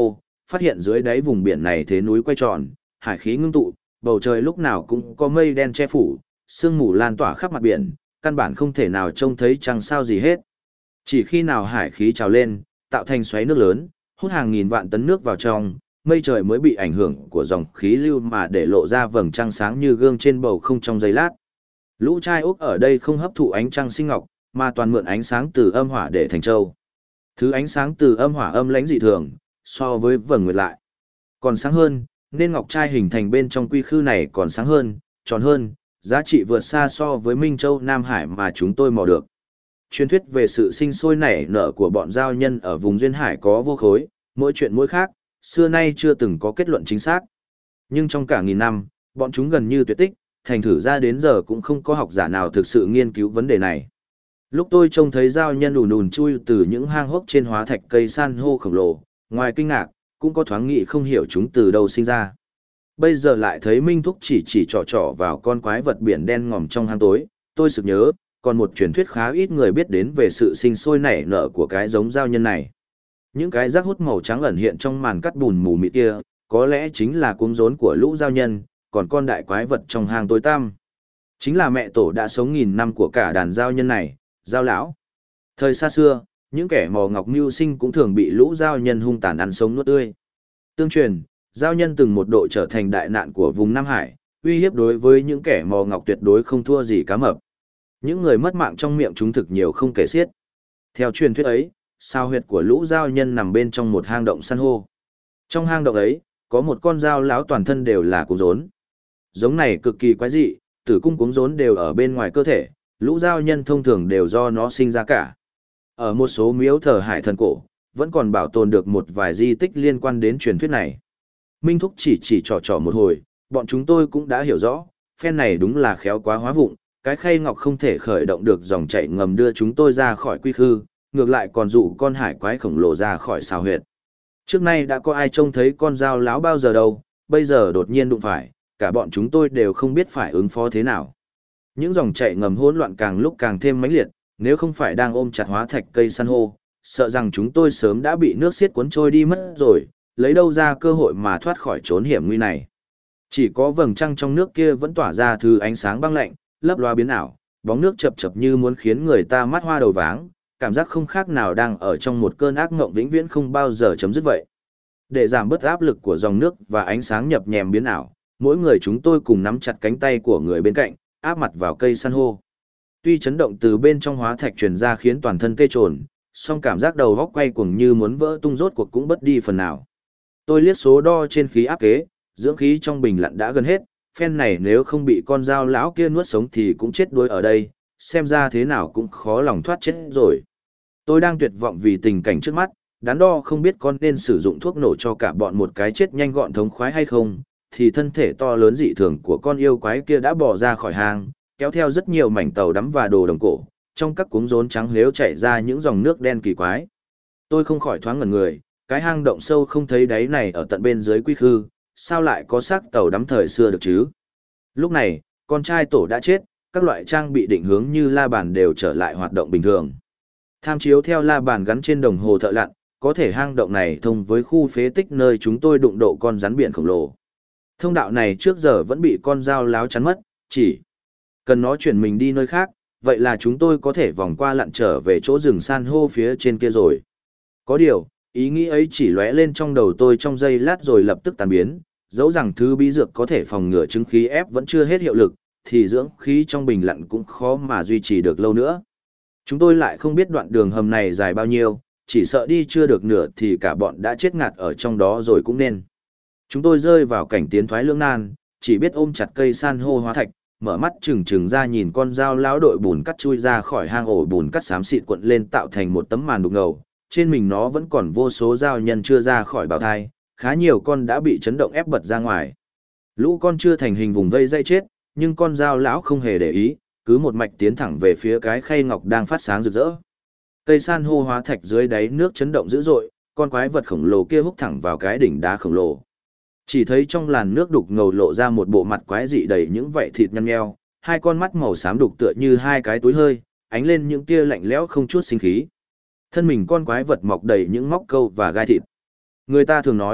phát hiện dưới đáy vùng biển này thế núi quay tròn, hải khí ngưng tụ, bầu trời lúc nào cũng có mây đen che phủ, sương mù lan tỏa khắp mặt biển, căn bản không thể nào trông thấy trăng sao gì hết. Chỉ khi nào hải khí trào lên, tạo thành xoáy nước lớn, hút hàng nghìn vạn tấn nước vào trong, mây trời mới bị ảnh hưởng của dòng khí lưu mà để lộ ra vầng trăng sáng như gương trên bầu không trong giây lát. Lũ trai ốc ở đây không hấp thụ ánh trăng sinh ngọc, mà toàn mượn ánh sáng từ âm hỏa để thành châu. Thứ ánh sáng từ âm hỏa âm lãnh dị thường, so với vầng nguyệt lại còn sáng hơn, nên ngọc trai hình thành bên trong quy khư này còn sáng hơn, tròn hơn, giá trị vượt xa so với Minh Châu Nam Hải mà chúng tôi mò được. Truyền thuyết về sự sinh sôi nảy nở của bọn giao nhân ở vùng duyên hải có vô khối, mỗi chuyện mỗi khác, xưa nay chưa từng có kết luận chính xác. Nhưng trong cả nghìn năm, bọn chúng gần như tuyệt tích, thành thử ra đến giờ cũng không có học giả nào thực sự nghiên cứu vấn đề này. Lúc tôi trông thấy giao nhân ùn ùn chui từ những hang hốc trên hóa thạch cây san hô khổng lồ, ngoài kinh ngạc, cũng có thoáng nghĩ không hiểu chúng từ đâu sinh ra. Bây giờ lại thấy Minh Thúc chỉ trỏ vào con quái vật biển đen ngòm trong hang tối, tôi sực nhớ, còn một truyền thuyết khá ít người biết đến về sự sinh sôi nảy nở của cái giống giao nhân này. Những cái rác hút màu trắng ẩn hiện trong màn cắt bùn mù mịt kia, có lẽ chính là cuống rốn của lũ giao nhân, còn con đại quái vật trong hang tối tăm chính là mẹ tổ đã sống nghìn năm của cả đàn giao nhân này, giao lão. Thời xa xưa, những kẻ mò ngọc mưu sinh cũng thường bị lũ giao nhân hung tàn ăn sống nuốt tươi. Tương truyền, giao nhân từng một độ trở thành đại nạn của vùng Nam Hải, uy hiếp đối với những kẻ mò ngọc tuyệt đối không thua gì cá mập. Những người mất mạng trong miệng chúng thực nhiều không kể xiết. Theo truyền thuyết ấy, sao huyệt của lũ giao nhân nằm bên trong một hang động san hô. Trong hang động ấy, có một con dao lão toàn thân đều là cuống rốn. Giống này cực kỳ quái dị, tử cung cuống rốn đều ở bên ngoài cơ thể, lũ giao nhân thông thường đều do nó sinh ra cả. Ở một số miếu thờ hải thần cổ, vẫn còn bảo tồn được một vài di tích liên quan đến truyền thuyết này. Minh Thúc chỉ trò một hồi, bọn chúng tôi cũng đã hiểu rõ, phen này đúng là khéo quá hóa vụng, cái khay ngọc không thể khởi động được dòng chảy ngầm đưa chúng tôi ra khỏi quy khư, ngược lại còn dụ con hải quái khổng lồ ra khỏi xào huyệt. Trước nay đã có ai trông thấy con dao láo bao giờ đâu, bây giờ đột nhiên đụng phải, cả bọn chúng tôi đều không biết phải ứng phó thế nào. Những dòng chảy ngầm hỗn loạn càng lúc càng thêm mãnh liệt, nếu không phải đang ôm chặt hóa thạch cây san hô, sợ rằng chúng tôi sớm đã bị nước xiết cuốn trôi đi mất rồi, lấy đâu ra cơ hội mà thoát khỏi chốn hiểm nguy này. Chỉ có vầng trăng trong nước kia vẫn tỏa ra thứ ánh sáng băng lạnh, lấp loa biến ảo, bóng nước chập chập như muốn khiến người ta mắt hoa đầu váng, cảm giác không khác nào đang ở trong một cơn ác mộng vĩnh viễn không bao giờ chấm dứt vậy. Để giảm bớt áp lực của dòng nước và ánh sáng nhập nhèm biến ảo, mỗi người chúng tôi cùng nắm chặt cánh tay của người bên cạnh, áp mặt vào cây san hô. Tuy chấn động từ bên trong hóa thạch truyền ra khiến toàn thân tê trồn, song cảm giác đầu góc quay cuồng như muốn vỡ tung rốt cuộc cũng bất đi phần nào. Tôi liếc số đo trên khí áp kế, dưỡng khí trong bình lặn đã gần hết, phen này nếu không bị con dao lão kia nuốt sống thì cũng chết đuối ở đây, xem ra thế nào cũng khó lòng thoát chết rồi. Tôi đang tuyệt vọng vì tình cảnh trước mắt, đắn đo không biết con nên sử dụng thuốc nổ cho cả bọn một cái chết nhanh gọn thống khoái hay không, thì thân thể to lớn dị thường của con yêu quái kia đã bò ra khỏi hang, kéo theo rất nhiều mảnh tàu đắm và đồ đồng cổ, trong các cuống rốn trắng lếu chảy ra những dòng nước đen kỳ quái. Tôi không khỏi thoáng ngẩn người, cái hang động sâu không thấy đáy này ở tận bên dưới quy khư, sao lại có xác tàu đắm thời xưa được chứ? Lúc này, con trai tổ đã chết, các loại trang bị định hướng như la bàn đều trở lại hoạt động bình thường. Tham chiếu theo la bàn gắn trên đồng hồ thợ lặn, có thể hang động này thông với khu phế tích nơi chúng tôi đụng độ con rắn biển khổng lồ. Thông đạo này trước giờ vẫn bị con dao láo chắn mất, chỉ cần nó chuyển mình đi nơi khác, vậy là chúng tôi có thể vòng qua lặn trở về chỗ rừng san hô phía trên kia rồi. Có điều, ý nghĩ ấy chỉ lóe lên trong đầu tôi trong giây lát rồi lập tức tan biến, dẫu rằng thứ bí dược có thể phòng ngừa chứng khí ép vẫn chưa hết hiệu lực, thì dưỡng khí trong bình lặn cũng khó mà duy trì được lâu nữa. Chúng tôi lại không biết đoạn đường hầm này dài bao nhiêu, chỉ sợ đi chưa được nửa thì cả bọn đã chết ngạt ở trong đó rồi cũng nên. Chúng tôi rơi vào cảnh tiến thoái lưỡng nan, chỉ biết ôm chặt cây san hô hóa thạch, mở mắt trừng ra nhìn con dao lão đội bùn cắt chui ra khỏi hang ổ bùn cắt xám xịt cuộn lên tạo thành một tấm màn đục ngầu. Trên mình nó vẫn còn vô số dao nhân chưa ra khỏi bào thai, khá nhiều con đã bị chấn động ép bật ra ngoài. Lũ con chưa thành hình vùng vây dây chết, nhưng con dao lão không hề để ý, cứ một mạch tiến thẳng về phía cái khay ngọc đang phát sáng rực rỡ. Cây san hô hóa thạch dưới đáy nước chấn động dữ dội, con quái vật khổng lồ kia húc thẳng vào cái đỉnh đá khổng lồ. Chỉ thấy trong làn nước đục ngầu lộ ra một bộ mặt quái dị đầy những vảy thịt nhăn nheo, hai con mắt màu xám đục tựa như hai cái túi hơi, ánh lên những tia lạnh lẽo không chút sinh khí. Thân mình con quái vật mọc đầy những móc câu và gai thịt. Người ta thường nói,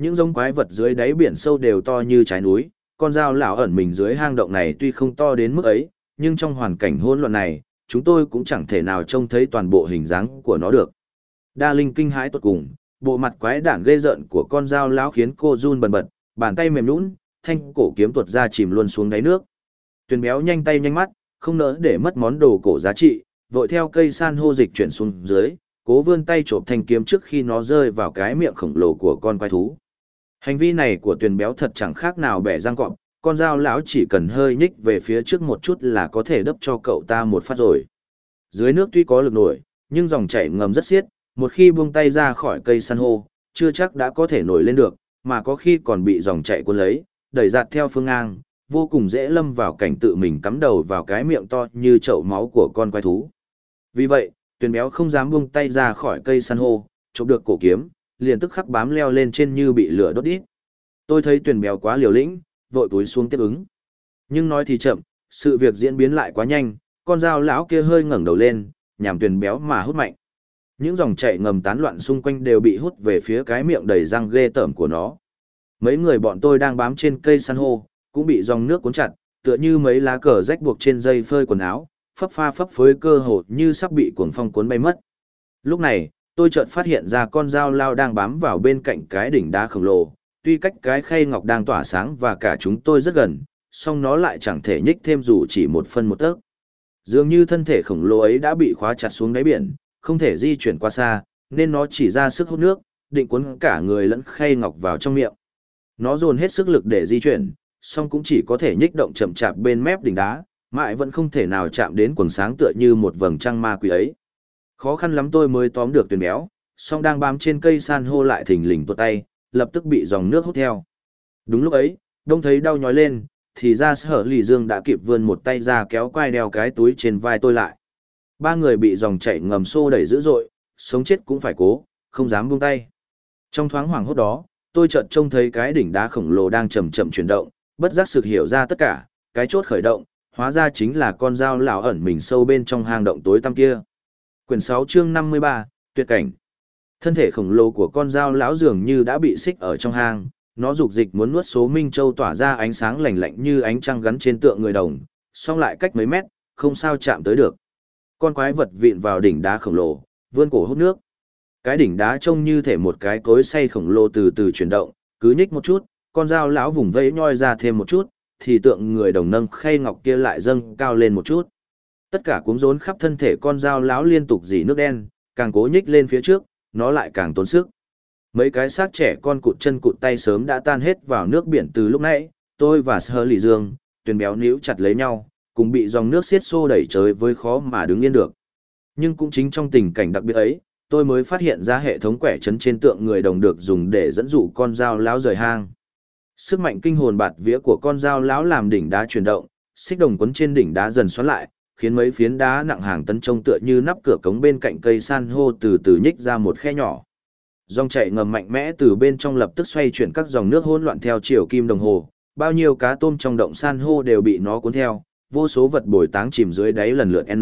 Những giống quái vật dưới đáy biển sâu đều to như trái núi, con dao lão ẩn mình dưới hang động này tuy không to đến mức ấy, nhưng trong hoàn cảnh hỗn loạn này, chúng tôi cũng chẳng thể nào trông thấy toàn bộ hình dáng của nó được. Đa Linh kinh hãi tột cùng, bộ mặt quái đản ghê rợn của con dao lão khiến cô run bần bật, bàn tay mềm nhũn, thanh cổ kiếm tuột ra chìm luôn xuống đáy nước. Tuyền béo nhanh tay nhanh mắt, không nỡ để mất món đồ cổ giá trị, vội theo cây san hô dịch chuyển xuống dưới, cố vươn tay chộp thanh kiếm trước khi nó rơi vào cái miệng khổng lồ của con quái thú. Hành vi này của Tuyền béo thật chẳng khác nào bẻ răng cọp, con dao lão chỉ cần hơi nhích về phía trước một chút là có thể đấp cho cậu ta một phát rồi. Dưới nước tuy có lực nổi, nhưng dòng chảy ngầm rất xiết, một khi buông tay ra khỏi cây san hô, chưa chắc đã có thể nổi lên được, mà có khi còn bị dòng chảy cuốn lấy, đẩy giạt theo phương ngang, vô cùng dễ lâm vào cảnh tự mình cắm đầu vào cái miệng to như chậu máu của con quái thú. Vì vậy, Tuyền béo không dám buông tay ra khỏi cây san hô, chụp được cổ kiếm, liền tức khắc bám leo lên trên như bị lửa đốt đít. Tôi thấy Tuyền béo quá liều lĩnh, vội túi xuống tiếp ứng. Nhưng nói thì chậm, sự việc diễn biến lại quá nhanh, con dao lão kia hơi ngẩng đầu lên, nhằm Tuyền béo mà hút mạnh. Những dòng chảy ngầm tán loạn xung quanh đều bị hút về phía cái miệng đầy răng ghê tởm của nó. Mấy người bọn tôi đang bám trên cây san hô, cũng bị dòng nước cuốn chặt, tựa như mấy lá cờ rách buộc trên dây phơi quần áo, phấp pha phấp phới cơ hồ như sắp bị cuồng phong cuốn bay mất. Lúc này, tôi chợt phát hiện ra con dao lao đang bám vào bên cạnh cái đỉnh đá khổng lồ, tuy cách cái khay ngọc đang tỏa sáng và cả chúng tôi rất gần, song nó lại chẳng thể nhích thêm dù chỉ một phân một tấc. Dường như thân thể khổng lồ ấy đã bị khóa chặt xuống đáy biển, không thể di chuyển qua xa, nên nó chỉ ra sức hút nước, định cuốn cả người lẫn khay ngọc vào trong miệng. Nó dồn hết sức lực để di chuyển, song cũng chỉ có thể nhích động chậm chạp bên mép đỉnh đá, mãi vẫn không thể nào chạm đến quầng sáng tựa như một vầng trăng ma quỷ ấy. Khó khăn lắm tôi mới tóm được Tuyền béo, song đang bám trên cây san hô lại thình lình tuột tay, lập tức bị dòng nước hút theo. Đúng lúc ấy, đông thấy đau nhói lên, thì ra Sở Lì Dương đã kịp vươn một tay ra kéo quai đeo cái túi trên vai tôi lại. Ba người bị dòng chảy ngầm xô đẩy dữ dội, sống chết cũng phải cố, không dám buông tay. Trong thoáng hoảng hốt đó, tôi chợt trông thấy cái đỉnh đá khổng lồ đang chậm chậm chuyển động, bất giác sực hiểu ra tất cả, cái chốt khởi động, hóa ra chính là con dao lão ẩn mình sâu bên trong hang động tối tăm kia. Quyển 6 chương 53, tuyệt cảnh. Thân thể khổng lồ của con dao lão dường như đã bị xích ở trong hang, nó dục dịch muốn nuốt số Minh Châu tỏa ra ánh sáng lạnh lạnh như ánh trăng gắn trên tượng người đồng, song lại cách mấy mét, không sao chạm tới được. Con quái vật vịn vào đỉnh đá khổng lồ, vươn cổ hút nước. Cái đỉnh đá trông như thể một cái cối xay khổng lồ từ từ chuyển động, cứ nhích một chút, con dao lão vùng vẫy nhoi ra thêm một chút, thì tượng người đồng nâng khay ngọc kia lại dâng cao lên một chút. Tất cả cuống rốn khắp thân thể con dao lão liên tục dỉ nước đen, càng cố nhích lên phía trước, nó lại càng tốn sức. Mấy cái xác trẻ con cụt chân cụt tay sớm đã tan hết vào nước biển từ lúc nãy, tôi và Sở Lì Dương, Tuyền béo níu chặt lấy nhau, cùng bị dòng nước xiết xô đẩy trời với khó mà đứng yên được. Nhưng cũng chính trong tình cảnh đặc biệt ấy, tôi mới phát hiện ra hệ thống quẻ trấn trên tượng người đồng được dùng để dẫn dụ con dao lão rời hang. Sức mạnh kinh hồn bạt vía của con dao lão làm đỉnh đá chuyển động, xích đồng quấn trên đỉnh đá dần xoắn lại, khiến mấy phiến đá nặng hàng tấn trông tựa như nắp cửa cống bên cạnh cây san hô từ từ nhích ra một khe nhỏ. Dòng chảy ngầm mạnh mẽ từ bên trong lập tức xoay chuyển các dòng nước hỗn loạn theo chiều kim đồng hồ, bao nhiêu cá tôm trong động san hô đều bị nó cuốn theo, vô số vật bồi táng chìm dưới đáy lần lượt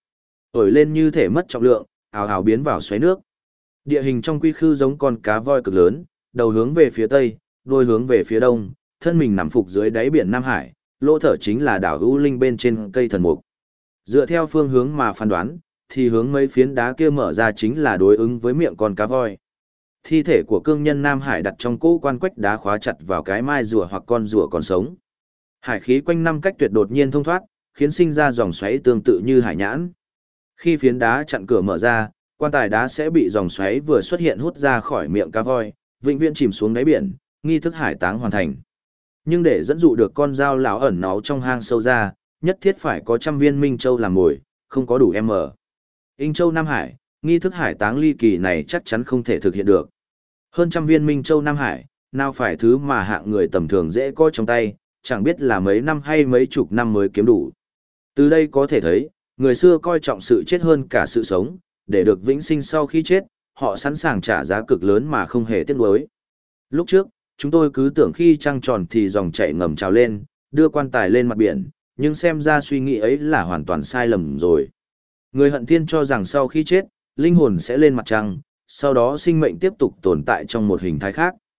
ổi lên như thể mất trọng lượng, ào ào biến vào xoáy nước. Địa hình trong quy khư giống con cá voi cực lớn, đầu hướng về phía tây, đuôi hướng về phía đông, thân mình nằm phục dưới đáy biển Nam Hải, lỗ thở chính là đảo U Linh bên trên cây thần mục. Dựa theo phương hướng mà phán đoán, thì hướng mấy phiến đá kia mở ra chính là đối ứng với miệng con cá voi. Thi thể của cương nhân Nam Hải đặt trong cỗ quan quách đá khóa chặt vào cái mai rùa hoặc con rùa còn sống. Hải khí quanh năm cách tuyệt đột nhiên thông thoát, khiến sinh ra dòng xoáy tương tự như hải nhãn. Khi phiến đá chặn cửa mở ra, quan tài đá sẽ bị dòng xoáy vừa xuất hiện hút ra khỏi miệng cá voi, vĩnh viễn chìm xuống đáy biển, nghi thức hải táng hoàn thành. Nhưng để dẫn dụ được con dao lão ẩn náu trong hang sâu ra, nhất thiết phải có 100 viên Minh Châu làm mồi, không có đủ M. Inh Châu Nam Hải, nghi thức hải táng ly kỳ này chắc chắn không thể thực hiện được. Hơn 100 viên Minh Châu Nam Hải, nào phải thứ mà hạng người tầm thường dễ có trong tay, chẳng biết là mấy năm hay mấy chục năm mới kiếm đủ. Từ đây có thể thấy, người xưa coi trọng sự chết hơn cả sự sống, để được vĩnh sinh sau khi chết, họ sẵn sàng trả giá cực lớn mà không hề tiếc nuối. Lúc trước, chúng tôi cứ tưởng khi trăng tròn thì dòng chảy ngầm trào lên, đưa quan tài lên mặt biển, nhưng xem ra suy nghĩ ấy là hoàn toàn sai lầm rồi. Người hận thiên cho rằng sau khi chết, linh hồn sẽ lên mặt trăng, sau đó sinh mệnh tiếp tục tồn tại trong một hình thái khác.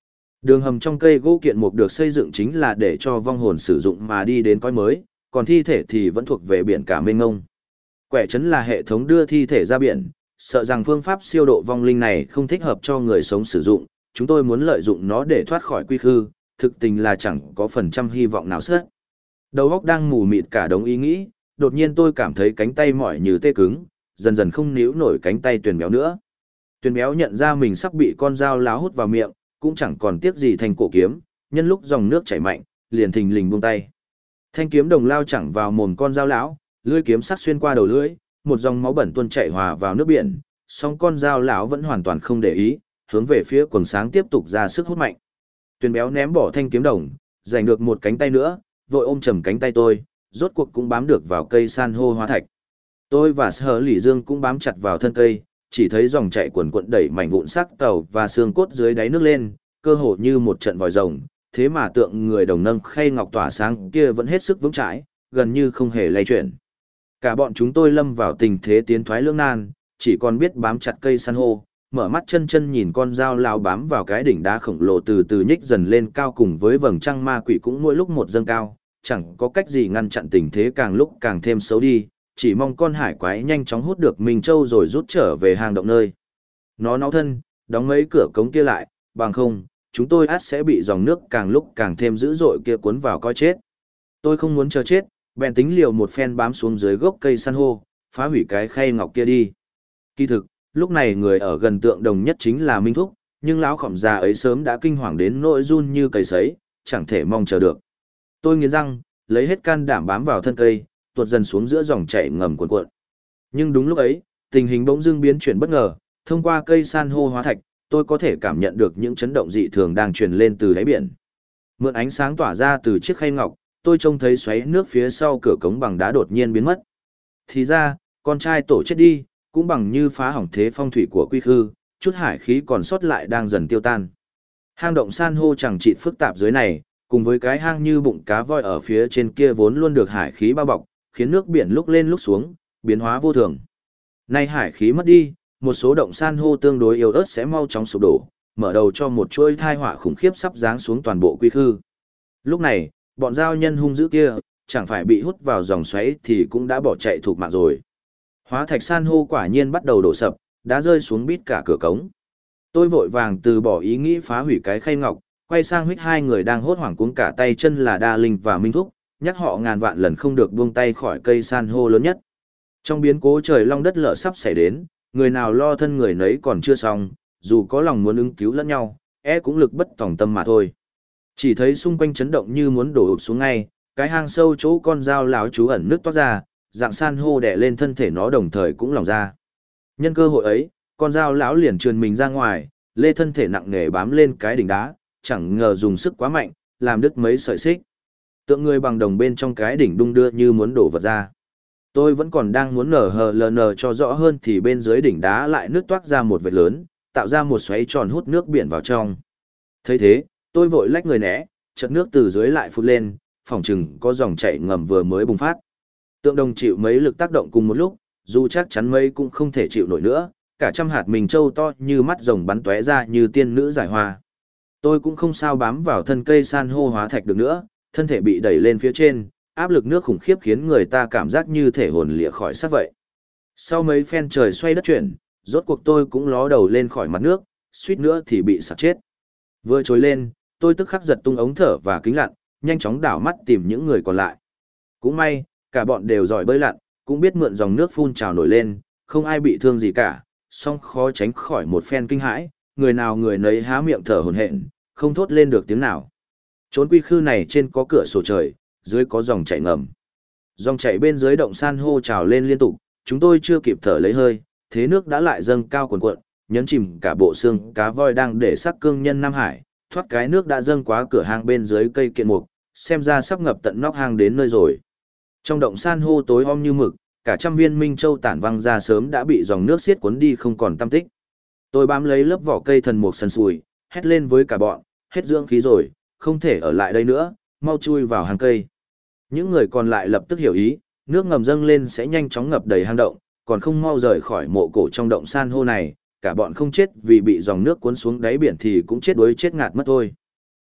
Đường hầm trong cây gỗ kiện mục được xây dựng chính là để cho vong hồn sử dụng mà đi đến cõi mới, còn thi thể thì vẫn thuộc về biển cả mênh mông. Quẻ trấn là hệ thống đưa thi thể ra biển, sợ rằng phương pháp siêu độ vong linh này không thích hợp cho người sống sử dụng, chúng tôi muốn lợi dụng nó để thoát khỏi quy khư, thực tình là chẳng có phần trăm hy vọng nào sớt. Đầu óc đang mù mịt cả đống ý nghĩ, đột nhiên tôi cảm thấy cánh tay mỏi như tê cứng, dần dần không níu nổi cánh tay Tuyền Béo nữa. Tuyền Béo nhận ra mình sắp bị con dao láo hút vào miệng, cũng chẳng còn tiếc gì thành cổ kiếm, nhân lúc dòng nước chảy mạnh, liền thình lình buông tay. Thanh kiếm đồng lao chẳng vào mồm con dao lão, lưỡi kiếm sắc xuyên qua đầu lưỡi, một dòng máu bẩn tuôn chảy hòa vào nước biển, song con dao lão vẫn hoàn toàn không để ý, hướng về phía quầng sáng tiếp tục ra sức hút mạnh. Tuyền Béo ném bỏ thanh kiếm đồng, giành được một cánh tay nữa, vội ôm chầm cánh tay tôi, rốt cuộc cũng bám được vào cây san hô hóa thạch. Tôi và Sở Lỷ Dương cũng bám chặt vào thân cây, chỉ thấy dòng chảy cuồn cuộn đẩy mảnh vụn xác tàu và xương cốt dưới đáy nước lên, cơ hồ như một trận vòi rồng, thế mà tượng người đồng nâng khay ngọc tỏa sáng kia vẫn hết sức vững chãi, gần như không hề lay chuyển. Cả bọn chúng tôi lâm vào tình thế tiến thoái lưỡng nan, chỉ còn biết bám chặt cây san hô, mở mắt chân chân nhìn con dao lao bám vào cái đỉnh đá khổng lồ từ từ nhích dần lên cao, cùng với vầng trăng ma quỷ cũng mỗi lúc một dâng cao, chẳng có cách gì ngăn chặn tình thế càng lúc càng thêm xấu đi, chỉ mong con hải quái nhanh chóng hút được Minh Châu rồi rút trở về hang động nơi. Nó náo thân, đóng mấy cửa cống kia lại, bằng không, chúng tôi ắt sẽ bị dòng nước càng lúc càng thêm dữ dội kia cuốn vào coi chết. Tôi không muốn chờ chết, bèn tính liều một phen bám xuống dưới gốc cây san hô, phá hủy cái khay ngọc kia đi. Kỳ thực, lúc này người ở gần tượng đồng nhất chính là Minh Thúc, nhưng lão khổng già ấy sớm đã kinh hoàng đến nỗi run như cầy sấy, chẳng thể mong chờ được. Tôi nghiến răng, lấy hết can đảm bám vào thân cây, tuột dần xuống giữa dòng chảy ngầm cuộn cuộn. Nhưng đúng lúc ấy, tình hình bỗng dưng biến chuyển bất ngờ, thông qua cây san hô hóa thạch, tôi có thể cảm nhận được những chấn động dị thường đang truyền lên từ đáy biển. Mượn ánh sáng tỏa ra từ chiếc khay ngọc, tôi trông thấy xoáy nước phía sau cửa cống bằng đá đột nhiên biến mất. Thì ra, con trai tổ chết đi, cũng bằng như phá hỏng thế phong thủy của quy khư, chút hải khí còn sót lại đang dần tiêu tan. Hang động san hô chẳng trị phức tạp dưới này, cùng với cái hang như bụng cá voi ở phía trên kia vốn luôn được hải khí bao bọc, khiến nước biển lúc lên lúc xuống, biến hóa vô thường. Nay hải khí mất đi, một số động san hô tương đối yếu ớt sẽ mau chóng sụp đổ, mở đầu cho một chuỗi tai họa khủng khiếp sắp giáng xuống toàn bộ quy khư. Lúc này, bọn giao nhân hung dữ kia, chẳng phải bị hút vào dòng xoáy thì cũng đã bỏ chạy thục mạng rồi. Hóa thạch san hô quả nhiên bắt đầu đổ sập, đã rơi xuống bít cả cửa cống. Tôi vội vàng từ bỏ ý nghĩ phá hủy cái khay ngọc, quay sang huých hai người đang hốt hoảng cuống cả tay chân là Đa Linh và Minh Thúc, nhắc họ ngàn vạn lần không được buông tay khỏi cây san hô lớn nhất. Trong biến cố trời long đất lở sắp xảy đến, người nào lo thân người nấy còn chưa xong, dù có lòng muốn ứng cứu lẫn nhau, cũng lực bất tòng tâm mà thôi. Chỉ thấy xung quanh chấn động như muốn đổ ụp xuống ngay, cái hang sâu chỗ con dao láo trú ẩn nước toát ra, dạng san hô đè lên thân thể nó đồng thời cũng lỏng ra. Nhân cơ hội ấy, con dao lão liền trườn mình ra ngoài, lê thân thể nặng nề bám lên cái đỉnh đá, chẳng ngờ dùng sức quá mạnh, làm đứt mấy sợi xích. Tượng người bằng đồng bên trong cái đỉnh đung đưa như muốn đổ vật ra. Tôi vẫn còn đang muốn nở cho rõ hơn thì bên dưới đỉnh đá lại nước toát ra một vệt lớn, tạo ra một xoáy tròn hút nước biển vào trong. Thấy thế, tôi vội lách người né, chợt nước từ dưới lại phút lên, phỏng chừng có dòng chảy ngầm vừa mới bùng phát. Tượng đồng chịu mấy lực tác động cùng một lúc, dù chắc chắn mấy cũng không thể chịu nổi nữa, cả trăm hạt mình trâu to như mắt rồng bắn tóe ra như tiên nữ giải hoa. Tôi cũng không sao bám vào thân cây san hô hóa thạch được nữa, thân thể bị đẩy lên phía trên, áp lực nước khủng khiếp khiến người ta cảm giác như thể hồn lìa khỏi xác vậy. Sau mấy phen trời xoay đất chuyển, rốt cuộc tôi cũng ló đầu lên khỏi mặt nước, suýt nữa thì bị sặc chết. Vừa trồi lên, tôi tức khắc giật tung ống thở và kính lặn, nhanh chóng đảo mắt tìm những người còn lại. Cũng may, cả bọn đều giỏi bơi lặn, cũng biết mượn dòng nước phun trào nổi lên, không ai bị thương gì cả, song khó tránh khỏi một phen kinh hãi, người nào người nấy há miệng thở hổn hển, không thốt lên được tiếng nào. Trốn quy khư này trên có cửa sổ trời, dưới có dòng chảy ngầm. Dòng chảy bên dưới động san hô trào lên liên tục, chúng tôi chưa kịp thở lấy hơi, thế nước đã lại dâng cao cuồn cuộn, nhấn chìm cả bộ xương cá voi đang để xác cương nhân Nam Hải, thoát cái nước đã dâng quá cửa hang bên dưới cây kiện mục, xem ra sắp ngập tận nóc hang đến nơi rồi. Trong động san hô tối om như mực, cả trăm viên minh châu tản văng ra sớm đã bị dòng nước xiết cuốn đi không còn tăm tích. Tôi bám lấy lớp vỏ cây thần mục sần sùi, hét lên với cả bọn, hết dưỡng khí rồi, không thể ở lại đây nữa, mau chui vào hang cây. Những người còn lại lập tức hiểu ý, nước ngầm dâng lên sẽ nhanh chóng ngập đầy hang động, còn không mau rời khỏi mộ cổ trong động san hô này, cả bọn không chết vì bị dòng nước cuốn xuống đáy biển thì cũng chết đuối chết ngạt mất thôi.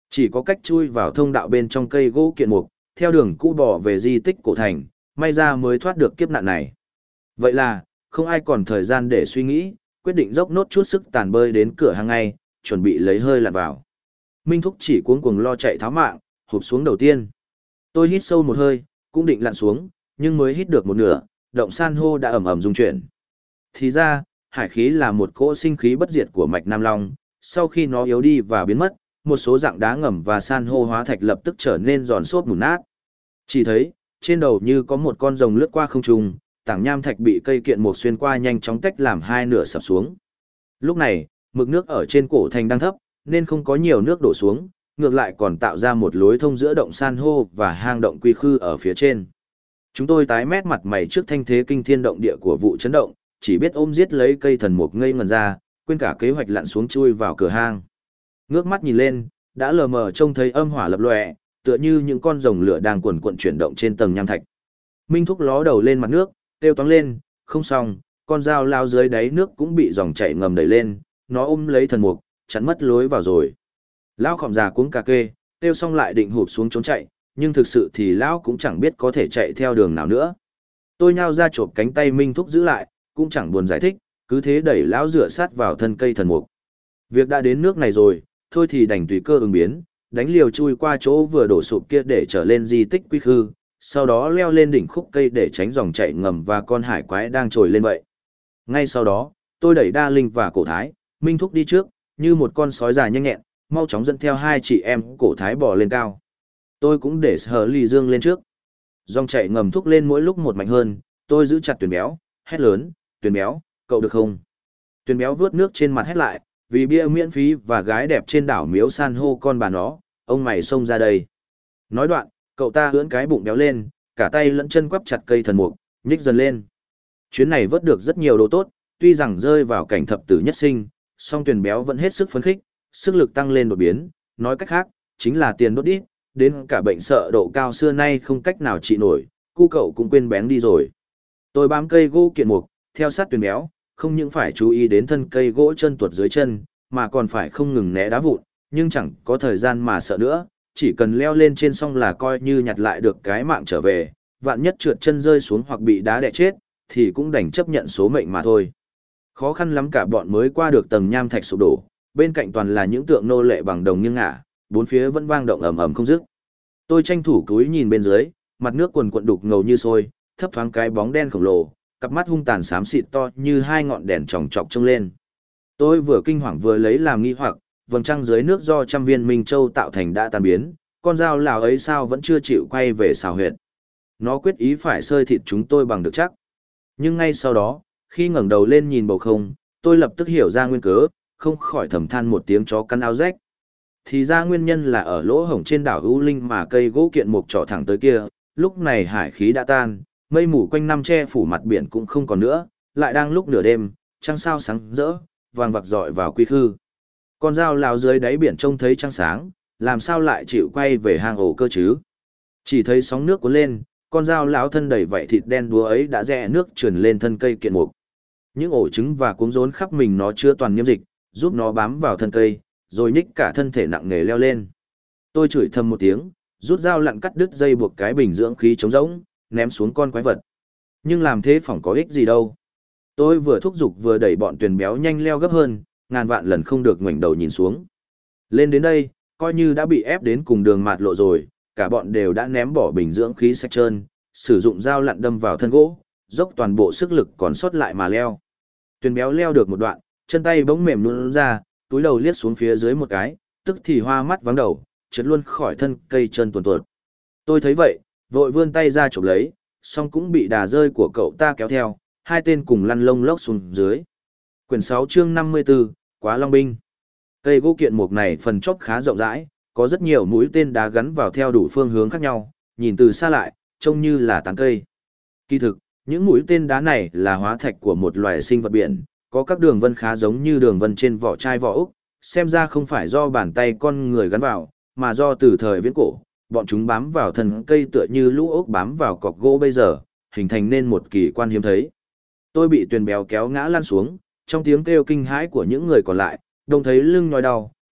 Chỉ có cách chui vào thông đạo bên trong cây gỗ kiện mục, theo đường cũ bò về di tích cổ thành, may ra mới thoát được kiếp nạn này. Vậy là, không ai còn thời gian để suy nghĩ, quyết định dốc nốt chút sức tàn bơi đến cửa hàng ngay, chuẩn bị lấy hơi lặn vào. Minh Thúc chỉ cuống cuồng lo chạy tháo mạng, hụp xuống đầu tiên. Tôi hít sâu một hơi, cũng định lặn xuống, nhưng mới hít được một nửa, động san hô đã ầm ầm rung chuyển. Thì ra, hải khí là một cỗ sinh khí bất diệt của mạch Nam Long, sau khi nó yếu đi và biến mất, một số dạng đá ngầm và san hô hóa thạch lập tức trở nên giòn xốp mùn nát. Chỉ thấy, trên đầu như có một con rồng lướt qua không trung, tảng nham thạch bị cây kiện mục xuyên qua nhanh chóng tách làm hai nửa sập xuống. Lúc này, mực nước ở trên cổ thành đang thấp, nên không có nhiều nước đổ xuống, ngược lại còn tạo ra một lối thông giữa động san hô và hang động quy khư ở phía trên. Chúng tôi tái mét mặt mày trước thanh thế kinh thiên động địa của vụ chấn động, chỉ biết ôm giết lấy cây thần mục ngây ngần ra, quên cả kế hoạch lặn xuống chui vào cửa hang. Ngước mắt nhìn lên, đã lờ mờ trông thấy âm hỏa lập lòe, tựa như những con rồng lửa đang cuồn cuộn chuyển động trên tầng nham thạch. Minh Thúc ló đầu lên mặt nước, kêu toáng lên, không xong, con dao lao dưới đáy nước cũng bị dòng chảy ngầm đẩy lên, nó ôm lấy thần mục, chắn mất lối vào rồi. Lão khòm già cuống cà kê, kêu xong lại định hụp xuống trốn chạy, nhưng thực sự thì lão cũng chẳng biết có thể chạy theo đường nào nữa. Tôi nhao ra chộp cánh tay Minh Thúc giữ lại, cũng chẳng buồn giải thích, cứ thế đẩy lão dựa sát vào thân cây thần mục. Việc đã đến nước này rồi, thôi thì đành tùy cơ ứng biến, đánh liều chui qua chỗ vừa đổ sụp kia để trở lên di tích quy khư, sau đó leo lên đỉnh khúc cây để tránh dòng chảy ngầm và con hải quái đang trồi lên vậy. Ngay sau đó, tôi đẩy Đa Linh và Cổ Thái, Minh Thúc đi trước, như một con sói dài nhanh nhẹn, mau chóng dẫn theo hai chị em Cổ Thái bò lên cao. Tôi cũng để Sở Ly Dương lên trước. Dòng chảy ngầm thúc lên mỗi lúc một mạnh hơn, tôi giữ chặt Tuyền Béo, hét lớn, Tuyền Béo, cậu được không? Tuyền Béo vớt nước trên mặt hét lại, vì bia miễn phí và gái đẹp trên đảo miếu san hô con bà nó, ông mày xông ra đây. Nói đoạn, cậu ta ưỡn cái bụng béo lên, cả tay lẫn chân quắp chặt cây thần mục, nhích dần lên. Chuyến này vớt được rất nhiều đồ tốt, tuy rằng rơi vào cảnh thập tử nhất sinh, song Tuyền Béo vẫn hết sức phấn khích, sức lực tăng lên đột biến, nói cách khác, chính là tiền đốt đít, đến cả bệnh sợ độ cao xưa nay không cách nào trị nổi, cu cậu cũng quên bén đi rồi. Tôi bám cây gỗ kiện mục, theo sát Tuyền Béo, không những phải chú ý đến thân cây gỗ chân tuột dưới chân, mà còn phải không ngừng né đá vụn, nhưng chẳng có thời gian mà sợ nữa, chỉ cần leo lên trên xong là coi như nhặt lại được cái mạng trở về, vạn nhất trượt chân rơi xuống hoặc bị đá đè chết, thì cũng đành chấp nhận số mệnh mà thôi. Khó khăn lắm cả bọn mới qua được tầng nham thạch sụp đổ, bên cạnh toàn là những tượng nô lệ bằng đồng nghiêng ngả, bốn phía vẫn vang động ầm ầm không dứt. Tôi tranh thủ cúi nhìn bên dưới, mặt nước quần quận đục ngầu như sôi, thấp thoáng cái bóng đen khổng lồ, cặp mắt hung tàn xám xịt to như hai ngọn đèn chòng chọc trông lên. Tôi vừa kinh hoàng vừa lấy làm nghi hoặc, vầng trăng dưới nước do trăm viên minh châu tạo thành đã tan biến, con dao lào ấy sao vẫn chưa chịu quay về xào huyệt. Nó quyết ý phải xơi thịt chúng tôi bằng được chắc. Nhưng ngay sau đó, khi ngẩng đầu lên nhìn bầu không, tôi lập tức hiểu ra nguyên cớ, không khỏi thầm than một tiếng chó cắn áo rách. Thì ra nguyên nhân là ở lỗ hổng trên đảo U Linh mà cây gỗ kiện mục trỏ thẳng tới kia, lúc này hải khí đã tan, mây mù quanh năm che phủ mặt biển cũng không còn nữa, lại đang lúc nửa đêm, trăng sao sáng rỡ, vàng vặc rọi vào quy khư. Con dao lao dưới đáy biển trông thấy trăng sáng, làm sao lại chịu quay về hang ổ cơ chứ? Chỉ thấy sóng nước cuốn lên, con dao lão thân đầy vảy thịt đen đúa ấy đã rẽ nước trườn lên thân cây kiện mục. Những ổ trứng và cuống rốn khắp mình nó chưa toàn niêm dịch, giúp nó bám vào thân cây, rồi nhích cả thân thể nặng nề leo lên. Tôi chửi thầm một tiếng, rút dao lặn cắt đứt dây buộc cái bình dưỡng khí trống rỗng, ném xuống con quái vật. Nhưng làm thế phỏng có ích gì đâu. Tôi vừa thúc giục vừa đẩy bọn Tuyền Béo nhanh leo gấp hơn, ngàn vạn lần không được ngoảnh đầu nhìn xuống. Lên đến đây, coi như đã bị ép đến cùng đường mạt lộ rồi, cả bọn đều đã ném bỏ bình dưỡng khí sạch trơn, sử dụng dao lặn đâm vào thân gỗ, dốc toàn bộ sức lực còn sót lại mà leo. Tuyền Béo leo được một đoạn, chân tay bỗng mềm nhũn ra, túi đầu liếc xuống phía dưới một cái, tức thì hoa mắt vắng đầu, trượt luôn khỏi thân cây chân tuồn tuột. Tôi thấy vậy, vội vươn tay ra chụp lấy, song cũng bị đà rơi của cậu ta kéo theo, hai tên cùng lăn lông lốc xuống dưới. Quyển 6 chương 54, Quá Long Binh. Cây gỗ kiện mục này phần chóp khá rộng rãi, có rất nhiều mũi tên đá gắn vào theo đủ phương hướng khác nhau, nhìn từ xa lại, trông như là tán cây. Kỳ thực, những mũi tên đá này là hóa thạch của một loài sinh vật biển, có các đường vân khá giống như đường vân trên vỏ chai vỏ ốc, xem ra không phải do bàn tay con người gắn vào, mà do từ thời viễn cổ, bọn chúng bám vào thân cây tựa như lũ ốc bám vào cọc gỗ bây giờ, hình thành nên một kỳ quan hiếm thấy. Tôi bị Tuyền Béo kéo ngã lăn xuống, trong tiếng kêu kinh hãi của những người còn lại, đồng thấy lưng nhói đau,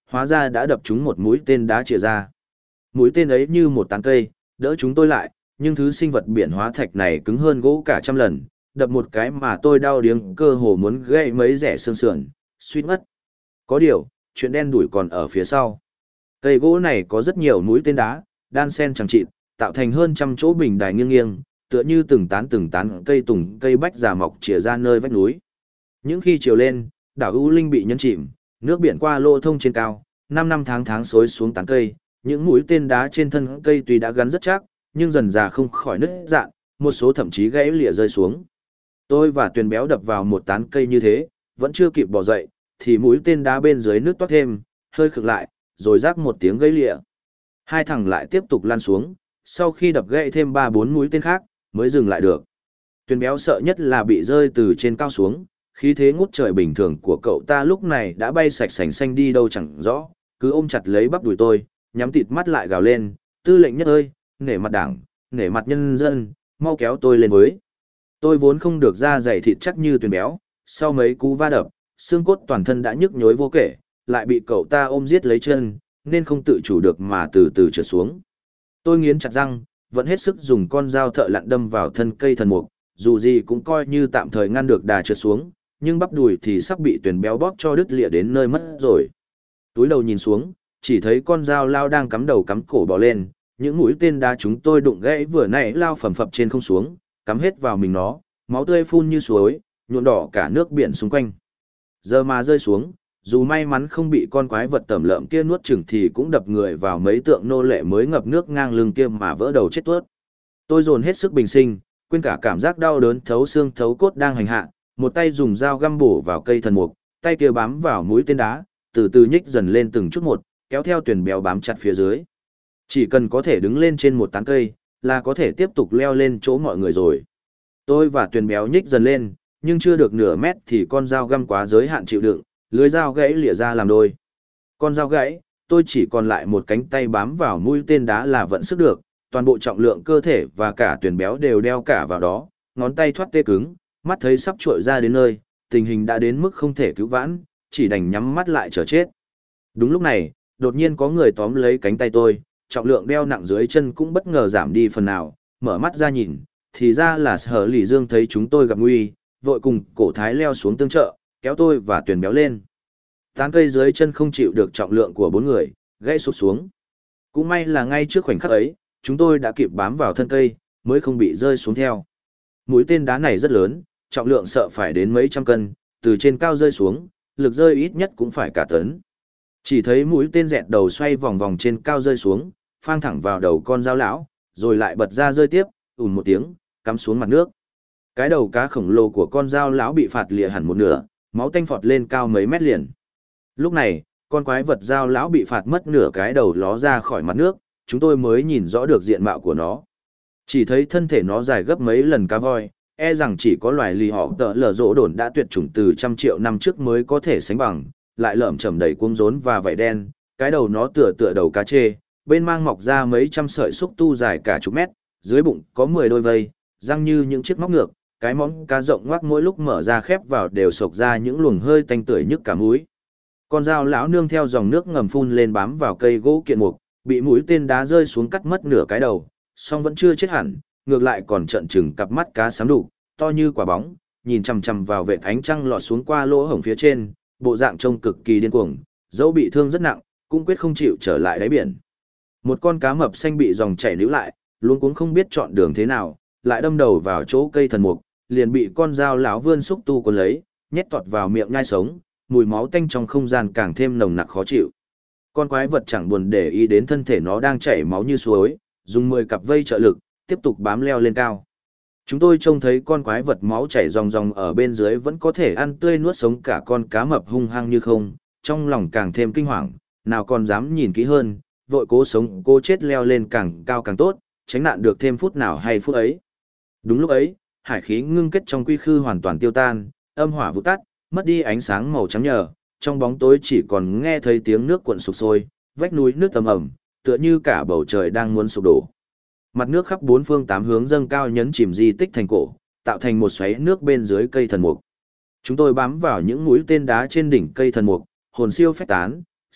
hóa ra đã đập trúng một mũi tên đá chìa ra. Mũi tên ấy như một tán cây, đỡ chúng tôi lại, nhưng thứ sinh vật biển hóa thạch này cứng hơn gỗ cả trăm lần, đập một cái mà tôi đau điếng cơ hồ muốn gãy mấy rẻ xương sườn, suýt ngất. Có điều, chuyện đen đủi còn ở phía sau. Cây gỗ này có rất nhiều mũi tên đá, đan xen chẳng chịt, tạo thành hơn trăm chỗ bình đài nghiêng nghiêng, tựa như từng tán cây tùng cây bách già mọc chìa ra nơi vách núi. Những khi chiều lên, đảo U Linh bị nhấn chìm, nước biển qua lỗ thông trên cao, năm tháng xối xuống tán cây, những mũi tên đá trên thân cây tuy đã gắn rất chắc, nhưng dần dà không khỏi nứt rạn, một số thậm chí gãy lìa rơi xuống. Tôi và Tuyền Béo đập vào một tán cây như thế, vẫn chưa kịp bò dậy, thì mũi tên đá bên dưới nước toát thêm, hơi khựng lại, rồi rác một tiếng gãy lìa. Hai thằng lại tiếp tục lăn xuống, sau khi đập gãy thêm 3-4 mũi tên khác, mới dừng lại được. Tuyền Béo sợ nhất là bị rơi từ trên cao xuống, khí thế ngút trời bình thường của cậu ta lúc này đã bay sạch sành xanh đi đâu chẳng rõ, cứ ôm chặt lấy bắp đùi tôi, nhắm tịt mắt lại gào lên, "Tư lệnh nhất ơi, nể mặt đảng, nể mặt nhân dân, mau kéo tôi lên với." Tôi vốn không được da dày thịt chắc như Tuyền Béo, sau mấy cú va đập, xương cốt toàn thân đã nhức nhối vô kể, lại bị cậu ta ôm giết lấy chân, nên không tự chủ được mà từ từ trượt xuống. Tôi nghiến chặt răng, vẫn hết sức dùng con dao thợ lặn đâm vào thân cây thần mục, dù gì cũng coi như tạm thời ngăn được đà trượt xuống, nhưng bắp đùi thì sắp bị Tuyền Béo bóp cho đứt lìa đến nơi mất rồi. Túi đầu nhìn xuống, chỉ thấy con dao lao đang cắm đầu cắm cổ bò lên, những mũi tên đá chúng tôi đụng gãy vừa nãy lao phầm phập trên không xuống, cắm hết vào mình nó, máu tươi phun như suối, nhuộm đỏ cả nước biển xung quanh. Giờ mà rơi xuống, dù may mắn không bị con quái vật tẩm lợm kia nuốt chửng thì cũng đập người vào mấy tượng nô lệ mới ngập nước ngang lưng kia mà vỡ đầu chết tuốt. Tôi dồn hết sức bình sinh, quên cả cảm giác đau đớn thấu xương thấu cốt đang hành hạ, một tay dùng dao găm bổ vào cây thần mục, tay kia bám vào mũi tên đá, từ từ nhích dần lên từng chút một, kéo theo Tuyền Béo bám chặt phía dưới. Chỉ cần có thể đứng lên trên một tán cây, là có thể tiếp tục leo lên chỗ mọi người rồi. Tôi và Tuyền Béo nhích dần lên, nhưng chưa được nửa mét thì con dao găm quá giới hạn chịu đựng, lưới dao gãy lìa ra làm đôi. Con dao gãy, tôi chỉ còn lại một cánh tay bám vào mũi tên đá là vận sức được, toàn bộ trọng lượng cơ thể và cả Tuyền Béo đều đeo cả vào đó, ngón tay thoát tê cứng, mắt thấy sắp trội ra đến nơi, tình hình đã đến mức không thể cứu vãn, chỉ đành nhắm mắt lại chờ chết. Đúng lúc này, đột nhiên có người tóm lấy cánh tay tôi, trọng lượng đeo nặng dưới chân cũng bất ngờ giảm đi phần nào, mở mắt ra nhìn, thì ra là Sở Lỷ Dương thấy chúng tôi gặp nguy, vội cùng Cổ Thái leo xuống tương trợ, kéo tôi và Tuyền Béo lên. Tán cây dưới chân không chịu được trọng lượng của 4 người, gãy sụp xuống. Cũng may là ngay trước khoảnh khắc ấy, chúng tôi đã kịp bám vào thân cây, mới không bị rơi xuống theo. Mũi tên đá này rất lớn, trọng lượng sợ phải đến mấy trăm cân, từ trên cao rơi xuống, lực rơi ít nhất cũng phải cả tấn. Chỉ thấy mũi tên dẹt đầu xoay vòng vòng trên cao rơi xuống, phang thẳng vào đầu con dao lão, rồi lại bật ra rơi tiếp, ùn một tiếng, cắm xuống mặt nước. Cái đầu cá khổng lồ của con dao lão bị phạt lìa hẳn một nửa, máu tanh phọt lên cao mấy mét liền. Lúc này, con quái vật dao lão bị phạt mất nửa cái đầu ló ra khỏi mặt nước, chúng tôi mới nhìn rõ được diện mạo của nó. Chỉ thấy thân thể nó dài gấp mấy lần cá voi, e rằng chỉ có loài lì họ tợ lở rỗ đồn đã tuyệt chủng từ trăm triệu năm trước mới có thể sánh bằng, lại lởm chởm đầy cuống rốn và vảy đen, cái đầu nó tựa tựa đầu cá trê, bên mang mọc ra mấy trăm sợi xúc tu dài cả chục mét, dưới bụng có 10 đôi vây, răng như những chiếc móc ngược, cái móng cá rộng ngoác mỗi lúc mở ra khép vào đều sộc ra những luồng hơi tanh tưởi nhức cả mũi. Con dao lão nương theo dòng nước ngầm phun lên bám vào cây gỗ kiện mục, bị mũi tên đá rơi xuống cắt mất nửa cái đầu, song vẫn chưa chết hẳn, ngược lại còn trợn trừng cặp mắt cá xám đục, to như quả bóng, nhìn chằm chằm vào vệt ánh trăng lọt xuống qua lỗ hổng phía trên, bộ dạng trông cực kỳ điên cuồng, dẫu bị thương rất nặng, cũng quyết không chịu trở lại đáy biển. Một con cá mập xanh bị dòng chảy níu lại, luống cuống không biết chọn đường thế nào, lại đâm đầu vào chỗ cây thần mục, liền bị con dao lão vươn xúc tu cuốn lấy, nhét tọt vào miệng nhai sống, mùi máu tanh trong không gian càng thêm nồng nặc khó chịu. Con quái vật chẳng buồn để ý đến thân thể nó đang chảy máu như suối, dùng 10 cặp vây trợ lực, tiếp tục bám leo lên cao. Chúng tôi trông thấy con quái vật máu chảy ròng ròng ở bên dưới vẫn có thể ăn tươi nuốt sống cả con cá mập hung hăng như không, trong lòng càng thêm kinh hoàng, nào còn dám nhìn kỹ hơn, vội cố sống cố chết leo lên càng cao càng tốt, tránh nạn được thêm phút nào hay phút ấy. Đúng lúc ấy, hải khí ngưng kết trong quy khư hoàn toàn tiêu tan, âm hỏa vụt tắt, mất đi ánh sáng màu trắng nhờ, trong bóng tối chỉ còn nghe thấy tiếng nước cuộn sục sôi, vách núi nước ầm ầm, tựa như cả bầu trời đang muốn sụp đổ. Mặt nước khắp bốn phương tám hướng dâng cao nhấn chìm di tích thành cổ, tạo thành một xoáy nước bên dưới cây thần mục. Chúng tôi bám vào những mũi tên đá trên đỉnh cây thần mục, hồn siêu phách tán,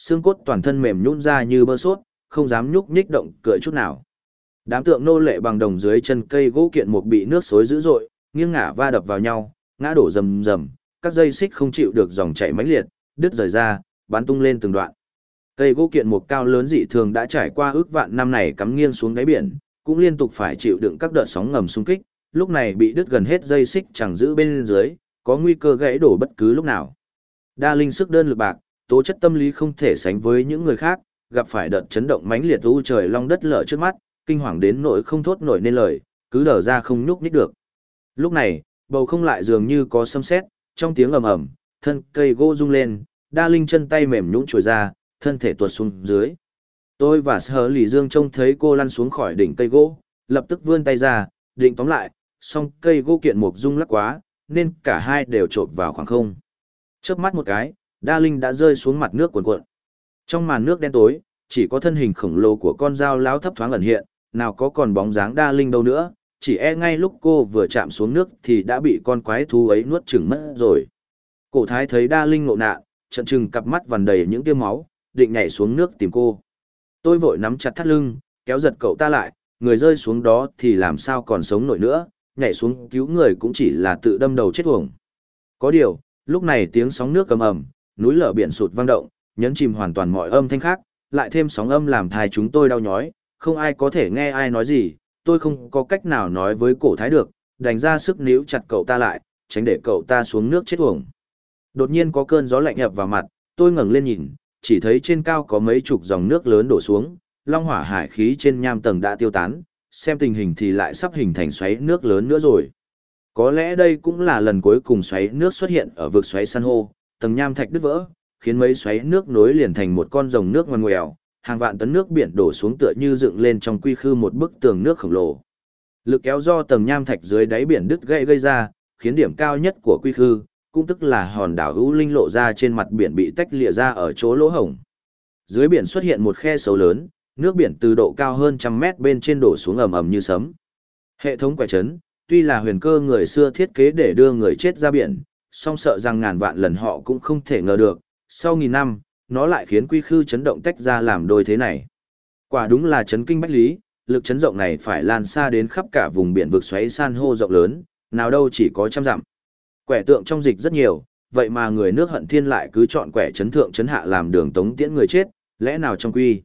xương cốt toàn thân mềm nhũn ra như bơ sốt, không dám nhúc nhích động cựa chút nào. Đám tượng nô lệ bằng đồng dưới chân cây gỗ kiện mục bị nước xối dữ dội, nghiêng ngả va đập vào nhau, ngã đổ rầm rầm, các dây xích không chịu được dòng chảy mãnh liệt, đứt rời ra, bắn tung lên từng đoạn. Cây gỗ kiện mục cao lớn dị thường đã trải qua ước vạn năm này cắm nghiêng xuống đáy biển, cũng liên tục phải chịu đựng các đợt sóng ngầm xung kích, lúc này bị đứt gần hết dây xích chẳng giữ bên dưới, có nguy cơ gãy đổ bất cứ lúc nào. Đa Linh sức đơn lực bạc, tố chất tâm lý không thể sánh với những người khác, gặp phải đợt chấn động mãnh liệt u trời long đất lở trước mắt, kinh hoàng đến nỗi không thốt nổi nên lời, cứ đờ ra không nhúc nhích được. Lúc này, bầu không lại dường như có sấm sét, trong tiếng ầm ầm, thân cây gỗ rung lên, Đa Linh chân tay mềm nhũn trồi ra, thân thể tuột xuống dưới. Tôi và Sở Lỷ Dương trông thấy cô lăn xuống khỏi đỉnh cây gỗ, lập tức vươn tay ra, định tóm lại, song cây gỗ kiện mục rung lắc quá, nên cả hai đều chộp vào khoảng không. Chớp mắt một cái, Đa Linh đã rơi xuống mặt nước cuồn cuộn. Trong màn nước đen tối, chỉ có thân hình khổng lồ của con dao lão thấp thoáng ẩn hiện, nào có còn bóng dáng Đa Linh đâu nữa, chỉ e ngay lúc cô vừa chạm xuống nước thì đã bị con quái thú ấy nuốt chửng mất rồi. Cổ thái thấy Đa Linh ngộ nạn, trợn trừng cặp mắt vằn đầy những tia máu, định nhảy xuống nước tìm cô. Tôi vội nắm chặt thắt lưng, kéo giật cậu ta lại, người rơi xuống đó thì làm sao còn sống nổi nữa, nhảy xuống cứu người cũng chỉ là tự đâm đầu chết uổng. Có điều, lúc này tiếng sóng nước ầm ầm, núi lở biển sụt vang động, nhấn chìm hoàn toàn mọi âm thanh khác, lại thêm sóng âm làm thai chúng tôi đau nhói, không ai có thể nghe ai nói gì, tôi không có cách nào nói với cổ thái được, đành ra sức níu chặt cậu ta lại, tránh để cậu ta xuống nước chết uổng. Đột nhiên có cơn gió lạnh ập vào mặt, tôi ngẩng lên nhìn, chỉ thấy trên cao có mấy chục dòng nước lớn đổ xuống, long hỏa hải khí trên nham tầng đã tiêu tán, xem tình hình thì lại sắp hình thành xoáy nước lớn nữa rồi. Có lẽ đây cũng là lần cuối cùng xoáy nước xuất hiện ở vực xoáy san hô, tầng nham thạch đứt vỡ, khiến mấy xoáy nước nối liền thành một con rồng nước ngoằn ngoèo, hàng vạn tấn nước biển đổ xuống tựa như dựng lên trong quy khư một bức tường nước khổng lồ. Lực kéo do tầng nham thạch dưới đáy biển đứt gãy gây ra, khiến điểm cao nhất của quy khư, cũng tức là hòn đảo hữu linh lộ ra trên mặt biển bị tách lìa ra ở chỗ lỗ hổng. Dưới biển xuất hiện một khe sâu lớn, nước biển từ độ cao hơn 100 mét bên trên đổ xuống ầm ầm như sấm. Hệ thống quẻ trấn, tuy là huyền cơ người xưa thiết kế để đưa người chết ra biển, song sợ rằng ngàn vạn lần họ cũng không thể ngờ được, sau nghìn năm, nó lại khiến quy khư chấn động tách ra làm đôi thế này. Quả đúng là chấn kinh bách lý, lực chấn rộng này phải lan xa đến khắp cả vùng biển vực xoáy san hô rộng lớn, nào đâu chỉ có trăm dặm. Quẻ tượng trong dịch rất nhiều, vậy mà người nước Hận Thiên lại cứ chọn quẻ chấn thượng chấn hạ làm đường tống tiễn người chết, lẽ nào trong quy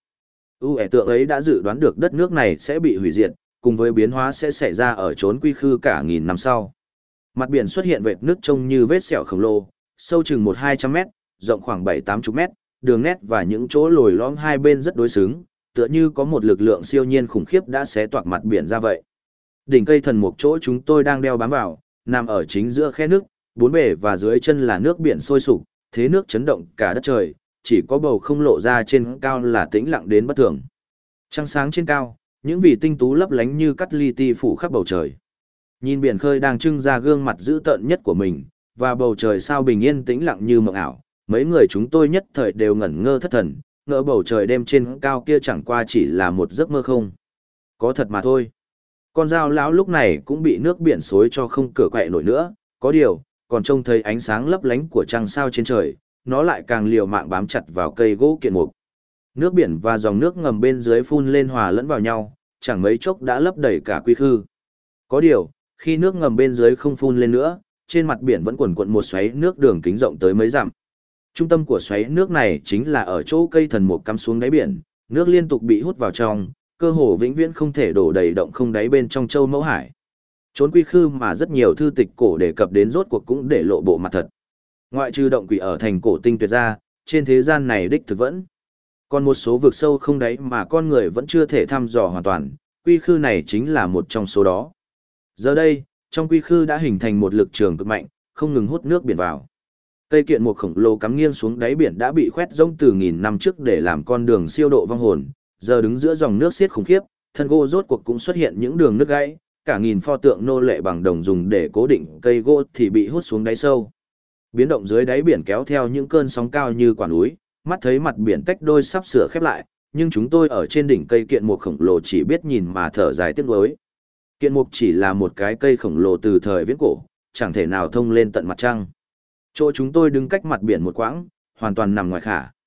ẻ tượng ấy đã dự đoán được đất nước này sẽ bị hủy diệt, cùng với biến hóa sẽ xảy ra ở chốn quy khư cả nghìn năm sau. Mặt biển xuất hiện vệt nước trông như vết sẹo khổng lồ, sâu chừng 1-200 mét, rộng khoảng 7-80 mét, đường nét và những chỗ lồi lõm hai bên rất đối xứng, tựa như có một lực lượng siêu nhiên khủng khiếp đã xé toạc mặt biển ra vậy. Đỉnh cây thần mục chỗ chúng tôi đang đeo bám vào, nằm ở chính giữa khe nước, bốn bề và dưới chân là nước biển sôi sục, thế nước chấn động cả đất trời, chỉ có bầu không lộ ra trên cao là tĩnh lặng đến bất thường. Trăng sáng trên cao, những vì tinh tú lấp lánh như cắt li ti phủ khắp bầu trời. Nhìn biển khơi đang trưng ra gương mặt dữ tợn nhất của mình, và bầu trời sao bình yên tĩnh lặng như mộng ảo, mấy người chúng tôi nhất thời đều ngẩn ngơ thất thần, ngỡ bầu trời đêm trên cao kia chẳng qua chỉ là một giấc mơ không. Có thật mà thôi. Con dao lão lúc này cũng bị nước biển xối cho không cửa quậy nổi nữa, có điều, còn trông thấy ánh sáng lấp lánh của trăng sao trên trời, nó lại càng liều mạng bám chặt vào cây gỗ kiện mục. Nước biển và dòng nước ngầm bên dưới phun lên hòa lẫn vào nhau, chẳng mấy chốc đã lấp đầy cả quy khư. Có điều, khi nước ngầm bên dưới không phun lên nữa, trên mặt biển vẫn quần quận một xoáy nước đường kính rộng tới mấy dặm. Trung tâm của xoáy nước này chính là ở chỗ cây thần mục cắm xuống đáy biển, nước liên tục bị hút vào trong, cơ hồ vĩnh viễn không thể đổ đầy động không đáy bên trong châu Mẫu Hải. Trốn quy khư mà rất nhiều thư tịch cổ đề cập đến rốt cuộc cũng để lộ bộ mặt thật. Ngoại trừ động quỷ ở thành cổ tinh tuyệt ra, trên thế gian này đích thực vẫn còn một số vực sâu không đáy mà con người vẫn chưa thể thăm dò hoàn toàn, quy khư này chính là một trong số đó. Giờ đây, trong quy khư đã hình thành một lực trường cực mạnh, không ngừng hút nước biển vào. Cây kiện một khổng lồ cắm nghiêng xuống đáy biển đã bị khoét rông từ nghìn năm trước để làm con đường siêu độ vong hồn, giờ đứng giữa dòng nước xiết khủng khiếp, thân gỗ rốt cuộc cũng xuất hiện những đường nứt gãy, cả nghìn pho tượng nô lệ bằng đồng dùng để cố định cây gỗ thì bị hút xuống đáy sâu. Biến động dưới đáy biển kéo theo những cơn sóng cao như quả núi, mắt thấy mặt biển tách đôi sắp sửa khép lại, nhưng chúng tôi ở trên đỉnh cây kiện mục khổng lồ chỉ biết nhìn mà thở dài tiếc nuối. Kiện mục chỉ là một cái cây khổng lồ từ thời viễn cổ, chẳng thể nào thông lên tận mặt trăng. Chỗ chúng tôi đứng cách mặt biển một quãng, hoàn toàn nằm ngoài khả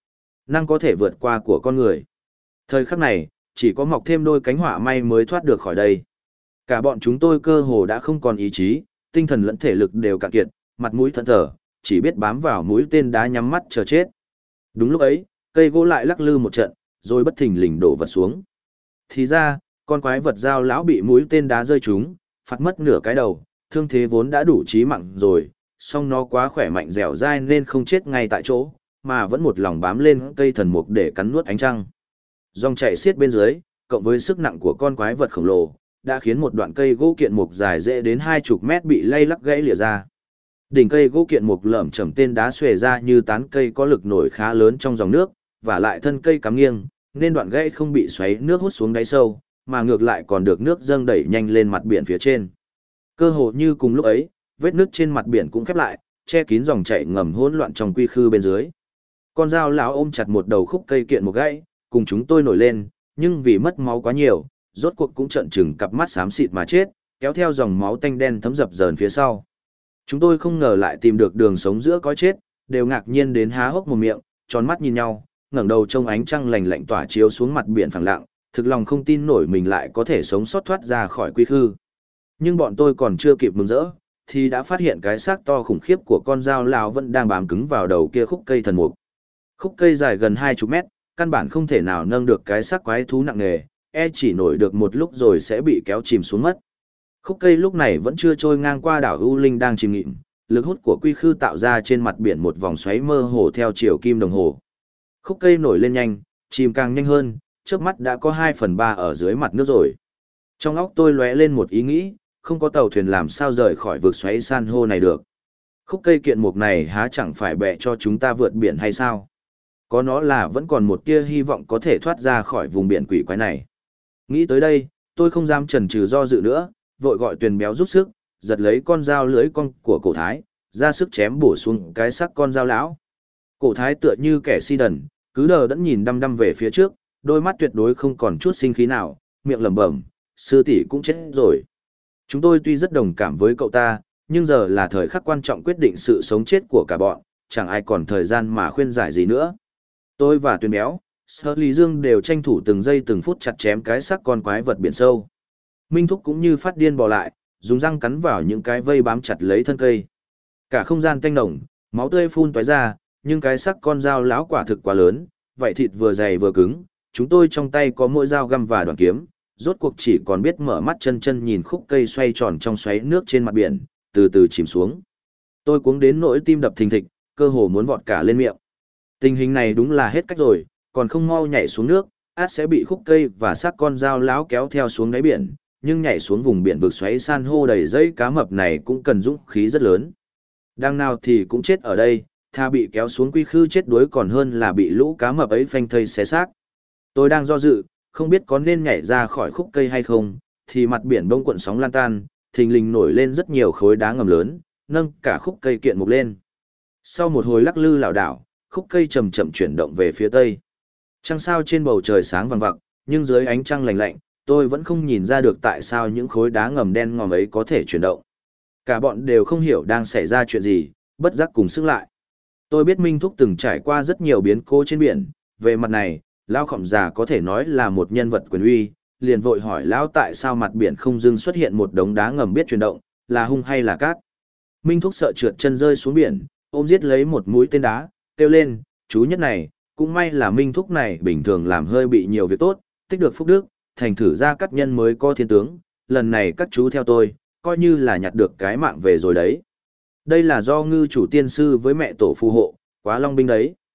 năng có thể vượt qua của con người. Thời khắc này, chỉ có mọc thêm đôi cánh họa may mới thoát được khỏi đây. Cả bọn chúng tôi cơ hồ đã không còn ý chí, tinh thần lẫn thể lực đều cạn kiệt, mặt mũi thẫn thờ, chỉ biết bám vào mũi tên đá nhắm mắt chờ chết. Đúng lúc ấy, cây gỗ lại lắc lư một trận, rồi bất thình lình đổ vật xuống. Thì ra, con quái vật dao lão bị mũi tên đá rơi trúng, phạt mất nửa cái đầu, thương thế vốn đã đủ chí mạng rồi, song nó quá khỏe mạnh dẻo dai nên không chết ngay tại chỗ, mà vẫn một lòng bám lên cây thần mục để cắn nuốt ánh trăng. Dòng chảy xiết bên dưới, cộng với sức nặng của con quái vật khổng lồ, đã khiến một đoạn cây gỗ kiện mục dài dễ đến 20 mét bị lay lắc gãy lìa ra. Đỉnh cây gỗ kiện mục lởm chởm tên đá xuề ra như tán cây có lực nổi khá lớn trong dòng nước, và lại thân cây cắm nghiêng, nên đoạn gãy không bị xoáy nước hút xuống đáy sâu, mà ngược lại còn được nước dâng đẩy nhanh lên mặt biển phía trên. Cơ hồ như cùng lúc ấy, vết nước trên mặt biển cũng khép lại, che kín dòng chảy ngầm hỗn loạn trong quy khư bên dưới. Con dao lão ôm chặt một đầu khúc cây kiện một gãy, cùng chúng tôi nổi lên, nhưng vì mất máu quá nhiều, rốt cuộc cũng trợn trừng cặp mắt xám xịt mà chết, kéo theo dòng máu tanh đen thấm dập dờn phía sau. Chúng tôi không ngờ lại tìm được đường sống giữa cõi chết, đều ngạc nhiên đến há hốc mồm miệng, tròn mắt nhìn nhau, ngẩng đầu trông ánh trăng lành lạnh tỏa chiếu xuống mặt biển phẳng lặng, thực lòng không tin nổi mình lại có thể sống sót thoát ra khỏi quy khư. Nhưng bọn tôi còn chưa kịp mừng rỡ, thì đã phát hiện cái xác to khủng khiếp của con dao lão vẫn đang bám cứng vào đầu kia khúc cây thần mục. Khúc cây dài gần 20 mét, căn bản không thể nào nâng được cái xác quái thú nặng nề, chỉ nổi được một lúc rồi sẽ bị kéo chìm xuống mất. Khúc cây lúc này vẫn chưa trôi ngang qua đảo U Linh đang chìm nghỉm, lực hút của quy khư tạo ra trên mặt biển một vòng xoáy mơ hồ theo chiều kim đồng hồ. Khúc cây nổi lên nhanh, chìm càng nhanh hơn, chớp mắt đã có 2/3 ở dưới mặt nước rồi. Trong óc tôi lóe lên một ý nghĩ, không có tàu thuyền làm sao rời khỏi vực xoáy san hô này được. Khúc cây kiện mục này há chẳng phải bẹ cho chúng ta vượt biển hay sao? Có nó là vẫn còn một tia hy vọng có thể thoát ra khỏi vùng biển quỷ quái này. Nghĩ tới đây, tôi không dám chần chừ do dự nữa, vội gọi Tuyền Béo giúp sức, giật lấy con dao lưỡi cong của cổ thái, ra sức chém bổ xuống cái xác con dao lão. Cổ thái tựa như kẻ si đần, cứ đờ đẫn nhìn đăm đăm về phía trước, đôi mắt tuyệt đối không còn chút sinh khí nào, miệng lẩm bẩm, sư tỷ cũng chết rồi. Chúng tôi tuy rất đồng cảm với cậu ta, nhưng giờ là thời khắc quan trọng quyết định sự sống chết của cả bọn, chẳng ai còn thời gian mà khuyên giải gì nữa. Tôi và Tuyền Béo, Sở Lý Dương đều tranh thủ từng giây từng phút chặt chém cái xác con quái vật biển sâu. Minh Thúc cũng như phát điên bò lại, dùng răng cắn vào những cái vây bám chặt lấy thân cây. Cả không gian tanh nồng, máu tươi phun tóe ra, nhưng cái xác con dao lão quả thực quá lớn, vậy thịt vừa dày vừa cứng, chúng tôi trong tay có mỗi dao găm và đoạn kiếm, rốt cuộc chỉ còn biết mở mắt chân chân nhìn khúc cây xoay tròn trong xoáy nước trên mặt biển, từ từ chìm xuống. Tôi cuống đến nỗi tim đập thình thịch, cơ hồ muốn vọt cả lên miệng. Tình hình này đúng là hết cách rồi, còn không mau nhảy xuống nước, át sẽ bị khúc cây và xác con dao lão kéo theo xuống đáy biển, nhưng nhảy xuống vùng biển vực xoáy san hô đầy dây cá mập này cũng cần dũng khí rất lớn. Đằng nào thì cũng chết ở đây, thà bị kéo xuống quy khư chết đuối còn hơn là bị lũ cá mập ấy phanh thây xé xác. Tôi đang do dự, không biết có nên nhảy ra khỏi khúc cây hay không, thì mặt biển bông cuộn sóng lan tan, thình lình nổi lên rất nhiều khối đá ngầm lớn, nâng cả khúc cây kiện mục lên. Sau một hồi lắc lư lảo đảo, khúc cây chậm chậm chuyển động về phía tây. Trăng sao trên bầu trời sáng vằng vặc, nhưng dưới ánh trăng lạnh lạnh, tôi vẫn không nhìn ra được tại sao những khối đá ngầm đen ngòm ấy có thể chuyển động. Cả bọn đều không hiểu đang xảy ra chuyện gì, bất giác cùng sức lại. Tôi biết Minh Thúc từng trải qua rất nhiều biến cố trên biển, về mặt này, Lão Khổng Già có thể nói là một nhân vật quyền uy, liền vội hỏi Lão tại sao mặt biển không dưng xuất hiện một đống đá ngầm biết chuyển động, là hung hay là cát. Minh Thúc sợ trượt chân rơi xuống biển, ôm giết lấy một mũi tên đá, kêu lên, chú nhất này, cũng may là Minh Thúc này bình thường làm hơi bị nhiều việc tốt, tích được phúc đức, thành thử ra các nhân mới có thiên tướng, lần này các chú theo tôi, coi như là nhặt được cái mạng về rồi đấy. Đây là do ngư chủ tiên sư với mẹ tổ phù hộ, quá long binh đấy.